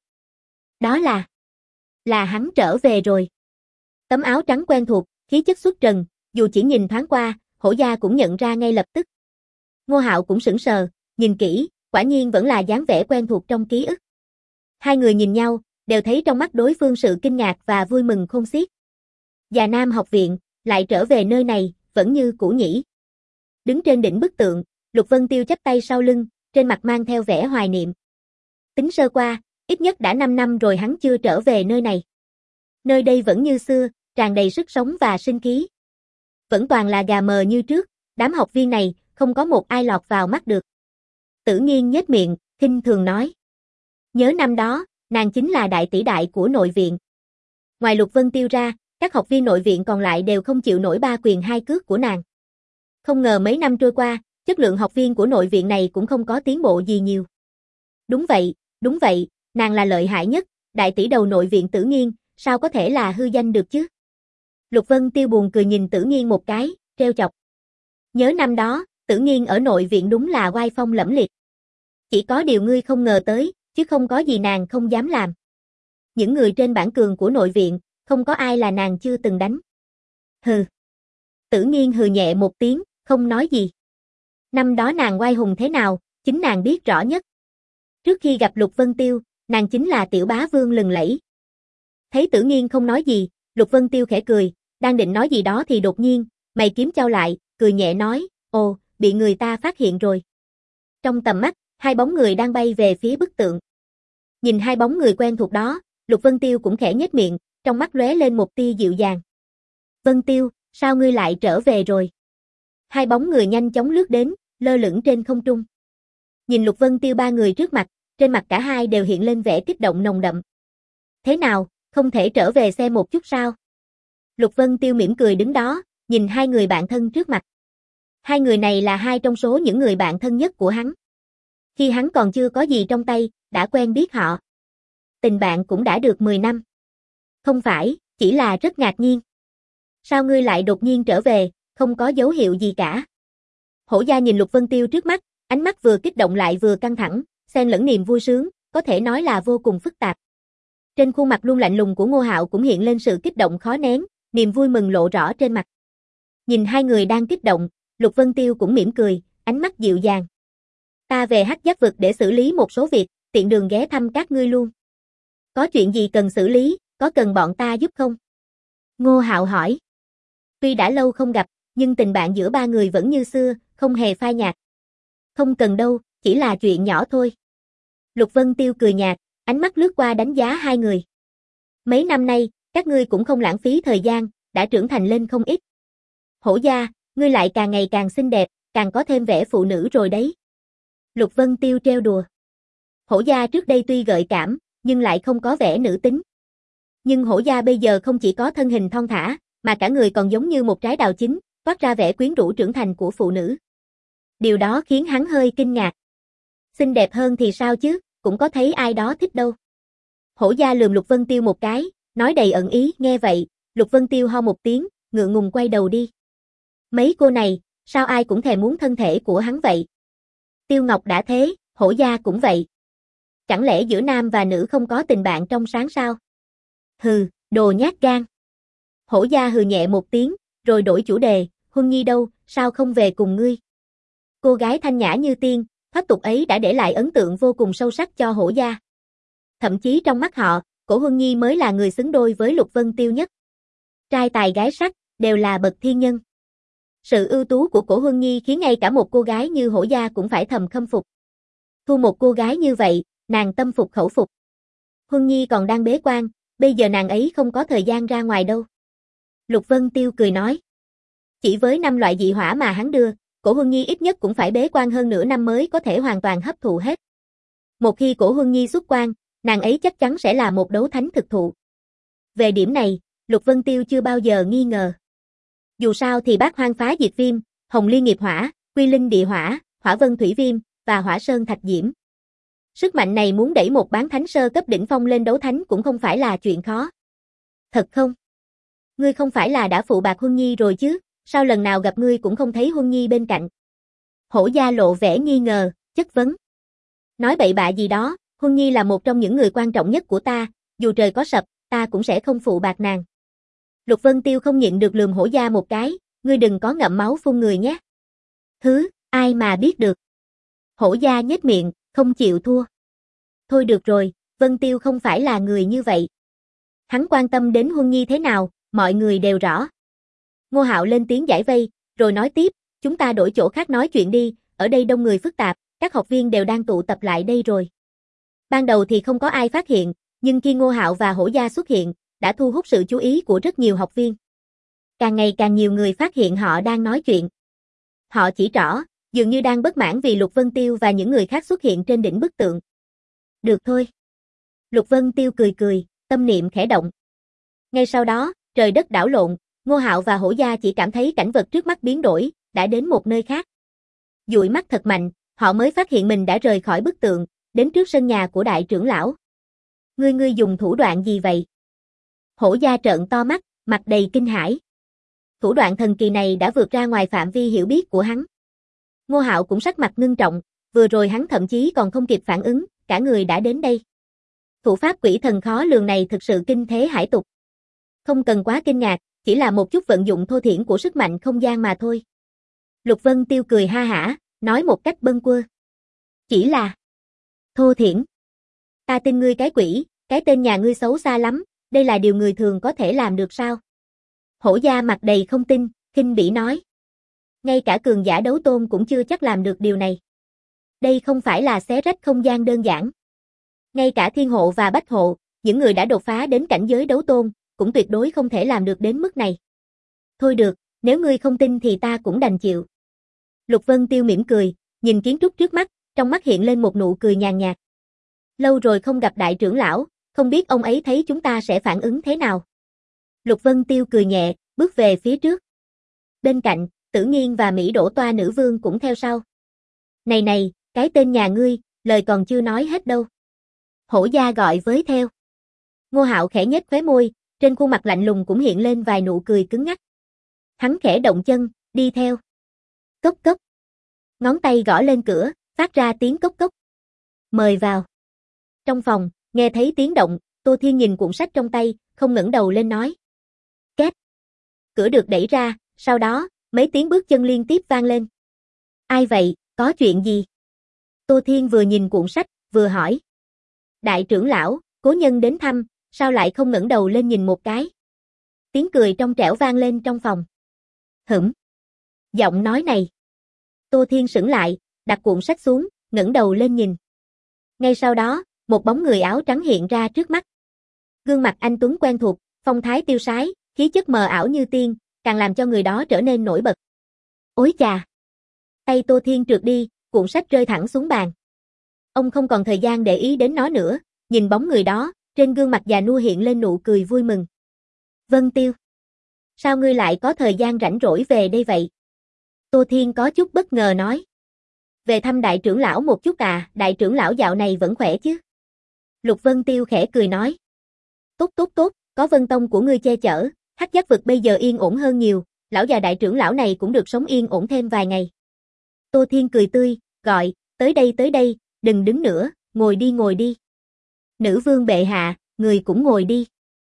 Đó là... là hắn trở về rồi. Tấm áo trắng quen thuộc, khí chất xuất trần, dù chỉ nhìn thoáng qua, Hổ Gia cũng nhận ra ngay lập tức. Ngô Hạo cũng sững sờ, nhìn kỹ, quả nhiên vẫn là dáng vẻ quen thuộc trong ký ức. Hai người nhìn nhau, đều thấy trong mắt đối phương sự kinh ngạc và vui mừng khôn xiết. Già Nam học viện, lại trở về nơi này, vẫn như cũ nhỉ. Đứng trên đỉnh bức tượng, Lục Vân Tiêu chắp tay sau lưng, trên mặt mang theo vẻ hoài niệm. Tính sơ qua, ít nhất đã năm năm rồi hắn chưa trở về nơi này. Nơi đây vẫn như xưa, tràn đầy sức sống và sinh khí. Vẫn toàn là gà mờ như trước, đám học viên này, không có một ai lọt vào mắt được. Tử Nghiên nhếch miệng, khinh thường nói. Nhớ năm đó, nàng chính là đại tỷ đại của nội viện. Ngoài Lục Vân Tiêu ra, các học viên nội viện còn lại đều không chịu nổi ba quyền hai cước của nàng. Không ngờ mấy năm trôi qua, chất lượng học viên của nội viện này cũng không có tiến bộ gì nhiều. Đúng vậy, đúng vậy, nàng là lợi hại nhất, đại tỷ đầu nội viện Tử Nghiên, sao có thể là hư danh được chứ? Lục Vân Tiêu buồn cười nhìn Tử Nghiên một cái, trêu chọc. Nhớ năm đó, Tử Nghiên ở nội viện đúng là oai phong lẫm liệt. Chỉ có điều ngươi không ngờ tới, chứ không có gì nàng không dám làm. Những người trên bảng cường của nội viện, không có ai là nàng chưa từng đánh. Hừ. Tử Nghiên hừ nhẹ một tiếng, không nói gì. Năm đó nàng oai hùng thế nào, chính nàng biết rõ nhất. Trước khi gặp Lục Vân Tiêu, nàng chính là tiểu bá vương lừng lẫy. Thấy Tử Nghiên không nói gì, Lục Vân Tiêu khẽ cười, đang định nói gì đó thì đột nhiên, mày kiếm chau lại, cười nhẹ nói, ồ, bị người ta phát hiện rồi. Trong tầm mắt, hai bóng người đang bay về phía bức tượng. Nhìn hai bóng người quen thuộc đó, Lục Vân Tiêu cũng khẽ nhếch miệng, trong mắt lóe lên một tia dịu dàng. Vân Tiêu, sao ngươi lại trở về rồi? Hai bóng người nhanh chóng lướt đến, lơ lửng trên không trung. Nhìn Lục Vân Tiêu ba người trước mặt, trên mặt cả hai đều hiện lên vẻ kích động nồng đậm. Thế nào, không thể trở về xem một chút sao? Lục Vân Tiêu mỉm cười đứng đó, nhìn hai người bạn thân trước mặt. Hai người này là hai trong số những người bạn thân nhất của hắn. Khi hắn còn chưa có gì trong tay, đã quen biết họ. Tình bạn cũng đã được mười năm. Không phải, chỉ là rất ngạc nhiên. Sao ngươi lại đột nhiên trở về, không có dấu hiệu gì cả? Hổ Gia nhìn Lục Vân Tiêu trước mắt, ánh mắt vừa kích động lại vừa căng thẳng, xen lẫn niềm vui sướng, có thể nói là vô cùng phức tạp. Trên khuôn mặt luôn lạnh lùng của Ngô Hạo cũng hiện lên sự kích động khó nén, niềm vui mừng lộ rõ trên mặt. Nhìn hai người đang kích động, Lục Vân Tiêu cũng mỉm cười, ánh mắt dịu dàng. Ta về Hắc Giác vực để xử lý một số việc, tiện đường ghé thăm các ngươi luôn. Có chuyện gì cần xử lý, có cần bọn ta giúp không? Ngô Hạo hỏi. Tuy đã lâu không gặp, nhưng tình bạn giữa ba người vẫn như xưa, không hề phai nhạt. Không cần đâu, chỉ là chuyện nhỏ thôi. Lục Vân Tiêu cười nhạt, ánh mắt lướt qua đánh giá hai người. Mấy năm nay, các ngươi cũng không lãng phí thời gian, đã trưởng thành lên không ít. Hổ Gia, ngươi lại càng ngày càng xinh đẹp, càng có thêm vẻ phụ nữ rồi đấy. Lục Vân Tiêu trêu đùa. Hổ Gia trước đây tuy gợi cảm, nhưng lại không có vẻ nữ tính. Nhưng Hổ Gia bây giờ không chỉ có thân hình thon thả, mà cả người còn giống như một trái đào chín, toát ra vẻ quyến rũ trưởng thành của phụ nữ. Điều đó khiến hắn hơi kinh ngạc. Xinh đẹp hơn thì sao chứ, cũng có thấy ai đó thích đâu. Hổ Gia lườm Lục Vân Tiêu một cái, nói đầy ẩn ý, nghe vậy, Lục Vân Tiêu ho một tiếng, ngượng ngùng quay đầu đi. Mấy cô này, sao ai cũng thèm muốn thân thể của hắn vậy? Tiêu Ngọc đã thế, Hổ Gia cũng vậy. Chẳng lẽ giữa nam và nữ không có tình bạn trong sáng sao? Hừ, đồ nhát gan. Hổ Gia hừ nhẹ một tiếng, rồi đổi chủ đề, Huân Nhi đâu, sao không về cùng ngươi? Cô gái thanh nhã như tiên, thoát tục ấy đã để lại ấn tượng vô cùng sâu sắc cho Hổ Gia. Thậm chí trong mắt họ, Cổ Huân Nhi mới là người xứng đôi với Lục Vân Tiêu nhất. Trai tài gái sắc, đều là bậc thiên nhân. Sự ưu tú của Cổ Huân Nhi khiến ngay cả một cô gái như Hổ Gia cũng phải thầm khâm phục. Thu một cô gái như vậy, nàng tâm phục khẩu phục. Huân Nhi còn đang bế quan, bây giờ nàng ấy không có thời gian ra ngoài đâu. Lục Vân Tiêu cười nói. Chỉ với năm loại dị hỏa mà hắn đưa, Cổ Huân Nhi ít nhất cũng phải bế quan hơn nửa năm mới có thể hoàn toàn hấp thụ hết. Một khi Cổ Huân Nhi xuất quan, nàng ấy chắc chắn sẽ là một đấu thánh thực thụ. Về điểm này, Lục Vân Tiêu chưa bao giờ nghi ngờ. Dù sao thì Bát Hoang Phá Diệt Viêm, Hồng Liên Nghiệp Hỏa, Quy Linh Địa Hỏa, Hỏa Vân Thủy Viêm và Hỏa Sơn Thạch Diễm. Sức mạnh này muốn đẩy một bán thánh sơ cấp đỉnh phong lên đấu thánh cũng không phải là chuyện khó. Thật không? Ngươi không phải là đã phụ bạc Huân Nhi rồi chứ, sao lần nào gặp ngươi cũng không thấy Huân Nhi bên cạnh? Hổ Gia lộ vẻ nghi ngờ, chất vấn. Nói bậy bạ gì đó, Huân Nhi là một trong những người quan trọng nhất của ta, dù trời có sập, ta cũng sẽ không phụ bạc nàng. Lục Vân Tiêu không nhịn được lườm Hổ Gia một cái, ngươi đừng có ngậm máu phun người nhé. Thứ, ai mà biết được. Hổ Gia nhếch miệng, không chịu thua. Thôi được rồi, Vân Tiêu không phải là người như vậy. Hắn quan tâm đến Huân Nhi thế nào, mọi người đều rõ. Ngô Hạo lên tiếng giải vây, rồi nói tiếp, chúng ta đổi chỗ khác nói chuyện đi, ở đây đông người phức tạp, các học viên đều đang tụ tập lại đây rồi. Ban đầu thì không có ai phát hiện, nhưng khi Ngô Hạo và Hổ Gia xuất hiện, đã thu hút sự chú ý của rất nhiều học viên. Càng ngày càng nhiều người phát hiện họ đang nói chuyện. Họ chỉ trỏ, dường như đang bất mãn vì Lục Vân Tiêu và những người khác xuất hiện trên đỉnh bức tượng. Được thôi. Lục Vân Tiêu cười cười, tâm niệm khẽ động. Ngay sau đó, trời đất đảo lộn, Ngô Hạo và Hổ Gia chỉ cảm thấy cảnh vật trước mắt biến đổi, đã đến một nơi khác. Dụi mắt thật mạnh, họ mới phát hiện mình đã rời khỏi bức tượng, đến trước sân nhà của đại trưởng lão. Ngươi ngươi dùng thủ đoạn gì vậy? Hổ Gia trợn to mắt, mặt đầy kinh hãi. Thủ đoạn thần kỳ này đã vượt ra ngoài phạm vi hiểu biết của hắn. Ngô Hạo cũng sắc mặt ngưng trọng, vừa rồi hắn thậm chí còn không kịp phản ứng, cả người đã đến đây. Thủ pháp quỷ thần khó lường này thực sự kinh thế hải tục. Không cần quá kinh ngạc, chỉ là một chút vận dụng thô thiển của sức mạnh không gian mà thôi. Lục Vân Tiêu cười ha hả, nói một cách bâng quơ. Chỉ là thô thiển. Ta tin ngươi cái quỷ, cái tên nhà ngươi xấu xa lắm, đây là điều người thường có thể làm được sao? Hổ Gia mặt đầy không tin, khinh bỉ nói. Ngay cả cường giả đấu tôn cũng chưa chắc làm được điều này. Đây không phải là xé rách không gian đơn giản. Ngay cả Thiên Hộ và Bách Hộ, những người đã đột phá đến cảnh giới đấu tôn, cũng tuyệt đối không thể làm được đến mức này. Thôi được, nếu ngươi không tin thì ta cũng đành chịu. Lục Vân Tiêu mỉm cười, nhìn kiến trúc trước mắt, trong mắt hiện lên một nụ cười nhàn nhạt. Lâu rồi không gặp đại trưởng lão, không biết ông ấy thấy chúng ta sẽ phản ứng thế nào. Lục Vân Tiêu cười nhẹ, bước về phía trước. Bên cạnh, Tử Nghiên và Mỹ Đỗ Toa nữ vương cũng theo sau. Này này, cái tên nhà ngươi, lời còn chưa nói hết đâu. Hổ gia gọi với theo. Ngô Hạo khẽ nhếch khóe môi, trên khuôn mặt lạnh lùng cũng hiện lên vài nụ cười cứng ngắc. Hắn khẽ động chân, đi theo. Cốc cốc. Ngón tay gõ lên cửa, phát ra tiếng cốc cốc. Mời vào. Trong phòng, nghe thấy tiếng động, Tô Thiên nhìn cuộn sách trong tay, không ngẩng đầu lên nói. Két. Cửa được đẩy ra, sau đó, mấy tiếng bước chân liên tiếp vang lên. Ai vậy, có chuyện gì? Tô Thiên vừa nhìn cuộn sách, vừa hỏi. Đại trưởng lão, cố nhân đến thăm, sao lại không ngẩng đầu lên nhìn một cái? Tiếng cười trong trẻo vang lên trong phòng. Hửm. Giọng nói này. Tô Thiên sững lại, đặt cuộn sách xuống, ngẩng đầu lên nhìn. Ngay sau đó, một bóng người áo trắng hiện ra trước mắt. Gương mặt anh tuấn quen thuộc, phong thái tiêu sái, khí chất mờ ảo như tiên, càng làm cho người đó trở nên nổi bật. Ối chà! Tay Tô Thiên trượt đi, cuộn sách rơi thẳng xuống bàn. Ông không còn thời gian để ý đến nó nữa, nhìn bóng người đó, trên gương mặt già nua hiện lên nụ cười vui mừng. Vân Tiêu! Sao ngươi lại có thời gian rảnh rỗi về đây vậy? Tô Thiên có chút bất ngờ nói. Về thăm đại trưởng lão một chút à, đại trưởng lão dạo này vẫn khỏe chứ? Lục Vân Tiêu khẽ cười nói. Tốt tốt tốt, có Vân Tông của ngươi che chở, Hắc Giác vực bây giờ yên ổn hơn nhiều, lão già đại trưởng lão này cũng được sống yên ổn thêm vài ngày. Tô Thiên cười tươi, gọi, tới đây tới đây, đừng đứng nữa, ngồi đi ngồi đi. Nữ vương bệ hạ, người cũng ngồi đi.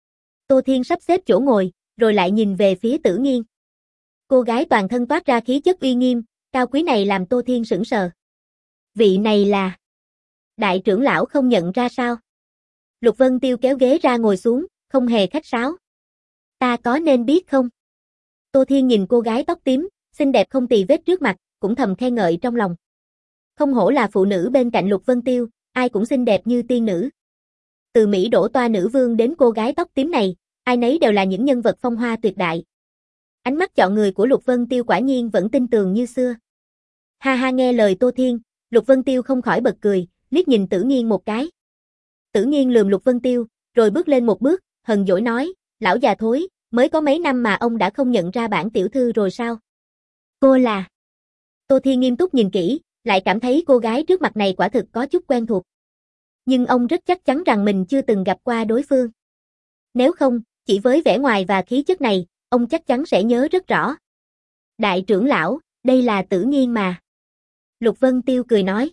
Tô Thiên sắp xếp chỗ ngồi, rồi lại nhìn về phía Tử Nghiên. Cô gái toàn thân toát ra khí chất uy nghiêm, cao quý này làm Tô Thiên sững sờ. Vị này là... Đại trưởng lão không nhận ra sao? Lục Vân Tiêu kéo ghế ra ngồi xuống, không hề khách sáo. Ta có nên biết không? Tô Thiên nhìn cô gái tóc tím, xinh đẹp không tì vết trước mặt, cũng thầm khen ngợi trong lòng. Không hổ là phụ nữ bên cạnh Lục Vân Tiêu, ai cũng xinh đẹp như tiên nữ. Từ Mỹ đổ toa nữ vương đến cô gái tóc tím này, ai nấy đều là những nhân vật phong hoa tuyệt đại. Ánh mắt chọn người của Lục Vân Tiêu quả nhiên vẫn tinh tường như xưa. Ha ha, nghe lời Tô Thiên, Lục Vân Tiêu không khỏi bật cười, liếc nhìn Tử Nghiên một cái. Tử Nghiên lườm Lục Vân Tiêu, rồi bước lên một bước, hờn dỗi nói, lão già thối, mới có mấy năm mà ông đã không nhận ra bản tiểu thư rồi sao? Cô là... Tô Thiên nghiêm túc nhìn kỹ, lại cảm thấy cô gái trước mặt này quả thực có chút quen thuộc. Nhưng ông rất chắc chắn rằng mình chưa từng gặp qua đối phương. Nếu không, chỉ với vẻ ngoài và khí chất này, ông chắc chắn sẽ nhớ rất rõ. Đại trưởng lão, đây là Tử Nghiên mà. Lục Vân Tiêu cười nói.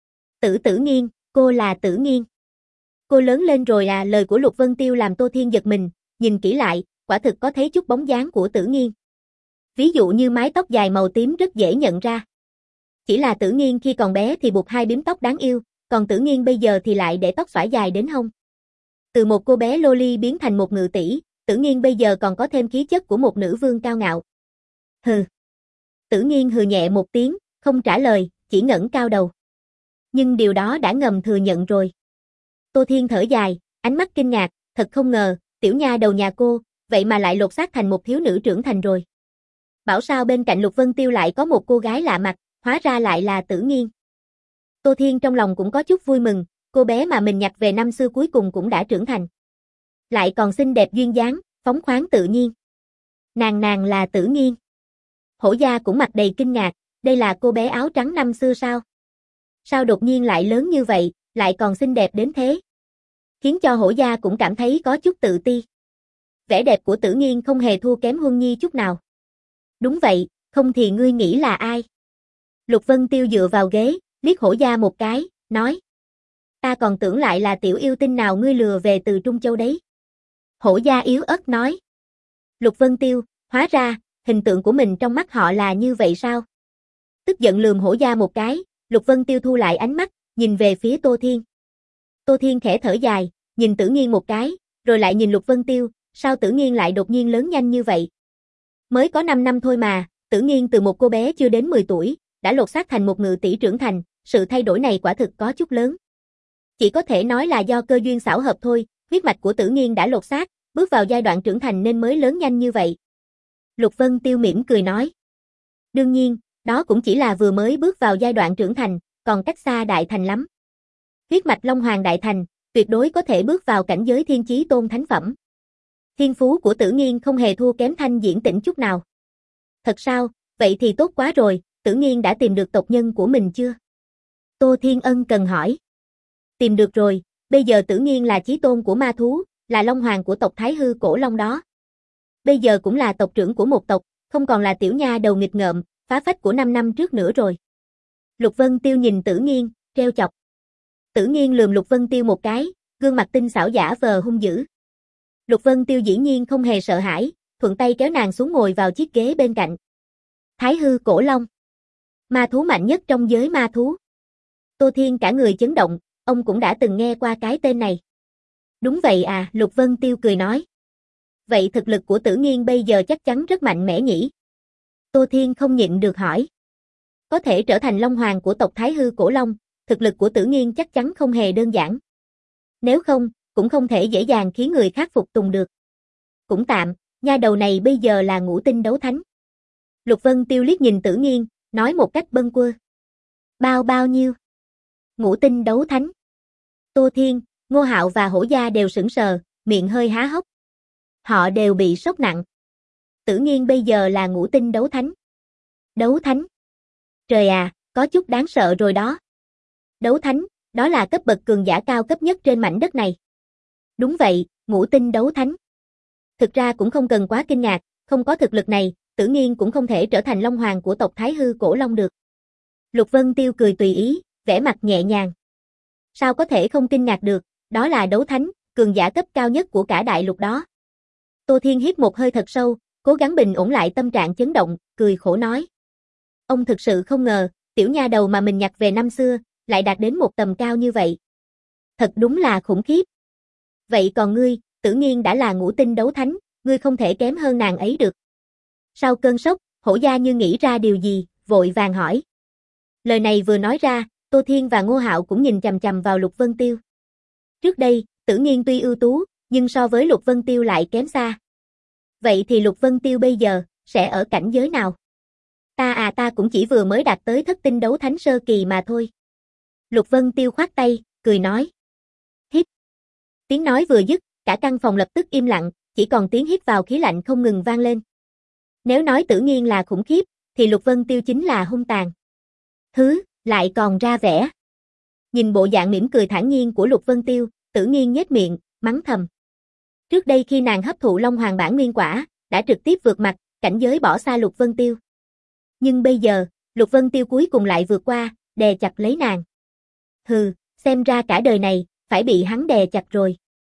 Tử Tử Nghiên, cô là Tử Nghiên. Cô lớn lên rồi à, lời của Lục Vân Tiêu làm Tô Thiên giật mình, nhìn kỹ lại, quả thực có thấy chút bóng dáng của Tử Nghiên. Ví dụ như mái tóc dài màu tím rất dễ nhận ra. Chỉ là Tử Nghiên khi còn bé thì buộc hai bím tóc đáng yêu, còn Tử Nghiên bây giờ thì lại để tóc xõa dài đến hông. Từ một cô bé loli biến thành một ngự tỷ, Tử Nghiên bây giờ còn có thêm khí chất của một nữ vương cao ngạo. Hừ. Tử Nghiên hừ nhẹ một tiếng, không trả lời, chỉ ngẩng cao đầu. Nhưng điều đó đã ngầm thừa nhận rồi. Tô Thiên thở dài, ánh mắt kinh ngạc, thật không ngờ, tiểu nha đầu nhà cô, vậy mà lại lột xác thành một thiếu nữ trưởng thành rồi. Bảo sao bên cạnh Lục Vân Tiêu lại có một cô gái lạ mặt, hóa ra lại là Tử Nghiên. Tô Thiên trong lòng cũng có chút vui mừng, cô bé mà mình nhặt về năm xưa cuối cùng cũng đã trưởng thành. Lại còn xinh đẹp duyên dáng, phóng khoáng tự nhiên. Nàng nàng là Tử Nghiên. Hổ gia cũng mặt đầy kinh ngạc, đây là cô bé áo trắng năm xưa sao? Sao đột nhiên lại lớn như vậy, lại còn xinh đẹp đến thế? Khiến cho Hổ gia cũng cảm thấy có chút tự ti. Vẻ đẹp của Tử Nghiên không hề thua kém Huân Nhi chút nào. Đúng vậy, không thì ngươi nghĩ là ai? Lục Vân Tiêu dựa vào ghế, liếc Hổ gia một cái, nói. Ta còn tưởng lại là tiểu yêu tinh nào ngươi lừa về từ Trung Châu đấy. Hổ gia yếu ớt nói. Lục Vân Tiêu, hóa ra, hình tượng của mình trong mắt họ là như vậy sao? Tức giận lườm Hổ gia một cái, Lục Vân Tiêu thu lại ánh mắt, nhìn về phía Tô Thiên. Tô Thiên khẽ thở dài, nhìn Tử Nghiên một cái, rồi lại nhìn Lục Vân Tiêu, sao Tử Nghiên lại đột nhiên lớn nhanh như vậy? Mới có năm năm thôi mà, Tử Nghiên từ một cô bé chưa đến mười tuổi, đã lột xác thành một ngự tỷ trưởng thành, sự thay đổi này quả thực có chút lớn. Chỉ có thể nói là do cơ duyên xảo hợp thôi, huyết mạch của Tử Nghiên đã lột xác, bước vào giai đoạn trưởng thành nên mới lớn nhanh như vậy. Lục Vân Tiêu mỉm cười nói. Đương nhiên, đó cũng chỉ là vừa mới bước vào giai đoạn trưởng thành, còn cách xa đại thành lắm. Huyết mạch Long Hoàng đại thành, tuyệt đối có thể bước vào cảnh giới thiên chí tôn thánh phẩm. Thiên phú của Tử Nghiên không hề thua kém Thanh Diễn Tĩnh chút nào. Thật sao, vậy thì tốt quá rồi, Tử Nghiên đã tìm được tộc nhân của mình chưa? Tô Thiên Ân cần hỏi. Tìm được rồi, bây giờ Tử Nghiên là chí tôn của ma thú, là long hoàng của tộc Thái Hư Cổ Long đó. Bây giờ cũng là tộc trưởng của một tộc, không còn là tiểu nha đầu nghịch ngợm, phá phách của năm năm trước nữa rồi. Lục Vân Tiêu nhìn Tử Nghiên, trêu chọc. Tử Nghiên lườm Lục Vân Tiêu một cái, gương mặt tinh xảo giả vờ hung dữ. Lục Vân Tiêu dĩ nhiên không hề sợ hãi, thuận tay kéo nàng xuống ngồi vào chiếc ghế bên cạnh. Thái Hư Cổ Long, ma thú mạnh nhất trong giới ma thú. Tô Thiên cả người chấn động, ông cũng đã từng nghe qua cái tên này. Đúng vậy à, Lục Vân Tiêu cười nói. Vậy thực lực của Tử Nghiên bây giờ chắc chắn rất mạnh mẽ nhỉ? Tô Thiên không nhịn được hỏi. Có thể trở thành Long Hoàng của tộc Thái Hư Cổ Long, thực lực của Tử Nghiên chắc chắn không hề đơn giản. Nếu không, cũng không thể dễ dàng khiến người khác phục tùng được. Cũng tạm, nha đầu này bây giờ là ngũ tinh đấu thánh. Lục Vân Tiêu liếc nhìn Tử Nghiên, nói một cách bâng quơ. Bao bao nhiêu? Ngũ tinh đấu thánh. Tô Thiên, Ngô Hạo và Hổ Gia đều sững sờ, miệng hơi há hốc. Họ đều bị sốc nặng. Tử Nghiên bây giờ là ngũ tinh đấu thánh. Đấu thánh? Trời à, có chút đáng sợ rồi đó. Đấu thánh, đó là cấp bậc cường giả cao cấp nhất trên mảnh đất này. Đúng vậy, ngũ tinh đấu thánh. Thực ra cũng không cần quá kinh ngạc, không có thực lực này, Tử Nghiên cũng không thể trở thành Long Hoàng của tộc Thái Hư Cổ Long được. Lục Vân Tiêu cười tùy ý, vẻ mặt nhẹ nhàng. Sao có thể không kinh ngạc được, đó là đấu thánh, cường giả cấp cao nhất của cả đại lục đó. Tô Thiên hít một hơi thật sâu, cố gắng bình ổn lại tâm trạng chấn động, cười khổ nói. Ông thực sự không ngờ, tiểu nha đầu mà mình nhặt về năm xưa, lại đạt đến một tầm cao như vậy. Thật đúng là khủng khiếp. Vậy còn ngươi, Tử Nghiên đã là ngũ tinh đấu thánh, ngươi không thể kém hơn nàng ấy được. Sau cơn sốc, Hổ Gia như nghĩ ra điều gì, vội vàng hỏi. Lời này vừa nói ra, Tô Thiên và Ngô Hạo cũng nhìn chằm chằm vào Lục Vân Tiêu. Trước đây, Tử Nghiên tuy ưu tú, nhưng so với Lục Vân Tiêu lại kém xa. Vậy thì Lục Vân Tiêu bây giờ, sẽ ở cảnh giới nào? Ta à ta cũng chỉ vừa mới đạt tới thất tinh đấu thánh sơ kỳ mà thôi. Lục Vân Tiêu khoát tay, cười nói. Hít. Tiếng nói vừa dứt, cả căn phòng lập tức im lặng, chỉ còn tiếng hít vào khí lạnh không ngừng vang lên. Nếu nói Tử Nghiên là khủng khiếp, thì Lục Vân Tiêu chính là hung tàn. Thứ, lại còn ra vẻ. Nhìn bộ dạng mỉm cười thản nhiên của Lục Vân Tiêu, Tử Nghiên nhếch miệng, mắng thầm. Trước đây khi nàng hấp thụ Long Hoàng bản nguyên quả, đã trực tiếp vượt mặt, cảnh giới bỏ xa Lục Vân Tiêu. Nhưng bây giờ, Lục Vân Tiêu cuối cùng lại vượt qua, đè chặt lấy nàng. Hừ, xem ra cả đời này, phải bị hắn đè chặt rồi.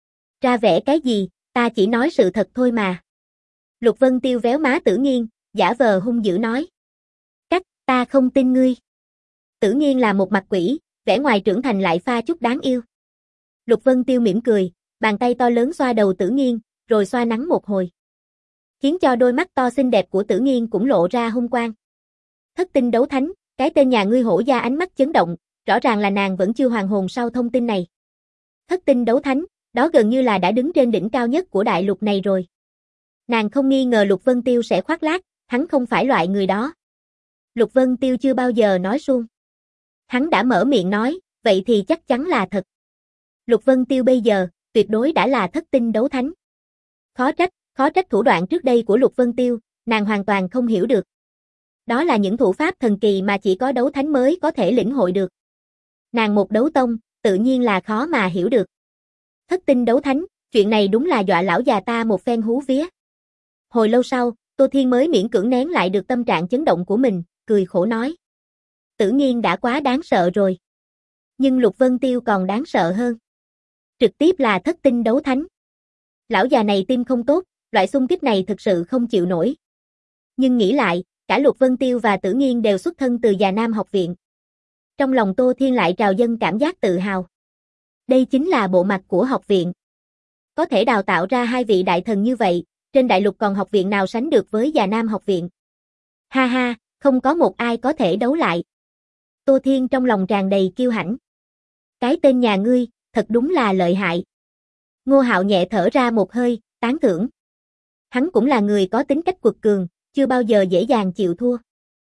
Ra vẻ cái gì, ta chỉ nói sự thật thôi mà. Lục Vân Tiêu véo má Tử Nghiên, giả vờ hung dữ nói. Cắt, ta không tin ngươi. Tử Nghiên là một mặt quỷ, vẻ ngoài trưởng thành lại pha chút đáng yêu. Lục Vân Tiêu mỉm cười, bàn tay to lớn xoa đầu Tử Nghiên, rồi xoa nắng một hồi. Khiến cho đôi mắt to xinh đẹp của Tử Nghiên cũng lộ ra hung quang. Thất tinh đấu thánh, cái tên nhà ngươi Hổ Gia ánh mắt chấn động, rõ ràng là nàng vẫn chưa hoàn hồn sau thông tin này. Thất tinh đấu thánh, đó gần như là đã đứng trên đỉnh cao nhất của đại lục này rồi. Nàng không nghi ngờ Lục Vân Tiêu sẽ khoác lác, hắn không phải loại người đó. Lục Vân Tiêu chưa bao giờ nói suông. Hắn đã mở miệng nói, vậy thì chắc chắn là thật. Lục Vân Tiêu bây giờ, tuyệt đối đã là thất tinh đấu thánh. Khó trách, khó trách thủ đoạn trước đây của Lục Vân Tiêu, nàng hoàn toàn không hiểu được. Đó là những thủ pháp thần kỳ mà chỉ có đấu thánh mới có thể lĩnh hội được. Nàng một đấu tông, tự nhiên là khó mà hiểu được. Thất tinh đấu thánh, chuyện này đúng là dọa lão già ta một phen hú vía. Hồi lâu sau, Tô Thiên mới miễn cưỡng nén lại được tâm trạng chấn động của mình, cười khổ nói. Tử Nghiên đã quá đáng sợ rồi. Nhưng Lục Vân Tiêu còn đáng sợ hơn. Trực tiếp là thất tinh đấu thánh. Lão già này tim không tốt, loại xung kích này thực sự không chịu nổi. Nhưng nghĩ lại, cả Lục Vân Tiêu và Tử Nghiên đều xuất thân từ Già Nam học viện. Trong lòng Tô Thiên lại trào dâng cảm giác tự hào. Đây chính là bộ mặt của học viện. Có thể đào tạo ra hai vị đại thần như vậy, trên đại lục còn học viện nào sánh được với Già Nam học viện. Ha ha, không có một ai có thể đấu lại. Tô Thiên trong lòng tràn đầy kiêu hãnh. Cái tên nhà ngươi, thật đúng là lợi hại. Ngô Hạo nhẹ thở ra một hơi, tán thưởng. Hắn cũng là người có tính cách quật cường, chưa bao giờ dễ dàng chịu thua.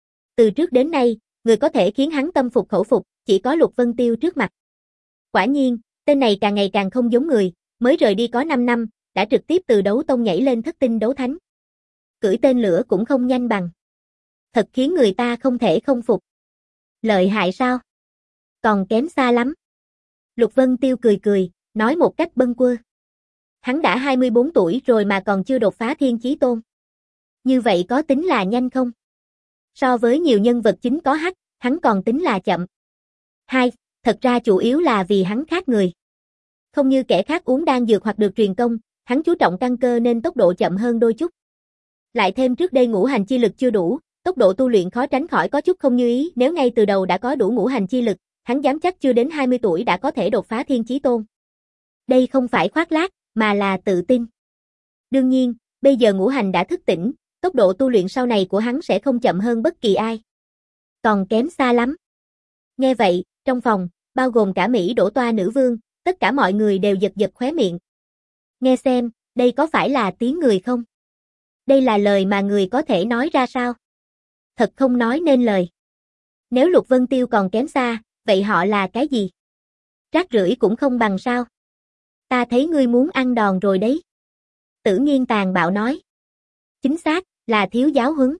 Từ trước đến nay, người có thể khiến hắn tâm phục khẩu phục, chỉ có Lục Vân Tiêu trước mặt. Quả nhiên, tên này càng ngày càng không giống người, mới rời đi có năm năm, đã trực tiếp từ đấu tông nhảy lên thất tinh đấu thánh. Cưỡi tên lửa cũng không nhanh bằng. Thật khiến người ta không thể không phục. Lợi hại sao? Còn kém xa lắm. Lục Vân Tiêu cười cười, nói một cách bâng quơ. Hắn đã hai mươi bốn tuổi rồi mà còn chưa đột phá thiên chí tôn. Như vậy có tính là nhanh không? So với nhiều nhân vật chính có hắc, hắn còn tính là chậm. Hai, thật ra chủ yếu là vì hắn khác người. Không như kẻ khác uống đan dược hoặc được truyền công, hắn chú trọng căn cơ nên tốc độ chậm hơn đôi chút. Lại thêm trước đây ngũ hành chi lực chưa đủ, tốc độ tu luyện khó tránh khỏi có chút không như ý, nếu ngay từ đầu đã có đủ ngũ hành chi lực, hắn dám chắc chưa đến hai mươi tuổi đã có thể đột phá thiên chí tôn. Đây không phải khoác lác, mà là tự tin. Đương nhiên, bây giờ ngũ hành đã thức tỉnh, tốc độ tu luyện sau này của hắn sẽ không chậm hơn bất kỳ ai. Còn kém xa lắm. Nghe vậy, trong phòng, bao gồm cả Mỹ Đỗ Toa nữ vương, tất cả mọi người đều giật giật khóe miệng. Nghe xem, đây có phải là tiếng người không? Đây là lời mà người có thể nói ra sao? Thật không nói nên lời. Nếu Lục Vân Tiêu còn kém xa, vậy họ là cái gì? Rác rưởi cũng không bằng sao? Ta thấy ngươi muốn ăn đòn rồi đấy. Tử Nghiên tàn bạo nói. Chính xác, là thiếu giáo huấn.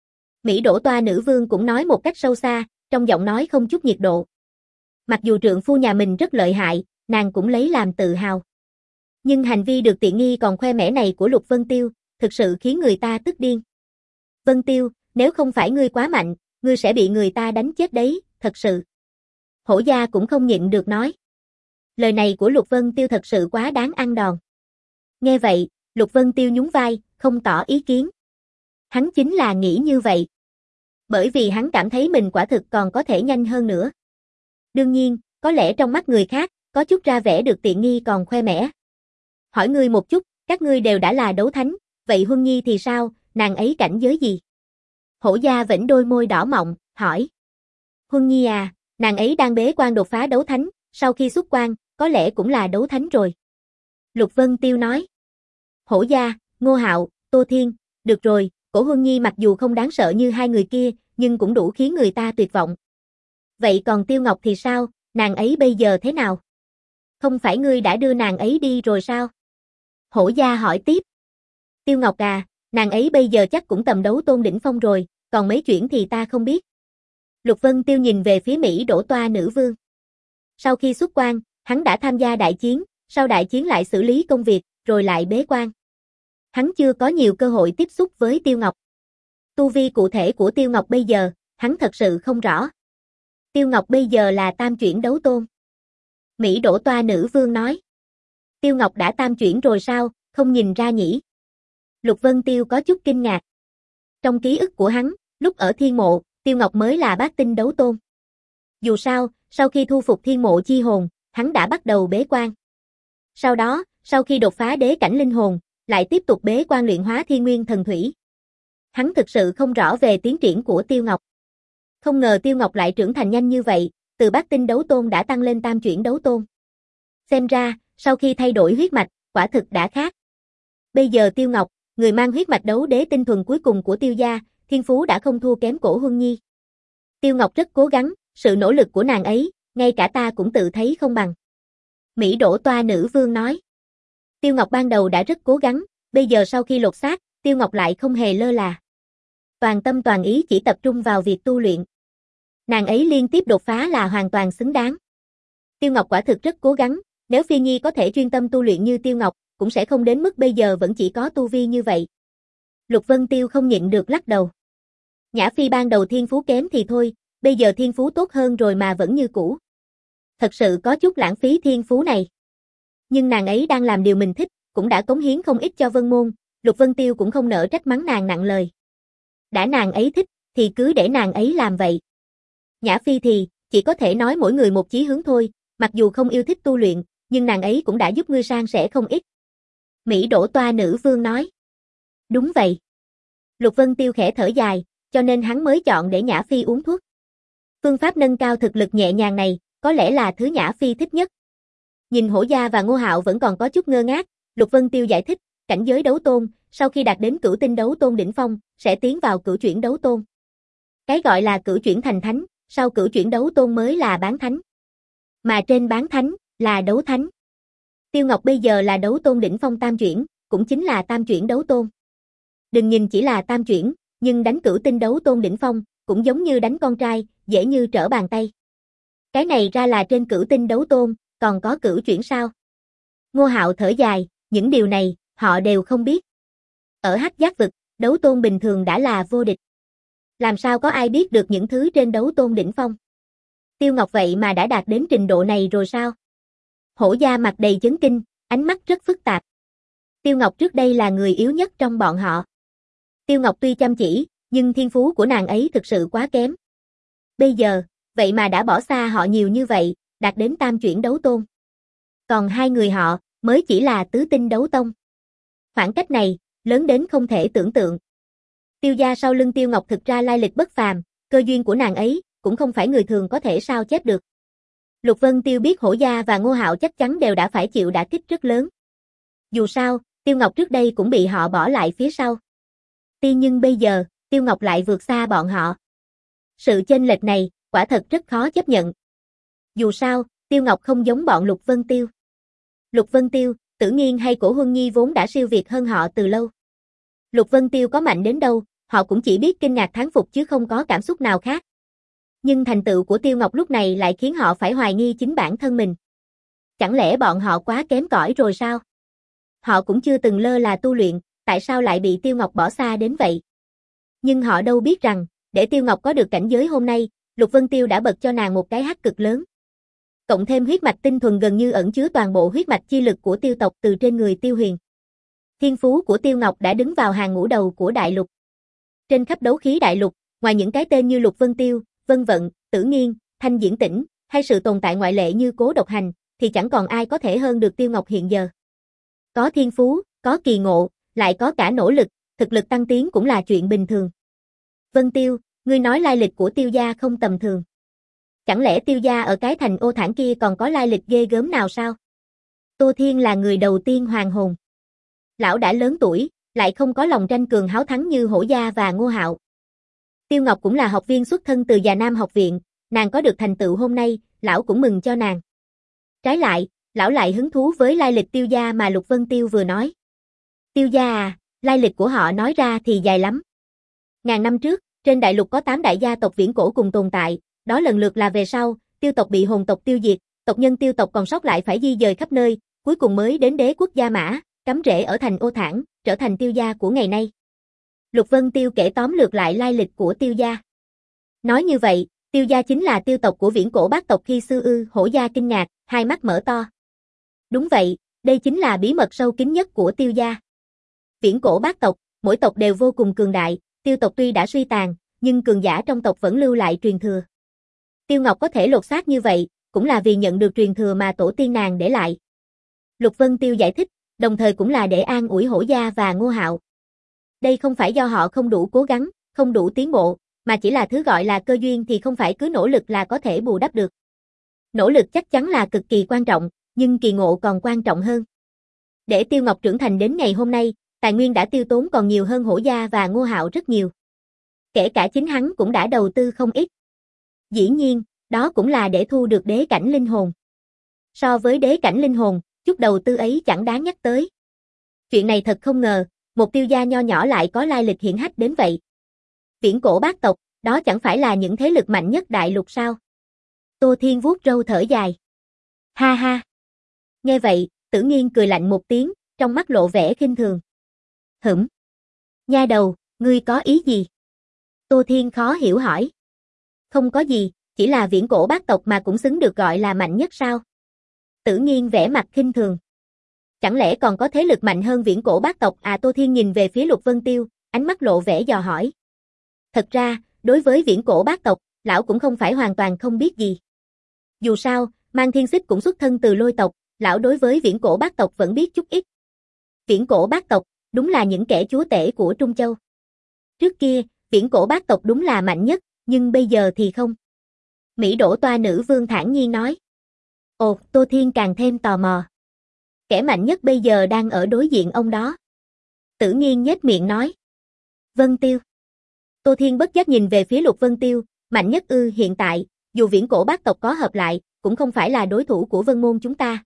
Mỹ Đỗ Toa nữ vương cũng nói một cách sâu xa, trong giọng nói không chút nhiệt độ. Mặc dù trượng phu nhà mình rất lợi hại, nàng cũng lấy làm tự hào. Nhưng hành vi được tiện nghi còn khoe mẽ này của Lục Vân Tiêu, thực sự khiến người ta tức điên. Vân Tiêu, nếu không phải ngươi quá mạnh, ngươi sẽ bị người ta đánh chết đấy, thật sự. Hổ gia cũng không nhịn được nói. Lời này của Lục Vân Tiêu thật sự quá đáng ăn đòn. Nghe vậy, Lục Vân Tiêu nhún vai, không tỏ ý kiến. Hắn chính là nghĩ như vậy. Bởi vì hắn cảm thấy mình quả thực còn có thể nhanh hơn nữa. Đương nhiên, có lẽ trong mắt người khác, có chút ra vẻ được tiện nghi còn khoe mẽ. Hỏi ngươi một chút, các ngươi đều đã là đấu thánh, vậy Huân Nhi thì sao, nàng ấy cảnh giới gì? Hổ gia vểnh đôi môi đỏ mọng, hỏi. Huân Nhi à, nàng ấy đang bế quan đột phá đấu thánh, sau khi xuất quan, có lẽ cũng là đấu thánh rồi. Lục Vân Tiêu nói. Hổ gia, Ngô Hạo, Tô Thiên, được rồi, cổ Huân Nhi mặc dù không đáng sợ như hai người kia, nhưng cũng đủ khiến người ta tuyệt vọng. Vậy còn Tiêu Ngọc thì sao, nàng ấy bây giờ thế nào? Không phải ngươi đã đưa nàng ấy đi rồi sao? Hổ gia hỏi tiếp. Tiêu Ngọc à, nàng ấy bây giờ chắc cũng tầm đấu tôn đỉnh phong rồi, còn mấy chuyện thì ta không biết. Lục Vân Tiêu nhìn về phía Mỹ Đỗ Toa nữ vương. Sau khi xuất quan, hắn đã tham gia đại chiến, sau đại chiến lại xử lý công việc, rồi lại bế quan. Hắn chưa có nhiều cơ hội tiếp xúc với Tiêu Ngọc. Tu vi cụ thể của Tiêu Ngọc bây giờ, hắn thật sự không rõ. Tiêu Ngọc bây giờ là tam chuyển đấu tôn. Mỹ Đỗ Toa nữ vương nói. Tiêu Ngọc đã tam chuyển rồi sao, không nhìn ra nhỉ? Lục Vân Tiêu có chút kinh ngạc. Trong ký ức của hắn, lúc ở Thiên Mộ, Tiêu Ngọc mới là bát tinh đấu tôn. Dù sao, sau khi thu phục Thiên Mộ chi hồn, hắn đã bắt đầu bế quan. Sau đó, sau khi đột phá đế cảnh linh hồn, lại tiếp tục bế quan luyện hóa thiên nguyên thần thủy. Hắn thực sự không rõ về tiến triển của Tiêu Ngọc. Không ngờ Tiêu Ngọc lại trưởng thành nhanh như vậy, từ bát tinh đấu tôn đã tăng lên tam chuyển đấu tôn. Xem ra, sau khi thay đổi huyết mạch, quả thực đã khác. Bây giờ Tiêu Ngọc, người mang huyết mạch đấu đế tinh thuần cuối cùng của Tiêu gia, thiên phú đã không thua kém cổ Huân Nhi. Tiêu Ngọc rất cố gắng, sự nỗ lực của nàng ấy, ngay cả ta cũng tự thấy không bằng. Mỹ Đỗ Toa nữ vương nói. Tiêu Ngọc ban đầu đã rất cố gắng, bây giờ sau khi lột xác, Tiêu Ngọc lại không hề lơ là. Toàn tâm toàn ý chỉ tập trung vào việc tu luyện. Nàng ấy liên tiếp đột phá là hoàn toàn xứng đáng. Tiêu Ngọc quả thực rất cố gắng, nếu Phi Nhi có thể chuyên tâm tu luyện như Tiêu Ngọc, cũng sẽ không đến mức bây giờ vẫn chỉ có tu vi như vậy. Lục Vân Tiêu không nhịn được lắc đầu. Nhã Phi ban đầu thiên phú kém thì thôi, bây giờ thiên phú tốt hơn rồi mà vẫn như cũ. Thật sự có chút lãng phí thiên phú này. Nhưng nàng ấy đang làm điều mình thích, cũng đã cống hiến không ít cho Vân Môn, Lục Vân Tiêu cũng không nỡ trách mắng nàng nặng lời. Đã nàng ấy thích, thì cứ để nàng ấy làm vậy. Nhã Phi thì, chỉ có thể nói mỗi người một chí hướng thôi, mặc dù không yêu thích tu luyện, nhưng nàng ấy cũng đã giúp ngươi san sẻ không ít. Mỹ Đỗ Toa nữ vương nói. Đúng vậy. Lục Vân Tiêu khẽ thở dài, cho nên hắn mới chọn để Nhã Phi uống thuốc. Phương pháp nâng cao thực lực nhẹ nhàng này, có lẽ là thứ Nhã Phi thích nhất. Nhìn Hổ gia và Ngô Hạo vẫn còn có chút ngơ ngác, Lục Vân Tiêu giải thích, cảnh giới đấu tôn, sau khi đạt đến cửu tinh đấu tôn đỉnh phong, sẽ tiến vào cửu chuyển đấu tôn. Cái gọi là cửu chuyển thành thánh, sau cửu chuyển đấu tôn mới là bán thánh. Mà trên bán thánh, là đấu thánh. Tiêu Ngọc bây giờ là đấu tôn đỉnh phong tam chuyển, cũng chính là tam chuyển đấu tôn. Đừng nhìn chỉ là tam chuyển, nhưng đánh cửu tinh đấu tôn đỉnh phong, cũng giống như đánh con trai, dễ như trở bàn tay. Cái này ra là trên cửu tinh đấu tôn, còn có cửu chuyển sao? Ngô Hạo thở dài, những điều này, họ đều không biết. Ở Hắc Giác vực, đấu tôn bình thường đã là vô địch. Làm sao có ai biết được những thứ trên đấu tôn đỉnh phong? Tiêu Ngọc vậy mà đã đạt đến trình độ này rồi sao? Hổ Gia mặt đầy chấn kinh, ánh mắt rất phức tạp. Tiêu Ngọc trước đây là người yếu nhất trong bọn họ. Tiêu Ngọc tuy chăm chỉ, nhưng thiên phú của nàng ấy thực sự quá kém. Bây giờ, vậy mà đã bỏ xa họ nhiều như vậy, đạt đến tam chuyển đấu tôn. Còn hai người họ, mới chỉ là tứ tinh đấu tông. Khoảng cách này, lớn đến không thể tưởng tượng. Tiêu gia sau lưng Tiêu Ngọc thực ra lai lịch bất phàm, cơ duyên của nàng ấy, cũng không phải người thường có thể sao chép được. Lục Vân Tiêu biết Hổ Gia và Ngô Hạo chắc chắn đều đã phải chịu đả kích rất lớn. Dù sao, Tiêu Ngọc trước đây cũng bị họ bỏ lại phía sau. Tuy nhưng bây giờ, Tiêu Ngọc lại vượt xa bọn họ. Sự chênh lệch này, quả thật rất khó chấp nhận. Dù sao, Tiêu Ngọc không giống bọn Lục Vân Tiêu. Lục Vân Tiêu, Tử Nghiên hay Cổ Huân Nhi vốn đã siêu việt hơn họ từ lâu. Lục Vân Tiêu có mạnh đến đâu, họ cũng chỉ biết kinh ngạc thán phục chứ không có cảm xúc nào khác. Nhưng thành tựu của Tiêu Ngọc lúc này lại khiến họ phải hoài nghi chính bản thân mình. Chẳng lẽ bọn họ quá kém cỏi rồi sao? Họ cũng chưa từng lơ là tu luyện, tại sao lại bị Tiêu Ngọc bỏ xa đến vậy? Nhưng họ đâu biết rằng, để Tiêu Ngọc có được cảnh giới hôm nay, Lục Vân Tiêu đã bật cho nàng một cái hắc cực lớn. Cộng thêm huyết mạch tinh thuần gần như ẩn chứa toàn bộ huyết mạch chi lực của Tiêu tộc từ trên người Tiêu Huyền. Thiên phú của Tiêu Ngọc đã đứng vào hàng ngũ đầu của đại lục. Trên khắp đấu khí đại lục, ngoài những cái tên như Lục Vân Tiêu, Vân Vận, Tử Nghiên, Thanh Diễn Tĩnh, hay sự tồn tại ngoại lệ như Cố Độc Hành, thì chẳng còn ai có thể hơn được Tiêu Ngọc hiện giờ. Có thiên phú, có kỳ ngộ, lại có cả nỗ lực, thực lực tăng tiến cũng là chuyện bình thường. Vân Tiêu, ngươi nói lai lịch của Tiêu gia không tầm thường. Chẳng lẽ Tiêu gia ở cái thành Ô Thản kia còn có lai lịch ghê gớm nào sao? Tô Thiên là người đầu tiên hoàn hồn. Lão đã lớn tuổi, lại không có lòng tranh cường háo thắng như Hổ Gia và Ngô Hạo. Tiêu Ngọc cũng là học viên xuất thân từ Già Nam học viện, nàng có được thành tựu hôm nay, lão cũng mừng cho nàng. Trái lại, lão lại hứng thú với lai lịch Tiêu gia mà Lục Vân Tiêu vừa nói. Tiêu gia à, lai lịch của họ nói ra thì dài lắm. Ngàn năm trước, trên đại lục có tám đại gia tộc viễn cổ cùng tồn tại, đó lần lượt là về sau, Tiêu tộc bị hồn tộc tiêu diệt, tộc nhân Tiêu tộc còn sót lại phải di dời khắp nơi, cuối cùng mới đến đế quốc Gia Mã, cắm rễ ở thành Ô Thản, trở thành Tiêu gia của ngày nay. Lục Vân Tiêu kể tóm lược lại lai lịch của Tiêu gia. Nói như vậy, Tiêu gia chính là Tiêu tộc của viễn cổ bác tộc khi xưa ư? Hổ Gia kinh ngạc, hai mắt mở to. Đúng vậy, đây chính là bí mật sâu kín nhất của Tiêu gia. Viễn cổ bác tộc, mỗi tộc đều vô cùng cường đại, Tiêu tộc tuy đã suy tàn, nhưng cường giả trong tộc vẫn lưu lại truyền thừa. Tiêu Ngọc có thể lột xác như vậy, cũng là vì nhận được truyền thừa mà tổ tiên nàng để lại. Lục Vân Tiêu giải thích, đồng thời cũng là để an ủi Hổ Gia và Ngô Hạo. Đây không phải do họ không đủ cố gắng, không đủ tiến bộ, mà chỉ là thứ gọi là cơ duyên thì không phải cứ nỗ lực là có thể bù đắp được. Nỗ lực chắc chắn là cực kỳ quan trọng, nhưng kỳ ngộ còn quan trọng hơn. Để Tiêu Ngọc trưởng thành đến ngày hôm nay, tài nguyên đã tiêu tốn còn nhiều hơn Hổ Gia và Ngô Hạo rất nhiều. Kể cả chính hắn cũng đã đầu tư không ít. Dĩ nhiên, đó cũng là để thu được đế cảnh linh hồn. So với đế cảnh linh hồn, chút đầu tư ấy chẳng đáng nhắc tới. Chuyện này thật không ngờ, một Tiêu gia nho nhỏ lại có lai lịch hiển hách đến vậy. Viễn cổ bác tộc, đó chẳng phải là những thế lực mạnh nhất đại lục sao? Tô Thiên vuốt râu thở dài. Ha ha. Nghe vậy, Tử Nghiên cười lạnh một tiếng, trong mắt lộ vẻ khinh thường. Hửm. Nha đầu, ngươi có ý gì? Tô Thiên khó hiểu hỏi. Không có gì, chỉ là viễn cổ bác tộc mà cũng xứng được gọi là mạnh nhất sao? Tử Nghiên vẻ mặt khinh thường. Chẳng lẽ còn có thế lực mạnh hơn viễn cổ bác tộc à? Tô Thiên nhìn về phía Lục Vân Tiêu, ánh mắt lộ vẻ dò hỏi. Thật ra, đối với viễn cổ bác tộc, lão cũng không phải hoàn toàn không biết gì. Dù sao, Mang Thiên Xích cũng xuất thân từ Lôi tộc, lão đối với viễn cổ bác tộc vẫn biết chút ít. Viễn cổ bác tộc, đúng là những kẻ chúa tể của Trung Châu. Trước kia, viễn cổ bác tộc đúng là mạnh nhất, nhưng bây giờ thì không. Mỹ Đỗ Toa Nữ Vương thản nhiên nói. Ồ, Tô Thiên càng thêm tò mò. Kẻ mạnh nhất bây giờ đang ở đối diện ông đó. Tử Nghiên nhếch miệng nói. Vân Tiêu. Tô Thiên bất giác nhìn về phía Lục Vân Tiêu, mạnh nhất ư? Hiện tại, dù viễn cổ bác tộc có hợp lại, cũng không phải là đối thủ của Vân Môn chúng ta.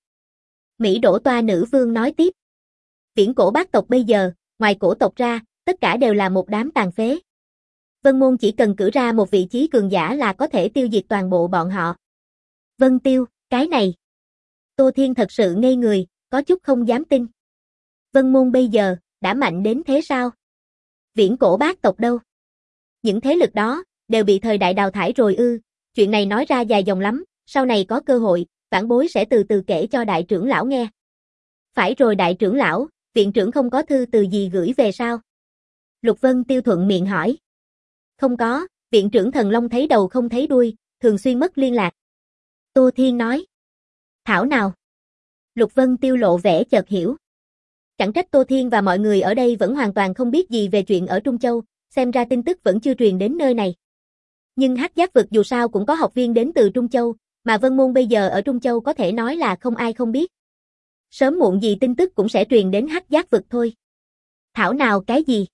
Mỹ Đỗ Toa Nữ Vương nói tiếp. Viễn cổ bác tộc bây giờ, ngoài cổ tộc ra, tất cả đều là một đám tàn phế. Vân Môn chỉ cần cử ra một vị trí cường giả là có thể tiêu diệt toàn bộ bọn họ. Vân Tiêu, cái này. Tô Thiên thật sự ngây người, có chút không dám tin. Vân Môn bây giờ, đã mạnh đến thế sao? Viễn cổ bác tộc đâu? Những thế lực đó, đều bị thời đại đào thải rồi ư, chuyện này nói ra dài dòng lắm, sau này có cơ hội, vãn bối sẽ từ từ kể cho đại trưởng lão nghe. Phải rồi đại trưởng lão, viện trưởng không có thư từ gì gửi về sao? Lục Vân Tiêu thuận miệng hỏi. Không có, viện trưởng Thần Long thấy đầu không thấy đuôi, thường xuyên mất liên lạc. Tô Thiên nói. Thảo nào? Lục Vân Tiêu lộ vẻ chợt hiểu. Chẳng trách Tô Thiên và mọi người ở đây vẫn hoàn toàn không biết gì về chuyện ở Trung Châu, xem ra tin tức vẫn chưa truyền đến nơi này. Nhưng Hắc Giác vực dù sao cũng có học viên đến từ Trung Châu, mà Vân Môn bây giờ ở Trung Châu có thể nói là không ai không biết. Sớm muộn gì tin tức cũng sẽ truyền đến Hắc Giác vực thôi. Thảo nào cái gì?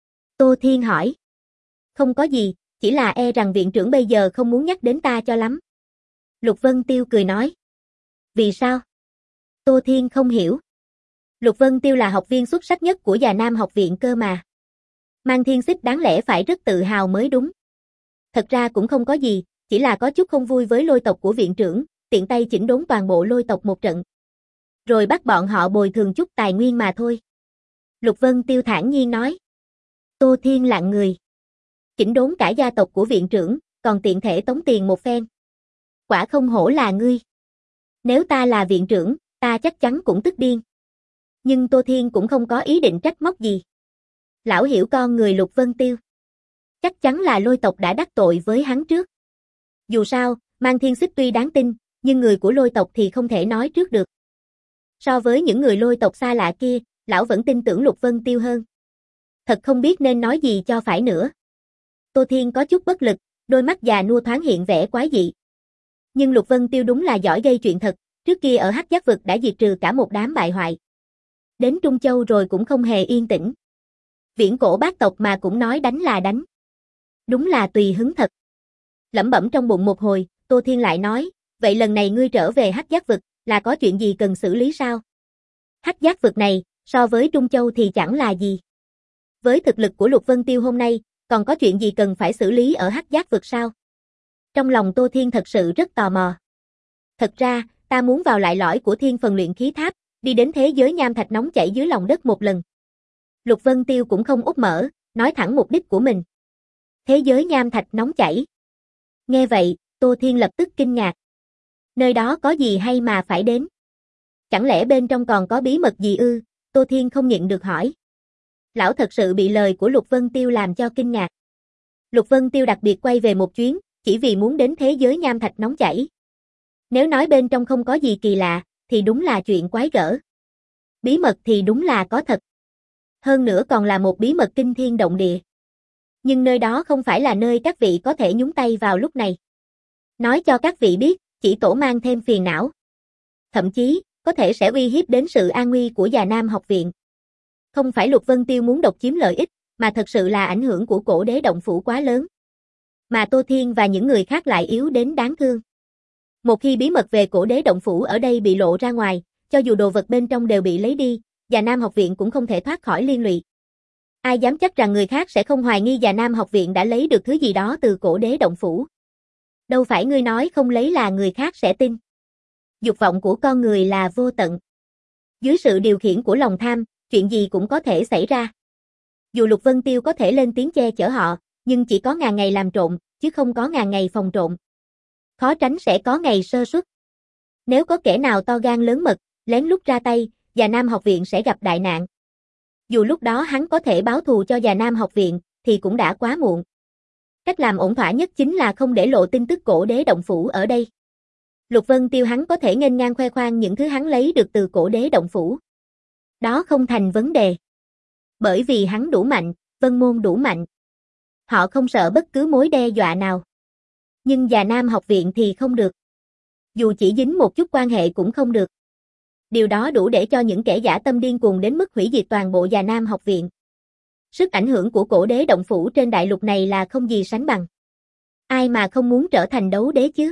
Tô Thiên hỏi. Không có gì, chỉ là e rằng viện trưởng bây giờ không muốn nhắc đến ta cho lắm. Lục Vân Tiêu cười nói. Vì sao? Tô Thiên không hiểu. Lục Vân Tiêu là học viên xuất sắc nhất của Già Nam học viện cơ mà. Mang Thiên Xích đáng lẽ phải rất tự hào mới đúng. Thật ra cũng không có gì, chỉ là có chút không vui với lôi tộc của viện trưởng, tiện tay chỉnh đốn toàn bộ lôi tộc một trận. Rồi bắt bọn họ bồi thường chút tài nguyên mà thôi. Lục Vân Tiêu thản nhiên nói. Tô Thiên lặng người. Chỉnh đốn cả gia tộc của viện trưởng, còn tiện thể tống tiền một phen. Quả không hổ là ngươi. Nếu ta là viện trưởng, ta chắc chắn cũng tức điên. Nhưng Tô Thiên cũng không có ý định trách móc gì. Lão hiểu con người Lục Vân Tiêu. Chắc chắn là lôi tộc đã đắc tội với hắn trước. Dù sao, Mang Thiên Xích tuy đáng tin, nhưng người của lôi tộc thì không thể nói trước được. So với những người lôi tộc xa lạ kia, lão vẫn tin tưởng Lục Vân Tiêu hơn. Thật không biết nên nói gì cho phải nữa. Tô Thiên có chút bất lực, đôi mắt già nua thoáng hiện vẻ quái dị. Nhưng Lục Vân Tiêu đúng là giỏi gây chuyện thật, trước kia ở Hắc Giác vực đã diệt trừ cả một đám bại hoại. Đến Trung Châu rồi cũng không hề yên tĩnh. Viễn cổ bác tộc mà cũng nói đánh là đánh. Đúng là tùy hứng thật. Lẩm bẩm trong bụng một hồi, Tô Thiên lại nói, vậy lần này ngươi trở về Hắc Giác vực, là có chuyện gì cần xử lý sao? Hắc Giác vực này, so với Trung Châu thì chẳng là gì. Với thực lực của Lục Vân Tiêu hôm nay, còn có chuyện gì cần phải xử lý ở Hắc Giác vực sao? Trong lòng Tô Thiên thật sự rất tò mò. Thật ra, ta muốn vào lại lõi của Thiên Phần Luyện Khí Tháp, đi đến thế giới nham thạch nóng chảy dưới lòng đất một lần. Lục Vân Tiêu cũng không úp mở, nói thẳng mục đích của mình. Thế giới nham thạch nóng chảy. Nghe vậy, Tô Thiên lập tức kinh ngạc. Nơi đó có gì hay mà phải đến? Chẳng lẽ bên trong còn có bí mật gì ư? Tô Thiên không nhịn được hỏi. Lão thật sự bị lời của Lục Vân Tiêu làm cho kinh ngạc. Lục Vân Tiêu đặc biệt quay về một chuyến, chỉ vì muốn đến thế giới nham thạch nóng chảy. Nếu nói bên trong không có gì kỳ lạ, thì đúng là chuyện quái gở. Bí mật thì đúng là có thật. Hơn nữa còn là một bí mật kinh thiên động địa. Nhưng nơi đó không phải là nơi các vị có thể nhúng tay vào lúc này. Nói cho các vị biết, chỉ tổ mang thêm phiền não. Thậm chí, có thể sẽ uy hiếp đến sự an nguy của Già Nam học viện. Không phải Lục Vân Tiêu muốn độc chiếm lợi ích, mà thật sự là ảnh hưởng của cổ đế động phủ quá lớn. Mà Tô Thiên và những người khác lại yếu đến đáng thương. Một khi bí mật về cổ đế động phủ ở đây bị lộ ra ngoài, cho dù đồ vật bên trong đều bị lấy đi, Già Nam học viện cũng không thể thoát khỏi liên lụy. Ai dám chắc rằng người khác sẽ không hoài nghi Già Nam học viện đã lấy được thứ gì đó từ cổ đế động phủ. Đâu phải ngươi nói không lấy là người khác sẽ tin. Dục vọng của con người là vô tận. Dưới sự điều khiển của lòng tham, chuyện gì cũng có thể xảy ra. Dù Lục Vân Tiêu có thể lên tiếng che chở họ, nhưng chỉ có ngàn ngày làm trộm, chứ không có ngàn ngày phòng trộm. Khó tránh sẽ có ngày sơ suất. Nếu có kẻ nào to gan lớn mật, lén lút ra tay, Già Nam học viện sẽ gặp đại nạn. Dù lúc đó hắn có thể báo thù cho Già Nam học viện, thì cũng đã quá muộn. Cách làm ổn thỏa nhất chính là không để lộ tin tức cổ đế động phủ ở đây. Lục Vân Tiêu hắn có thể nghênh ngang khoe khoang những thứ hắn lấy được từ cổ đế động phủ. Đó không thành vấn đề. Bởi vì hắn đủ mạnh, Vân Môn đủ mạnh. Họ không sợ bất cứ mối đe dọa nào. Nhưng Già Nam học viện thì không được. Dù chỉ dính một chút quan hệ cũng không được. Điều đó đủ để cho những kẻ dã tâm điên cuồng đến mức hủy diệt toàn bộ Già Nam học viện. Sức ảnh hưởng của cổ đế động phủ trên đại lục này là không gì sánh bằng. Ai mà không muốn trở thành đấu đế chứ?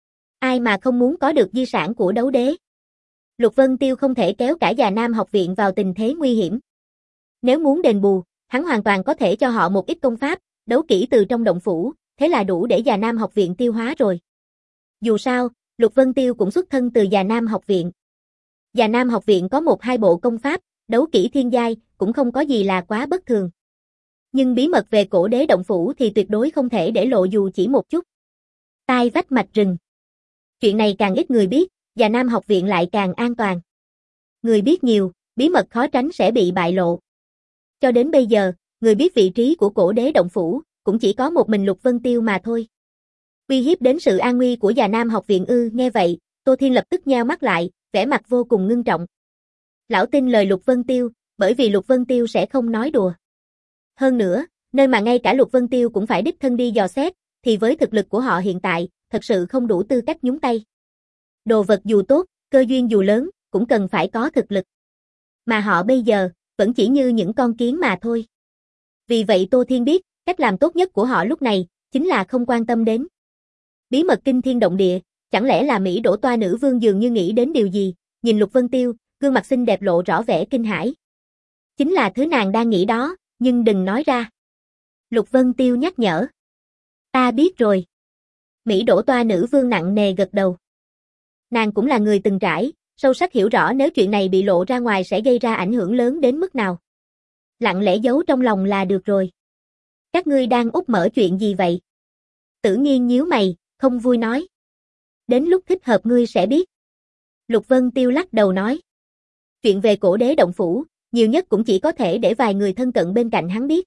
Ai mà không muốn có được di sản của đấu đế? Lục Vân Tiêu không thể kéo cả Già Nam học viện vào tình thế nguy hiểm. Nếu muốn đền bù, hắn hoàn toàn có thể cho họ một ít công pháp, đấu kỹ từ trong động phủ, thế là đủ để Già Nam học viện tiêu hóa rồi. Dù sao, Lục Vân Tiêu cũng xuất thân từ Già Nam học viện. Già Nam học viện có một hai bộ công pháp, đấu kỹ thiên giai, cũng không có gì là quá bất thường. Nhưng bí mật về cổ đế động phủ thì tuyệt đối không thể để lộ dù chỉ một chút. Tai vách mạch rừng. Chuyện này càng ít người biết, Già Nam học viện lại càng an toàn. Người biết nhiều, bí mật khó tránh sẽ bị bại lộ. Cho đến bây giờ, người biết vị trí của cổ đế động phủ, cũng chỉ có một mình Lục Vân Tiêu mà thôi. Uy hiếp đến sự an nguy của Già Nam học viện ư? Nghe vậy, Tô Thiên lập tức nheo mắt lại, vẻ mặt vô cùng ngưng trọng. Lão tin lời Lục Vân Tiêu, bởi vì Lục Vân Tiêu sẽ không nói đùa. Hơn nữa, nơi mà ngay cả Lục Vân Tiêu cũng phải đích thân đi dò xét, thì với thực lực của họ hiện tại, thật sự không đủ tư cách nhúng tay. Đồ vật dù tốt, cơ duyên dù lớn, cũng cần phải có thực lực. Mà họ bây giờ, vẫn chỉ như những con kiến mà thôi. Vì vậy Tô Thiên biết, cách làm tốt nhất của họ lúc này, chính là không quan tâm đến. Bí mật kinh thiên động địa, chẳng lẽ là Mỹ Đỗ Toa nữ vương dường như nghĩ đến điều gì, nhìn Lục Vân Tiêu, gương mặt xinh đẹp lộ rõ vẻ kinh hãi. Chính là thứ nàng đang nghĩ đó, nhưng đừng nói ra. Lục Vân Tiêu nhắc nhở. Ta biết rồi. Mỹ Đỗ Toa nữ vương nặng nề gật đầu. Nàng cũng là người từng trải, sâu sắc hiểu rõ nếu chuyện này bị lộ ra ngoài sẽ gây ra ảnh hưởng lớn đến mức nào. Lặng lẽ giấu trong lòng là được rồi. Các ngươi đang úp mở chuyện gì vậy? Tử Nghiên nhíu mày, không vui nói. Đến lúc thích hợp ngươi sẽ biết. Lục Vân Tiêu lắc đầu nói. Chuyện về cổ đế động phủ, nhiều nhất cũng chỉ có thể để vài người thân cận bên cạnh hắn biết.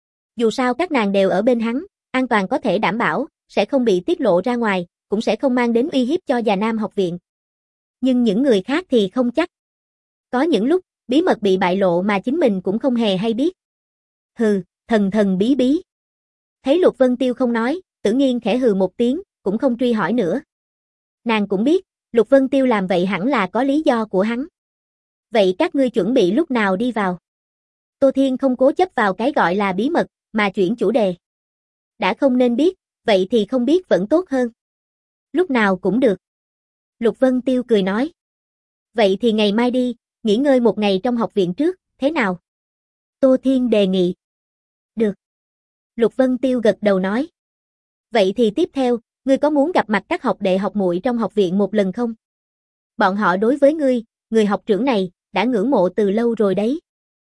Dù sao các nàng đều ở bên hắn, an toàn có thể đảm bảo, sẽ không bị tiết lộ ra ngoài, cũng sẽ không mang đến uy hiếp cho Già Nam học viện. Nhưng những người khác thì không chắc. Có những lúc, bí mật bị bại lộ mà chính mình cũng không hề hay biết. Hừ, thần thần bí bí. Thấy Lục Vân Tiêu không nói, Tử Nghiên khẽ hừ một tiếng, cũng không truy hỏi nữa. Nàng cũng biết, Lục Vân Tiêu làm vậy hẳn là có lý do của hắn. Vậy các ngươi chuẩn bị lúc nào đi vào? Tô Thiên không cố chấp vào cái gọi là bí mật, mà chuyển chủ đề. Đã không nên biết, vậy thì không biết vẫn tốt hơn. Lúc nào cũng được. Lục Vân Tiêu cười nói. Vậy thì ngày mai đi, nghỉ ngơi một ngày trong học viện trước, thế nào? Tô Thiên đề nghị. Được. Lục Vân Tiêu gật đầu nói. Vậy thì tiếp theo, ngươi có muốn gặp mặt các học đệ học muội trong học viện một lần không? Bọn họ đối với ngươi, người học trưởng này, đã ngưỡng mộ từ lâu rồi đấy.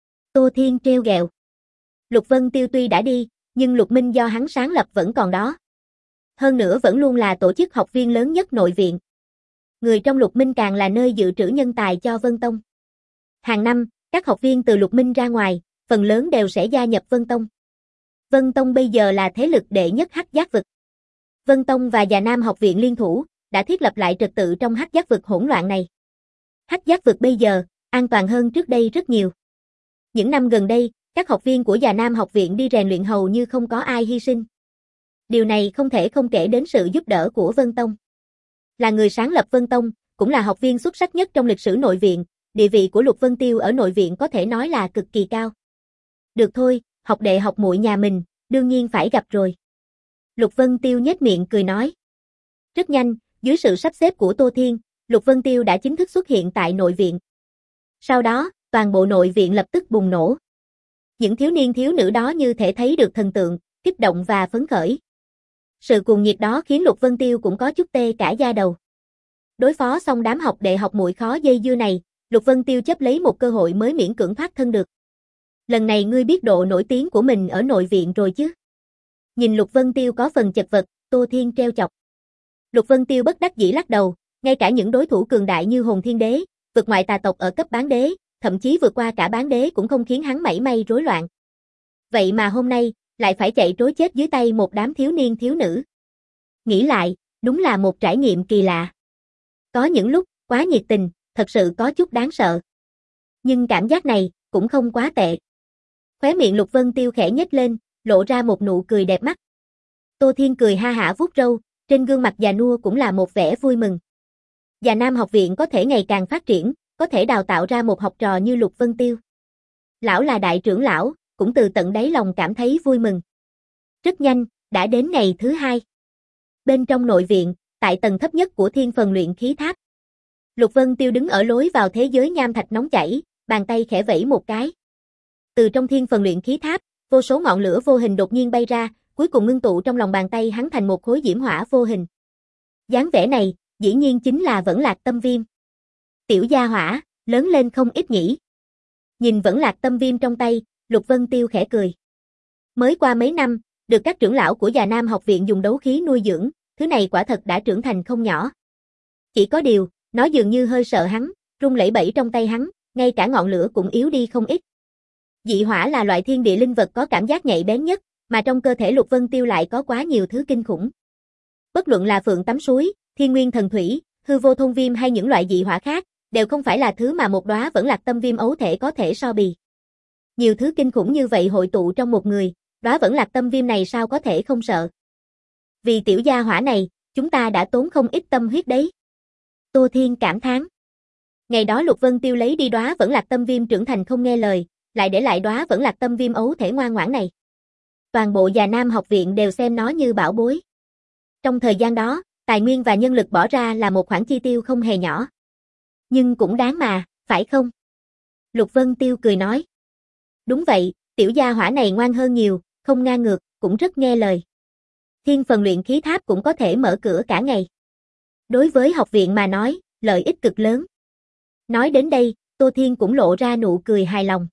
Tô Thiên trêu ghẹo. Lục Vân Tiêu tuy đã đi, nhưng Lục Minh do hắn sáng lập vẫn còn đó. Hơn nữa vẫn luôn là tổ chức học viên lớn nhất nội viện. Người trong Lục Minh càng là nơi dự trữ nhân tài cho Vân Tông. Hàng năm, các học viên từ Lục Minh ra ngoài, phần lớn đều sẽ gia nhập Vân Tông. Vân Tông bây giờ là thế lực đệ nhất Hắc Giác vực. Vân Tông và Già Nam học viện liên thủ, đã thiết lập lại trật tự trong Hắc Giác vực hỗn loạn này. Hắc Giác vực bây giờ, an toàn hơn trước đây rất nhiều. Những năm gần đây, các học viên của Già Nam học viện đi rèn luyện hầu như không có ai hy sinh. Điều này không thể không kể đến sự giúp đỡ của Vân Tông. Là người sáng lập Vân Tông, cũng là học viên xuất sắc nhất trong lịch sử nội viện, địa vị của Lục Vân Tiêu ở nội viện có thể nói là cực kỳ cao. Được thôi, học đệ học muội nhà mình, đương nhiên phải gặp rồi. Lục Vân Tiêu nhếch miệng cười nói. Rất nhanh, dưới sự sắp xếp của Tô Thiên, Lục Vân Tiêu đã chính thức xuất hiện tại nội viện. Sau đó, toàn bộ nội viện lập tức bùng nổ. Những thiếu niên thiếu nữ đó như thể thấy được thần tượng, kích động và phấn khởi. Sự cuồng nhiệt đó khiến Lục Vân Tiêu cũng có chút tê cả da đầu. Đối phó xong đám học đệ học muội khó dây dưa này, Lục Vân Tiêu chấp lấy một cơ hội mới miễn cưỡng thoát thân được. Lần này ngươi biết độ nổi tiếng của mình ở nội viện rồi chứ? Nhìn Lục Vân Tiêu có phần chật vật, Tô Thiên treo chọc. Lục Vân Tiêu bất đắc dĩ lắc đầu, ngay cả những đối thủ cường đại như Hồn Thiên Đế, vượt ngoại tà tộc ở cấp bán đế, thậm chí vượt qua cả bán đế cũng không khiến hắn mảy may rối loạn. Vậy mà hôm nay, lại phải chạy trối chết dưới tay một đám thiếu niên thiếu nữ. Nghĩ lại, đúng là một trải nghiệm kỳ lạ. Có những lúc, quá nhiệt tình, thật sự có chút đáng sợ. Nhưng cảm giác này, cũng không quá tệ. Khóe miệng Lục Vân Tiêu khẽ nhếch lên, lộ ra một nụ cười đẹp mắt. Tô Thiên cười ha hả vuốt râu, trên gương mặt già nua cũng là một vẻ vui mừng. Già Nam học viện có thể ngày càng phát triển, có thể đào tạo ra một học trò như Lục Vân Tiêu. Lão là đại trưởng lão, cũng từ tận đáy lòng cảm thấy vui mừng. Rất nhanh, đã đến ngày thứ hai. Bên trong nội viện, tại tầng thấp nhất của Thiên Phần luyện khí tháp. Lục Vân Tiêu đứng ở lối vào thế giới nham thạch nóng chảy, bàn tay khẽ vẫy một cái. Từ trong Thiên Phần luyện khí tháp, vô số ngọn lửa vô hình đột nhiên bay ra, cuối cùng ngưng tụ trong lòng bàn tay hắn thành một khối diễm hỏa vô hình. Dáng vẻ này, dĩ nhiên chính là Vẫn Lạc Tâm Viêm. Tiểu gia hỏa, lớn lên không ít nhỉ. Nhìn vẫn lạc tâm viêm trong tay, Lục Vân Tiêu khẽ cười. Mới qua mấy năm, được các trưởng lão của Già Nam học viện dùng đấu khí nuôi dưỡng, thứ này quả thật đã trưởng thành không nhỏ. Chỉ có điều, nó dường như hơi sợ hắn, rung lẩy bẩy trong tay hắn, ngay cả ngọn lửa cũng yếu đi không ít. Dị hỏa là loại thiên địa linh vật có cảm giác nhạy bén nhất, mà trong cơ thể Lục Vân Tiêu lại có quá nhiều thứ kinh khủng. Bất luận là phượng tắm suối, thiên nguyên thần thủy, hư vô thôn viêm hay những loại dị hỏa khác, đều không phải là thứ mà một đóa vẫn lạc tâm viêm ấu thể có thể so bì. Nhiều thứ kinh khủng như vậy hội tụ trong một người, đóa vẫn lạc tâm viêm này sao có thể không sợ. Vì tiểu gia hỏa này, chúng ta đã tốn không ít tâm huyết đấy. Tô Thiên cảm thán. Ngày đó Lục Vân Tiêu lấy đi đóa vẫn lạc tâm viêm trưởng thành không nghe lời, lại để lại đóa vẫn lạc tâm viêm ấu thể ngoan ngoãn này. Toàn bộ Già Nam học viện đều xem nó như bảo bối. Trong thời gian đó, tài nguyên và nhân lực bỏ ra là một khoản chi tiêu không hề nhỏ. Nhưng cũng đáng mà, phải không? Lục Vân Tiêu cười nói. Đúng vậy, tiểu gia hỏa này ngoan hơn nhiều, không ngang ngược, cũng rất nghe lời. Thiên phần luyện khí tháp cũng có thể mở cửa cả ngày. Đối với học viện mà nói, lợi ích cực lớn. Nói đến đây, Tô Thiên cũng lộ ra nụ cười hài lòng.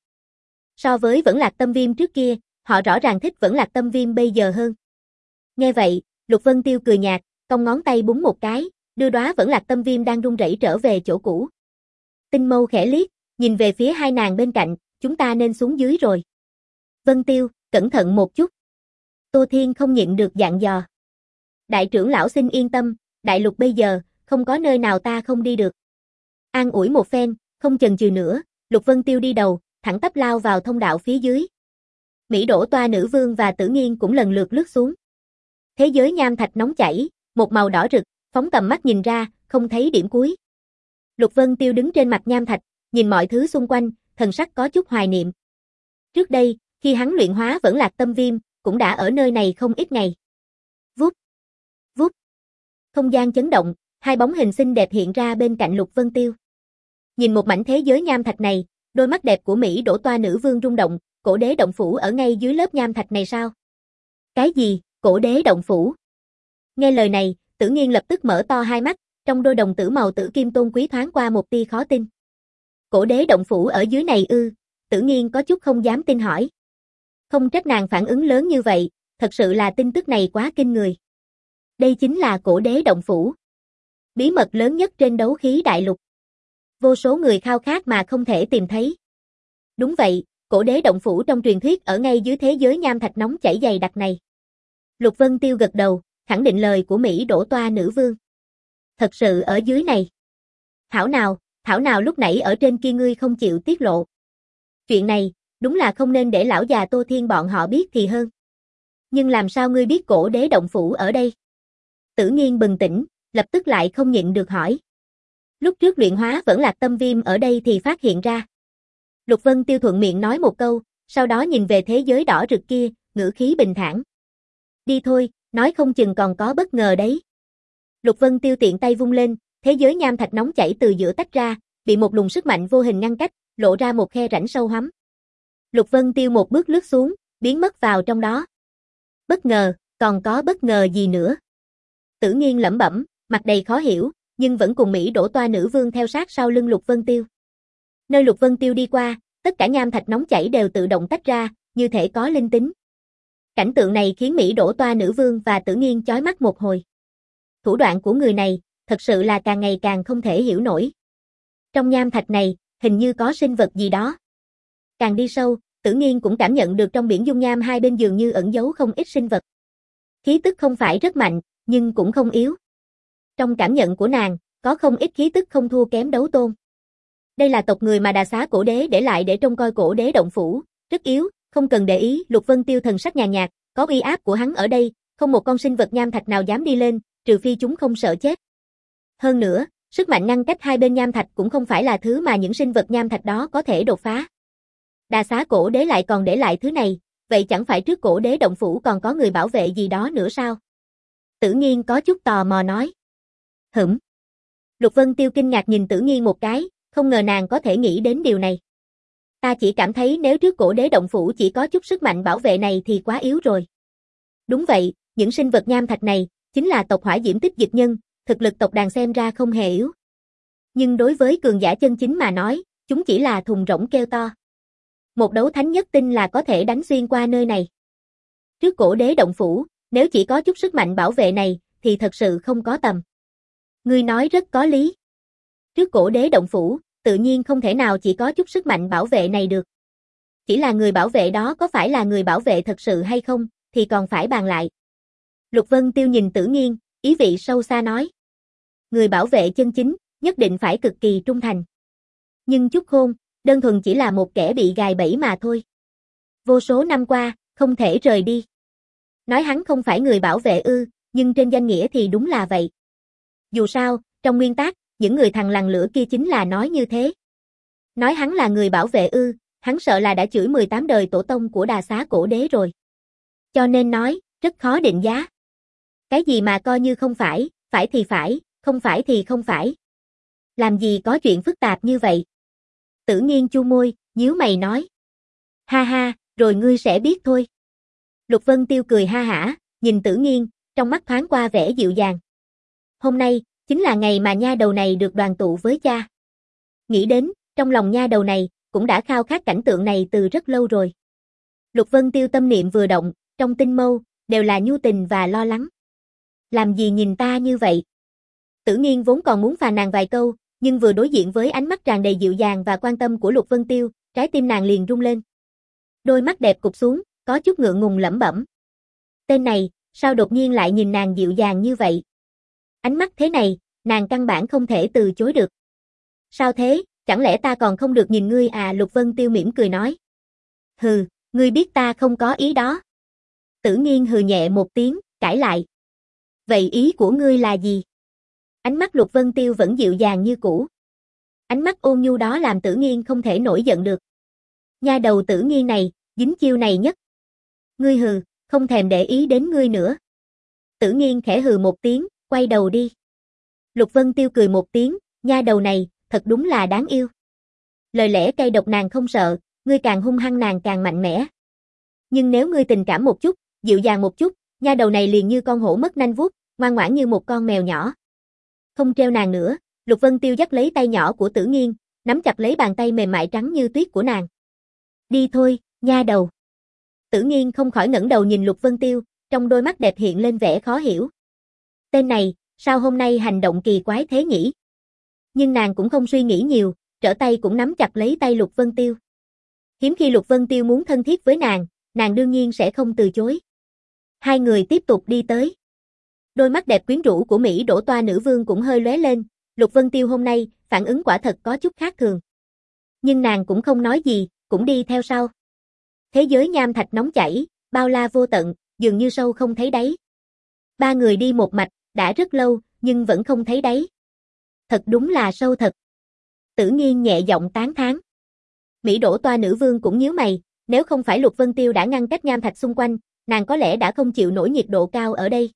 So với vẫn lạc tâm viêm trước kia, họ rõ ràng thích vẫn lạc tâm viêm bây giờ hơn. Nghe vậy, Lục Vân Tiêu cười nhạt, cong ngón tay búng một cái, đưa đóa vẫn lạc tâm viêm đang run rẩy trở về chỗ cũ. Tinh Mâu khẽ liếc, nhìn về phía hai nàng bên cạnh, chúng ta nên xuống dưới rồi. Vân Tiêu, cẩn thận một chút. Tô Thiên không nhịn được dặn dò. Đại trưởng lão xin yên tâm, đại lục bây giờ, không có nơi nào ta không đi được. An ủi một phen, không chần chừ nữa, Lục Vân Tiêu đi đầu, thẳng tắp lao vào thông đạo phía dưới. Mỹ Đỗ Toa Nữ Vương và Tử Nghiên cũng lần lượt lướt xuống. Thế giới nham thạch nóng chảy, một màu đỏ rực, phóng tầm mắt nhìn ra, không thấy điểm cuối. Lục Vân Tiêu đứng trên mặt nham thạch, nhìn mọi thứ xung quanh, thần sắc có chút hoài niệm. Trước đây, khi hắn luyện hóa vẫn lạc tâm viêm, cũng đã ở nơi này không ít ngày. Vút, vút. Không gian chấn động, hai bóng hình xinh đẹp hiện ra bên cạnh Lục Vân Tiêu. Nhìn một mảnh thế giới nham thạch này, đôi mắt đẹp của Mỹ Đỗ Toa Nữ Vương rung động, cổ đế động phủ ở ngay dưới lớp nham thạch này sao? Cái gì, cổ đế động phủ? Nghe lời này, Tử Nghiên lập tức mở to hai mắt, trong đôi đồng tử màu tử kim tôn quý thoáng qua một tia khó tin. Cổ đế động phủ ở dưới này ư? Tử Nghiên có chút không dám tin hỏi. Không trách nàng phản ứng lớn như vậy, thật sự là tin tức này quá kinh người. Đây chính là cổ đế động phủ. Bí mật lớn nhất trên đấu khí đại lục. Vô số người khao khát mà không thể tìm thấy. Đúng vậy, cổ đế động phủ trong truyền thuyết ở ngay dưới thế giới nham thạch nóng chảy dày đặc này. Lục Vân Tiêu gật đầu, khẳng định lời của Mỹ Đỗ Toa Nữ Vương. Thật sự ở dưới này. Thảo nào, thảo nào lúc nãy ở trên kia ngươi không chịu tiết lộ. Chuyện này, đúng là không nên để lão già Tô Thiên bọn họ biết thì hơn. Nhưng làm sao ngươi biết cổ đế động phủ ở đây? Tử Nghiên bừng tỉnh, lập tức lại không nhịn được hỏi. Lúc trước luyện hóa vẫn lạc tâm viêm ở đây thì phát hiện ra. Lục Vân Tiêu thuận miệng nói một câu, sau đó nhìn về thế giới đỏ rực kia, ngữ khí bình thản. Đi thôi, nói không chừng còn có bất ngờ đấy. Lục Vân Tiêu tiện tay vung lên, thế giới nham thạch nóng chảy từ giữa tách ra, bị một luồng sức mạnh vô hình ngăn cách, lộ ra một khe rãnh sâu hoắm. Lục Vân Tiêu một bước lướt xuống, biến mất vào trong đó. Bất ngờ, còn có bất ngờ gì nữa? Tử Nghiên lẩm bẩm, mặt đầy khó hiểu, nhưng vẫn cùng Mỹ Đỗ Toa Nữ Vương theo sát sau lưng Lục Vân Tiêu. Nơi Lục Vân Tiêu đi qua, tất cả nham thạch nóng chảy đều tự động tách ra, như thể có linh tính. Cảnh tượng này khiến Mỹ Đỗ Toa Nữ Vương và Tử Nghiên chói mắt một hồi. Thủ đoạn của người này, thật sự là càng ngày càng không thể hiểu nổi. Trong nham thạch này, hình như có sinh vật gì đó. Càng đi sâu, Tử Nghiên cũng cảm nhận được trong biển dung nham hai bên dường như ẩn giấu không ít sinh vật. Khí tức không phải rất mạnh, nhưng cũng không yếu. Trong cảm nhận của nàng, có không ít khí tức không thua kém đấu tôn. Đây là tộc người mà Đà Xá cổ đế để lại để trông coi cổ đế động phủ, rất yếu, không cần để ý. Lục Vân Tiêu thần sắc nhàn nhạt, có uy áp của hắn ở đây, không một con sinh vật nham thạch nào dám đi lên, trừ phi chúng không sợ chết. Hơn nữa, sức mạnh ngăn cách hai bên nham thạch cũng không phải là thứ mà những sinh vật nham thạch đó có thể đột phá. Đà Xá cổ đế lại còn để lại thứ này, vậy chẳng phải trước cổ đế động phủ còn có người bảo vệ gì đó nữa sao? Tử Nghiên có chút tò mò nói. Hửm. Lục Vân Tiêu kinh ngạc nhìn Tử Nghiên một cái, không ngờ nàng có thể nghĩ đến điều này. Ta chỉ cảm thấy nếu trước cổ đế động phủ chỉ có chút sức mạnh bảo vệ này thì quá yếu rồi. Đúng vậy, những sinh vật nham thạch này, chính là tộc Hỏa Diễm Tích Dịch Nhân, thực lực tộc đàn xem ra không hề yếu. Nhưng đối với cường giả chân chính mà nói, chúng chỉ là thùng rỗng kêu to. Một đấu thánh nhất tinh là có thể đánh xuyên qua nơi này. Trước cổ đế động phủ, nếu chỉ có chút sức mạnh bảo vệ này, thì thật sự không có tầm. Ngươi nói rất có lý. Trước cổ đế động phủ, tự nhiên không thể nào chỉ có chút sức mạnh bảo vệ này được. Chỉ là người bảo vệ đó có phải là người bảo vệ thật sự hay không, thì còn phải bàn lại. Lục Vân Tiêu nhìn Tử Nghiên, ý vị sâu xa nói. Người bảo vệ chân chính, nhất định phải cực kỳ trung thành. Nhưng Chúc Khôn, đơn thuần chỉ là một kẻ bị gài bẫy mà thôi. Vô số năm qua, không thể rời đi. Nói hắn không phải người bảo vệ ư, nhưng trên danh nghĩa thì đúng là vậy. Dù sao, trong nguyên tắc, những người thằng lằn lửa kia chính là nói như thế. Nói hắn là người bảo vệ ư, hắn sợ là đã chửi mười tám đời tổ tông của Đà Xá cổ đế rồi. Cho nên nói, rất khó định giá. Cái gì mà coi như không phải, phải thì phải, không phải thì không phải. Làm gì có chuyện phức tạp như vậy? Tử Nghiên chu môi, nhíu mày nói. Ha ha, rồi ngươi sẽ biết thôi. Lục Vân Tiêu cười ha hả, nhìn Tử Nghiên, trong mắt thoáng qua vẻ dịu dàng. Hôm nay, chính là ngày mà nha đầu này được đoàn tụ với cha. Nghĩ đến, trong lòng nha đầu này, cũng đã khao khát cảnh tượng này từ rất lâu rồi. Lục Vân Tiêu tâm niệm vừa động, trong tinh mâu, đều là nhu tình và lo lắng. Làm gì nhìn ta như vậy? Tử Nghiên vốn còn muốn phàn nàn vài câu, nhưng vừa đối diện với ánh mắt tràn đầy dịu dàng và quan tâm của Lục Vân Tiêu, trái tim nàng liền rung lên. Đôi mắt đẹp cụp xuống, có chút ngượng ngùng lẩm bẩm. Tên này, sao đột nhiên lại nhìn nàng dịu dàng như vậy? Ánh mắt thế này, nàng căn bản không thể từ chối được. Sao thế, chẳng lẽ ta còn không được nhìn ngươi à? Lục Vân Tiêu mỉm cười nói. Hừ, ngươi biết ta không có ý đó. Tử Nghiên hừ nhẹ một tiếng, cãi lại. Vậy ý của ngươi là gì? Ánh mắt Lục Vân Tiêu vẫn dịu dàng như cũ. Ánh mắt ôn nhu đó làm Tử Nghiên không thể nổi giận được. Nha đầu Tử Nghiên này, dính chiêu này nhất. Ngươi hừ, không thèm để ý đến ngươi nữa. Tử Nghiên khẽ hừ một tiếng, quay đầu đi. Lục Vân Tiêu cười một tiếng, nha đầu này, thật đúng là đáng yêu. Lời lẽ cay độc nàng không sợ, ngươi càng hung hăng nàng càng mạnh mẽ. Nhưng nếu ngươi tình cảm một chút, dịu dàng một chút, nha đầu này liền như con hổ mất nanh vuốt, ngoan ngoãn như một con mèo nhỏ. Không treo nàng nữa, Lục Vân Tiêu dắt lấy tay nhỏ của Tử Nghiên, nắm chặt lấy bàn tay mềm mại trắng như tuyết của nàng. Đi thôi, nha đầu. Tử Nghiên không khỏi ngẩng đầu nhìn Lục Vân Tiêu, trong đôi mắt đẹp hiện lên vẻ khó hiểu. Tên này, sao hôm nay hành động kỳ quái thế nhỉ? Nhưng nàng cũng không suy nghĩ nhiều, trở tay cũng nắm chặt lấy tay Lục Vân Tiêu. Hiếm khi Lục Vân Tiêu muốn thân thiết với nàng, nàng đương nhiên sẽ không từ chối. Hai người tiếp tục đi tới. Đôi mắt đẹp quyến rũ của Mỹ Đỗ Toa nữ vương cũng hơi lóe lên, Lục Vân Tiêu hôm nay, phản ứng quả thật có chút khác thường. Nhưng nàng cũng không nói gì, cũng đi theo sau. Thế giới nham thạch nóng chảy, bao la vô tận, dường như sâu không thấy đáy. Ba người đi một mạch, đã rất lâu, nhưng vẫn không thấy đáy. Thật đúng là sâu thật. Tử Nghiên nhẹ giọng tán thán. Mỹ Đỗ Toa nữ vương cũng nhíu mày, nếu không phải Lục Vân Tiêu đã ngăn cách nham thạch xung quanh, nàng có lẽ đã không chịu nổi nhiệt độ cao ở đây.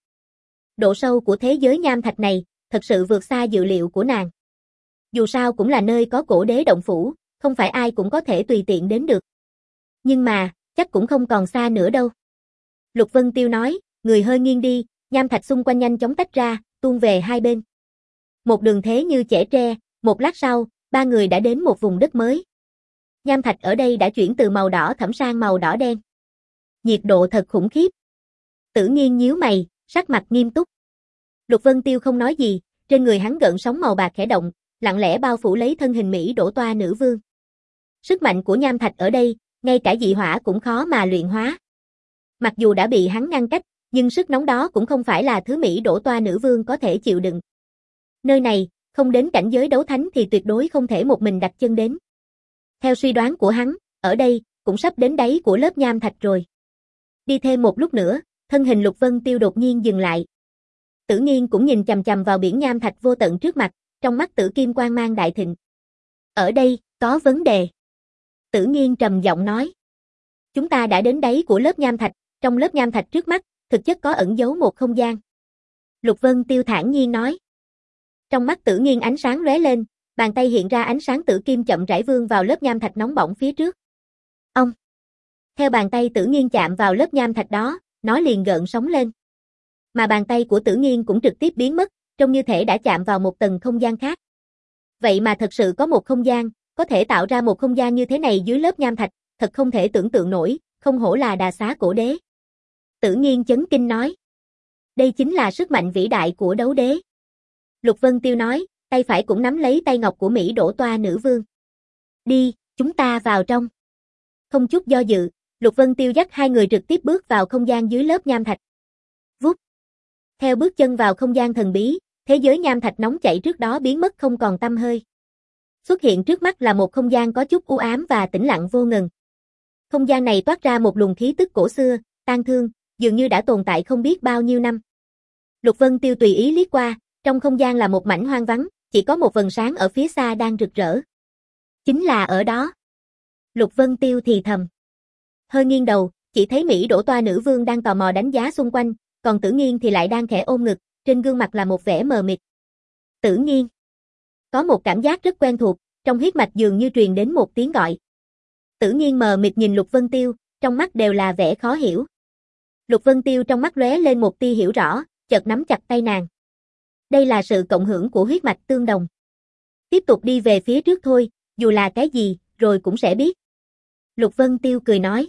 Độ sâu của thế giới nham thạch này, thật sự vượt xa dự liệu của nàng. Dù sao cũng là nơi có cổ đế động phủ, không phải ai cũng có thể tùy tiện đến được. Nhưng mà, chắc cũng không còn xa nữa đâu. Lục Vân Tiêu nói, người hơi nghiêng đi, nham thạch xung quanh nhanh chóng tách ra, tuôn về hai bên. Một đường thế như chẻ tre, một lát sau, ba người đã đến một vùng đất mới. Nham thạch ở đây đã chuyển từ màu đỏ thẫm sang màu đỏ đen. Nhiệt độ thật khủng khiếp. Tử Nghiên nhíu mày, sắc mặt nghiêm túc. Lục Vân Tiêu không nói gì, trên người hắn gợn sóng màu bạc khẽ động, lặng lẽ bao phủ lấy thân hình Mỹ Đỗ Toa nữ vương. Sức mạnh của nham thạch ở đây, ngay cả dị hỏa cũng khó mà luyện hóa. Mặc dù đã bị hắn ngăn cách, nhưng sức nóng đó cũng không phải là thứ Mỹ Đỗ Toa nữ vương có thể chịu đựng. Nơi này, không đến cảnh giới đấu thánh thì tuyệt đối không thể một mình đặt chân đến. Theo suy đoán của hắn, ở đây, cũng sắp đến đáy của lớp nham thạch rồi. Đi thêm một lúc nữa, thân hình Lục Vân Tiêu đột nhiên dừng lại. Tử Nghiên cũng nhìn chằm chằm vào biển nham thạch vô tận trước mặt, trong mắt tử kim quang mang đại thịnh. Ở đây, có vấn đề. Tử Nghiên trầm giọng nói. Chúng ta đã đến đáy của lớp nham thạch, trong lớp nham thạch trước mắt, thực chất có ẩn giấu một không gian. Lục Vân Tiêu thản nhiên nói. Trong mắt Tử Nghiên ánh sáng lóe lên, bàn tay hiện ra ánh sáng tử kim chậm rãi vươn vào lớp nham thạch nóng bỏng phía trước. Ông. Theo bàn tay Tử Nghiên chạm vào lớp nham thạch đó, nó liền gợn sóng lên. Mà bàn tay của Tử Nghiên cũng trực tiếp biến mất, trông như thể đã chạm vào một tầng không gian khác. Vậy mà thật sự có một không gian, có thể tạo ra một không gian như thế này dưới lớp nham thạch, thật không thể tưởng tượng nổi, không hổ là đà xá cổ đế. Tử Nghiên chấn kinh nói. Đây chính là sức mạnh vĩ đại của đấu đế. Lục Vân Tiêu nói, tay phải cũng nắm lấy tay ngọc của Mỹ Đỗ Toa nữ vương. Đi, chúng ta vào trong. Không chút do dự, Lục Vân Tiêu dắt hai người trực tiếp bước vào không gian dưới lớp nham thạch. Vút. Theo bước chân vào không gian thần bí, thế giới nham thạch nóng chảy trước đó biến mất không còn tăm hơi. Xuất hiện trước mắt là một không gian có chút u ám và tĩnh lặng vô ngần. Không gian này toát ra một luồng khí tức cổ xưa, tang thương, dường như đã tồn tại không biết bao nhiêu năm. Lục Vân Tiêu tùy ý liếc qua, trong không gian là một mảnh hoang vắng, chỉ có một vầng sáng ở phía xa đang rực rỡ. Chính là ở đó. Lục Vân Tiêu thì thầm. Hơi nghiêng đầu, chỉ thấy Mỹ Đỗ Toa nữ vương đang tò mò đánh giá xung quanh, còn Tử Nghiên thì lại đang khẽ ôm ngực, trên gương mặt là một vẻ mờ mịt. Tử Nghiên. Có một cảm giác rất quen thuộc, trong huyết mạch dường như truyền đến một tiếng gọi. Tử Nghiên mờ mịt nhìn Lục Vân Tiêu, trong mắt đều là vẻ khó hiểu. Lục Vân Tiêu trong mắt lóe lên một tia hiểu rõ, chợt nắm chặt tay nàng. Đây là sự cộng hưởng của huyết mạch tương đồng. Tiếp tục đi về phía trước thôi, dù là cái gì, rồi cũng sẽ biết. Lục Vân Tiêu cười nói.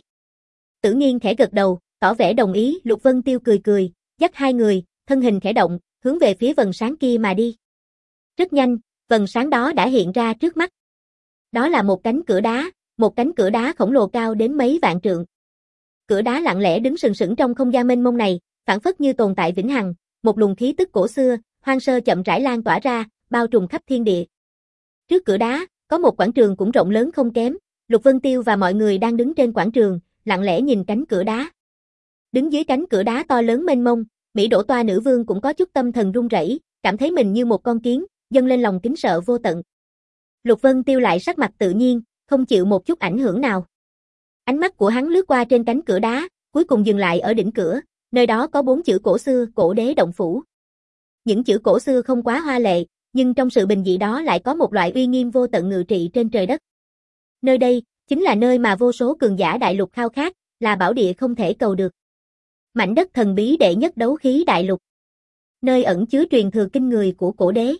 Tử Nghiên khẽ gật đầu, tỏ vẻ đồng ý. Lục Vân Tiêu cười cười, dắt hai người, thân hình khẽ động, hướng về phía vầng sáng kia mà đi. Rất nhanh, vầng sáng đó đã hiện ra trước mắt. Đó là một cánh cửa đá, một cánh cửa đá khổng lồ cao đến mấy vạn trượng. Cửa đá lặng lẽ đứng sừng sững trong không gian mênh mông này, phảng phất như tồn tại vĩnh hằng, một luồng khí tức cổ xưa, hoang sơ chậm rãi lan tỏa ra, bao trùm khắp thiên địa. Trước cửa đá, có một quảng trường cũng rộng lớn không kém, Lục Vân Tiêu và mọi người đang đứng trên quảng trường, lặng lẽ nhìn cánh cửa đá. Đứng dưới cánh cửa đá to lớn mênh mông, Mỹ Đỗ Toa nữ vương cũng có chút tâm thần run rẩy, cảm thấy mình như một con kiến, dâng lên lòng kính sợ vô tận. Lục Vân Tiêu lại sắc mặt tự nhiên, không chịu một chút ảnh hưởng nào. Ánh mắt của hắn lướt qua trên cánh cửa đá, cuối cùng dừng lại ở đỉnh cửa, nơi đó có bốn chữ cổ xưa, Cổ Đế Động Phủ. Những chữ cổ xưa không quá hoa lệ, nhưng trong sự bình dị đó lại có một loại uy nghiêm vô tận ngự trị trên trời đất. Nơi đây, chính là nơi mà vô số cường giả đại lục khao khát, là bảo địa không thể cầu được. Mảnh đất thần bí đệ nhất đấu khí đại lục. Nơi ẩn chứa truyền thừa kinh người của cổ đế.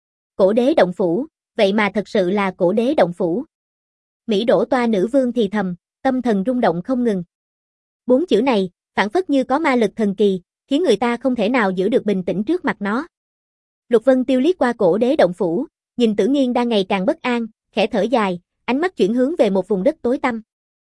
Cổ Đế Động Phủ, vậy mà thật sự là Cổ Đế Động Phủ. Mỹ Đỗ Toa nữ vương thì thầm, tâm thần rung động không ngừng. Bốn chữ này, phảng phất như có ma lực thần kỳ, khiến người ta không thể nào giữ được bình tĩnh trước mặt nó. Lục Vân Tiêu liếc qua Cổ Đế Động Phủ, nhìn Tử Nghiên đang ngày càng bất an, khẽ thở dài, ánh mắt chuyển hướng về một vùng đất tối tăm.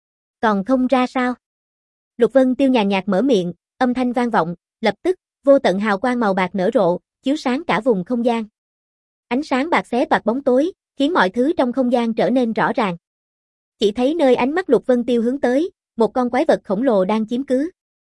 Còn không ra sao? Lục Vân Tiêu nhàn nhạt mở miệng, âm thanh vang vọng, lập tức, vô tận hào quang màu bạc nở rộ, chiếu sáng cả vùng không gian. Ánh sáng bạc xé toạc bóng tối, khiến mọi thứ trong không gian trở nên rõ ràng. Chỉ thấy nơi ánh mắt Lục Vân Tiêu hướng tới, một con quái vật khổng lồ đang chiếm cứ.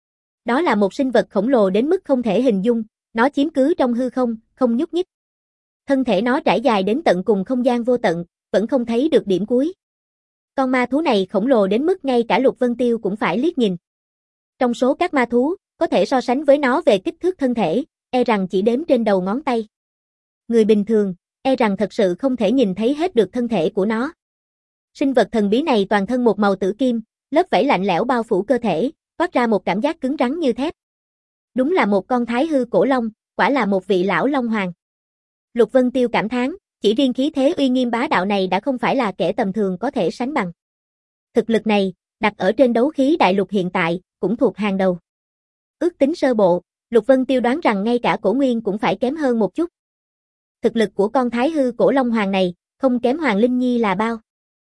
Đó là một sinh vật khổng lồ đến mức không thể hình dung, nó chiếm cứ trong hư không, không nhúc nhích. Thân thể nó trải dài đến tận cùng không gian vô tận, vẫn không thấy được điểm cuối. Con ma thú này khổng lồ đến mức ngay cả Lục Vân Tiêu cũng phải liếc nhìn. Trong số các ma thú, có thể so sánh với nó về kích thước thân thể, e rằng chỉ đếm trên đầu ngón tay. Người bình thường, e rằng thật sự không thể nhìn thấy hết được thân thể của nó. Sinh vật thần bí này toàn thân một màu tử kim, lớp vảy lạnh lẽo bao phủ cơ thể, toát ra một cảm giác cứng rắn như thép. Đúng là một con thái hư cổ long, quả là một vị lão long hoàng. Lục Vân Tiêu cảm thán, chỉ riêng khí thế uy nghiêm bá đạo này đã không phải là kẻ tầm thường có thể sánh bằng. Thực lực này, đặt ở trên đấu khí đại lục hiện tại, cũng thuộc hàng đầu. Ước tính sơ bộ, Lục Vân Tiêu đoán rằng ngay cả Cổ Nguyên cũng phải kém hơn một chút. Thực lực của con thái hư cổ long hoàng này, không kém Hoàng Linh Nhi là bao.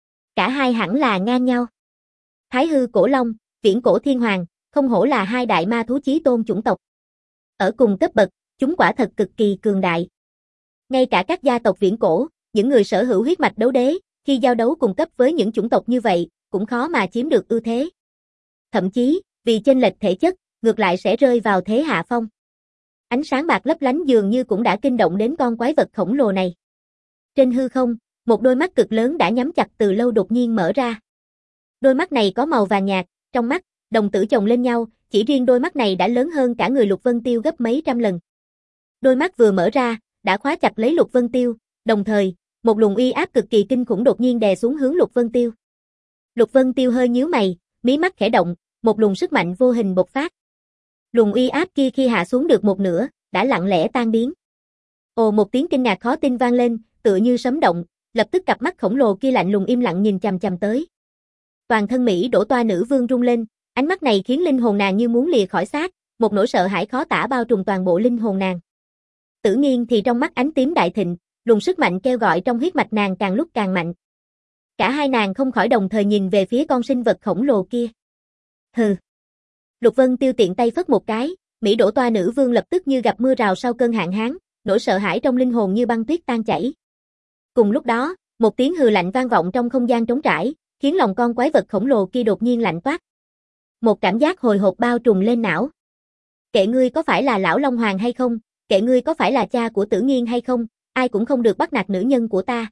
Cả hai hẳn là ngang nhau. Thái hư cổ long, viễn cổ thiên hoàng, không hổ là hai đại ma thú chí tôn chủng tộc. Ở cùng cấp bậc, chúng quả thật cực kỳ cường đại. Ngay cả các gia tộc viễn cổ, những người sở hữu huyết mạch đấu đế, khi giao đấu cùng cấp với những chủng tộc như vậy, cũng khó mà chiếm được ưu thế. Thậm chí, vì chênh lệch thể chất, ngược lại sẽ rơi vào thế hạ phong. Ánh sáng bạc lấp lánh dường như cũng đã kinh động đến con quái vật khổng lồ này. Trên hư không, một đôi mắt cực lớn đã nhắm chặt từ lâu đột nhiên mở ra. Đôi mắt này có màu vàng nhạt, trong mắt, đồng tử chồng lên nhau, chỉ riêng đôi mắt này đã lớn hơn cả người Lục Vân Tiêu gấp mấy trăm lần. Đôi mắt vừa mở ra, đã khóa chặt lấy Lục Vân Tiêu, đồng thời, một luồng uy áp cực kỳ kinh khủng đột nhiên đè xuống hướng Lục Vân Tiêu. Lục Vân Tiêu hơi nhíu mày, mí mắt khẽ động, một luồng sức mạnh vô hình bộc phát. Luồng uy áp kia khi hạ xuống được một nửa, đã lặng lẽ tan biến. Ồ, một tiếng kinh ngạc khó tin vang lên, tựa như sấm động, lập tức cặp mắt khổng lồ kia lạnh lùng im lặng nhìn chằm chằm tới. Toàn thân Mỹ Đỗ Toa nữ vương rung lên, ánh mắt này khiến linh hồn nàng như muốn lìa khỏi xác, một nỗi sợ hãi khó tả bao trùm toàn bộ linh hồn nàng. Tử Nghiên thì trong mắt ánh tím đại thịnh, luồng sức mạnh kêu gọi trong huyết mạch nàng càng lúc càng mạnh. Cả hai nàng không khỏi đồng thời nhìn về phía con sinh vật khổng lồ kia. Hừ. Lục Vân Tiêu tiện tay phất một cái, Mỹ Đỗ Toa nữ vương lập tức như gặp mưa rào sau cơn hạn hán, nỗi sợ hãi trong linh hồn như băng tuyết tan chảy. Cùng lúc đó, một tiếng hừ lạnh vang vọng trong không gian trống trải, khiến lòng con quái vật khổng lồ kia đột nhiên lạnh toát. Một cảm giác hồi hộp bao trùm lên não. Kệ ngươi có phải là lão Long Hoàng hay không, kệ ngươi có phải là cha của Tử Nghiên hay không, ai cũng không được bắt nạt nữ nhân của ta.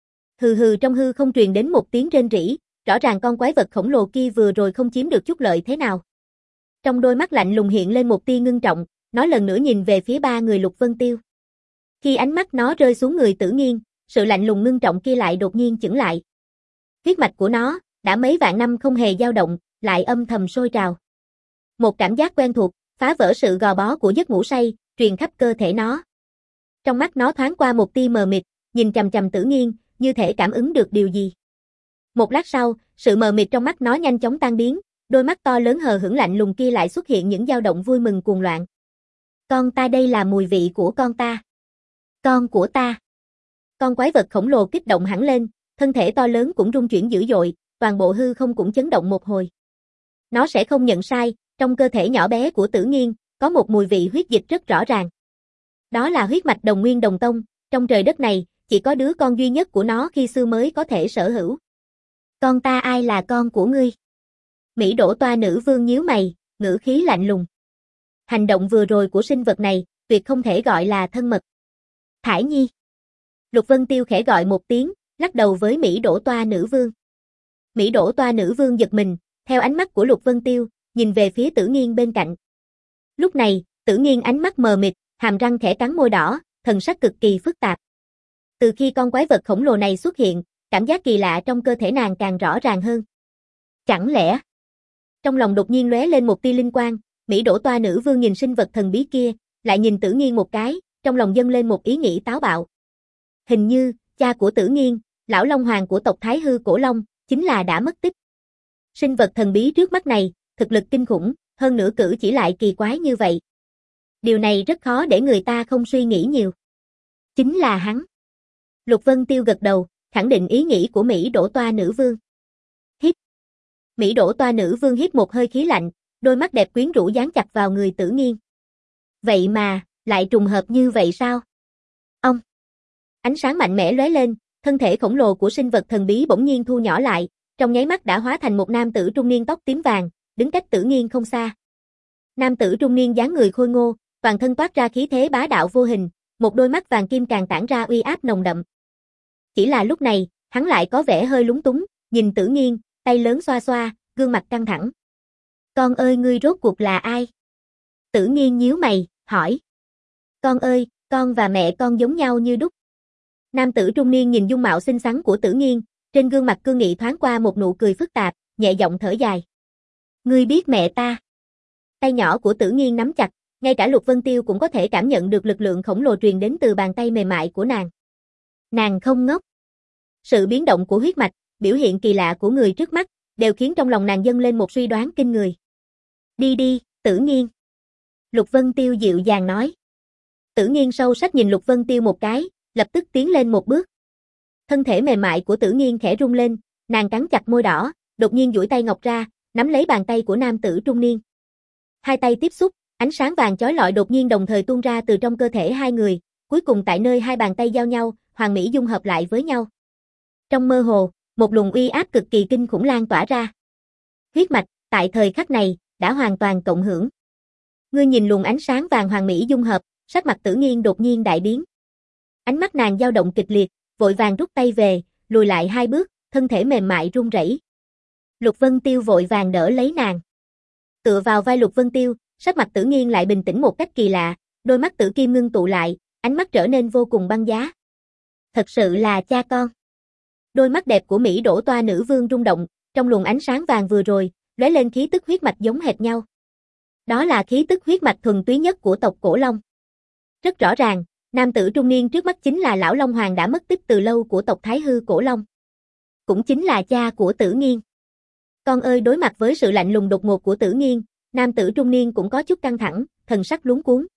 Hừ hừ, trong hư không truyền đến một tiếng rên rỉ, rõ ràng con quái vật khổng lồ kia vừa rồi không chiếm được chút lợi thế nào. Trong đôi mắt lạnh lùng hiện lên một tia ngưng trọng, nó lần nữa nhìn về phía ba người Lục Vân Tiêu. Khi ánh mắt nó rơi xuống người Tử Nghiên, sự lạnh lùng ngưng trọng kia lại đột nhiên chững lại. Huyết mạch của nó, đã mấy vạn năm không hề dao động, lại âm thầm sôi trào. Một cảm giác quen thuộc, phá vỡ sự gò bó của giấc ngủ say, truyền khắp cơ thể nó. Trong mắt nó thoáng qua một tia mờ mịt, nhìn chằm chằm Tử Nghiên, như thể cảm ứng được điều gì. Một lát sau, sự mờ mịt trong mắt nó nhanh chóng tan biến, đôi mắt to lớn hờ hững lạnh lùng kia lại xuất hiện những dao động vui mừng cuồng loạn. Con ta, đây là mùi vị của con ta. Con của ta. Con quái vật khổng lồ kích động hẳn lên, thân thể to lớn cũng rung chuyển dữ dội, toàn bộ hư không cũng chấn động một hồi. Nó sẽ không nhận sai, trong cơ thể nhỏ bé của Tử Nghiên, có một mùi vị huyết dịch rất rõ ràng. Đó là huyết mạch đồng nguyên đồng tông, trong trời đất này, chỉ có đứa con duy nhất của nó khi xưa mới có thể sở hữu. Con ta, ai là con của ngươi? Mỹ Đỗ Toa nữ vương nhíu mày, ngữ khí lạnh lùng. Hành động vừa rồi của sinh vật này, tuyệt không thể gọi là thân mật. Thải Nhi. Lục Vân Tiêu khẽ gọi một tiếng, lắc đầu với Mỹ Đỗ Toa nữ vương. Mỹ Đỗ Toa nữ vương giật mình, theo ánh mắt của Lục Vân Tiêu, nhìn về phía Tử Nghiên bên cạnh. Lúc này, Tử Nghiên ánh mắt mờ mịt, hàm răng khẽ cắn môi đỏ, thần sắc cực kỳ phức tạp. Từ khi con quái vật khổng lồ này xuất hiện, cảm giác kỳ lạ trong cơ thể nàng càng rõ ràng hơn. Chẳng lẽ? Trong lòng đột nhiên lóe lên một tia linh quang, Mỹ Đỗ Toa nữ vương nhìn sinh vật thần bí kia, lại nhìn Tử Nghiên một cái, trong lòng dâng lên một ý nghĩ táo bạo. Hình như, cha của Tử Nghiên, lão Long Hoàng của tộc Thái Hư Cổ Long, chính là đã mất tích. Sinh vật thần bí trước mắt này, thực lực kinh khủng, hơn nữa cử chỉ lại kỳ quái như vậy. Điều này rất khó để người ta không suy nghĩ nhiều. Chính là hắn. Lục Vân Tiêu gật đầu, khẳng định ý nghĩ của Mỹ Đỗ Toa nữ vương. Hít. Mỹ Đỗ Toa nữ vương hít một hơi khí lạnh, đôi mắt đẹp quyến rũ dán chặt vào người Tử Nghiên. Vậy mà, lại trùng hợp như vậy sao? Ông. Ánh sáng mạnh mẽ lóe lên, thân thể khổng lồ của sinh vật thần bí bỗng nhiên thu nhỏ lại, trong nháy mắt đã hóa thành một nam tử trung niên tóc tím vàng, đứng cách Tử Nghiên không xa. Nam tử trung niên dáng người khôi ngô, toàn thân toát ra khí thế bá đạo vô hình, một đôi mắt vàng kim càng tản ra uy áp nồng đậm. Chỉ là lúc này, hắn lại có vẻ hơi lúng túng, nhìn Tử Nghiên, tay lớn xoa xoa, gương mặt căng thẳng. Con ơi, ngươi rốt cuộc là ai? Tử Nghiên nhíu mày, hỏi. Con ơi, con và mẹ con giống nhau như đúc. Nam tử trung niên nhìn dung mạo xinh xắn của Tử Nghiên, trên gương mặt cương nghị thoáng qua một nụ cười phức tạp, nhẹ giọng thở dài. Ngươi biết mẹ ta. Tay nhỏ của Tử Nghiên nắm chặt, ngay cả Lục Vân Tiêu cũng có thể cảm nhận được lực lượng khổng lồ truyền đến từ bàn tay mềm mại của nàng. Nàng không ngốc. Sự biến động của huyết mạch, biểu hiện kỳ lạ của người trước mắt, đều khiến trong lòng nàng dâng lên một suy đoán kinh người. Đi đi, Tử Nghiên. Lục Vân Tiêu dịu dàng nói. Tử Nghiên sâu sắc nhìn Lục Vân Tiêu một cái, lập tức tiến lên một bước. Thân thể mềm mại của Tử Nghiên khẽ rung lên, nàng cắn chặt môi đỏ, đột nhiên duỗi tay ngọc ra, nắm lấy bàn tay của nam tử trung niên. Hai tay tiếp xúc, ánh sáng vàng chói lọi đột nhiên đồng thời tuôn ra từ trong cơ thể hai người, cuối cùng tại nơi hai bàn tay giao nhau, hoàn mỹ dung hợp lại với nhau. Trong mơ hồ, một luồng uy áp cực kỳ kinh khủng lan tỏa ra. Huyết mạch, tại thời khắc này, đã hoàn toàn cộng hưởng. Ngươi nhìn luồng ánh sáng vàng hoàn mỹ dung hợp, sắc mặt Tử Nghiên đột nhiên đại biến. Ánh mắt nàng dao động kịch liệt, vội vàng rút tay về, lùi lại hai bước, thân thể mềm mại run rẩy. Lục Vân Tiêu vội vàng đỡ lấy nàng. Tựa vào vai Lục Vân Tiêu, sắc mặt Tử Nghiên lại bình tĩnh một cách kỳ lạ, đôi mắt tử kim ngưng tụ lại, ánh mắt trở nên vô cùng băng giá. Thật sự là cha con. Đôi mắt đẹp của Mỹ Đỗ Toa nữ vương rung động, trong luồng ánh sáng vàng vừa rồi, lóe lên khí tức huyết mạch giống hệt nhau. Đó là khí tức huyết mạch thuần túy nhất của tộc Cổ Long. Rất rõ ràng, Nam tử trung niên trước mắt chính là lão Long Hoàng đã mất tích từ lâu của tộc Thái Hư Cổ Long. Cũng chính là cha của Tử Nghiên. Con ơi, đối mặt với sự lạnh lùng đột ngột của Tử Nghiên, nam tử trung niên cũng có chút căng thẳng, thần sắc luống cuống.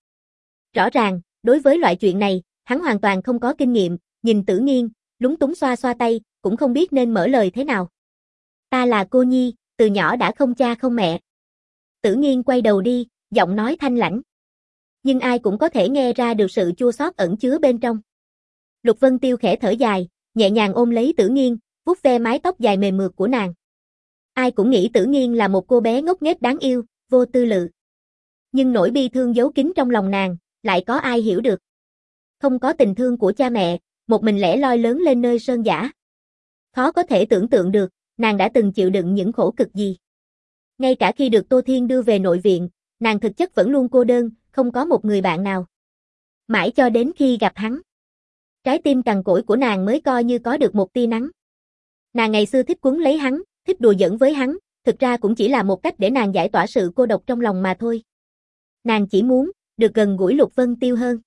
Rõ ràng, đối với loại chuyện này, hắn hoàn toàn không có kinh nghiệm, nhìn Tử Nghiên, lúng túng xoa xoa tay, cũng không biết nên mở lời thế nào. Ta là cô nhi, từ nhỏ đã không cha không mẹ. Tử Nghiên quay đầu đi, giọng nói thanh lãnh. Nhưng ai cũng có thể nghe ra được sự chua xót ẩn chứa bên trong. Lục Vân Tiêu khẽ thở dài, nhẹ nhàng ôm lấy Tử Nghiên, vuốt ve mái tóc dài mềm mượt của nàng. Ai cũng nghĩ Tử Nghiên là một cô bé ngốc nghếch đáng yêu, vô tư lự. Nhưng nỗi bi thương giấu kín trong lòng nàng, lại có ai hiểu được. Không có tình thương của cha mẹ, một mình lẻ loi lớn lên nơi sơn dã. Khó có thể tưởng tượng được, nàng đã từng chịu đựng những khổ cực gì. Ngay cả khi được Tô Thiên đưa về nội viện, nàng thực chất vẫn luôn cô đơn, không có một người bạn nào. Mãi cho đến khi gặp hắn, trái tim cằn cỗi của nàng mới coi như có được một tia nắng. Nàng ngày xưa thích quấn lấy hắn, thích đùa giỡn với hắn, thực ra cũng chỉ là một cách để nàng giải tỏa sự cô độc trong lòng mà thôi. Nàng chỉ muốn được gần gũi Lục Vân Tiêu hơn.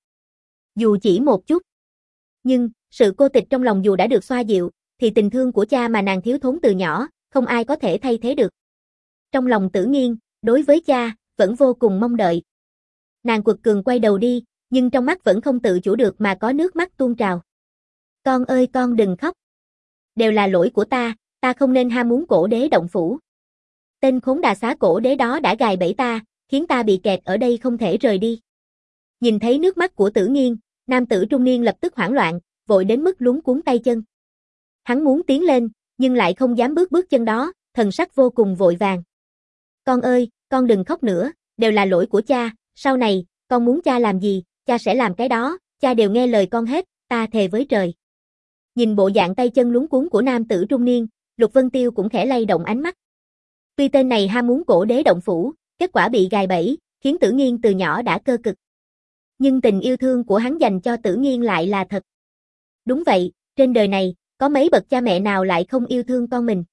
Dù chỉ một chút. Nhưng, sự cô tịch trong lòng dù đã được xoa dịu, thì tình thương của cha mà nàng thiếu thốn từ nhỏ, không ai có thể thay thế được. Trong lòng Tử Nghiên, đối với cha, vẫn vô cùng mong đợi. Nàng quật cường quay đầu đi, nhưng trong mắt vẫn không tự chủ được mà có nước mắt tuôn trào. Con ơi con đừng khóc. Đều là lỗi của ta, ta không nên ham muốn cổ đế động phủ. Tên khốn đà xá cổ đế đó đã gài bẫy ta, khiến ta bị kẹt ở đây không thể rời đi. Nhìn thấy nước mắt của Tử Nghiên, nam tử trung niên lập tức hoảng loạn, vội đến mức luống cuống tay chân. Hắn muốn tiến lên, nhưng lại không dám bước bước chân đó, thần sắc vô cùng vội vàng. Con ơi, con đừng khóc nữa, đều là lỗi của cha, sau này, con muốn cha làm gì, cha sẽ làm cái đó, cha đều nghe lời con hết, ta thề với trời. Nhìn bộ dạng tay chân luống cuống của nam tử trung niên, Lục Vân Tiêu cũng khẽ lay động ánh mắt. Tuy tên này ham muốn cổ đế động phủ, kết quả bị gài bẫy, khiến Tử Nghiên từ nhỏ đã cơ cực. Nhưng tình yêu thương của hắn dành cho Tử Nghiên lại là thật. Đúng vậy, trên đời này, có mấy bậc cha mẹ nào lại không yêu thương con mình.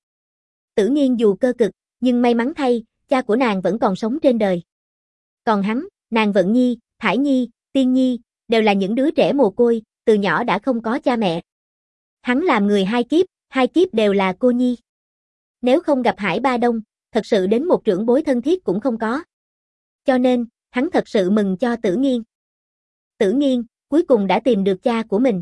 Tử Nghiên dù cơ cực, nhưng may mắn thay, cha của nàng vẫn còn sống trên đời. Còn hắn, nàng Vận Nhi, Thải Nhi, Tiên Nhi, đều là những đứa trẻ mồ côi, từ nhỏ đã không có cha mẹ. Hắn làm người hai kiếp, hai kiếp đều là cô nhi. Nếu không gặp Hải Ba Đông, thật sự đến một trưởng bối thân thiết cũng không có. Cho nên, hắn thật sự mừng cho Tử Nghiên. Tử Nghiên, cuối cùng đã tìm được cha của mình.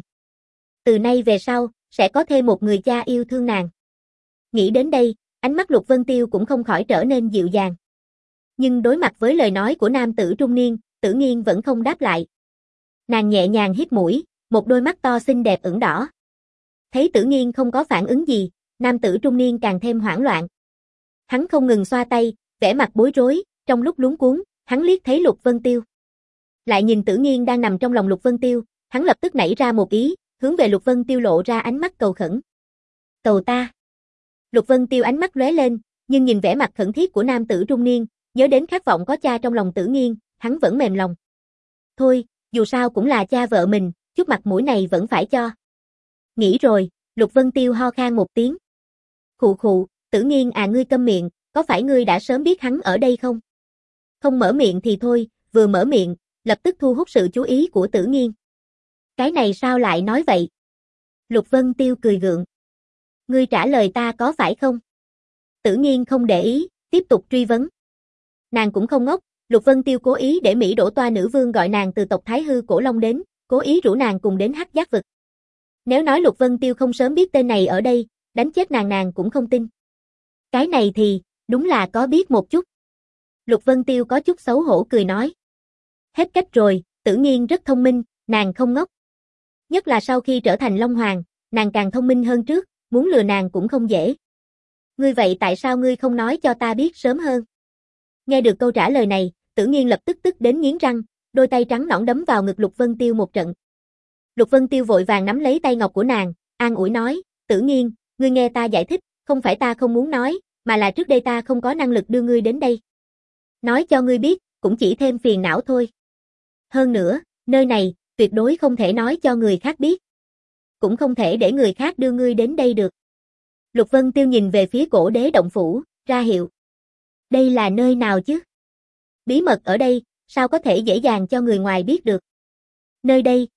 Từ nay về sau, sẽ có thêm một người cha yêu thương nàng. Nghĩ đến đây, ánh mắt Lục Vân Tiêu cũng không khỏi trở nên dịu dàng. Nhưng đối mặt với lời nói của nam tử trung niên, Tử Nghiên vẫn không đáp lại. Nàng nhẹ nhàng hít mũi, một đôi mắt to xinh đẹp ửng đỏ. Thấy Tử Nghiên không có phản ứng gì, nam tử trung niên càng thêm hoảng loạn. Hắn không ngừng xoa tay, vẻ mặt bối rối, trong lúc luống cuống, hắn liếc thấy Lục Vân Tiêu. Lại nhìn Tử Nghiên đang nằm trong lòng Lục Vân Tiêu, hắn lập tức nảy ra một ý, hướng về Lục Vân Tiêu lộ ra ánh mắt cầu khẩn. Cầu ta. Lục Vân Tiêu ánh mắt lóe lên, nhưng nhìn vẻ mặt khẩn thiết của nam tử trung niên, nhớ đến khát vọng có cha trong lòng Tử Nghiên, hắn vẫn mềm lòng. Thôi, dù sao cũng là cha vợ mình, chút mặt mũi này vẫn phải cho. Nghĩ rồi, Lục Vân Tiêu ho khan một tiếng. Khụ khụ, Tử Nghiên à, ngươi câm miệng, có phải ngươi đã sớm biết hắn ở đây không? Không mở miệng thì thôi, vừa mở miệng, lập tức thu hút sự chú ý của Tử Nghiên. Cái này sao lại nói vậy? Lục Vân Tiêu cười gượng. Ngươi trả lời ta có phải không? Tử Nghiên không để ý, tiếp tục truy vấn. Nàng cũng không ngốc, Lục Vân Tiêu cố ý để Mỹ Đỗ Toa nữ vương gọi nàng từ tộc Thái Hư Cổ Long đến, cố ý rủ nàng cùng đến Hắc Giác vực. Nếu nói Lục Vân Tiêu không sớm biết tên này ở đây, đánh chết nàng nàng cũng không tin. Cái này thì, đúng là có biết một chút. Lục Vân Tiêu có chút xấu hổ cười nói. Hết cách rồi, Tử Nghiên rất thông minh, nàng không ngốc. Nhất là sau khi trở thành Long Hoàng, nàng càng thông minh hơn trước, muốn lừa nàng cũng không dễ. Ngươi vậy tại sao ngươi không nói cho ta biết sớm hơn? Nghe được câu trả lời này, Tử Nghiên lập tức tức đến nghiến răng, đôi tay trắng nõn đấm vào ngực Lục Vân Tiêu một trận. Lục Vân Tiêu vội vàng nắm lấy tay ngọc của nàng, an ủi nói, Tử Nghiên, ngươi nghe ta giải thích, không phải ta không muốn nói, mà là trước đây ta không có năng lực đưa ngươi đến đây. Nói cho ngươi biết, cũng chỉ thêm phiền não thôi. Hơn nữa, nơi này, tuyệt đối không thể nói cho người khác biết. Cũng không thể để người khác đưa ngươi đến đây được. Lục Vân Tiêu nhìn về phía cổ đế động phủ, ra hiệu. Đây là nơi nào chứ? Bí mật ở đây, sao có thể dễ dàng cho người ngoài biết được? Nơi đây,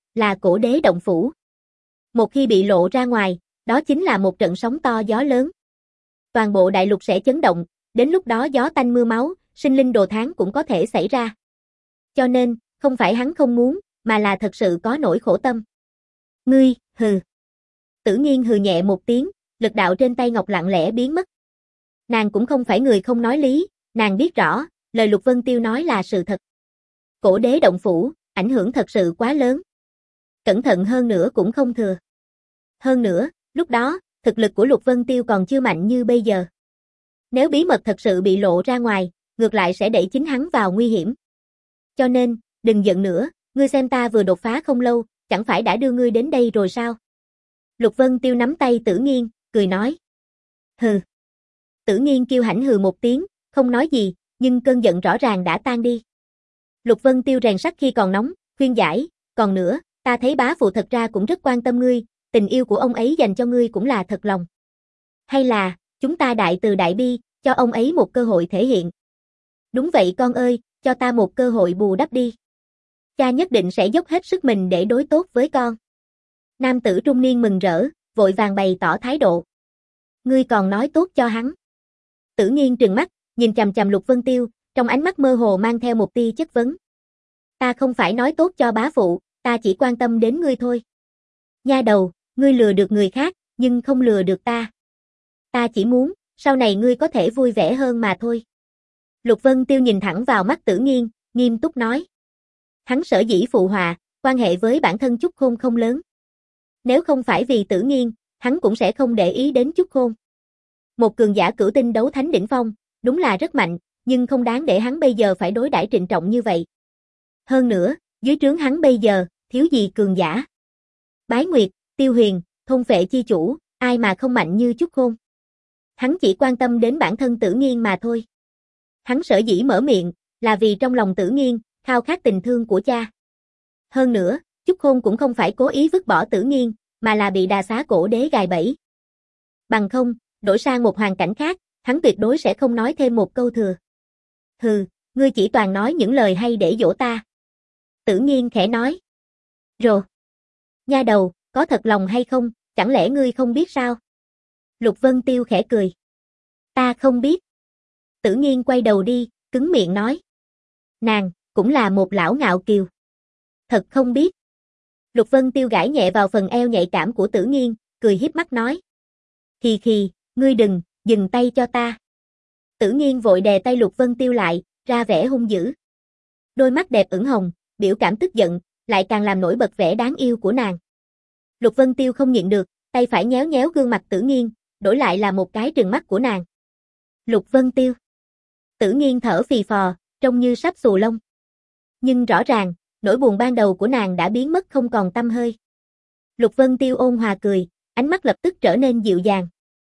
là cổ đế động phủ. Một khi bị lộ ra ngoài, đó chính là một trận sóng to gió lớn. Toàn bộ đại lục sẽ chấn động, đến lúc đó gió tanh mưa máu, sinh linh đồ thán cũng có thể xảy ra. Cho nên, không phải hắn không muốn, mà là thật sự có nỗi khổ tâm. Ngươi, hừ. Tử Nghiên hừ nhẹ một tiếng, lực đạo trên tay ngọc lặng lẽ biến mất. Nàng cũng không phải người không nói lý, nàng biết rõ, lời Lục Vân Tiêu nói là sự thật. Cổ đế động phủ, ảnh hưởng thật sự quá lớn. Cẩn thận hơn nữa cũng không thừa. Hơn nữa, lúc đó, thực lực của Lục Vân Tiêu còn chưa mạnh như bây giờ. Nếu bí mật thật sự bị lộ ra ngoài, ngược lại sẽ đẩy chính hắn vào nguy hiểm. Cho nên, đừng giận nữa, ngươi xem ta vừa đột phá không lâu, chẳng phải đã đưa ngươi đến đây rồi sao? Lục Vân Tiêu nắm tay Tử Nghiên, cười nói. Hừ. Tử Nghiên kêu hãnh hừ một tiếng, không nói gì, nhưng cơn giận rõ ràng đã tan đi. Lục Vân Tiêu rèn sắt khi còn nóng, khuyên giải, còn nữa, ta thấy bá phụ thật ra cũng rất quan tâm ngươi, tình yêu của ông ấy dành cho ngươi cũng là thật lòng. Hay là, chúng ta đại từ đại bi, cho ông ấy một cơ hội thể hiện. Đúng vậy con ơi, cho ta một cơ hội bù đắp đi. Cha nhất định sẽ dốc hết sức mình để đối tốt với con. Nam tử trung niên mừng rỡ, vội vàng bày tỏ thái độ. Ngươi còn nói tốt cho hắn. Tử Nghiên trừng mắt, nhìn chằm chằm Lục Vân Tiêu, trong ánh mắt mơ hồ mang theo một tia chất vấn. Ta không phải nói tốt cho bá phụ, ta chỉ quan tâm đến ngươi thôi. Nha đầu, ngươi lừa được người khác, nhưng không lừa được ta. Ta chỉ muốn, sau này ngươi có thể vui vẻ hơn mà thôi. Lục Vân Tiêu nhìn thẳng vào mắt Tử Nghiên, nghiêm túc nói. Hắn sở dĩ phụ họa, quan hệ với bản thân Chúc Khôn không lớn. Nếu không phải vì Tử Nghiên, hắn cũng sẽ không để ý đến Chúc Khôn. Một cường giả cửu tinh đấu thánh đỉnh phong, đúng là rất mạnh, nhưng không đáng để hắn bây giờ phải đối đãi trịnh trọng như vậy. Hơn nữa, dưới trướng hắn bây giờ, thiếu gì cường giả. Bái Nguyệt, Tiêu Huyền, thôn phệ chi chủ, ai mà không mạnh như Chúc Khôn. Hắn chỉ quan tâm đến bản thân Tử Nghiên mà thôi. Hắn sở dĩ mở miệng, là vì trong lòng Tử Nghiên, khao khát tình thương của cha. Hơn nữa, Chúc Khôn cũng không phải cố ý vứt bỏ Tử Nghiên, mà là bị đà xá cổ đế gài bẫy. Bằng không, đổi sang một hoàn cảnh khác, hắn tuyệt đối sẽ không nói thêm một câu thừa. Hừ, ngươi chỉ toàn nói những lời hay để dỗ ta. Tử Nghiên khẽ nói. Rồ. Nha đầu, có thật lòng hay không, chẳng lẽ ngươi không biết sao? Lục Vân Tiêu khẽ cười. Ta không biết. Tử Nghiên quay đầu đi, cứng miệng nói. Nàng, cũng là một lão ngạo kiều. Thật không biết. Lục Vân Tiêu gãi nhẹ vào phần eo nhạy cảm của Tử Nghiên, cười hiếp mắt nói. Khì khì, ngươi đừng, dừng tay cho ta. Tử Nghiên vội đè tay Lục Vân Tiêu lại, ra vẻ hung dữ. Đôi mắt đẹp ửng hồng, biểu cảm tức giận, lại càng làm nổi bật vẻ đáng yêu của nàng. Lục Vân Tiêu không nhịn được, tay phải nhéo nhéo gương mặt Tử Nghiên, đổi lại là một cái trừng mắt của nàng. Lục Vân Tiêu. Tử Nghiên thở phì phò, trông như sắp xù lông. Nhưng rõ ràng, nỗi buồn ban đầu của nàng đã biến mất không còn tăm hơi. Lục Vân Tiêu ôn hòa cười, ánh mắt lập tức trở nên dịu dàng.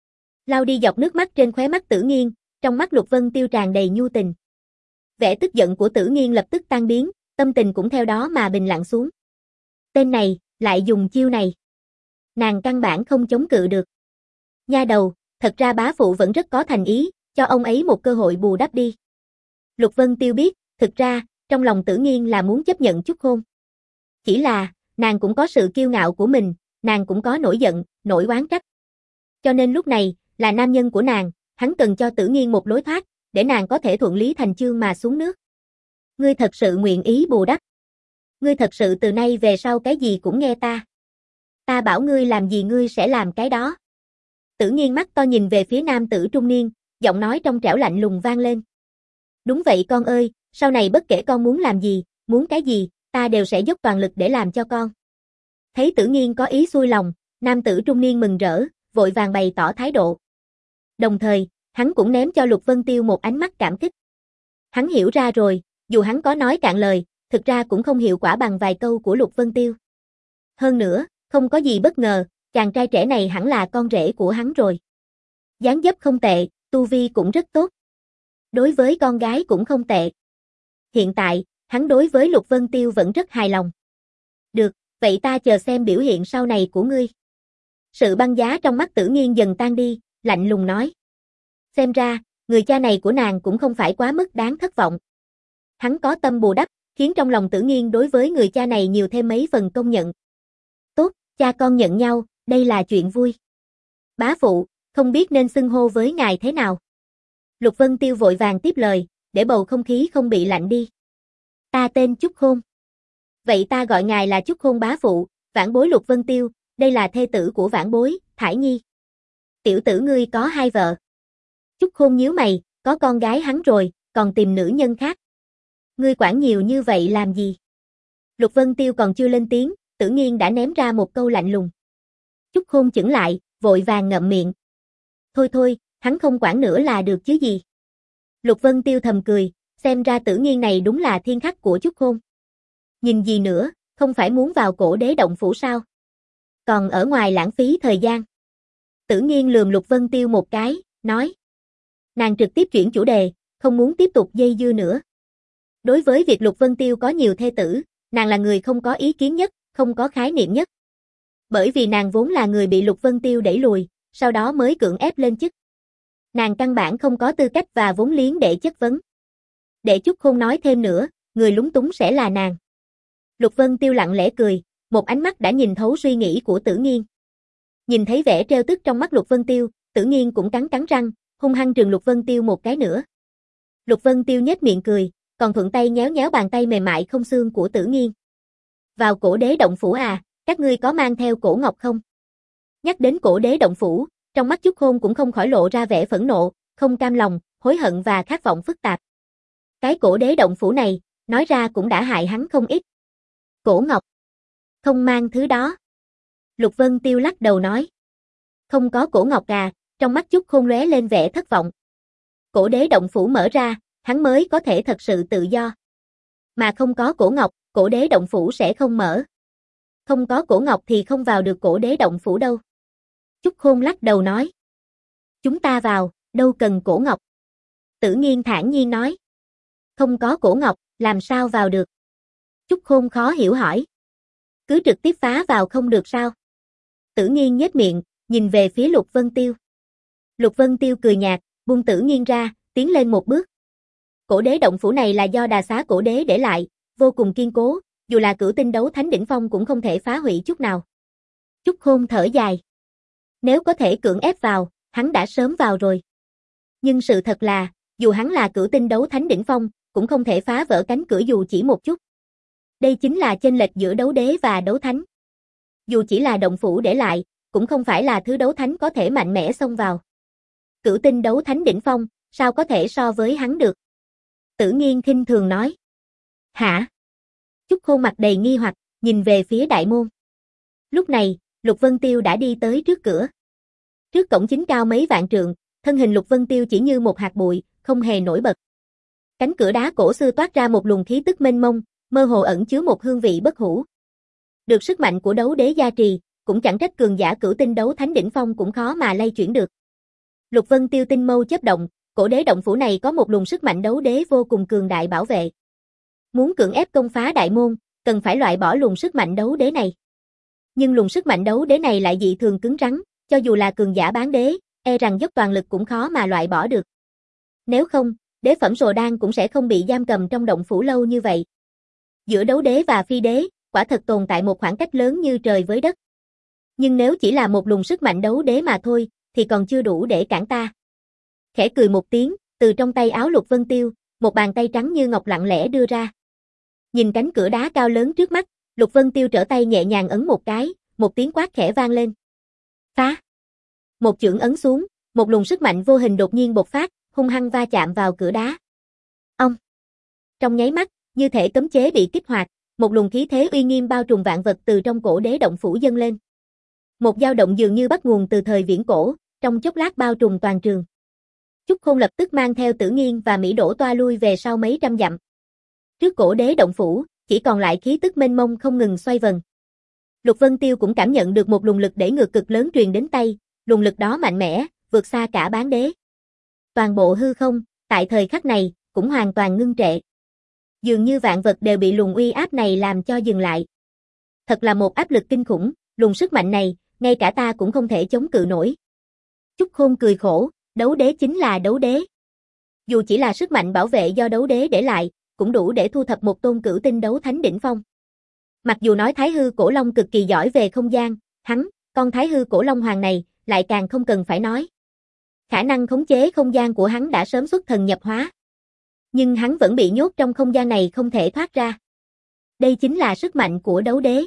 Lau đi giọt nước mắt trên khóe mắt Tử Nghiên, trong mắt Lục Vân Tiêu tràn đầy nhu tình. Vẻ tức giận của Tử Nghiên lập tức tan biến, tâm tình cũng theo đó mà bình lặng xuống. Tên này, lại dùng chiêu này. Nàng căn bản không chống cự được. Nha đầu, thật ra bá phụ vẫn rất có thành ý, cho ông ấy một cơ hội bù đắp đi. Lục Vân Tiêu biết, thực ra, trong lòng Tử Nghiên là muốn chấp nhận Chúc Khôn. Chỉ là, nàng cũng có sự kiêu ngạo của mình, nàng cũng có nỗi giận, nỗi oán trách. Cho nên lúc này, là nam nhân của nàng, hắn cần cho Tử Nghiên một lối thoát, để nàng có thể thuận lý thành chương mà xuống nước. Ngươi thật sự nguyện ý bù đắp. Ngươi thật sự từ nay về sau cái gì cũng nghe ta. Ta bảo ngươi làm gì ngươi sẽ làm cái đó. Tử Nghiên mắt to nhìn về phía nam tử trung niên, giọng nói trong trẻo lạnh lùng vang lên. Đúng vậy con ơi, sau này bất kể con muốn làm gì, muốn cái gì, ta đều sẽ dốc toàn lực để làm cho con. Thấy Tử Nghiên có ý xuôi lòng, nam tử trung niên mừng rỡ, vội vàng bày tỏ thái độ. Đồng thời, hắn cũng ném cho Lục Vân Tiêu một ánh mắt cảm kích. Hắn hiểu ra rồi, dù hắn có nói cạn lời, thực ra cũng không hiệu quả bằng vài câu của Lục Vân Tiêu. Hơn nữa, không có gì bất ngờ, chàng trai trẻ này hẳn là con rể của hắn rồi. Dáng dấp không tệ, tu vi cũng rất tốt. Đối với con gái cũng không tệ. Hiện tại, hắn đối với Lục Vân Tiêu vẫn rất hài lòng. Được, vậy ta chờ xem biểu hiện sau này của ngươi. Sự băng giá trong mắt Tử Nghiên dần tan đi, lạnh lùng nói. Xem ra, người cha này của nàng cũng không phải quá mức đáng thất vọng. Hắn có tâm bù đắp, khiến trong lòng Tử Nghiên đối với người cha này nhiều thêm mấy phần công nhận. Tốt, cha con nhận nhau, đây là chuyện vui. Bá phụ, không biết nên xưng hô với ngài thế nào? Lục Vân Tiêu vội vàng tiếp lời, để bầu không khí không bị lạnh đi. Ta tên Chúc Khôn. Vậy ta gọi ngài là Chúc Khôn bá phụ, vãn bối Lục Vân Tiêu, đây là thê tử của vãn bối, Thải Nhi. Tiểu tử ngươi có hai vợ. Chúc Khôn nhíu mày, có con gái hắn rồi, còn tìm nữ nhân khác. Ngươi quản nhiều như vậy làm gì? Lục Vân Tiêu còn chưa lên tiếng, Tử Nghiên đã ném ra một câu lạnh lùng. Chúc Khôn chững lại, vội vàng ngậm miệng. Thôi thôi, hắn không quản nữa là được chứ gì. Lục Vân Tiêu thầm cười, xem ra Tử Nghiên này đúng là thiên khắc của Chúc Khôn. Nhìn gì nữa, không phải muốn vào cổ đế động phủ sao? Còn ở ngoài lãng phí thời gian. Tử Nghiên lườm Lục Vân Tiêu một cái, nói. Nàng trực tiếp chuyển chủ đề, không muốn tiếp tục dây dưa nữa. Đối với việc Lục Vân Tiêu có nhiều thê tử, nàng là người không có ý kiến nhất, không có khái niệm nhất. Bởi vì nàng vốn là người bị Lục Vân Tiêu đẩy lùi, sau đó mới cưỡng ép lên chức. Nàng căn bản không có tư cách và vốn liếng để chất vấn. Để Chúc Khôn nói thêm nữa, người lúng túng sẽ là nàng. Lục Vân Tiêu lặng lẽ cười, một ánh mắt đã nhìn thấu suy nghĩ của Tử Nghiên. Nhìn thấy vẻ trêu tức trong mắt Lục Vân Tiêu, Tử Nghiên cũng cắn cắn răng, hung hăng trừng Lục Vân Tiêu một cái nữa. Lục Vân Tiêu nhếch miệng cười, còn thuận tay nhéo nhéo bàn tay mềm mại không xương của Tử Nghiên. Vào cổ đế động phủ à, các ngươi có mang theo cổ ngọc không? Nhắc đến cổ đế động phủ, trong mắt Chúc Khôn cũng không khỏi lộ ra vẻ phẫn nộ, không cam lòng, hối hận và khát vọng phức tạp. Cái cổ đế động phủ này, nói ra cũng đã hại hắn không ít. Cổ ngọc. Không mang thứ đó. Lục Vân Tiêu lắc đầu nói. Không có cổ ngọc à, trong mắt Chúc Khôn lóe lên vẻ thất vọng. Cổ đế động phủ mở ra, hắn mới có thể thật sự tự do. Mà không có cổ ngọc, cổ đế động phủ sẽ không mở. Không có cổ ngọc thì không vào được cổ đế động phủ đâu. Chúc Khôn lắc đầu nói. Chúng ta vào, đâu cần cổ ngọc. Tử Nghiên thản nhiên nói. Không có cổ ngọc, làm sao vào được? Chúc Khôn khó hiểu hỏi. Cứ trực tiếp phá vào không được sao? Tử Nghiên nhếch miệng, nhìn về phía Lục Vân Tiêu. Lục Vân Tiêu cười nhạt, buông Tử Nghiên ra, tiến lên một bước. Cổ đế động phủ này là do Đà Xá cổ đế để lại, vô cùng kiên cố, dù là cửu tinh đấu thánh đỉnh phong cũng không thể phá hủy chút nào. Chúc Khôn thở dài. Nếu có thể cưỡng ép vào, hắn đã sớm vào rồi. Nhưng sự thật là, dù hắn là cửu tinh đấu thánh đỉnh phong, cũng không thể phá vỡ cánh cửa dù chỉ một chút. Đây chính là chênh lệch giữa đấu đế và đấu thánh. Dù chỉ là động phủ để lại, cũng không phải là thứ đấu thánh có thể mạnh mẽ xông vào. Cửu tinh đấu thánh đỉnh phong, sao có thể so với hắn được? Tử Nghiên khinh thường nói. Hả? Chúc Khôn mặt đầy nghi hoặc, nhìn về phía đại môn. Lúc này, Lục Vân Tiêu đã đi tới trước cửa. Trước cổng chính cao mấy vạn trượng, thân hình Lục Vân Tiêu chỉ như một hạt bụi, không hề nổi bật. Cánh cửa đá cổ xưa toát ra một luồng khí tức mênh mông, mơ hồ ẩn chứa một hương vị bất hủ. Được sức mạnh của đấu đế gia trì, cũng chẳng trách cường giả cửu tinh đấu thánh đỉnh phong cũng khó mà lay chuyển được. Lục Vân Tiêu tinh mâu chớp động, cổ đế động phủ này có một luồng sức mạnh đấu đế vô cùng cường đại bảo vệ. Muốn cưỡng ép công phá đại môn, cần phải loại bỏ luồng sức mạnh đấu đế này. Nhưng luồng sức mạnh đấu đế này lại dị thường cứng rắn, cho dù là cường giả bán đế, e rằng dốc toàn lực cũng khó mà loại bỏ được. Nếu không, đế phẩm Sồ Đan cũng sẽ không bị giam cầm trong động phủ lâu như vậy. Giữa đấu đế và phi đế, quả thật tồn tại một khoảng cách lớn như trời với đất. Nhưng nếu chỉ là một luồng sức mạnh đấu đế mà thôi, thì còn chưa đủ để cản ta. Khẽ cười một tiếng, từ trong tay áo Lục Vân Tiêu, một bàn tay trắng như ngọc lặng lẽ đưa ra. Nhìn cánh cửa đá cao lớn trước mắt, Lục Vân Tiêu trở tay nhẹ nhàng ấn một cái, một tiếng quát khẽ vang lên. Phá! Một chưởng ấn xuống, một luồng sức mạnh vô hình đột nhiên bộc phát, hung hăng va chạm vào cửa đá. Ông! Trong nháy mắt, như thể cấm chế bị kích hoạt, một luồng khí thế uy nghiêm bao trùm vạn vật từ trong cổ đế động phủ dâng lên. Một dao động dường như bắt nguồn từ thời viễn cổ, trong chốc lát bao trùm toàn trường. Chúc Khôn lập tức mang theo Tử Nghiên và Mỹ Đỗ toa lui về sau mấy trăm dặm. Trước cổ đế động phủ, chỉ còn lại khí tức mênh mông không ngừng xoay vần. Lục Vân Tiêu cũng cảm nhận được một luồng lực đẩy ngược cực lớn truyền đến tay, luồng lực đó mạnh mẽ, vượt xa cả bán đế. Toàn bộ hư không, tại thời khắc này, cũng hoàn toàn ngưng trệ. Dường như vạn vật đều bị luồng uy áp này làm cho dừng lại. Thật là một áp lực kinh khủng, luồng sức mạnh này, ngay cả ta cũng không thể chống cự nổi. Chúc Khôn cười khổ, đấu đế chính là đấu đế. Dù chỉ là sức mạnh bảo vệ do đấu đế để lại, cũng đủ để thu thập một tôn cửu tinh đấu thánh đỉnh phong. Mặc dù nói Thái Hư Cổ Long cực kỳ giỏi về không gian, hắn, con Thái Hư Cổ Long Hoàng này, lại càng không cần phải nói. Khả năng khống chế không gian của hắn đã sớm xuất thần nhập hóa. Nhưng hắn vẫn bị nhốt trong không gian này không thể thoát ra. Đây chính là sức mạnh của đấu đế.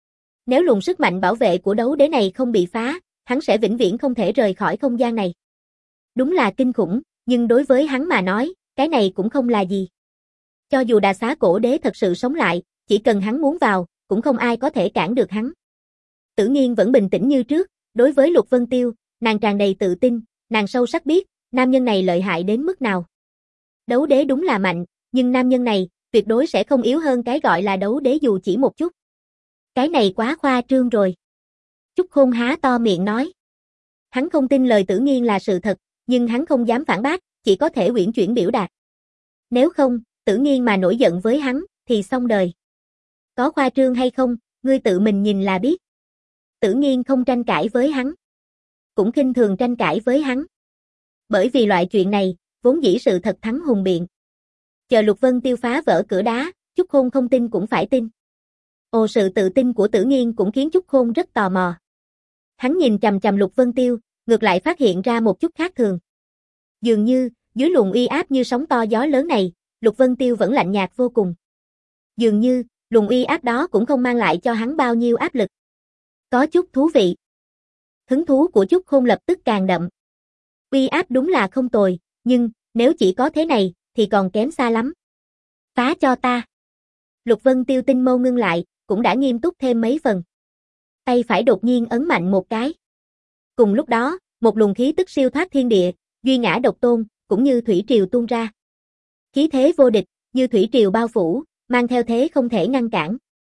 Nếu luồng sức mạnh bảo vệ của đấu đế này không bị phá, hắn sẽ vĩnh viễn không thể rời khỏi không gian này. Đúng là kinh khủng, nhưng đối với hắn mà nói, cái này cũng không là gì. Cho dù Đà Xá Cổ Đế thật sự sống lại, chỉ cần hắn muốn vào, cũng không ai có thể cản được hắn. Tử Nghiên vẫn bình tĩnh như trước, đối với Lục Vân Tiêu, nàng tràn đầy tự tin, nàng sâu sắc biết, nam nhân này lợi hại đến mức nào. Đấu đế đúng là mạnh, nhưng nam nhân này, tuyệt đối sẽ không yếu hơn cái gọi là đấu đế dù chỉ một chút. Cái này quá khoa trương rồi. Chúc Khôn há to miệng nói. Hắn không tin lời Tử Nghiên là sự thật, nhưng hắn không dám phản bác, chỉ có thể uyển chuyển biểu đạt. Nếu không, Tử Nghiên mà nổi giận với hắn, thì xong đời. Có khoa trương hay không, ngươi tự mình nhìn là biết. Tử Nghiên không tranh cãi với hắn. Cũng khinh thường tranh cãi với hắn. Bởi vì loại chuyện này, vốn dĩ sự thật thắng hùng biện. Chờ Lục Vân Tiêu phá vỡ cửa đá, Chúc Khôn không tin cũng phải tin. Ồ, sự tự tin của Tử Nghiên cũng khiến Chúc Khôn rất tò mò. Hắn nhìn chằm chằm Lục Vân Tiêu, ngược lại phát hiện ra một chút khác thường. Dường như, dưới luồng uy áp như sóng to gió lớn này, Lục Vân Tiêu vẫn lạnh nhạt vô cùng. Dường như, luồng uy áp đó cũng không mang lại cho hắn bao nhiêu áp lực. Có chút thú vị. Hứng thú của Chúc Khôn lập tức càng đậm. Uy áp đúng là không tồi, nhưng, nếu chỉ có thế này, thì còn kém xa lắm. Phá cho ta. Lục Vân Tiêu tinh mâu ngưng lại, cũng đã nghiêm túc thêm mấy phần. Tay phải đột nhiên ấn mạnh một cái. Cùng lúc đó, một luồng khí tức siêu thoát thiên địa, duy ngã độc tôn, cũng như thủy triều tuôn ra. Khí thế vô địch, như thủy triều bao phủ, mang theo thế không thể ngăn cản.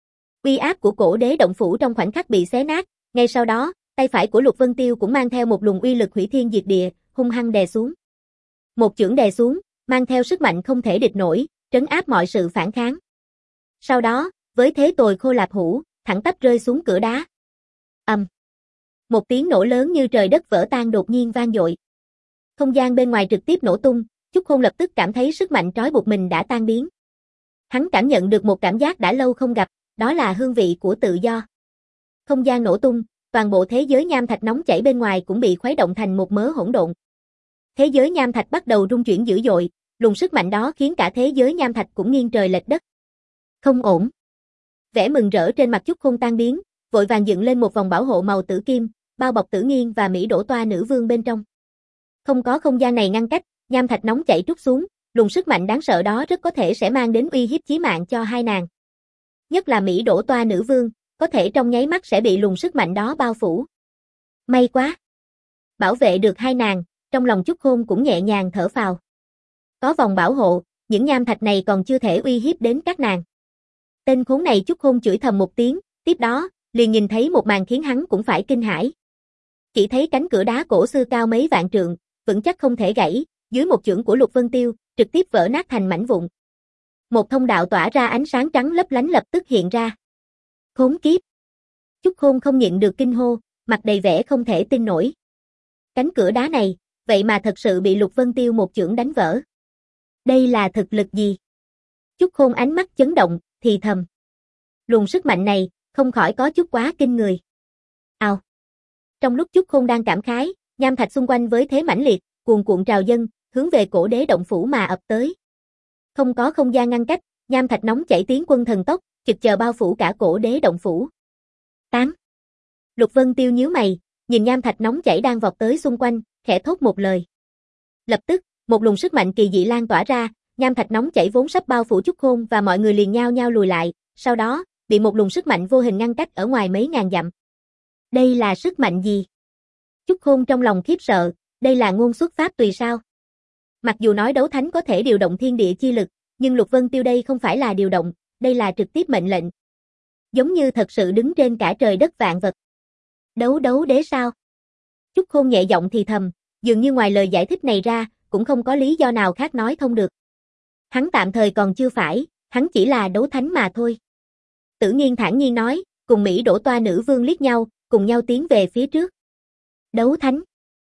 Uy áp của cổ đế động phủ trong khoảnh khắc bị xé nát, ngay sau đó, tay phải của Lục Vân Tiêu cũng mang theo một luồng uy lực hủy thiên diệt địa, hung hăng đè xuống. Một chưởng đè xuống, mang theo sức mạnh không thể địch nổi, trấn áp mọi sự phản kháng. Sau đó, với thế tồi khô lạp hủ, thẳng tắp rơi xuống cửa đá. Ầm. Um. Một tiếng nổ lớn như trời đất vỡ tan đột nhiên vang dội. Không gian bên ngoài trực tiếp nổ tung, Chúc Khôn lập tức cảm thấy sức mạnh trói buộc mình đã tan biến. Hắn cảm nhận được một cảm giác đã lâu không gặp, đó là hương vị của tự do. Không gian nổ tung, toàn bộ thế giới nham thạch nóng chảy bên ngoài cũng bị khuấy động thành một mớ hỗn độn. Thế giới nham thạch bắt đầu rung chuyển dữ dội, luồng sức mạnh đó khiến cả thế giới nham thạch cũng nghiêng trời lệch đất. Không ổn. Vẻ mừng rỡ trên mặt Chúc Khôn tan biến, vội vàng dựng lên một vòng bảo hộ màu tử kim, bao bọc Tử Nghiên và Mỹ Đỗ Toa nữ vương bên trong. Không có không gian này ngăn cách, nham thạch nóng chảy trút xuống, luồng sức mạnh đáng sợ đó rất có thể sẽ mang đến uy hiếp chí mạng cho hai nàng. Nhất là Mỹ Đỗ Toa nữ vương, có thể trong nháy mắt sẽ bị luồng sức mạnh đó bao phủ. May quá. Bảo vệ được hai nàng, trong lòng Chúc Khôn cũng nhẹ nhàng thở phào. Có vòng bảo hộ, những nham thạch này còn chưa thể uy hiếp đến các nàng. Tên khốn này Chúc Khôn chửi thầm một tiếng, tiếp đó, liền nhìn thấy một màn khiến hắn cũng phải kinh hãi. Chỉ thấy cánh cửa đá cổ xưa cao mấy vạn trượng, vững chắc không thể gãy, dưới một chưởng của Lục Vân Tiêu, trực tiếp vỡ nát thành mảnh vụn. Một thông đạo tỏa ra ánh sáng trắng lấp lánh lập tức hiện ra. Khốn kiếp! Chúc Khôn không nhịn được kinh hô, mặt đầy vẻ không thể tin nổi. Cánh cửa đá này, vậy mà thật sự bị Lục Vân Tiêu một chưởng đánh vỡ. Đây là thực lực gì? Chúc Khôn ánh mắt chấn động, thì thầm. Luồng sức mạnh này, không khỏi có chút quá kinh người. Ào! Trong lúc Chúc Khôn đang cảm khái, nham thạch xung quanh với thế mãnh liệt, cuồn cuộn trào dâng, hướng về cổ đế động phủ mà ập tới. Không có không gian ngăn cách, nham thạch nóng chảy tiến quân thần tốc, trực chờ bao phủ cả cổ đế động phủ. Tán! Lục Vân Tiêu nhíu mày, nhìn nham thạch nóng chảy đang vọt tới xung quanh, khẽ thốt một lời. Lập tức, một luồng sức mạnh kỳ dị lan tỏa ra, nham thạch nóng chảy vốn sắp bao phủ Chúc Khôn và mọi người liền nhao nhao lùi lại, sau đó, bị một luồng sức mạnh vô hình ngăn cách ở ngoài mấy ngàn dặm. Đây là sức mạnh gì? Chúc Khôn trong lòng khiếp sợ, đây là ngôn xuất pháp tùy sao? Mặc dù nói đấu thánh có thể điều động thiên địa chi lực, nhưng Lục Vân Tiêu đây không phải là điều động, đây là trực tiếp mệnh lệnh. Giống như thật sự đứng trên cả trời đất vạn vật. Đấu đấu đế sao? Chúc Khôn nhẹ giọng thì thầm, dường như ngoài lời giải thích này ra, cũng không có lý do nào khác nói thông được. Hắn tạm thời còn chưa phải, hắn chỉ là đấu thánh mà thôi. Tử Nghiên thản nhiên nói, cùng Mỹ Đỗ Toa nữ vương liếc nhau, cùng nhau tiến về phía trước. Đấu thánh?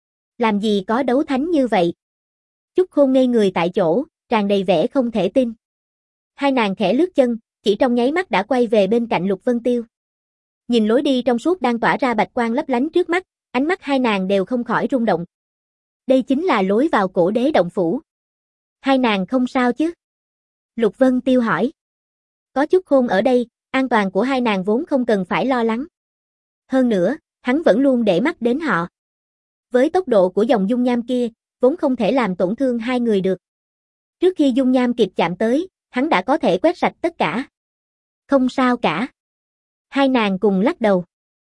Làm gì có đấu thánh như vậy? Chúc Khôn ngây người tại chỗ, tràn đầy vẻ không thể tin. Hai nàng khẽ lướt chân, chỉ trong nháy mắt đã quay về bên cạnh Lục Vân Tiêu. Nhìn lối đi trong suốt đang tỏa ra bạch quang lấp lánh trước mắt, ánh mắt hai nàng đều không khỏi rung động. Đây chính là lối vào cổ đế động phủ. Hai nàng không sao chứ? Lục Vân Tiêu hỏi. Có chút khôn ở đây, an toàn của hai nàng vốn không cần phải lo lắng. Hơn nữa, hắn vẫn luôn để mắt đến họ. Với tốc độ của dòng dung nham kia, vốn không thể làm tổn thương hai người được. Trước khi dung nham kịp chạm tới, hắn đã có thể quét sạch tất cả. Không sao cả. Hai nàng cùng lắc đầu.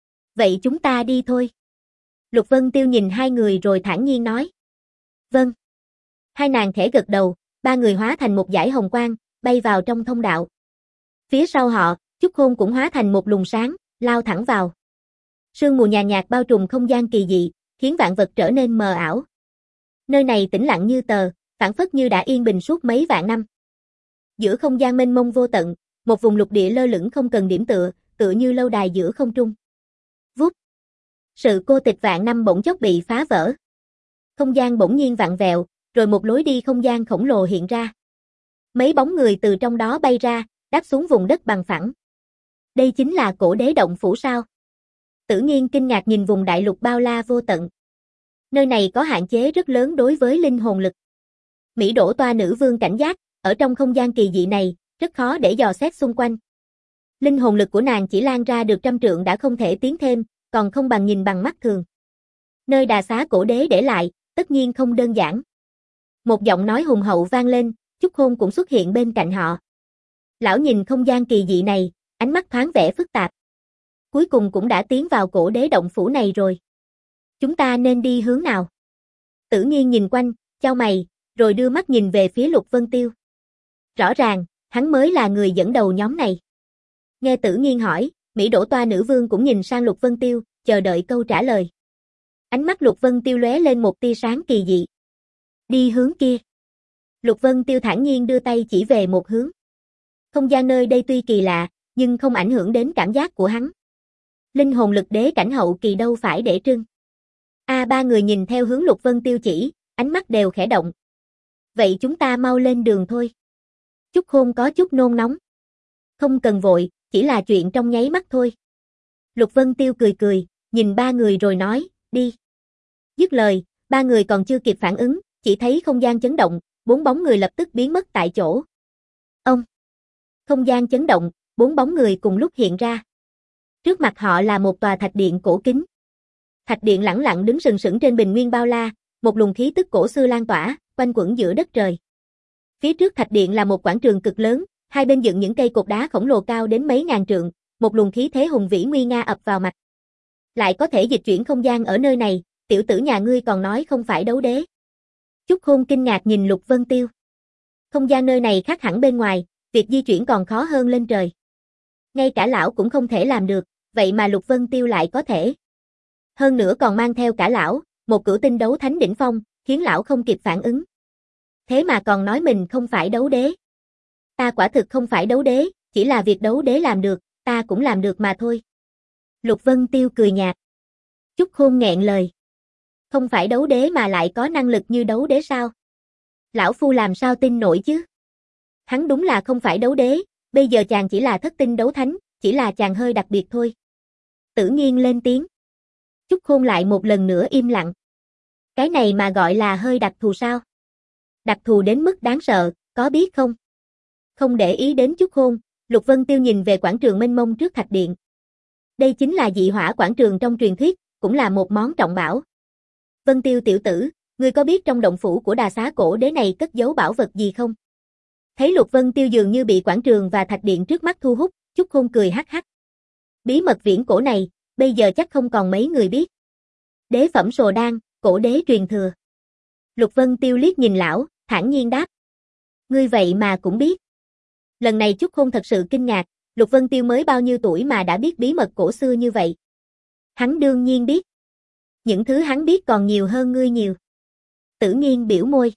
Vậy chúng ta đi thôi. Lục Vân Tiêu nhìn hai người rồi thản nhiên nói. Vâng. Hai nàng khẽ gật đầu, ba người hóa thành một dải hồng quang, bay vào trong thông đạo. Phía sau họ, Chúc Khôn cũng hóa thành một luồng sáng, lao thẳng vào. Sương mù nhàn nhạt bao trùm không gian kỳ dị, khiến vạn vật trở nên mờ ảo. Nơi này tĩnh lặng như tờ, phảng phất như đã yên bình suốt mấy vạn năm. Giữa không gian mênh mông vô tận, một vùng lục địa lơ lửng không cần điểm tựa, tựa như lâu đài giữa không trung. Vút. Sự cô tịch vạn năm bỗng chốc bị phá vỡ. Không gian bỗng nhiên vặn vẹo, rồi một lối đi không gian khổng lồ hiện ra. Mấy bóng người từ trong đó bay ra, đáp xuống vùng đất bằng phẳng. Đây chính là cổ đế động phủ sao? Tử Nghiên kinh ngạc nhìn vùng đại lục bao la vô tận. Nơi này có hạn chế rất lớn đối với linh hồn lực. Mỹ Đỗ Toa nữ vương cảnh giác, ở trong không gian kỳ dị này, rất khó để dò xét xung quanh. Linh hồn lực của nàng chỉ lan ra được trăm trượng đã không thể tiến thêm, còn không bằng nhìn bằng mắt thường. Nơi đà xá cổ đế để lại, tất nhiên không đơn giản. Một giọng nói hùng hậu vang lên, Chúc Khôn cũng xuất hiện bên cạnh họ. Lão nhìn không gian kỳ dị này, ánh mắt thoáng vẻ phức tạp. Cuối cùng cũng đã tiến vào cổ đế động phủ này rồi. Chúng ta nên đi hướng nào? Tử Nghiên nhìn quanh, chau mày, rồi đưa mắt nhìn về phía Lục Vân Tiêu. Rõ ràng, hắn mới là người dẫn đầu nhóm này. Nghe Tử Nghiên hỏi, Mỹ Đỗ Toa nữ vương cũng nhìn sang Lục Vân Tiêu, chờ đợi câu trả lời. Ánh mắt Lục Vân Tiêu lóe lên một tia sáng kỳ dị. Đi hướng kia. Lục Vân Tiêu thản nhiên đưa tay chỉ về một hướng. Không gian nơi đây tuy kỳ lạ, nhưng không ảnh hưởng đến cảm giác của hắn. Linh hồn lực đế cảnh hậu kỳ đâu phải để trưng. A ba người nhìn theo hướng Lục Vân Tiêu chỉ, ánh mắt đều khẽ động. Vậy chúng ta mau lên đường thôi. Chúc Khôn có chút nôn nóng. Không cần vội, chỉ là chuyện trong nháy mắt thôi. Lục Vân Tiêu cười cười, nhìn ba người rồi nói, đi. Dứt lời, ba người còn chưa kịp phản ứng, chỉ thấy không gian chấn động, bốn bóng người lập tức biến mất tại chỗ. Ông! Không gian chấn động, bốn bóng người cùng lúc hiện ra. Trước mặt họ là một tòa thạch điện cổ kính. Thạch điện lẳng lặng đứng sừng sững trên bình nguyên bao la, một luồng khí tức cổ xưa lan tỏa, quanh quẩn giữa đất trời. Phía trước thạch điện là một quảng trường cực lớn, hai bên dựng những cây cột đá khổng lồ cao đến mấy ngàn trượng, một luồng khí thế hùng vĩ nguy nga ập vào mặt. Lại có thể dịch chuyển không gian ở nơi này, tiểu tử nhà ngươi còn nói không phải đấu đế. Chúc Khôn kinh ngạc nhìn Lục Vân Tiêu. Không gian nơi này khác hẳn bên ngoài, việc di chuyển còn khó hơn lên trời. Ngay cả lão cũng không thể làm được, vậy mà Lục Vân Tiêu lại có thể. Hơn nữa còn mang theo cả lão, một cửu tinh đấu thánh đỉnh phong, khiến lão không kịp phản ứng. Thế mà còn nói mình không phải đấu đế. Ta quả thực không phải đấu đế, chỉ là việc đấu đế làm được, ta cũng làm được mà thôi. Lục Vân Tiêu cười nhạt. Chúc Khôn nghẹn lời. Không phải đấu đế mà lại có năng lực như đấu đế sao? Lão phu làm sao tin nổi chứ? Hắn đúng là không phải đấu đế, bây giờ chàng chỉ là thất tinh đấu thánh, chỉ là chàng hơi đặc biệt thôi. Tử Nghiên lên tiếng. Chúc Khôn lại một lần nữa im lặng. Cái này mà gọi là hơi đặc thù sao? Đặc thù đến mức đáng sợ, có biết không? Không để ý đến Chúc Khôn, Lục Vân Tiêu nhìn về quảng trường mênh mông trước thạch điện. Đây chính là dị hỏa quảng trường trong truyền thuyết, cũng là một món trọng bảo. Vân Tiêu tiểu tử, ngươi có biết trong động phủ của đà xá cổ đế này cất giấu bảo vật gì không? Thấy Lục Vân Tiêu dường như bị quảng trường và thạch điện trước mắt thu hút, Chúc Khôn cười hắc hắc. Bí mật viễn cổ này, bây giờ chắc không còn mấy người biết. Đế phẩm sồ đan, cổ đế truyền thừa. Lục Vân Tiêu liếc nhìn lão, thản nhiên đáp. Ngươi vậy mà cũng biết. Lần này Chúc Khôn thật sự kinh ngạc, Lục Vân Tiêu mới bao nhiêu tuổi mà đã biết bí mật cổ xưa như vậy. Hắn đương nhiên biết. Những thứ hắn biết còn nhiều hơn ngươi nhiều. Tử Nghiên biểu môi.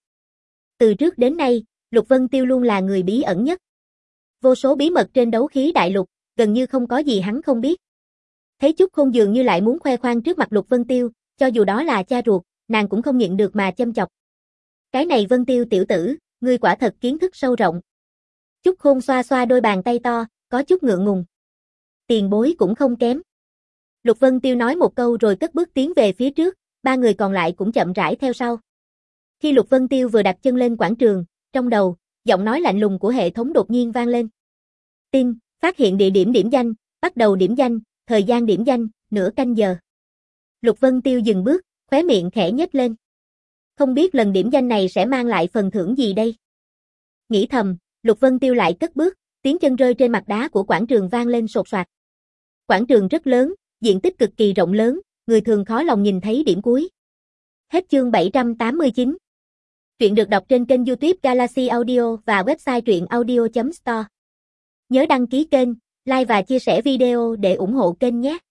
Từ trước đến nay, Lục Vân Tiêu luôn là người bí ẩn nhất. Vô số bí mật trên đấu khí đại lục, gần như không có gì hắn không biết. Thấy Chúc Khôn dường như lại muốn khoe khoang trước mặt Lục Vân Tiêu, cho dù đó là cha ruột, nàng cũng không nhịn được mà châm chọc. Cái này Vân Tiêu tiểu tử, ngươi quả thật kiến thức sâu rộng. Chúc Khôn xoa xoa đôi bàn tay to, có chút ngượng ngùng. Tiền bối cũng không kém. Lục Vân Tiêu nói một câu rồi cất bước tiến về phía trước, ba người còn lại cũng chậm rãi theo sau. Khi Lục Vân Tiêu vừa đặt chân lên quảng trường, trong đầu, giọng nói lạnh lùng của hệ thống đột nhiên vang lên. Tin, phát hiện địa điểm điểm danh, bắt đầu điểm danh, thời gian điểm danh, nửa canh giờ. Lục Vân Tiêu dừng bước, khóe miệng khẽ nhếch lên. Không biết lần điểm danh này sẽ mang lại phần thưởng gì đây? Nghĩ thầm, Lục Vân Tiêu lại cất bước, tiếng chân rơi trên mặt đá của quảng trường vang lên sột soạt. Quảng trường rất lớn, diện tích cực kỳ rộng lớn, người thường khó lòng nhìn thấy điểm cuối. Hết chương bảy trăm tám mươi chín. Truyện được đọc trên kênh YouTube Galaxy Audio và website truyện audio chấm store. Nhớ đăng ký kênh, like và chia sẻ video để ủng hộ kênh nhé.